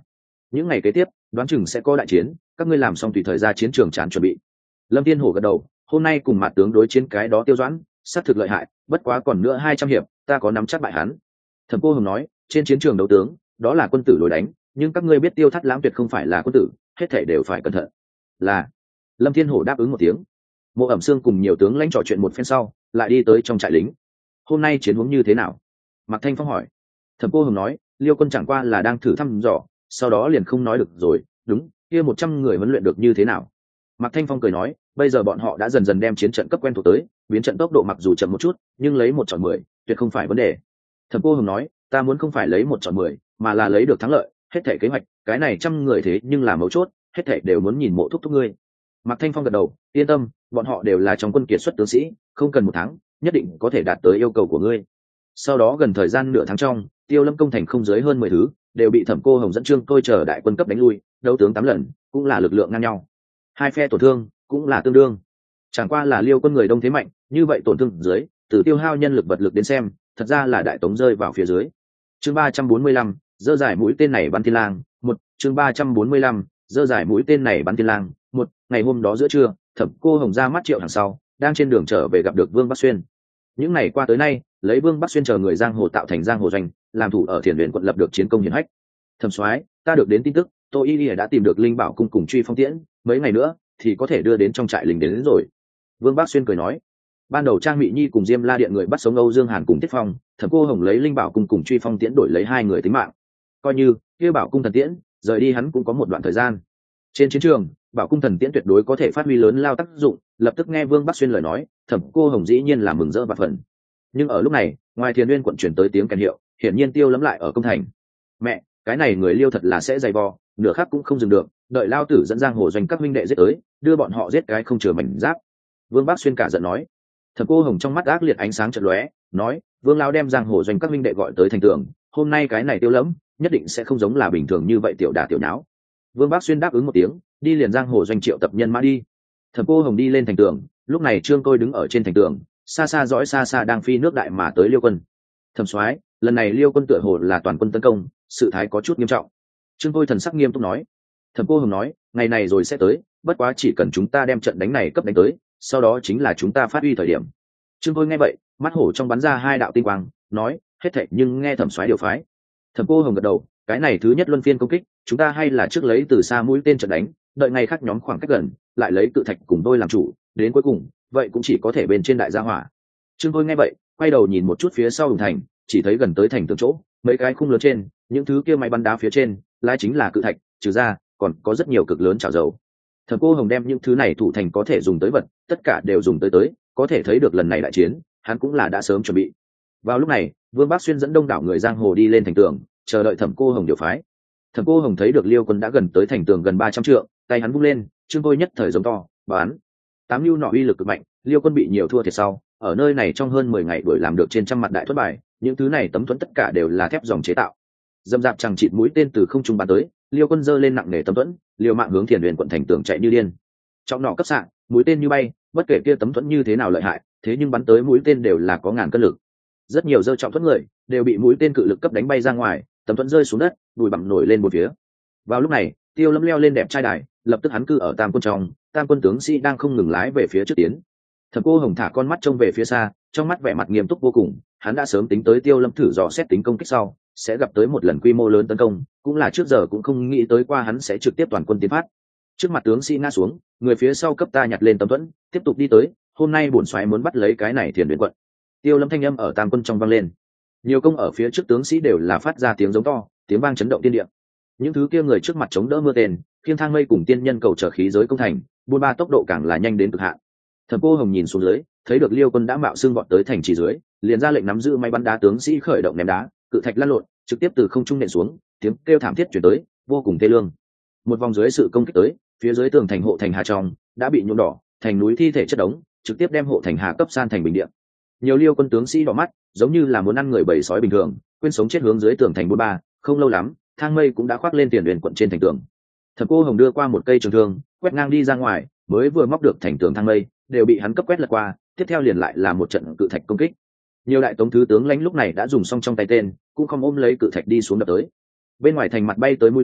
những ngày kế tiếp đoán chừng sẽ có đại chiến, các ngươi làm xong tùy thời ra chiến trường chán chuẩn bị. Lâm Thiên Hổ gật đầu, hôm nay cùng mặt tướng đối chiến cái đó Tiêu Doãn sát thực lợi hại, bất quá còn nữa hai trăm hiệp ta có nắm chắc bại hắn. Thẩm Cô Hồng nói, trên chiến trường đấu tướng đó là quân tử đối đánh, nhưng các ngươi biết Tiêu Thắt Lãng tuyệt không phải là quân tử, hết thảy đều phải cẩn thận. Là. Lâm Thiên Hổ đáp ứng một tiếng. Mộ Ẩm Sương cùng nhiều tướng lãnh trò chuyện một phen sau lại đi tới trong trại lính. Hôm nay chiến huống như thế nào? Mạc Thanh Phong hỏi. Thẩm Cô Hồng nói, Liêu quân chẳng qua là đang thử thăm dò, sau đó liền không nói được rồi. Đúng, kia một trăm người huấn luyện được như thế nào? Mạc Thanh Phong cười nói, bây giờ bọn họ đã dần dần đem chiến trận cấp quen thuộc tới, biến trận tốc độ mặc dù chậm một chút, nhưng lấy một chọn mười, tuyệt không phải vấn đề. Thẩm Cô Hồng nói, ta muốn không phải lấy một chọn mười, mà là lấy được thắng lợi, hết thảy kế hoạch, cái này trăm người thế nhưng là mấu chốt, hết thảy đều muốn nhìn Mộ thúc thúc ngươi. Mạc Thanh Phong gật đầu, yên tâm, bọn họ đều là trong quân kiệt xuất tướng sĩ, không cần một tháng, nhất định có thể đạt tới yêu cầu của ngươi. Sau đó gần thời gian nửa tháng trong, Tiêu Lâm công thành không dưới hơn mười thứ, đều bị Thẩm Cô Hồng dẫn Trương Tôi chờ đại quân cấp đánh lui, đấu tướng tám lần, cũng là lực lượng ngang nhau. Hai phe tổn thương cũng là tương đương. Chẳng qua là Liêu quân người đông thế mạnh, như vậy tổn thương dưới, từ tiêu hao nhân lực vật lực đến xem, thật ra là đại tống rơi vào phía dưới. Chương ba trăm bốn mươi lăm, dơ giải mũi tên này bắn thiên lang, một, chương ba trăm bốn mươi lăm, dơ giải mũi tên này bắn thiên lang, một, ngày hôm đó giữa trưa, Thẩm Cô Hồng ra mắt Triệu hàng sau, đang trên đường trở về gặp được Vương Bắc Xuyên. Những ngày qua tới nay, lấy Vương Bắc Xuyên chờ người giang hồ tạo thành giang hồ doanh, làm thủ ở Thiền Huyền quận lập được chiến công hiển hách. Thẩm soái, ta được đến tin tức, Tô Y Y đã tìm được Linh Bảo cung cùng Truy Phong Tiễn, mấy ngày nữa thì có thể đưa đến trong trại lính đến, đến rồi. Vương Bắc Xuyên cười nói, ban đầu Trang Mị Nhi cùng Diêm La Điện người bắt sống Âu Dương Hàn cùng Tiết Phong, Thẩm Cô Hồng lấy Linh Bảo cung cùng Truy Phong Tiễn đổi lấy hai người tính mạng. Coi như kia Bảo cung thần tiễn, rời đi hắn cũng có một đoạn thời gian. Trên chiến trường, Bảo cung thần tiễn tuyệt đối có thể phát huy lớn lao tác dụng, lập tức nghe Vương Bắc Xuyên lời nói, Thẩm Cô Hồng dĩ nhiên là mừng rỡ và phần. Nhưng ở lúc này, ngoài Thiền Nguyên quận chuyển tới tiếng kèn hiệu, hiển nhiên Tiêu Lâm lại ở công thành. Mẹ, cái này người Liêu thật là sẽ dày vò, nửa khắc cũng không dừng được, đợi lao tử dẫn giang hồ doanh các minh đệ giết tới, đưa bọn họ giết cái không chừa mảnh giáp. Vương Bắc Xuyên cả giận nói. Thẩm Cô Hồng trong mắt ác liệt ánh sáng chợt lóe, nói, Vương lão đem giang hồ doanh các minh đệ gọi tới thành tường, hôm nay cái này Tiêu Lâm nhất định sẽ không giống là bình thường như vậy tiểu đả tiểu nháo. Vương Bắc Xuyên đáp ứng một tiếng, đi liền giang hồ doanh triệu tập nhân mã đi. Thẩm Cô Hồng đi lên thành tường, lúc này Trương Tôi đứng ở trên thành tường, xa xa dõi xa xa đang phi nước đại mà tới Liêu quân. Thẩm soái, lần này Liêu quân tựa hồ là toàn quân tấn công, sự thái có chút nghiêm trọng. Trương Tôi thần sắc nghiêm túc nói. Thẩm Cô Hồng nói, ngày này rồi sẽ tới, bất quá chỉ cần chúng ta đem trận đánh này cấp đánh tới, sau đó chính là chúng ta phát huy thời điểm. Trương Tôi nghe vậy, mắt hổ trong bắn ra hai đạo tinh quang, nói, hết thảy nhưng nghe Thẩm soái điều phái. Thẩm Cô Hồng gật đầu, cái này thứ nhất luân phiên công kích, chúng ta hay là trước lấy từ xa mũi tên trận đánh, đợi ngày khác nhóm khoảng cách gần, lại lấy cự thạch cùng đôi làm chủ, đến cuối cùng, vậy cũng chỉ có thể bên trên đại gia hỏa. Trương Tôi nghe vậy, quay đầu nhìn một chút phía sau Hùng thành, chỉ thấy gần tới thành tường chỗ, mấy cái khung lớn trên, những thứ kia máy bắn đá phía trên, lái chính là cự thạch, trừ ra, còn có rất nhiều cực lớn chảo dầu. Thẩm Cô Hồng đem những thứ này thủ thành có thể dùng tới vật, tất cả đều dùng tới tới, có thể thấy được lần này đại chiến, hắn cũng là đã sớm chuẩn bị. Vào lúc này, Vương Bắc Xuyên dẫn đông đảo người giang hồ đi lên thành tường, chờ đợi Thẩm Cô Hồng điều phái. Thẩm Cô Hồng thấy được Liêu quân đã gần tới thành tường gần ba trăm trượng, tay hắn vung lên, Trương Tôi nhất thời giống to, bán. Tám lưu nọ uy lực cực mạnh, Liêu quân bị nhiều thua thiệt sau, ở nơi này trong hơn mười ngày đuổi làm được trên trăm mặt đại thuẫn bài, những thứ này tấm thuẫn tất cả đều là thép dòng chế tạo. Dâm dạp chẳng chịt mũi tên từ không trung bắn tới, Liêu quân giơ lên nặng nề tấm thuẫn, liều mạng hướng Thiền Huyền quận thành tường chạy như điên. Trong nọ cấp xạ, mũi tên như bay, bất kể kia tấm thuẫn như thế nào lợi hại, thế nhưng bắn tới mũi tên đều là có ngàn cân lực. Rất nhiều dơ trọng thuẫn người đều bị mũi tên cự lực cấp đánh bay ra ngoài, tấm thuẫn rơi xuống đất, bụi bặm nổi lên một phía. Vào lúc này, Tiêu Lâm leo lên đẹp trai đài, lập tức hắn cư ở tam quân trong, tam quân tướng sĩ đang không ngừng lái về phía trước tiến. Thẩm Cô Hồng thả con mắt trông về phía xa, trong mắt vẻ mặt nghiêm túc vô cùng, hắn đã sớm tính tới Tiêu Lâm thử dò xét tính công kích sau sẽ gặp tới một lần quy mô lớn tấn công, cũng là trước giờ cũng không nghĩ tới qua hắn sẽ trực tiếp toàn quân tiến phát. Trước mặt tướng sĩ ngã xuống, người phía sau cấp ta nhặt lên tấm thuẫn, tiếp tục đi tới, hôm nay bổn soái muốn bắt lấy cái này Thiền Huyền quận. Tiêu Lâm thanh âm ở tam quân trong vang lên. Nhiều công ở phía trước tướng sĩ đều là phát ra tiếng giống to, tiếng vang chấn động thiên địa. Những thứ kia người trước mặt chống đỡ mưa tên, khiêng thang mây cùng tiên nhân cầu trở khí giới công thành, buôn ba tốc độ càng là nhanh đến cực hạn. Thẩm Cô Hồng nhìn xuống dưới, thấy được Liêu quân đã mạo xương vọt tới thành trì dưới, liền ra lệnh nắm giữ máy bắn đá tướng sĩ khởi động ném đá, cự thạch lăn lộn, trực tiếp từ không trung nện xuống, tiếng kêu thảm thiết truyền tới, vô cùng thê lương. Một vòng dưới sự công kích tới, phía dưới tường thành hộ thành hà trong đã bị nhuộm đỏ, thành núi thi thể chất đống, trực tiếp đem hộ thành hà cấp san thành bình địa. Nhiều Liêu quân tướng sĩ đỏ mắt, giống như là muốn ăn người bầy sói bình thường, quên sống chết hướng dưới tường thành buôn ba. Không lâu lắm, thang mây cũng đã khoác lên Tiền Huyền quận trên thành tường. Thẩm Cô Hồng đưa qua một cây trường thương, quét ngang đi ra ngoài, mới vừa móc được thành tường thang mây, đều bị hắn cấp quét lật qua, tiếp theo liền lại là một trận cự thạch công kích. Nhiều đại tống thứ tướng lãnh lúc này đã dùng xong trong tay tên, cũng không ôm lấy cự thạch đi xuống đập tới. Bên ngoài thành mặt bay tới mũi tên,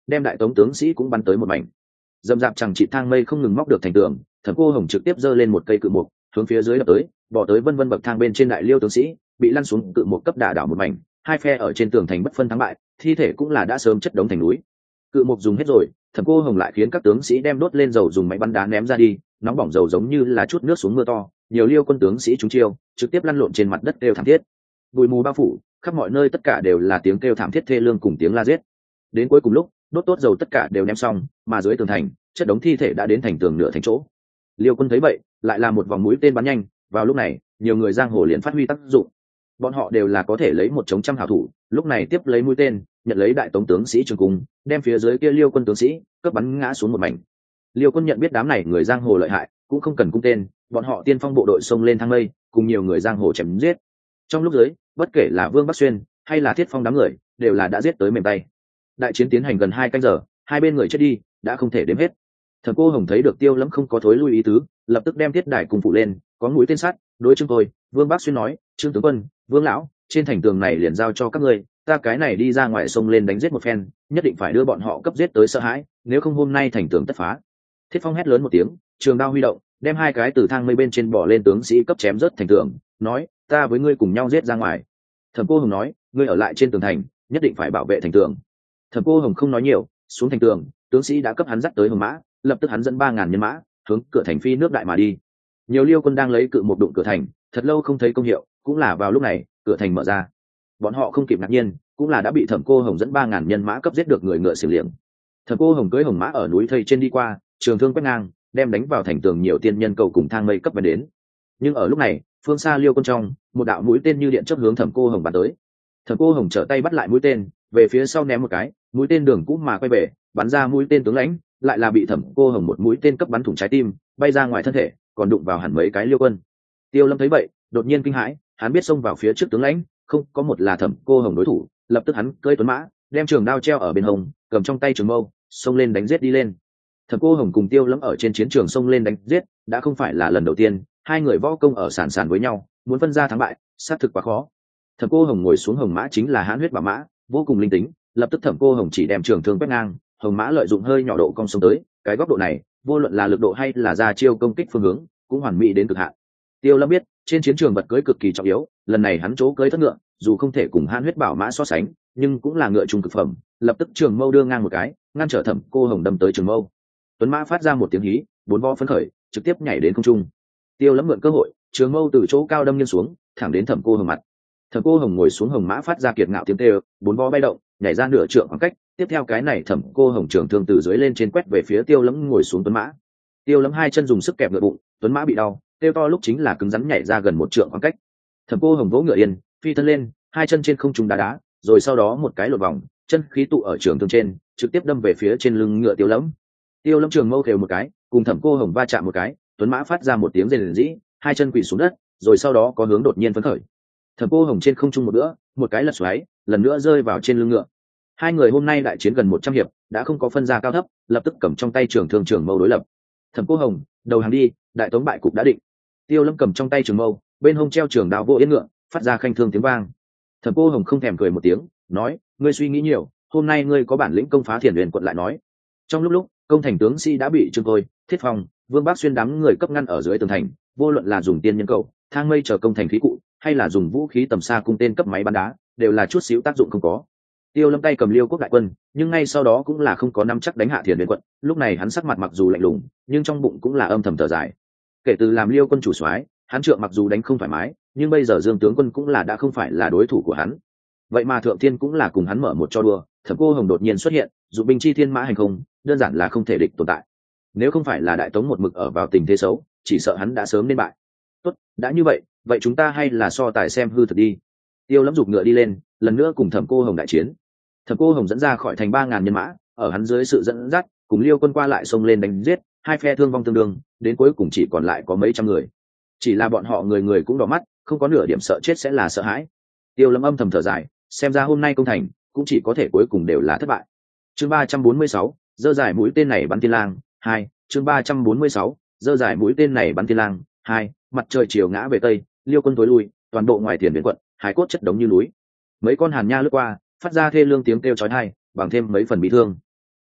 đem đại tống tướng sĩ cũng bắn tới một mảnh. Dầm dạp chẳng chị thang mây không ngừng móc được thành tường, Thẩm Cô Hồng trực tiếp giơ lên một cây cự mục hướng phía dưới đập tới, bỏ tới vân vân bậc thang bên trên đại liêu tướng sĩ bị lăn xuống cự mục cấp đả đảo một mảnh, hai phe ở trên tường thành bất phân thắng bại, thi thể cũng là đã sớm chất đống thành núi. Cự mục dùng hết rồi, Thẩm Cô Hồng lại khiến các tướng sĩ đem đốt lên dầu dùng máy bắn đá ném ra đi, nóng bỏng dầu giống như là chút nước xuống mưa to, nhiều liêu quân tướng sĩ trúng chiêu trực tiếp lăn lộn trên mặt đất kêu thảm thiết. Bụi mù bao phủ khắp mọi nơi, tất cả đều là tiếng kêu thảm thiết thê lương cùng tiếng la giết. Đến cuối cùng lúc đốt tốt dầu tất cả đều ném xong, mà dưới tường thành chất đống thi thể đã đến thành tường nửa thành chỗ. Liêu quân thấy vậy lại là một vòng mũi tên bắn nhanh, vào lúc này nhiều người giang hồ liền phát huy tác dụng. Bọn họ đều là có thể lấy một chống trăm hảo thủ, lúc này tiếp lấy mũi tên nhận lấy đại tống tướng sĩ trường cung, đem phía dưới kia liêu quân tướng sĩ cấp bắn ngã xuống một mảnh. Liêu quân nhận biết đám này người giang hồ lợi hại, cũng không cần cung tên, bọn họ tiên phong bộ đội xông lên thang mây cùng nhiều người giang hồ chém giết. Trong lúc dưới bất kể là Vương Bắc Xuyên hay là Thiết Phong đám người đều là đã giết tới mềm tay. Đại chiến tiến hành gần hai canh giờ, hai bên người chết đi đã không thể đếm hết. Thẩm Cô Hồng thấy được Tiêu Lâm không có thối lui ý tứ, lập tức đem thiết đài cùng phụ lên, có mũi tên sắt, đối Trương tôi Vương Bắc Xuyên nói, Trương tướng quân, Vương lão, trên thành tường này liền giao cho các ngươi, ta cái này đi ra ngoài sông lên đánh giết một phen, nhất định phải đưa bọn họ cấp giết tới sợ hãi, nếu không hôm nay thành tường tất phá. Thiết Phong hét lớn một tiếng, trường đao huy động, đem hai cái từ thang mây bên trên bỏ lên tướng sĩ cấp chém rớt thành tường, nói, ta với ngươi cùng nhau giết ra ngoài. Thẩm Cô Hồng nói, ngươi ở lại trên tường thành, nhất định phải bảo vệ thành tường. Thẩm Cô Hồng không nói nhiều, xuống thành tường, tướng sĩ đã cấp hắn dắt tới Hồng Mã, lập tức hắn dẫn ba ngàn nhân mã hướng cửa thành phi nước đại mà đi. Nhiều liêu quân đang lấy cự một đụng cửa thành, thật lâu không thấy công hiệu, cũng là vào lúc này cửa thành mở ra. Bọn họ không kịp ngạc nhiên, cũng là đã bị Thẩm Cô Hồng dẫn ba ngàn nhân mã cấp giết được người ngựa xiềng liệng. Thẩm Cô Hồng cưỡi Hồng Mã ở núi thây trên đi qua, trường thương quét ngang, đem đánh vào thành tường nhiều tiên nhân cầu cùng thang mây cấp về đến. Nhưng ở lúc này phương xa liêu quân trong một đạo mũi tên như điện chớp hướng Thẩm Cô Hồng bắn tới. Thẩm Cô Hồng trở tay bắt lại mũi tên, về phía sau ném một cái, mũi tên đường cũng mà quay về, bắn ra mũi tên tướng lãnh, lại là bị Thẩm Cô Hồng một mũi tên cấp bắn thủng trái tim, bay ra ngoài thân thể, còn đụng vào hẳn mấy cái liêu quân. Tiêu Lâm thấy vậy đột nhiên kinh hãi, hắn biết xông vào phía trước tướng lãnh không có một là Thẩm Cô Hồng đối thủ, lập tức hắn cưỡi tuấn mã, đem trường đao treo ở bên hông, cầm trong tay trường mâu, xông lên đánh giết đi lên. Thẩm Cô Hồng cùng Tiêu Lâm ở trên chiến trường xông lên đánh giết, đã không phải là lần đầu tiên, hai người võ công ở sàn sàn với nhau, muốn phân ra thắng bại, xác thực quá khó. Thẩm Cô Hồng ngồi xuống Hồng Mã chính là hãn huyết bảo mã, vô cùng linh tính, lập tức Thẩm Cô Hồng chỉ đem trường thương quét ngang, Hồng Mã lợi dụng hơi nhỏ độ cong xông tới, cái góc độ này, vô luận là lực độ hay là ra chiêu công kích phương hướng, cũng hoàn mỹ đến cực hạn. Tiêu Lâm biết, trên chiến trường vật cưỡi cực kỳ trọng yếu, lần này hắn chỗ cưỡi thất ngựa, dù không thể cùng hãn huyết bảo mã so sánh, nhưng cũng là ngựa trung cực phẩm, lập tức trường mâu đưa ngang một cái, ngăn trở Thẩm Cô Hồng đâm tới trường mâu. Tuấn Mã phát ra một tiếng hí, bốn vó phấn khởi, trực tiếp nhảy đến không trung. Tiêu Lâm mượn cơ hội, trường mâu từ chỗ cao đâm nghiêng xuống, thẳng đến Thẩm Cô Hồng mặt. Thẩm Cô Hồng ngồi xuống Hồng Mã phát ra kiệt ngạo tiếng kêu, bốn vó bay động, nhảy ra nửa trượng khoảng cách, tiếp theo cái này Thẩm Cô Hồng trường thương từ dưới lên trên quét về phía Tiêu Lâm ngồi xuống Tuấn Mã. Tiêu Lâm hai chân dùng sức kẹp ngựa bụng, Tuấn Mã bị đau, kêu to lúc chính là cứng rắn nhảy ra gần một trượng khoảng cách. Thẩm Cô Hồng vỗ ngựa yên, phi thân lên, hai chân trên không trung đá đá, rồi sau đó một cái lột vòng, chân khí tụ ở trường thương trên, trực tiếp đâm về phía trên lưng ngựa Tiêu Lâm. Tiêu Lâm trường mâu kêu một cái, cùng Thẩm Cô Hồng va chạm một cái, Tuấn Mã phát ra một tiếng rền rĩ, hai chân quỳ xuống đất, rồi sau đó có hướng đột nhiên phấn khởi. Thẩm Cô Hồng trên không trung một bữa, một cái lật xoáy, lần nữa rơi vào trên lưng ngựa. Hai người hôm nay đại chiến gần một trăm hiệp, đã không có phân ra cao thấp, lập tức cầm trong tay trường thương trường mâu đối lập. Thẩm Cô Hồng, đầu hàng đi, đại tống bại cục đã định. Tiêu Lâm cầm trong tay trường mâu, bên hông treo trường đao vô yên ngựa, phát ra khanh thương tiếng vang. Thẩm Cô Hồng không thèm cười một tiếng, nói, ngươi suy nghĩ nhiều, hôm nay ngươi có bản lĩnh công phá Thiền Huyền quận lại nói. Trong lúc lúc, công thành tướng sĩ đã bị Trương Tôi, Thiết Phong, Vương Bắc Xuyên đám người cấp ngăn ở dưới tường thành, vô luận là dùng tiên nhân cầu, thang mây chờ công thành khí cụ, hay là dùng vũ khí tầm xa cung tên cấp máy bắn đá, đều là chút xíu tác dụng không có. Tiêu Lâm tay cầm Liêu quốc đại quân, nhưng ngay sau đó cũng là không có nắm chắc đánh hạ Thiền Huyền quận, lúc này hắn sắc mặt mặc dù lạnh lùng, nhưng trong bụng cũng là âm thầm thở dài. Kể từ làm Liêu quân chủ soái, hắn trượng mặc dù đánh không thoải mái, nhưng bây giờ Dương tướng quân cũng là đã không phải là đối thủ của hắn. Vậy mà Thượng Thiên cũng là cùng hắn mở một trò đùa, Thẩm Cô Hồng đột nhiên xuất hiện, dụng binh chi thiên mã hành không, đơn giản là không thể địch tồn tại. Nếu không phải là đại tống một mực ở vào tình thế xấu, chỉ sợ hắn đã sớm nên bại. Tốt, đã như vậy, vậy chúng ta hay là so tài xem hư thực đi. Tiêu Lâm giục ngựa đi lên, lần nữa cùng Thẩm Cô Hồng đại chiến. Thẩm Cô Hồng dẫn ra khỏi thành ba ngàn nhân mã, ở hắn dưới sự dẫn dắt, cùng Liêu quân qua lại xông lên đánh giết, hai phe thương vong tương đương, đến cuối cùng chỉ còn lại có mấy trăm người. Chỉ là bọn họ người người cũng đỏ mắt, không có nửa điểm sợ chết sẽ là sợ hãi. Tiêu Lâm âm thầm thở dài, xem ra hôm nay công thành cũng chỉ có thể cuối cùng đều là thất bại. Chương ba trăm bốn mươi sáu, dơ giải mũi tên này bắn thiên lang, hai, chương ba trăm bốn mươi sáu, dơ giải mũi tên này bắn thiên lang, hai, mặt trời chiều ngã về tây, Liêu quân tối lui, toàn bộ ngoài Thiền Huyền quận, hải cốt chất đống như núi. Mấy con hàn nha lướt qua, phát ra thê lương tiếng kêu chói tai, bằng thêm mấy phần bị thương.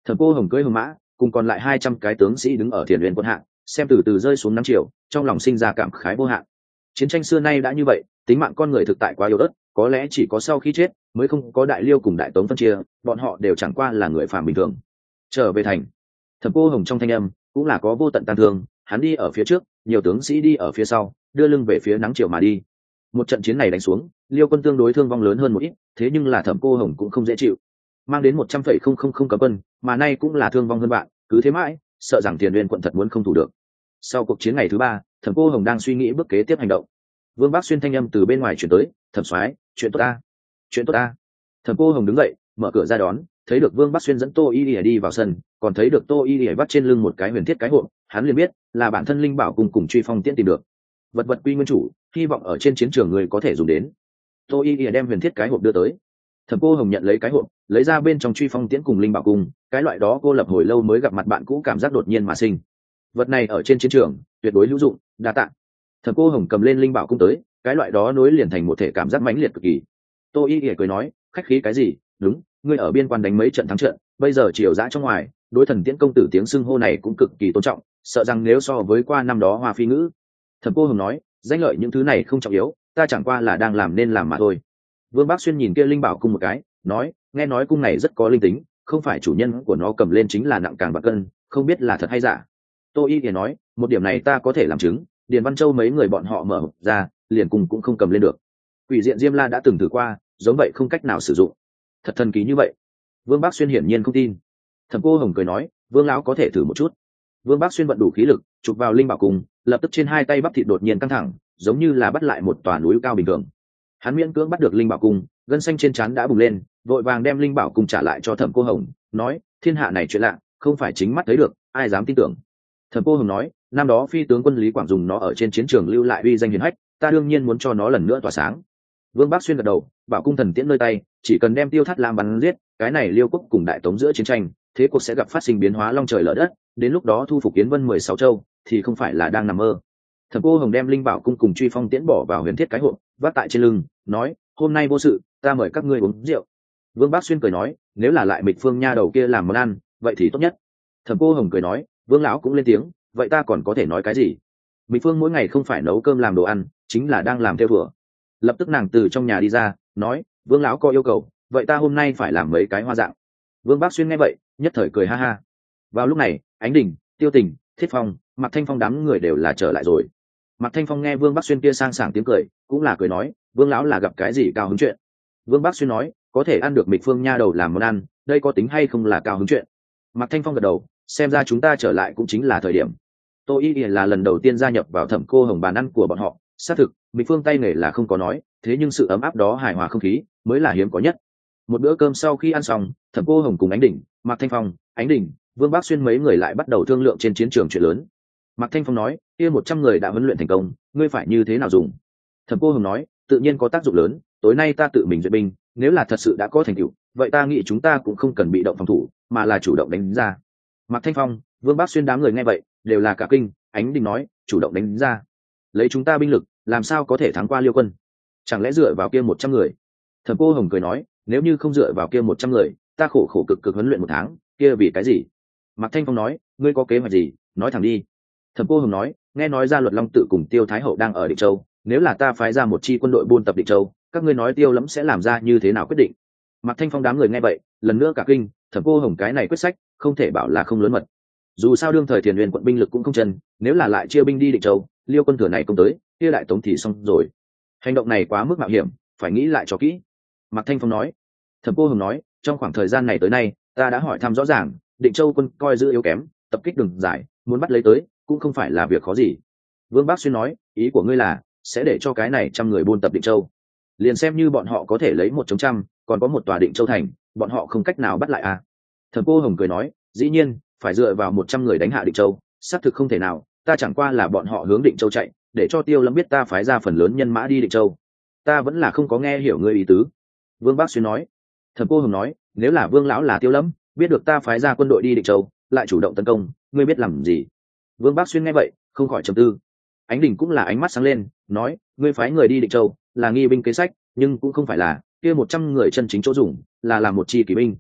Thẩm Cô Hồng cưỡi hồng mã, cùng còn lại hai trăm cái tướng sĩ đứng ở Thiền Uyên quân hạng, xem từ từ rơi xuống năm triệu, trong lòng sinh ra cảm khái vô hạn. Chiến tranh xưa nay đã như vậy, tính mạng con người thực tại quá yếu ớt, có lẽ chỉ có sau khi chết mới không có Đại Liêu cùng Đại Tống phân chia, bọn họ đều chẳng qua là người phàm bình thường. Trở về thành, Thẩm Cô Hồng trong thanh âm cũng là có vô tận tang thương, hắn đi ở phía trước, nhiều tướng sĩ đi ở phía sau, đưa lưng về phía nắng chiều mà đi. Một trận chiến này đánh xuống, Liêu quân tương đối thương vong lớn hơn một ít, thế nhưng là Thẩm Cô Hồng cũng không dễ chịu, mang đến một trăm phẩy không không không cấm quân, mà nay cũng là thương vong hơn bạn, cứ thế mãi, sợ rằng Tiền Uyên quận thật muốn không thủ được. Sau cuộc chiến ngày thứ ba, Thẩm Cô Hồng đang suy nghĩ bước kế tiếp hành động. Vương Bác Xuyên thanh âm từ bên ngoài chuyển tới, "Thẩm soái, chuyện tốt ta, chuyện tốt ta." Thẩm Cô Hồng đứng dậy, mở cửa ra đón, thấy được Vương Bác Xuyên dẫn Tô Y Lìa đi vào sân, còn thấy được Tô Y Lìa vắt trên lưng một cái huyền thiết cái hộp, hắn liền biết là bản thân linh bảo cùng cùng truy phong tiễn tìm được. Vật vật quy nguyên chủ, hy vọng ở trên chiến trường người có thể dùng đến. Tô Y Lìa đem huyền thiết cái hộp đưa tới. Thẩm Cô Hồng nhận lấy cái hộp, lấy ra bên trong truy phong tiễn cùng linh bảo cung, cái loại đó cô lập hồi lâu mới gặp mặt bạn cũ cảm giác đột nhiên mà sinh. Vật này ở trên chiến trường tuyệt đối hữu dụng, đa tạ. Thẩm Cô Hồng cầm lên linh bảo cung tới, cái loại đó nối liền thành một thể cảm giác mãnh liệt cực kỳ. Tô Y Y cười nói, khách khí cái gì, đúng, ngươi ở biên quan đánh mấy trận thắng trận, bây giờ triều dã trong ngoài, đối thần tiễn công tử tiếng xưng hô này cũng cực kỳ tôn trọng, sợ rằng nếu so với qua năm đó Hoa Phi ngữ. Thẩm Cô Hồng nói, danh lợi những thứ này không trọng yếu, ta chẳng qua là đang làm nên làm mà thôi. Vương Bác Xuyên nhìn kia linh bảo cung một cái, nói, nghe nói cung này rất có linh tính, không phải chủ nhân của nó cầm lên chính là nặng càng bạc cân, không biết là thật hay giả. Tô Y thì nói, một điểm này ta có thể làm chứng, Điền Văn Châu mấy người bọn họ mở hộp ra, liền cùng cũng không cầm lên được. Quỷ diện Diêm La đã từng thử qua, giống vậy không cách nào sử dụng. Thật thần kỳ như vậy. Vương Bác Xuyên hiển nhiên không tin. Thẩm Cô Hồng cười nói, Vương lão có thể thử một chút. Vương Bác Xuyên vận đủ khí lực, chụp vào linh bảo cung, lập tức trên hai tay bắp thịt đột nhiên căng thẳng, giống như là bắt lại một tòa núi cao bình thường. Hắn miễn cưỡng bắt được linh bảo cung, gân xanh trên trán đã bùng lên, vội vàng đem linh bảo cung trả lại cho Thẩm Cô Hồng, nói, thiên hạ này chuyện lạ, không phải chính mắt thấy được, ai dám tin tưởng. Thẩm Cô Hồng nói, năm đó phi tướng quân Lý Quảng dùng nó ở trên chiến trường lưu lại uy danh hiển hách, ta đương nhiên muốn cho nó lần nữa tỏa sáng. Vương Bác Xuyên gật đầu, bảo cung thần tiễn nơi tay, chỉ cần đem Tiêu Thát Lam bắn giết, cái này Liêu quốc cùng Đại Tống giữa chiến tranh, thế cuộc sẽ gặp phát sinh biến hóa long trời lở đất, đến lúc đó thu phục Yến Vân mười sáu châu, thì không phải là đang nằm mơ. Thẩm Cô Hồng đem linh bảo cung cùng truy phong tiễn bỏ vào huyền thiết cái hộp, vác tại trên lưng, nói, hôm nay vô sự, ta mời các ngươi uống rượu. Vương Bác Xuyên cười nói, nếu là lại Mịch Phương nha đầu kia làm món ăn, vậy thì tốt nhất. Thẩm Cô Hồng cười nói, Vương lão cũng lên tiếng, vậy ta còn có thể nói cái gì? Mịch Phương mỗi ngày không phải nấu cơm làm đồ ăn, chính là đang làm theo thùa. Lập tức nàng từ trong nhà đi ra, nói, Vương lão có yêu cầu, vậy ta hôm nay phải làm mấy cái hoa dạng. Vương Bác Xuyên nghe vậy, nhất thời cười ha ha. Vào lúc này, Ánh Đình, Tiêu Tình, Thiết Phong, Mạc Thanh Phong đám người đều là trở lại rồi. Mạc Thanh Phong nghe Vương Bác Xuyên kia sang sảng tiếng cười, cũng là cười nói, Vương lão là gặp cái gì cao hứng chuyện? Vương Bác Xuyên nói, có thể ăn được Mịch Phương nha đầu làm món ăn, đây có tính hay không là cao hứng chuyện? Mạc Thanh Phong gật đầu, xem ra chúng ta trở lại cũng chính là thời điểm. Tô Y là lần đầu tiên gia nhập vào Thẩm Cô Hồng bàn ăn của bọn họ, xác thực, Mịch Phương tay nghề là không có nói, thế nhưng sự ấm áp đó hài hòa không khí mới là hiếm có nhất. Một bữa cơm sau khi ăn xong, Thẩm Cô Hồng cùng Ánh Đình, Mạc Thanh Phong, Ánh Đình, Vương Bác Xuyên mấy người lại bắt đầu thương lượng trên chiến trường chuyện lớn. Mạc Thanh Phong nói, kia một trăm người đã huấn luyện thành công, ngươi phải như thế nào dùng? Thẩm Cô Hồng nói, tự nhiên có tác dụng lớn, tối nay ta tự mình duyệt binh, nếu là thật sự đã có thành tựu, vậy ta nghĩ chúng ta cũng không cần bị động phòng thủ, mà là chủ động đánh ra. Mạc Thanh Phong, Vương Bác Xuyên đám người nghe vậy, đều là cả kinh. Ánh Đình nói, chủ động đánh ra, lấy chúng ta binh lực, làm sao có thể thắng qua Liêu quân? Chẳng lẽ dựa vào kia một trăm người? Thẩm Cô Hồng cười nói, nếu như không dựa vào kia một trăm người, ta khổ khổ cực cực huấn luyện một tháng, kia vì cái gì? Mạc Thanh Phong nói, ngươi có kế hoạch gì, nói thẳng đi. Thẩm Cô Hồng nói, nghe nói ra Luật Long tự cùng Tiêu Thái Hậu đang ở Định Châu, nếu là ta phái ra một chi quân đội buôn tập Định Châu, các ngươi nói Tiêu Lẫm sẽ làm ra như thế nào quyết định? Mạc Thanh Phong đám người nghe vậy, lần nữa cả kinh, Thẩm Cô Hồng cái này quyết sách, không thể bảo là không lớn mật. Dù sao đương thời Tiền Uyên quận binh lực cũng không chân, nếu là lại chia binh đi Định Châu, Liêu quân thừa này công tới, kia lại Tống thì xong rồi. Hành động này quá mức mạo hiểm, phải nghĩ lại cho kỹ. Mạc Thanh Phong nói. Thẩm Cô Hồng nói, trong khoảng thời gian này tới nay, ta đã hỏi thăm rõ ràng, Định Châu quân coi giữ yếu kém, tập kích đường giải, muốn bắt lấy tới, cũng không phải là việc khó gì. Vương Bác Xuyên nói, ý của ngươi là sẽ để cho cái này trăm người buôn tập Định Châu, liền xem như bọn họ có thể lấy một chống trăm, còn có một tòa Định Châu thành, bọn họ không cách nào bắt lại à? Thẩm Cô Hồng cười nói, dĩ nhiên, phải dựa vào một trăm người đánh hạ Định Châu, xác thực không thể nào, ta chẳng qua là bọn họ hướng Định Châu chạy, để cho Tiêu Lâm biết ta phái ra phần lớn nhân mã đi Định Châu. Ta vẫn là không có nghe hiểu ngươi ý tứ. Vương Bác Xuyên nói. Thẩm Cô Hồng nói, nếu là Vương lão là Tiêu Lâm, biết được ta phái ra quân đội đi Định Châu, lại chủ động tấn công, ngươi biết làm gì? Vương Bác Xuyên nghe vậy, không khỏi trầm tư. Ánh Đình cũng là ánh mắt sáng lên, nói, ngươi phái người đi Định Châu, là nghi binh kế sách, nhưng cũng không phải là kia một trăm người chân chính chỗ dùng, là làm một chi kỵ binh.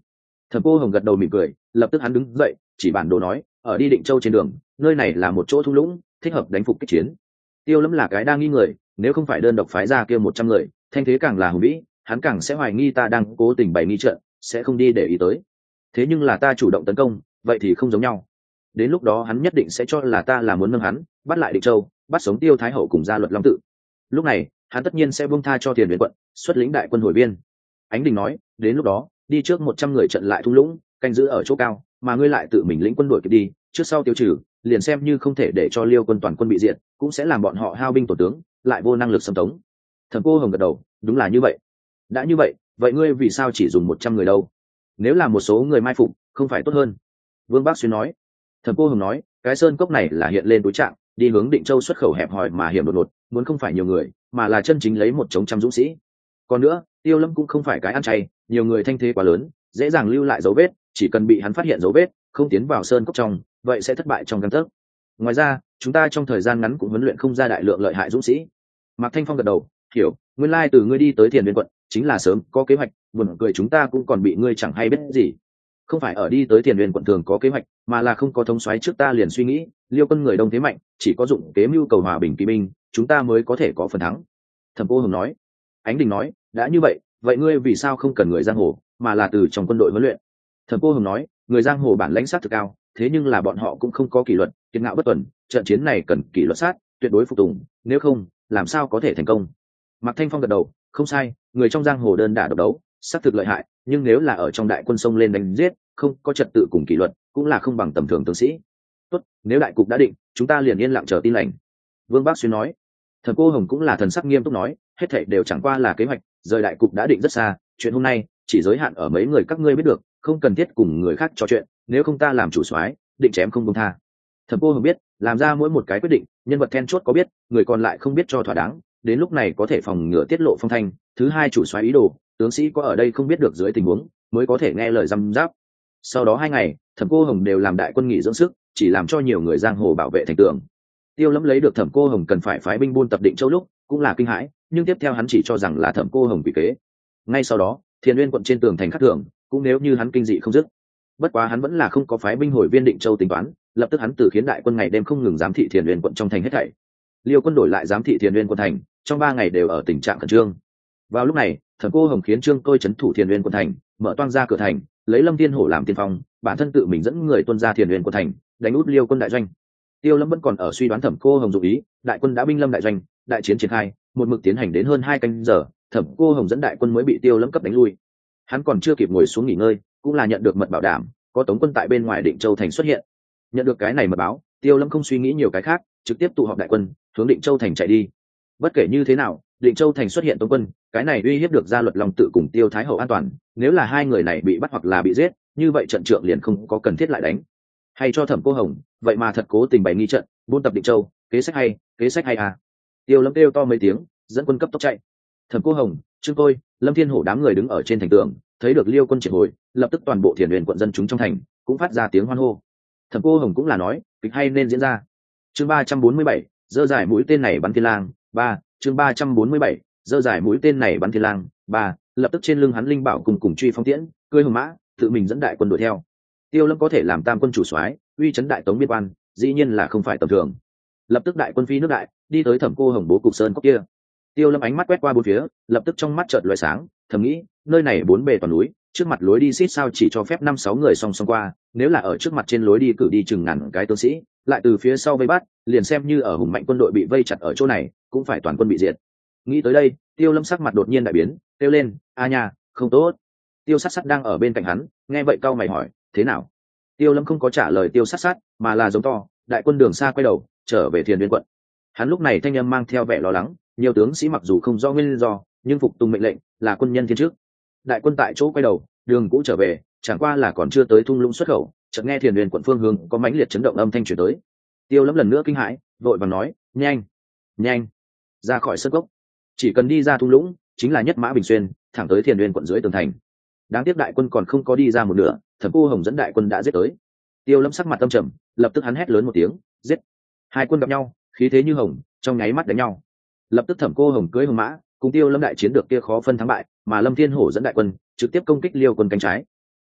Thẩm Cô Hồng gật đầu mỉm cười, lập tức hắn đứng dậy chỉ bản đồ nói, ở đi Định Châu trên đường, nơi này là một chỗ thung lũng, thích hợp đánh phục kích chiến. Tiêu Lâm là cái đa nghi người, nếu không phải đơn độc phái ra kia một trăm người, thanh thế càng là hùng vĩ, hắn càng sẽ hoài nghi ta đang cố tình bày nghi trận, sẽ không đi để ý tới. Thế nhưng là ta chủ động tấn công, vậy thì không giống nhau. Đến lúc đó hắn nhất định sẽ cho là ta là muốn nâng hắn, bắt lại Định Châu, bắt sống Tiêu Thái Hậu cùng gia luật Long Tự. Lúc này, hắn tất nhiên sẽ buông tha cho Tiền Huyền quận, xuất lĩnh đại quân hồi biên. Ánh Đình nói, đến lúc đó, đi trước một trăm người trận lại thung lũng, canh giữ ở chỗ cao, mà ngươi lại tự mình lĩnh quân đuổi kịp đi, trước sau tiêu trừ, liền xem như không thể để cho Liêu quân toàn quân bị diệt, cũng sẽ làm bọn họ hao binh tổn tướng, lại vô năng lực xâm tống. Thẩm Cô Hồng gật đầu, đúng là như vậy. Đã như vậy, vậy ngươi vì sao chỉ dùng một trăm người đâu? Nếu là một số người mai phục, không phải tốt hơn? Vương Bác Xuyên nói. Thẩm Cô Hồng nói, cái sơn cốc này là hiện lên đối trạng, đi hướng Định Châu xuất khẩu hẹp hòi mà hiểm đột ngột, muốn không phải nhiều người, mà là chân chính lấy một chống trăm dũng sĩ. Còn nữa, Tiêu Lâm cũng không phải cái ăn chay, nhiều người thanh thế quá lớn, dễ dàng lưu lại dấu vết, chỉ cần bị hắn phát hiện dấu vết, không tiến vào sơn cốc trong, vậy sẽ thất bại trong căn tấc. Ngoài ra, chúng ta trong thời gian ngắn cũng huấn luyện không ra đại lượng lợi hại dũng sĩ. Mạc Thanh Phong gật đầu, hiểu, nguyên lai từ ngươi đi tới Thiền Viên quận, chính là sớm có kế hoạch, buồn cười chúng ta cũng còn bị ngươi chẳng hay biết gì. Không phải ở đi tới Thiền Viên quận thường có kế hoạch, mà là không có thống soái trước ta liền suy nghĩ, Liêu quân người đông thế mạnh, chỉ có dụng kế mưu cầu hòa bình kỳ binh, chúng ta mới có thể có phần thắng. Thẩm Cô Hồng nói. Ánh Đình nói, đã như vậy, vậy ngươi vì sao không cần người giang hồ, mà là từ trong quân đội huấn luyện? Thẩm Cô Hồng nói, người giang hồ bản lãnh sát thực cao, thế nhưng là bọn họ cũng không có kỷ luật, kiệt ngạo bất tuần, trận chiến này cần kỷ luật sát, tuyệt đối phục tùng, nếu không, làm sao có thể thành công? Mạc Thanh Phong gật đầu, không sai, người trong giang hồ đơn đả độc đấu, sát thực lợi hại, nhưng nếu là ở trong đại quân sông lên đánh giết, không có trật tự cùng kỷ luật, cũng là không bằng tầm thường tướng sĩ. Tốt, nếu đại cục đã định, chúng ta liền yên lặng chờ tin lệnh. Vương Bác Xuyên nói. Thẩm Cô Hồng cũng là thần sắc nghiêm túc nói, hết thảy đều chẳng qua là kế hoạch, rời đại cục đã định rất xa, chuyện hôm nay chỉ giới hạn ở mấy người các ngươi biết được, không cần thiết cùng người khác trò chuyện, nếu không ta làm chủ soái, định chém không buông tha. Thẩm Cô Hồng biết, làm ra mỗi một cái quyết định, nhân vật then chốt có biết, người còn lại không biết cho thỏa đáng, đến lúc này có thể phòng ngừa tiết lộ phong thanh, thứ hai chủ soái ý đồ, tướng sĩ có ở đây không biết được dưới tình huống, mới có thể nghe lời răm giáp. Sau đó hai ngày, Thẩm Cô Hồng đều làm đại quân nghỉ dưỡng sức, chỉ làm cho nhiều người giang hồ bảo vệ thành tường. Tiêu Lâm lấy được Thẩm Cô Hồng cần phải phái binh buôn tập Định Châu lúc, cũng là kinh hãi, nhưng tiếp theo hắn chỉ cho rằng là Thẩm Cô Hồng bị kế. Ngay sau đó, Thiền Nguyên quận trên tường thành khắc thường, cũng nếu như hắn kinh dị không dứt. Bất quá hắn vẫn là không có phái binh hồi viên Định Châu tính toán, lập tức hắn từ khiến đại quân ngày đêm không ngừng giám thị Thiền Nguyên quận trong thành hết thảy. Liêu quân đổi lại giám thị Thiền Nguyên quận thành, trong ba ngày đều ở tình trạng khẩn trương. Vào lúc này, Thẩm Cô Hồng khiến Trương Tôi trấn thủ Thiền Nguyên quận thành, mở toang ra cửa thành, lấy Lâm Thiên Hổ làm tiên phong, bản thân tự mình dẫn người tuân ra Thiền Nguyên quận thành, đánh út Liêu quân đại doanh. Tiêu Lâm vẫn còn ở suy đoán Thẩm Cô Hồng dụng ý, đại quân đã binh lâm đại doanh, đại chiến triển khai, một mực tiến hành đến hơn hai canh giờ, Thẩm Cô Hồng dẫn đại quân mới bị Tiêu Lâm cấp đánh lui. Hắn còn chưa kịp ngồi xuống nghỉ ngơi, cũng là nhận được mật bảo đảm, có Tống quân tại bên ngoài Định Châu thành xuất hiện. Nhận được cái này mật báo, Tiêu Lâm không suy nghĩ nhiều cái khác, trực tiếp tụ họp đại quân, hướng Định Châu thành chạy đi. Bất kể như thế nào, Định Châu thành xuất hiện Tống quân, cái này uy hiếp được gia luật Long Tự cùng Tiêu Thái Hậu an toàn, nếu là hai người này bị bắt hoặc là bị giết, như vậy trận trượng liền không có cần thiết lại đánh. Hay cho Thẩm Cô Hồng, vậy mà thật cố tình bày nghi trận, buôn tập Định Châu, kế sách hay, kế sách hay à. Tiêu Lâm kêu to mấy tiếng, dẫn quân cấp tốc chạy. Thẩm Cô Hồng, Trương Tôi, Lâm Thiên Hổ đám người đứng ở trên thành tường, thấy được Liêu quân triệt hồi, lập tức toàn bộ Thiền Huyền quận dân chúng trong thành cũng phát ra tiếng hoan hô. Thẩm Cô Hồng cũng là nói, kịch hay nên diễn ra. Chương ba trăm bốn mươi bảy, dơ giải mũi tên này bắn thiên lang, ba, chương ba trăm bốn mươi bảy, dơ giải mũi tên này bắn thiên lang, ba, lập tức trên lưng hắn linh bảo cùng cùng truy phong tiễn, cưỡi hồng mã, tự mình dẫn đại quân đuổi theo. Tiêu Lâm có thể làm tam quân chủ soái, uy chấn đại tống biên quan, dĩ nhiên là không phải tầm thường. Lập tức đại quân phi nước đại, đi tới Thẩm Cô Hồng bố cục sơn cốc kia. Tiêu Lâm ánh mắt quét qua bốn phía, lập tức trong mắt chợt lóe sáng, thầm nghĩ, nơi này bốn bề toàn núi, trước mặt lối đi xít sao chỉ cho phép năm sáu người song song qua, nếu là ở trước mặt trên lối đi cử đi chừng ngàn cái tướng sĩ, lại từ phía sau vây bắt, liền xem như ở hùng mạnh quân đội bị vây chặt ở chỗ này, cũng phải toàn quân bị diệt. Nghĩ tới đây, Tiêu Lâm sắc mặt đột nhiên đại biến, kêu lên, a nha, không tốt. Tiêu Sát Sát đang ở bên cạnh hắn, nghe vậy cau mày hỏi, thế nào? Tiêu Lâm không có trả lời Tiêu Sát Sát, mà là giống to, đại quân đường xa quay đầu, trở về Thiền Viên quận. Hắn lúc này thanh âm mang theo vẻ lo lắng, nhiều tướng sĩ mặc dù không do nguyên do, nhưng phục tùng mệnh lệnh, là quân nhân thiên trước. Đại quân tại chỗ quay đầu, đường cũ trở về, chẳng qua là còn chưa tới thung lũng xuất khẩu, chợt nghe Thiền Huyền quận phương hướng có mãnh liệt chấn động âm thanh truyền tới. Tiêu Lâm lần nữa kinh hãi, vội vàng nói, nhanh, nhanh, ra khỏi sơn cốc, chỉ cần đi ra thung lũng, chính là nhất mã bình xuyên, thẳng tới Thiền Huyền quận dưới tường thành. Đáng tiếc đại quân còn không có đi ra một nửa, Thẩm Cô Hồng dẫn đại quân đã giết tới. Tiêu Lâm sắc mặt âm trầm, lập tức hắn hét lớn một tiếng, giết. Hai quân gặp nhau, khí thế như hồng, trong nháy mắt đánh nhau. Lập tức Thẩm Cô Hồng cưỡi hồng mã, cùng Tiêu Lâm đại chiến được kia khó phân thắng bại, mà Lâm Thiên Hổ dẫn đại quân trực tiếp công kích Liêu quân cánh trái.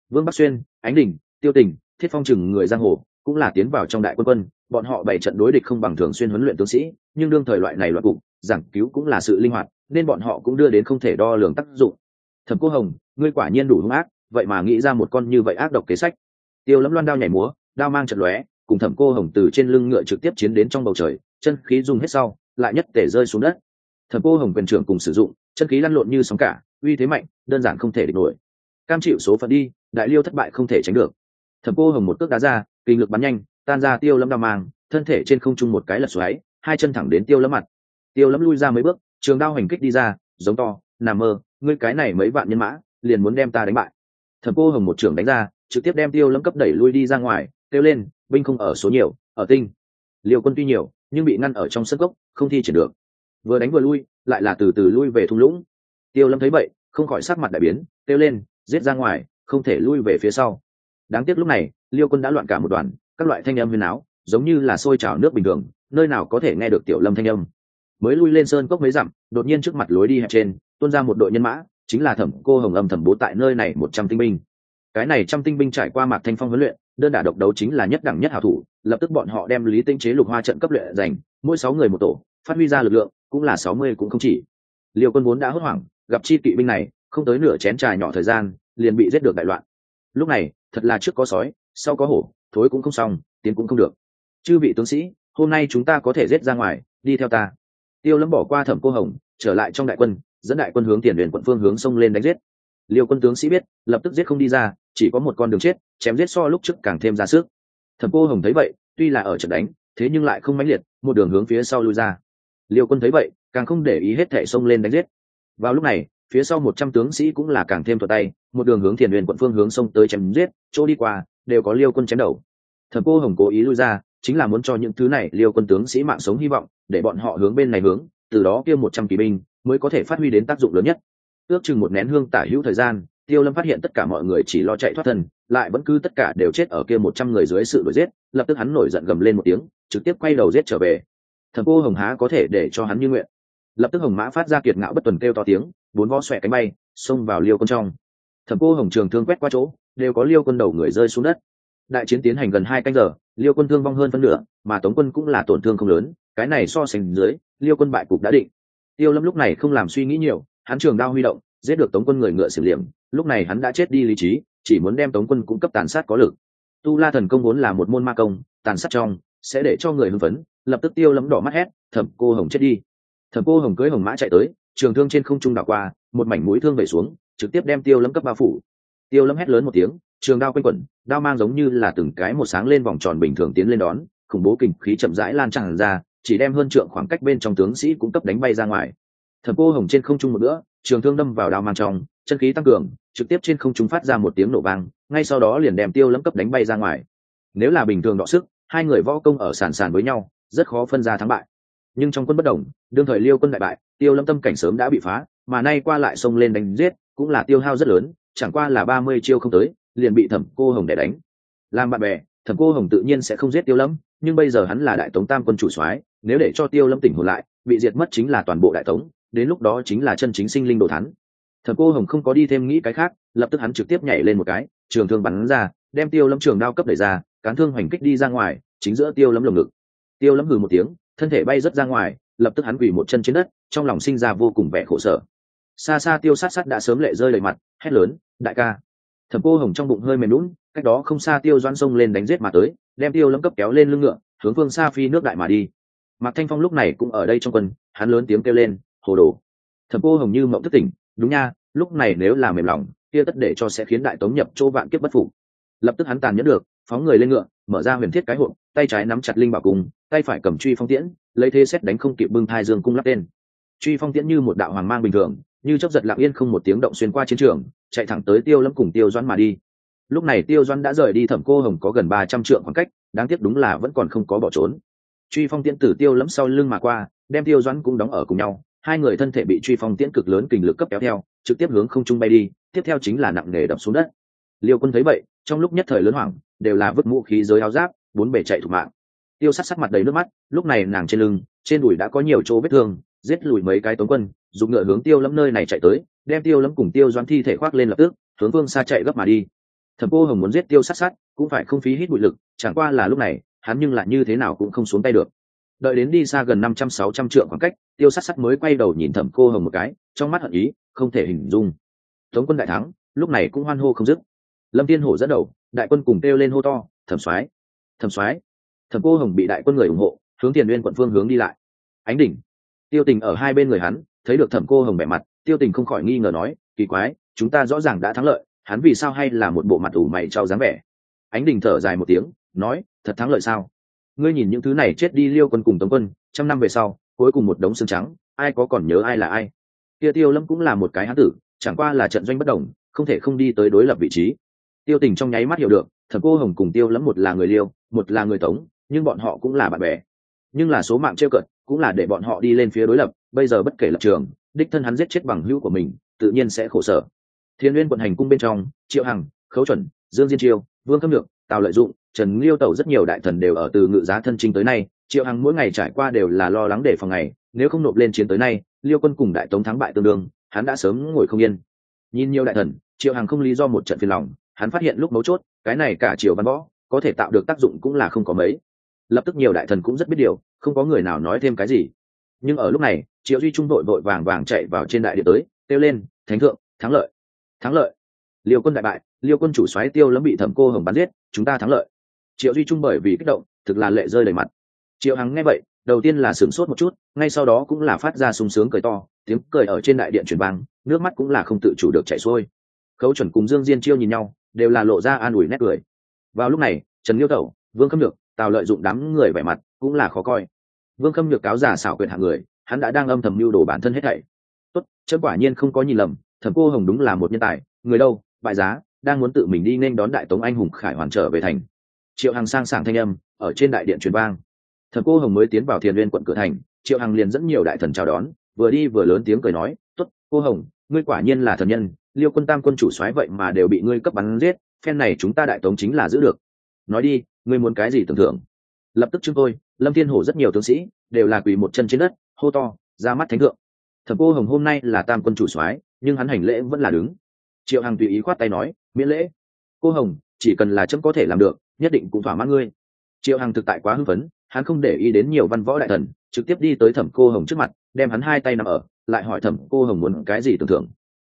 Vương Bắc Xuyên, Ánh Đình, Tiêu Tình, Thiết Phong chừng người giang hồ cũng là tiến vào trong đại quân quân, bọn họ bảy trận đối địch không bằng thường xuyên huấn luyện tướng sĩ, nhưng đương thời loại này loạn cục giảng cứu cũng là sự linh hoạt, nên bọn họ cũng đưa đến không thể đo lường tác dụng. Thẩm Cô Hồng, ngươi quả nhiên đủ hung ác, vậy mà nghĩ ra một con như vậy ác độc kế sách. Tiêu Lâm loan đao nhảy múa, đao mang trận lóe, cùng Thẩm Cô Hồng từ trên lưng ngựa trực tiếp chiến đến trong bầu trời, chân khí dùng hết sau, lại nhất tể rơi xuống đất. Thẩm Cô Hồng quyền trưởng cùng sử dụng, chân khí lăn lộn như sóng cả, uy thế mạnh, đơn giản không thể địch nổi. Cam chịu số phận đi, đại liêu thất bại không thể tránh được. Thẩm Cô Hồng một cước đá ra, kinh lực bắn nhanh, tan ra Tiêu Lâm đao mang, thân thể trên không trung một cái lật xoáy, hai chân thẳng đến Tiêu Lâm mặt. Tiêu Lâm lui ra mấy bước, trường đao hành kích đi ra, giống to, nằm mơ, ngươi cái này mấy vạn nhân mã, liền muốn đem ta đánh bại. Thẩm Cô Hồng một trường đánh ra, trực tiếp đem Tiêu Lâm cấp đẩy lui đi ra ngoài, kêu lên, binh không ở số nhiều, ở tinh. Liêu quân tuy nhiều, nhưng bị ngăn ở trong sân cốc, không thi triển được. Vừa đánh vừa lui, lại là từ từ lui về thung lũng. Tiêu Lâm thấy vậy, không khỏi sắc mặt đại biến, kêu lên, giết ra ngoài, không thể lui về phía sau. Đáng tiếc lúc này, Liêu quân đã loạn cả một đoàn, các loại thanh âm huyền áo, giống như là sôi trào nước bình thường, nơi nào có thể nghe được Tiểu Lâm thanh âm. Mới lui lên sơn cốc mấy dặm, đột nhiên trước mặt lối đi hẹp trên, tuôn ra một đội nhân mã, chính là Thẩm Cô Hồng âm thầm bố tại nơi này một trăm tinh binh. Cái này trăm tinh binh trải qua Mạc Thanh Phong huấn luyện, đơn đả độc đấu chính là nhất đẳng nhất hảo thủ, lập tức bọn họ đem Lý Tinh chế lục hoa trận cấp luyện giành, mỗi sáu người một tổ, phát huy ra lực lượng, cũng là sáu mươi cũng không chỉ. Liêu quân vốn đã hốt hoảng, gặp chi kỵ binh này, không tới nửa chén trà nhỏ thời gian, liền bị giết được đại loạn. Lúc này, thật là trước có sói, sau có hổ, thối cũng không xong, tiến cũng không được. Chư vị tướng sĩ, hôm nay chúng ta có thể giết ra ngoài, đi theo ta. Tiêu Lâm bỏ qua Thẩm Cô Hồng, trở lại trong đại quân, dẫn đại quân hướng tiền Huyền quận phương hướng sông lên đánh giết. Liêu quân tướng sĩ biết, lập tức giết không đi ra, chỉ có một con đường chết, chém giết so lúc trước càng thêm ra sức. Thẩm Cô Hồng thấy vậy, tuy là ở trận đánh, thế nhưng lại không mãnh liệt, một đường hướng phía sau lui ra. Liêu quân thấy vậy, càng không để ý hết thảy sông lên đánh giết. Vào lúc này, phía sau một trăm tướng sĩ cũng là càng thêm thuận tay, một đường hướng tiền Huyền quận phương hướng sông tới chém giết, chỗ đi qua đều có Liêu quân chém đầu. Thẩm Cô Hồng cố ý lui ra, chính là muốn cho những thứ này Liêu quân tướng sĩ mạng sống hy vọng, để bọn họ hướng bên này hướng, từ đó kia một trăm kỵ binh mới có thể phát huy đến tác dụng lớn nhất. Ước chừng một nén hương tả hữu thời gian, Tiêu Lâm phát hiện tất cả mọi người chỉ lo chạy thoát thân, lại vẫn cứ tất cả đều chết ở kia một trăm người dưới sự đuổi giết, lập tức hắn nổi giận gầm lên một tiếng, trực tiếp quay đầu giết trở về. Thẩm Cô Hồng há có thể để cho hắn như nguyện. Lập tức Hồng Mã phát ra kiệt ngạo bất tuần kêu to tiếng, bốn vó xoẹ cánh bay, xông vào Liêu quân trong. Thẩm Cô Hồng trường thương quét qua chỗ, đều có Liêu quân đầu người rơi xuống đất. Đại chiến tiến hành gần hai canh giờ, Liêu quân thương vong hơn phân nửa, mà Tống quân cũng là tổn thương không lớn, cái này so sánh dưới, Liêu quân bại cục đã định. Tiêu Lâm lúc này không làm suy nghĩ nhiều, hắn trường đao huy động, giết được Tống quân người ngựa xỉu liệm, lúc này hắn đã chết đi lý trí, chỉ muốn đem Tống quân cung cấp tàn sát có lực. Tu La thần công vốn là một môn ma công, tàn sát trong sẽ để cho người hưng phấn, lập tức Tiêu Lâm đỏ mắt hét, Thẩm Cô Hồng chết đi. Thẩm Cô Hồng cưỡi hồng mã chạy tới, trường thương trên không trung đảo qua, một mảnh mũi thương vẩy xuống, trực tiếp đem Tiêu Lâm cấp bao phủ. Tiêu Lâm hét lớn một tiếng, trường đao quanh quẩn, đao mang giống như là từng cái một sáng lên vòng tròn bình thường tiến lên đón, khủng bố kình khí chậm rãi lan tràn ra, chỉ đem hơn trượng khoảng cách bên trong tướng sĩ cũng cấp đánh bay ra ngoài. Thẩm Cô Hồng trên không trung một bữa, trường thương đâm vào đao mang trong, chân khí tăng cường, trực tiếp trên không trung phát ra một tiếng nổ vang, ngay sau đó liền đem Tiêu Lâm cấp đánh bay ra ngoài. Nếu là bình thường đọ sức, hai người võ công ở sàn sàn với nhau, rất khó phân ra thắng bại. Nhưng trong quân bất đồng, đương thời Liêu quân đại bại, Tiêu Lâm tâm cảnh sớm đã bị phá, mà nay qua lại xông lên đánh giết, cũng là tiêu hao rất lớn, chẳng qua là ba mươi chiêu không tới, liền bị Thẩm Cô Hồng để đánh. Làm bạn bè, Thẩm Cô Hồng tự nhiên sẽ không giết Tiêu Lâm, nhưng bây giờ hắn là Đại Tống Tam quân chủ soái, nếu để cho Tiêu Lâm tỉnh hồn lại, bị diệt mất chính là toàn bộ Đại Tống, đến lúc đó chính là chân chính sinh linh đồ thán. Thẩm Cô Hồng không có đi thêm nghĩ cái khác, lập tức hắn trực tiếp nhảy lên một cái, trường thương bắn ra, đem Tiêu Lâm trường đao cấp đẩy ra, cán thương hoành kích đi ra ngoài, chính giữa Tiêu Lâm lồng ngực. Tiêu Lâm hừ một tiếng, thân thể bay rất ra ngoài, lập tức hắn quỳ một chân trên đất, trong lòng sinh ra vô cùng vẻ khổ sở. Xa xa Tiêu Sát Sát đã sớm lệ rơi đầy mặt, hét lớn, đại ca. Thẩm Cô Hồng trong bụng hơi mềm nhũn, cách đó không xa Tiêu Doãn xông lên đánh giết mà tới, đem Tiêu Lâm cấp kéo lên lưng ngựa, hướng phương xa phi nước đại mà đi. Mạc Thanh Phong lúc này cũng ở đây trong quân, hắn lớn tiếng kêu lên, hồ đồ. Thẩm Cô Hồng như mộng thức tỉnh, đúng nha, lúc này nếu là mềm lòng, kia tất để cho sẽ khiến Đại Tống nhập chỗ vạn kiếp bất phục. Lập tức hắn tàn nhẫn được, phóng người lên ngựa, mở ra huyền thiết cái hộp, tay trái nắm chặt linh bảo cung, tay phải cầm truy phong tiễn, lấy thế xét đánh không kịp bưng thai dương cung lắp tên. Truy phong tiễn như một đạo hoàng mang bình thường, như chớp giật lặng yên không một tiếng động xuyên qua chiến trường, chạy thẳng tới Tiêu Lâm cùng Tiêu Doãn mà đi. Lúc này Tiêu Doãn đã rời đi Thẩm Cô Hồng có gần ba trăm trượng khoảng cách, đáng tiếc đúng là vẫn còn không có bỏ trốn. Truy phong tiễn từ Tiêu Lâm sau lưng mà qua, đem Tiêu Doãn cũng đóng ở cùng nhau, hai người thân thể bị truy phong tiễn cực lớn kình lực cấp kéo theo, trực tiếp hướng không trung bay đi, tiếp theo chính là nặng nề đập xuống đất. Liêu Quân thấy vậy, trong lúc nhất thời lớn hoảng, đều là vứt vũ khí giới áo giáp, bốn bề chạy thục mạng. Tiêu Sát sắc mặt đầy nước mắt, lúc này nàng trên lưng, trên đùi đã có nhiều chỗ vết thương, giết lùi mấy cái Tống quân, dùng ngựa hướng Tiêu Lâm nơi này chạy tới, đem Tiêu Lâm cùng Tiêu Doãn thi thể khoác lên lập tức, hướng phương xa chạy gấp mà đi. Thẩm Cô Hồng muốn giết Tiêu Sát Sát cũng phải không phí hít bụi lực, chẳng qua là lúc này hắn nhưng lại như thế nào cũng không xuống tay được. Đợi đến đi xa gần năm trăm sáu trăm trượng khoảng cách, Tiêu Sát Sát mới quay đầu nhìn Thẩm Cô Hồng một cái, trong mắt hận ý không thể hình dung. Tống quân đại thắng, lúc này cũng hoan hô không dứt. Lâm Thiên Hổ dẫn đầu, đại quân cùng kêu lên hô to, "Thẩm soái, Thẩm soái!" Thẩm Cô Hồng bị đại quân người ủng hộ, hướng Tiền Uyên quận phương hướng đi lại. Ánh đỉnh, Tiêu Tình ở hai bên người hắn, thấy được Thẩm Cô Hồng vẻ mặt, Tiêu Tình không khỏi nghi ngờ nói, "Kỳ quái, chúng ta rõ ràng đã thắng lợi, hắn vì sao hay là một bộ mặt ủ mày trao dáng vẻ?" Ánh đỉnh thở dài một tiếng, nói, "Thật thắng lợi sao? Ngươi nhìn những thứ này chết đi Liêu quân cùng Tống quân, trăm năm về sau, cuối cùng một đống xương trắng, ai có còn nhớ ai là ai?" Kia Tiêu Lâm cũng là một cái hán tử, chẳng qua là trận doanh bất đồng, không thể không đi tới đối lập vị trí. Tiêu Tình trong nháy mắt hiểu được, Thẩm Cô Hồng cùng Tiêu Lâm một là người Liêu, một là người Tống, nhưng bọn họ cũng là bạn bè. Nhưng là số mạng trêu cợt, cũng là để bọn họ đi lên phía đối lập, bây giờ bất kể lập trường, đích thân hắn giết chết bằng hữu của mình, tự nhiên sẽ khổ sở. Thiên Nguyên quận hành cung bên trong, Triệu Hằng, Khấu Chuẩn, Dương Diên Chiêu, Vương Khâm Nhược, Tào Lợi Dụng, Trần Liêu Tẩu rất nhiều đại thần đều ở từ Ngự Giá thân chinh tới nay, Triệu Hằng mỗi ngày trải qua đều là lo lắng để phòng ngày, nếu không nộp lên chiến tới nay, Liêu quân cùng đại tống thắng bại tương đương, hắn đã sớm ngồi không yên. Nhìn nhiều đại thần, Triệu Hằng không lý do một trận phiền lòng, hắn phát hiện lúc mấu chốt, cái này cả Triều Văn Võ có thể tạo được tác dụng cũng là không có mấy. Lập tức nhiều đại thần cũng rất biết điều, không có người nào nói thêm cái gì. Nhưng ở lúc này, Triệu Duy Trung đội vội vàng vàng chạy vào trên đại điện tới, kêu lên, "Thánh thượng, thắng lợi, thắng lợi! Liêu quân đại bại, Liêu quân chủ soái Tiêu Lâm bị Thẩm Cô Hồng bắn giết, chúng ta thắng lợi!" Triệu Duy Trung bởi vì kích động, thực là lệ rơi đầy mặt. Triệu Hằng nghe vậy, đầu tiên là sửng sốt một chút, ngay sau đó cũng là phát ra sung sướng cười to, tiếng cười ở trên đại điện truyền vang, nước mắt cũng là không tự chủ được chảy xuôi. Khấu Chuẩn cùng Dương Diên Chiêu nhìn nhau, đều là lộ ra an ủi nét cười. Vào lúc này, Trần Liêu Tẩu, Vương Khâm Nhược, Tào Lợi Dụng đám người vẻ mặt cũng là khó coi. Vương Khâm Nhược cáo giả xảo quyệt hạng người, hắn đã đang âm thầm mưu đồ bản thân hết thảy. Tốt, chấm quả nhiên không có nhìn lầm, Thẩm Cô Hồng đúng là một nhân tài, người đâu, bại giá, đang muốn tự mình đi nên đón đại tống anh hùng khải hoàn trở về thành. Triệu Hằng sang sảng thanh âm ở trên đại điện truyền vang. Thẩm Cô Hồng mới tiến vào Thiền Nguyên quận cửa thành, Triệu Hằng liền dẫn nhiều đại thần chào đón, vừa đi vừa lớn tiếng cười nói, "Tốt, Cô Hồng, ngươi quả nhiên là thần nhân, Liêu quân tam quân chủ soái vậy mà đều bị ngươi cấp bắn giết, phen này chúng ta đại tống chính là giữ được. Nói đi, ngươi muốn cái gì tưởng thưởng?" Lập tức chúng tôi, Lâm Thiên Hổ rất nhiều tướng sĩ đều là quỳ một chân trên đất, hô to, "Ra mắt thánh thượng!" Thẩm Cô Hồng hôm nay là tam quân chủ soái, nhưng hắn hành lễ vẫn là đứng. Triệu Hằng tùy ý khoát tay nói, "Miễn lễ. Cô Hồng, chỉ cần là chấm có thể làm được, nhất định cũng thỏa mãn ngươi." Triệu Hằng thực tại quá hưng phấn, hắn không để ý đến nhiều văn võ đại thần, trực tiếp đi tới Thẩm Cô Hồng trước mặt, đem hắn hai tay nắm ở, lại hỏi Thẩm Cô Hồng muốn cái gì tưởng thưởng.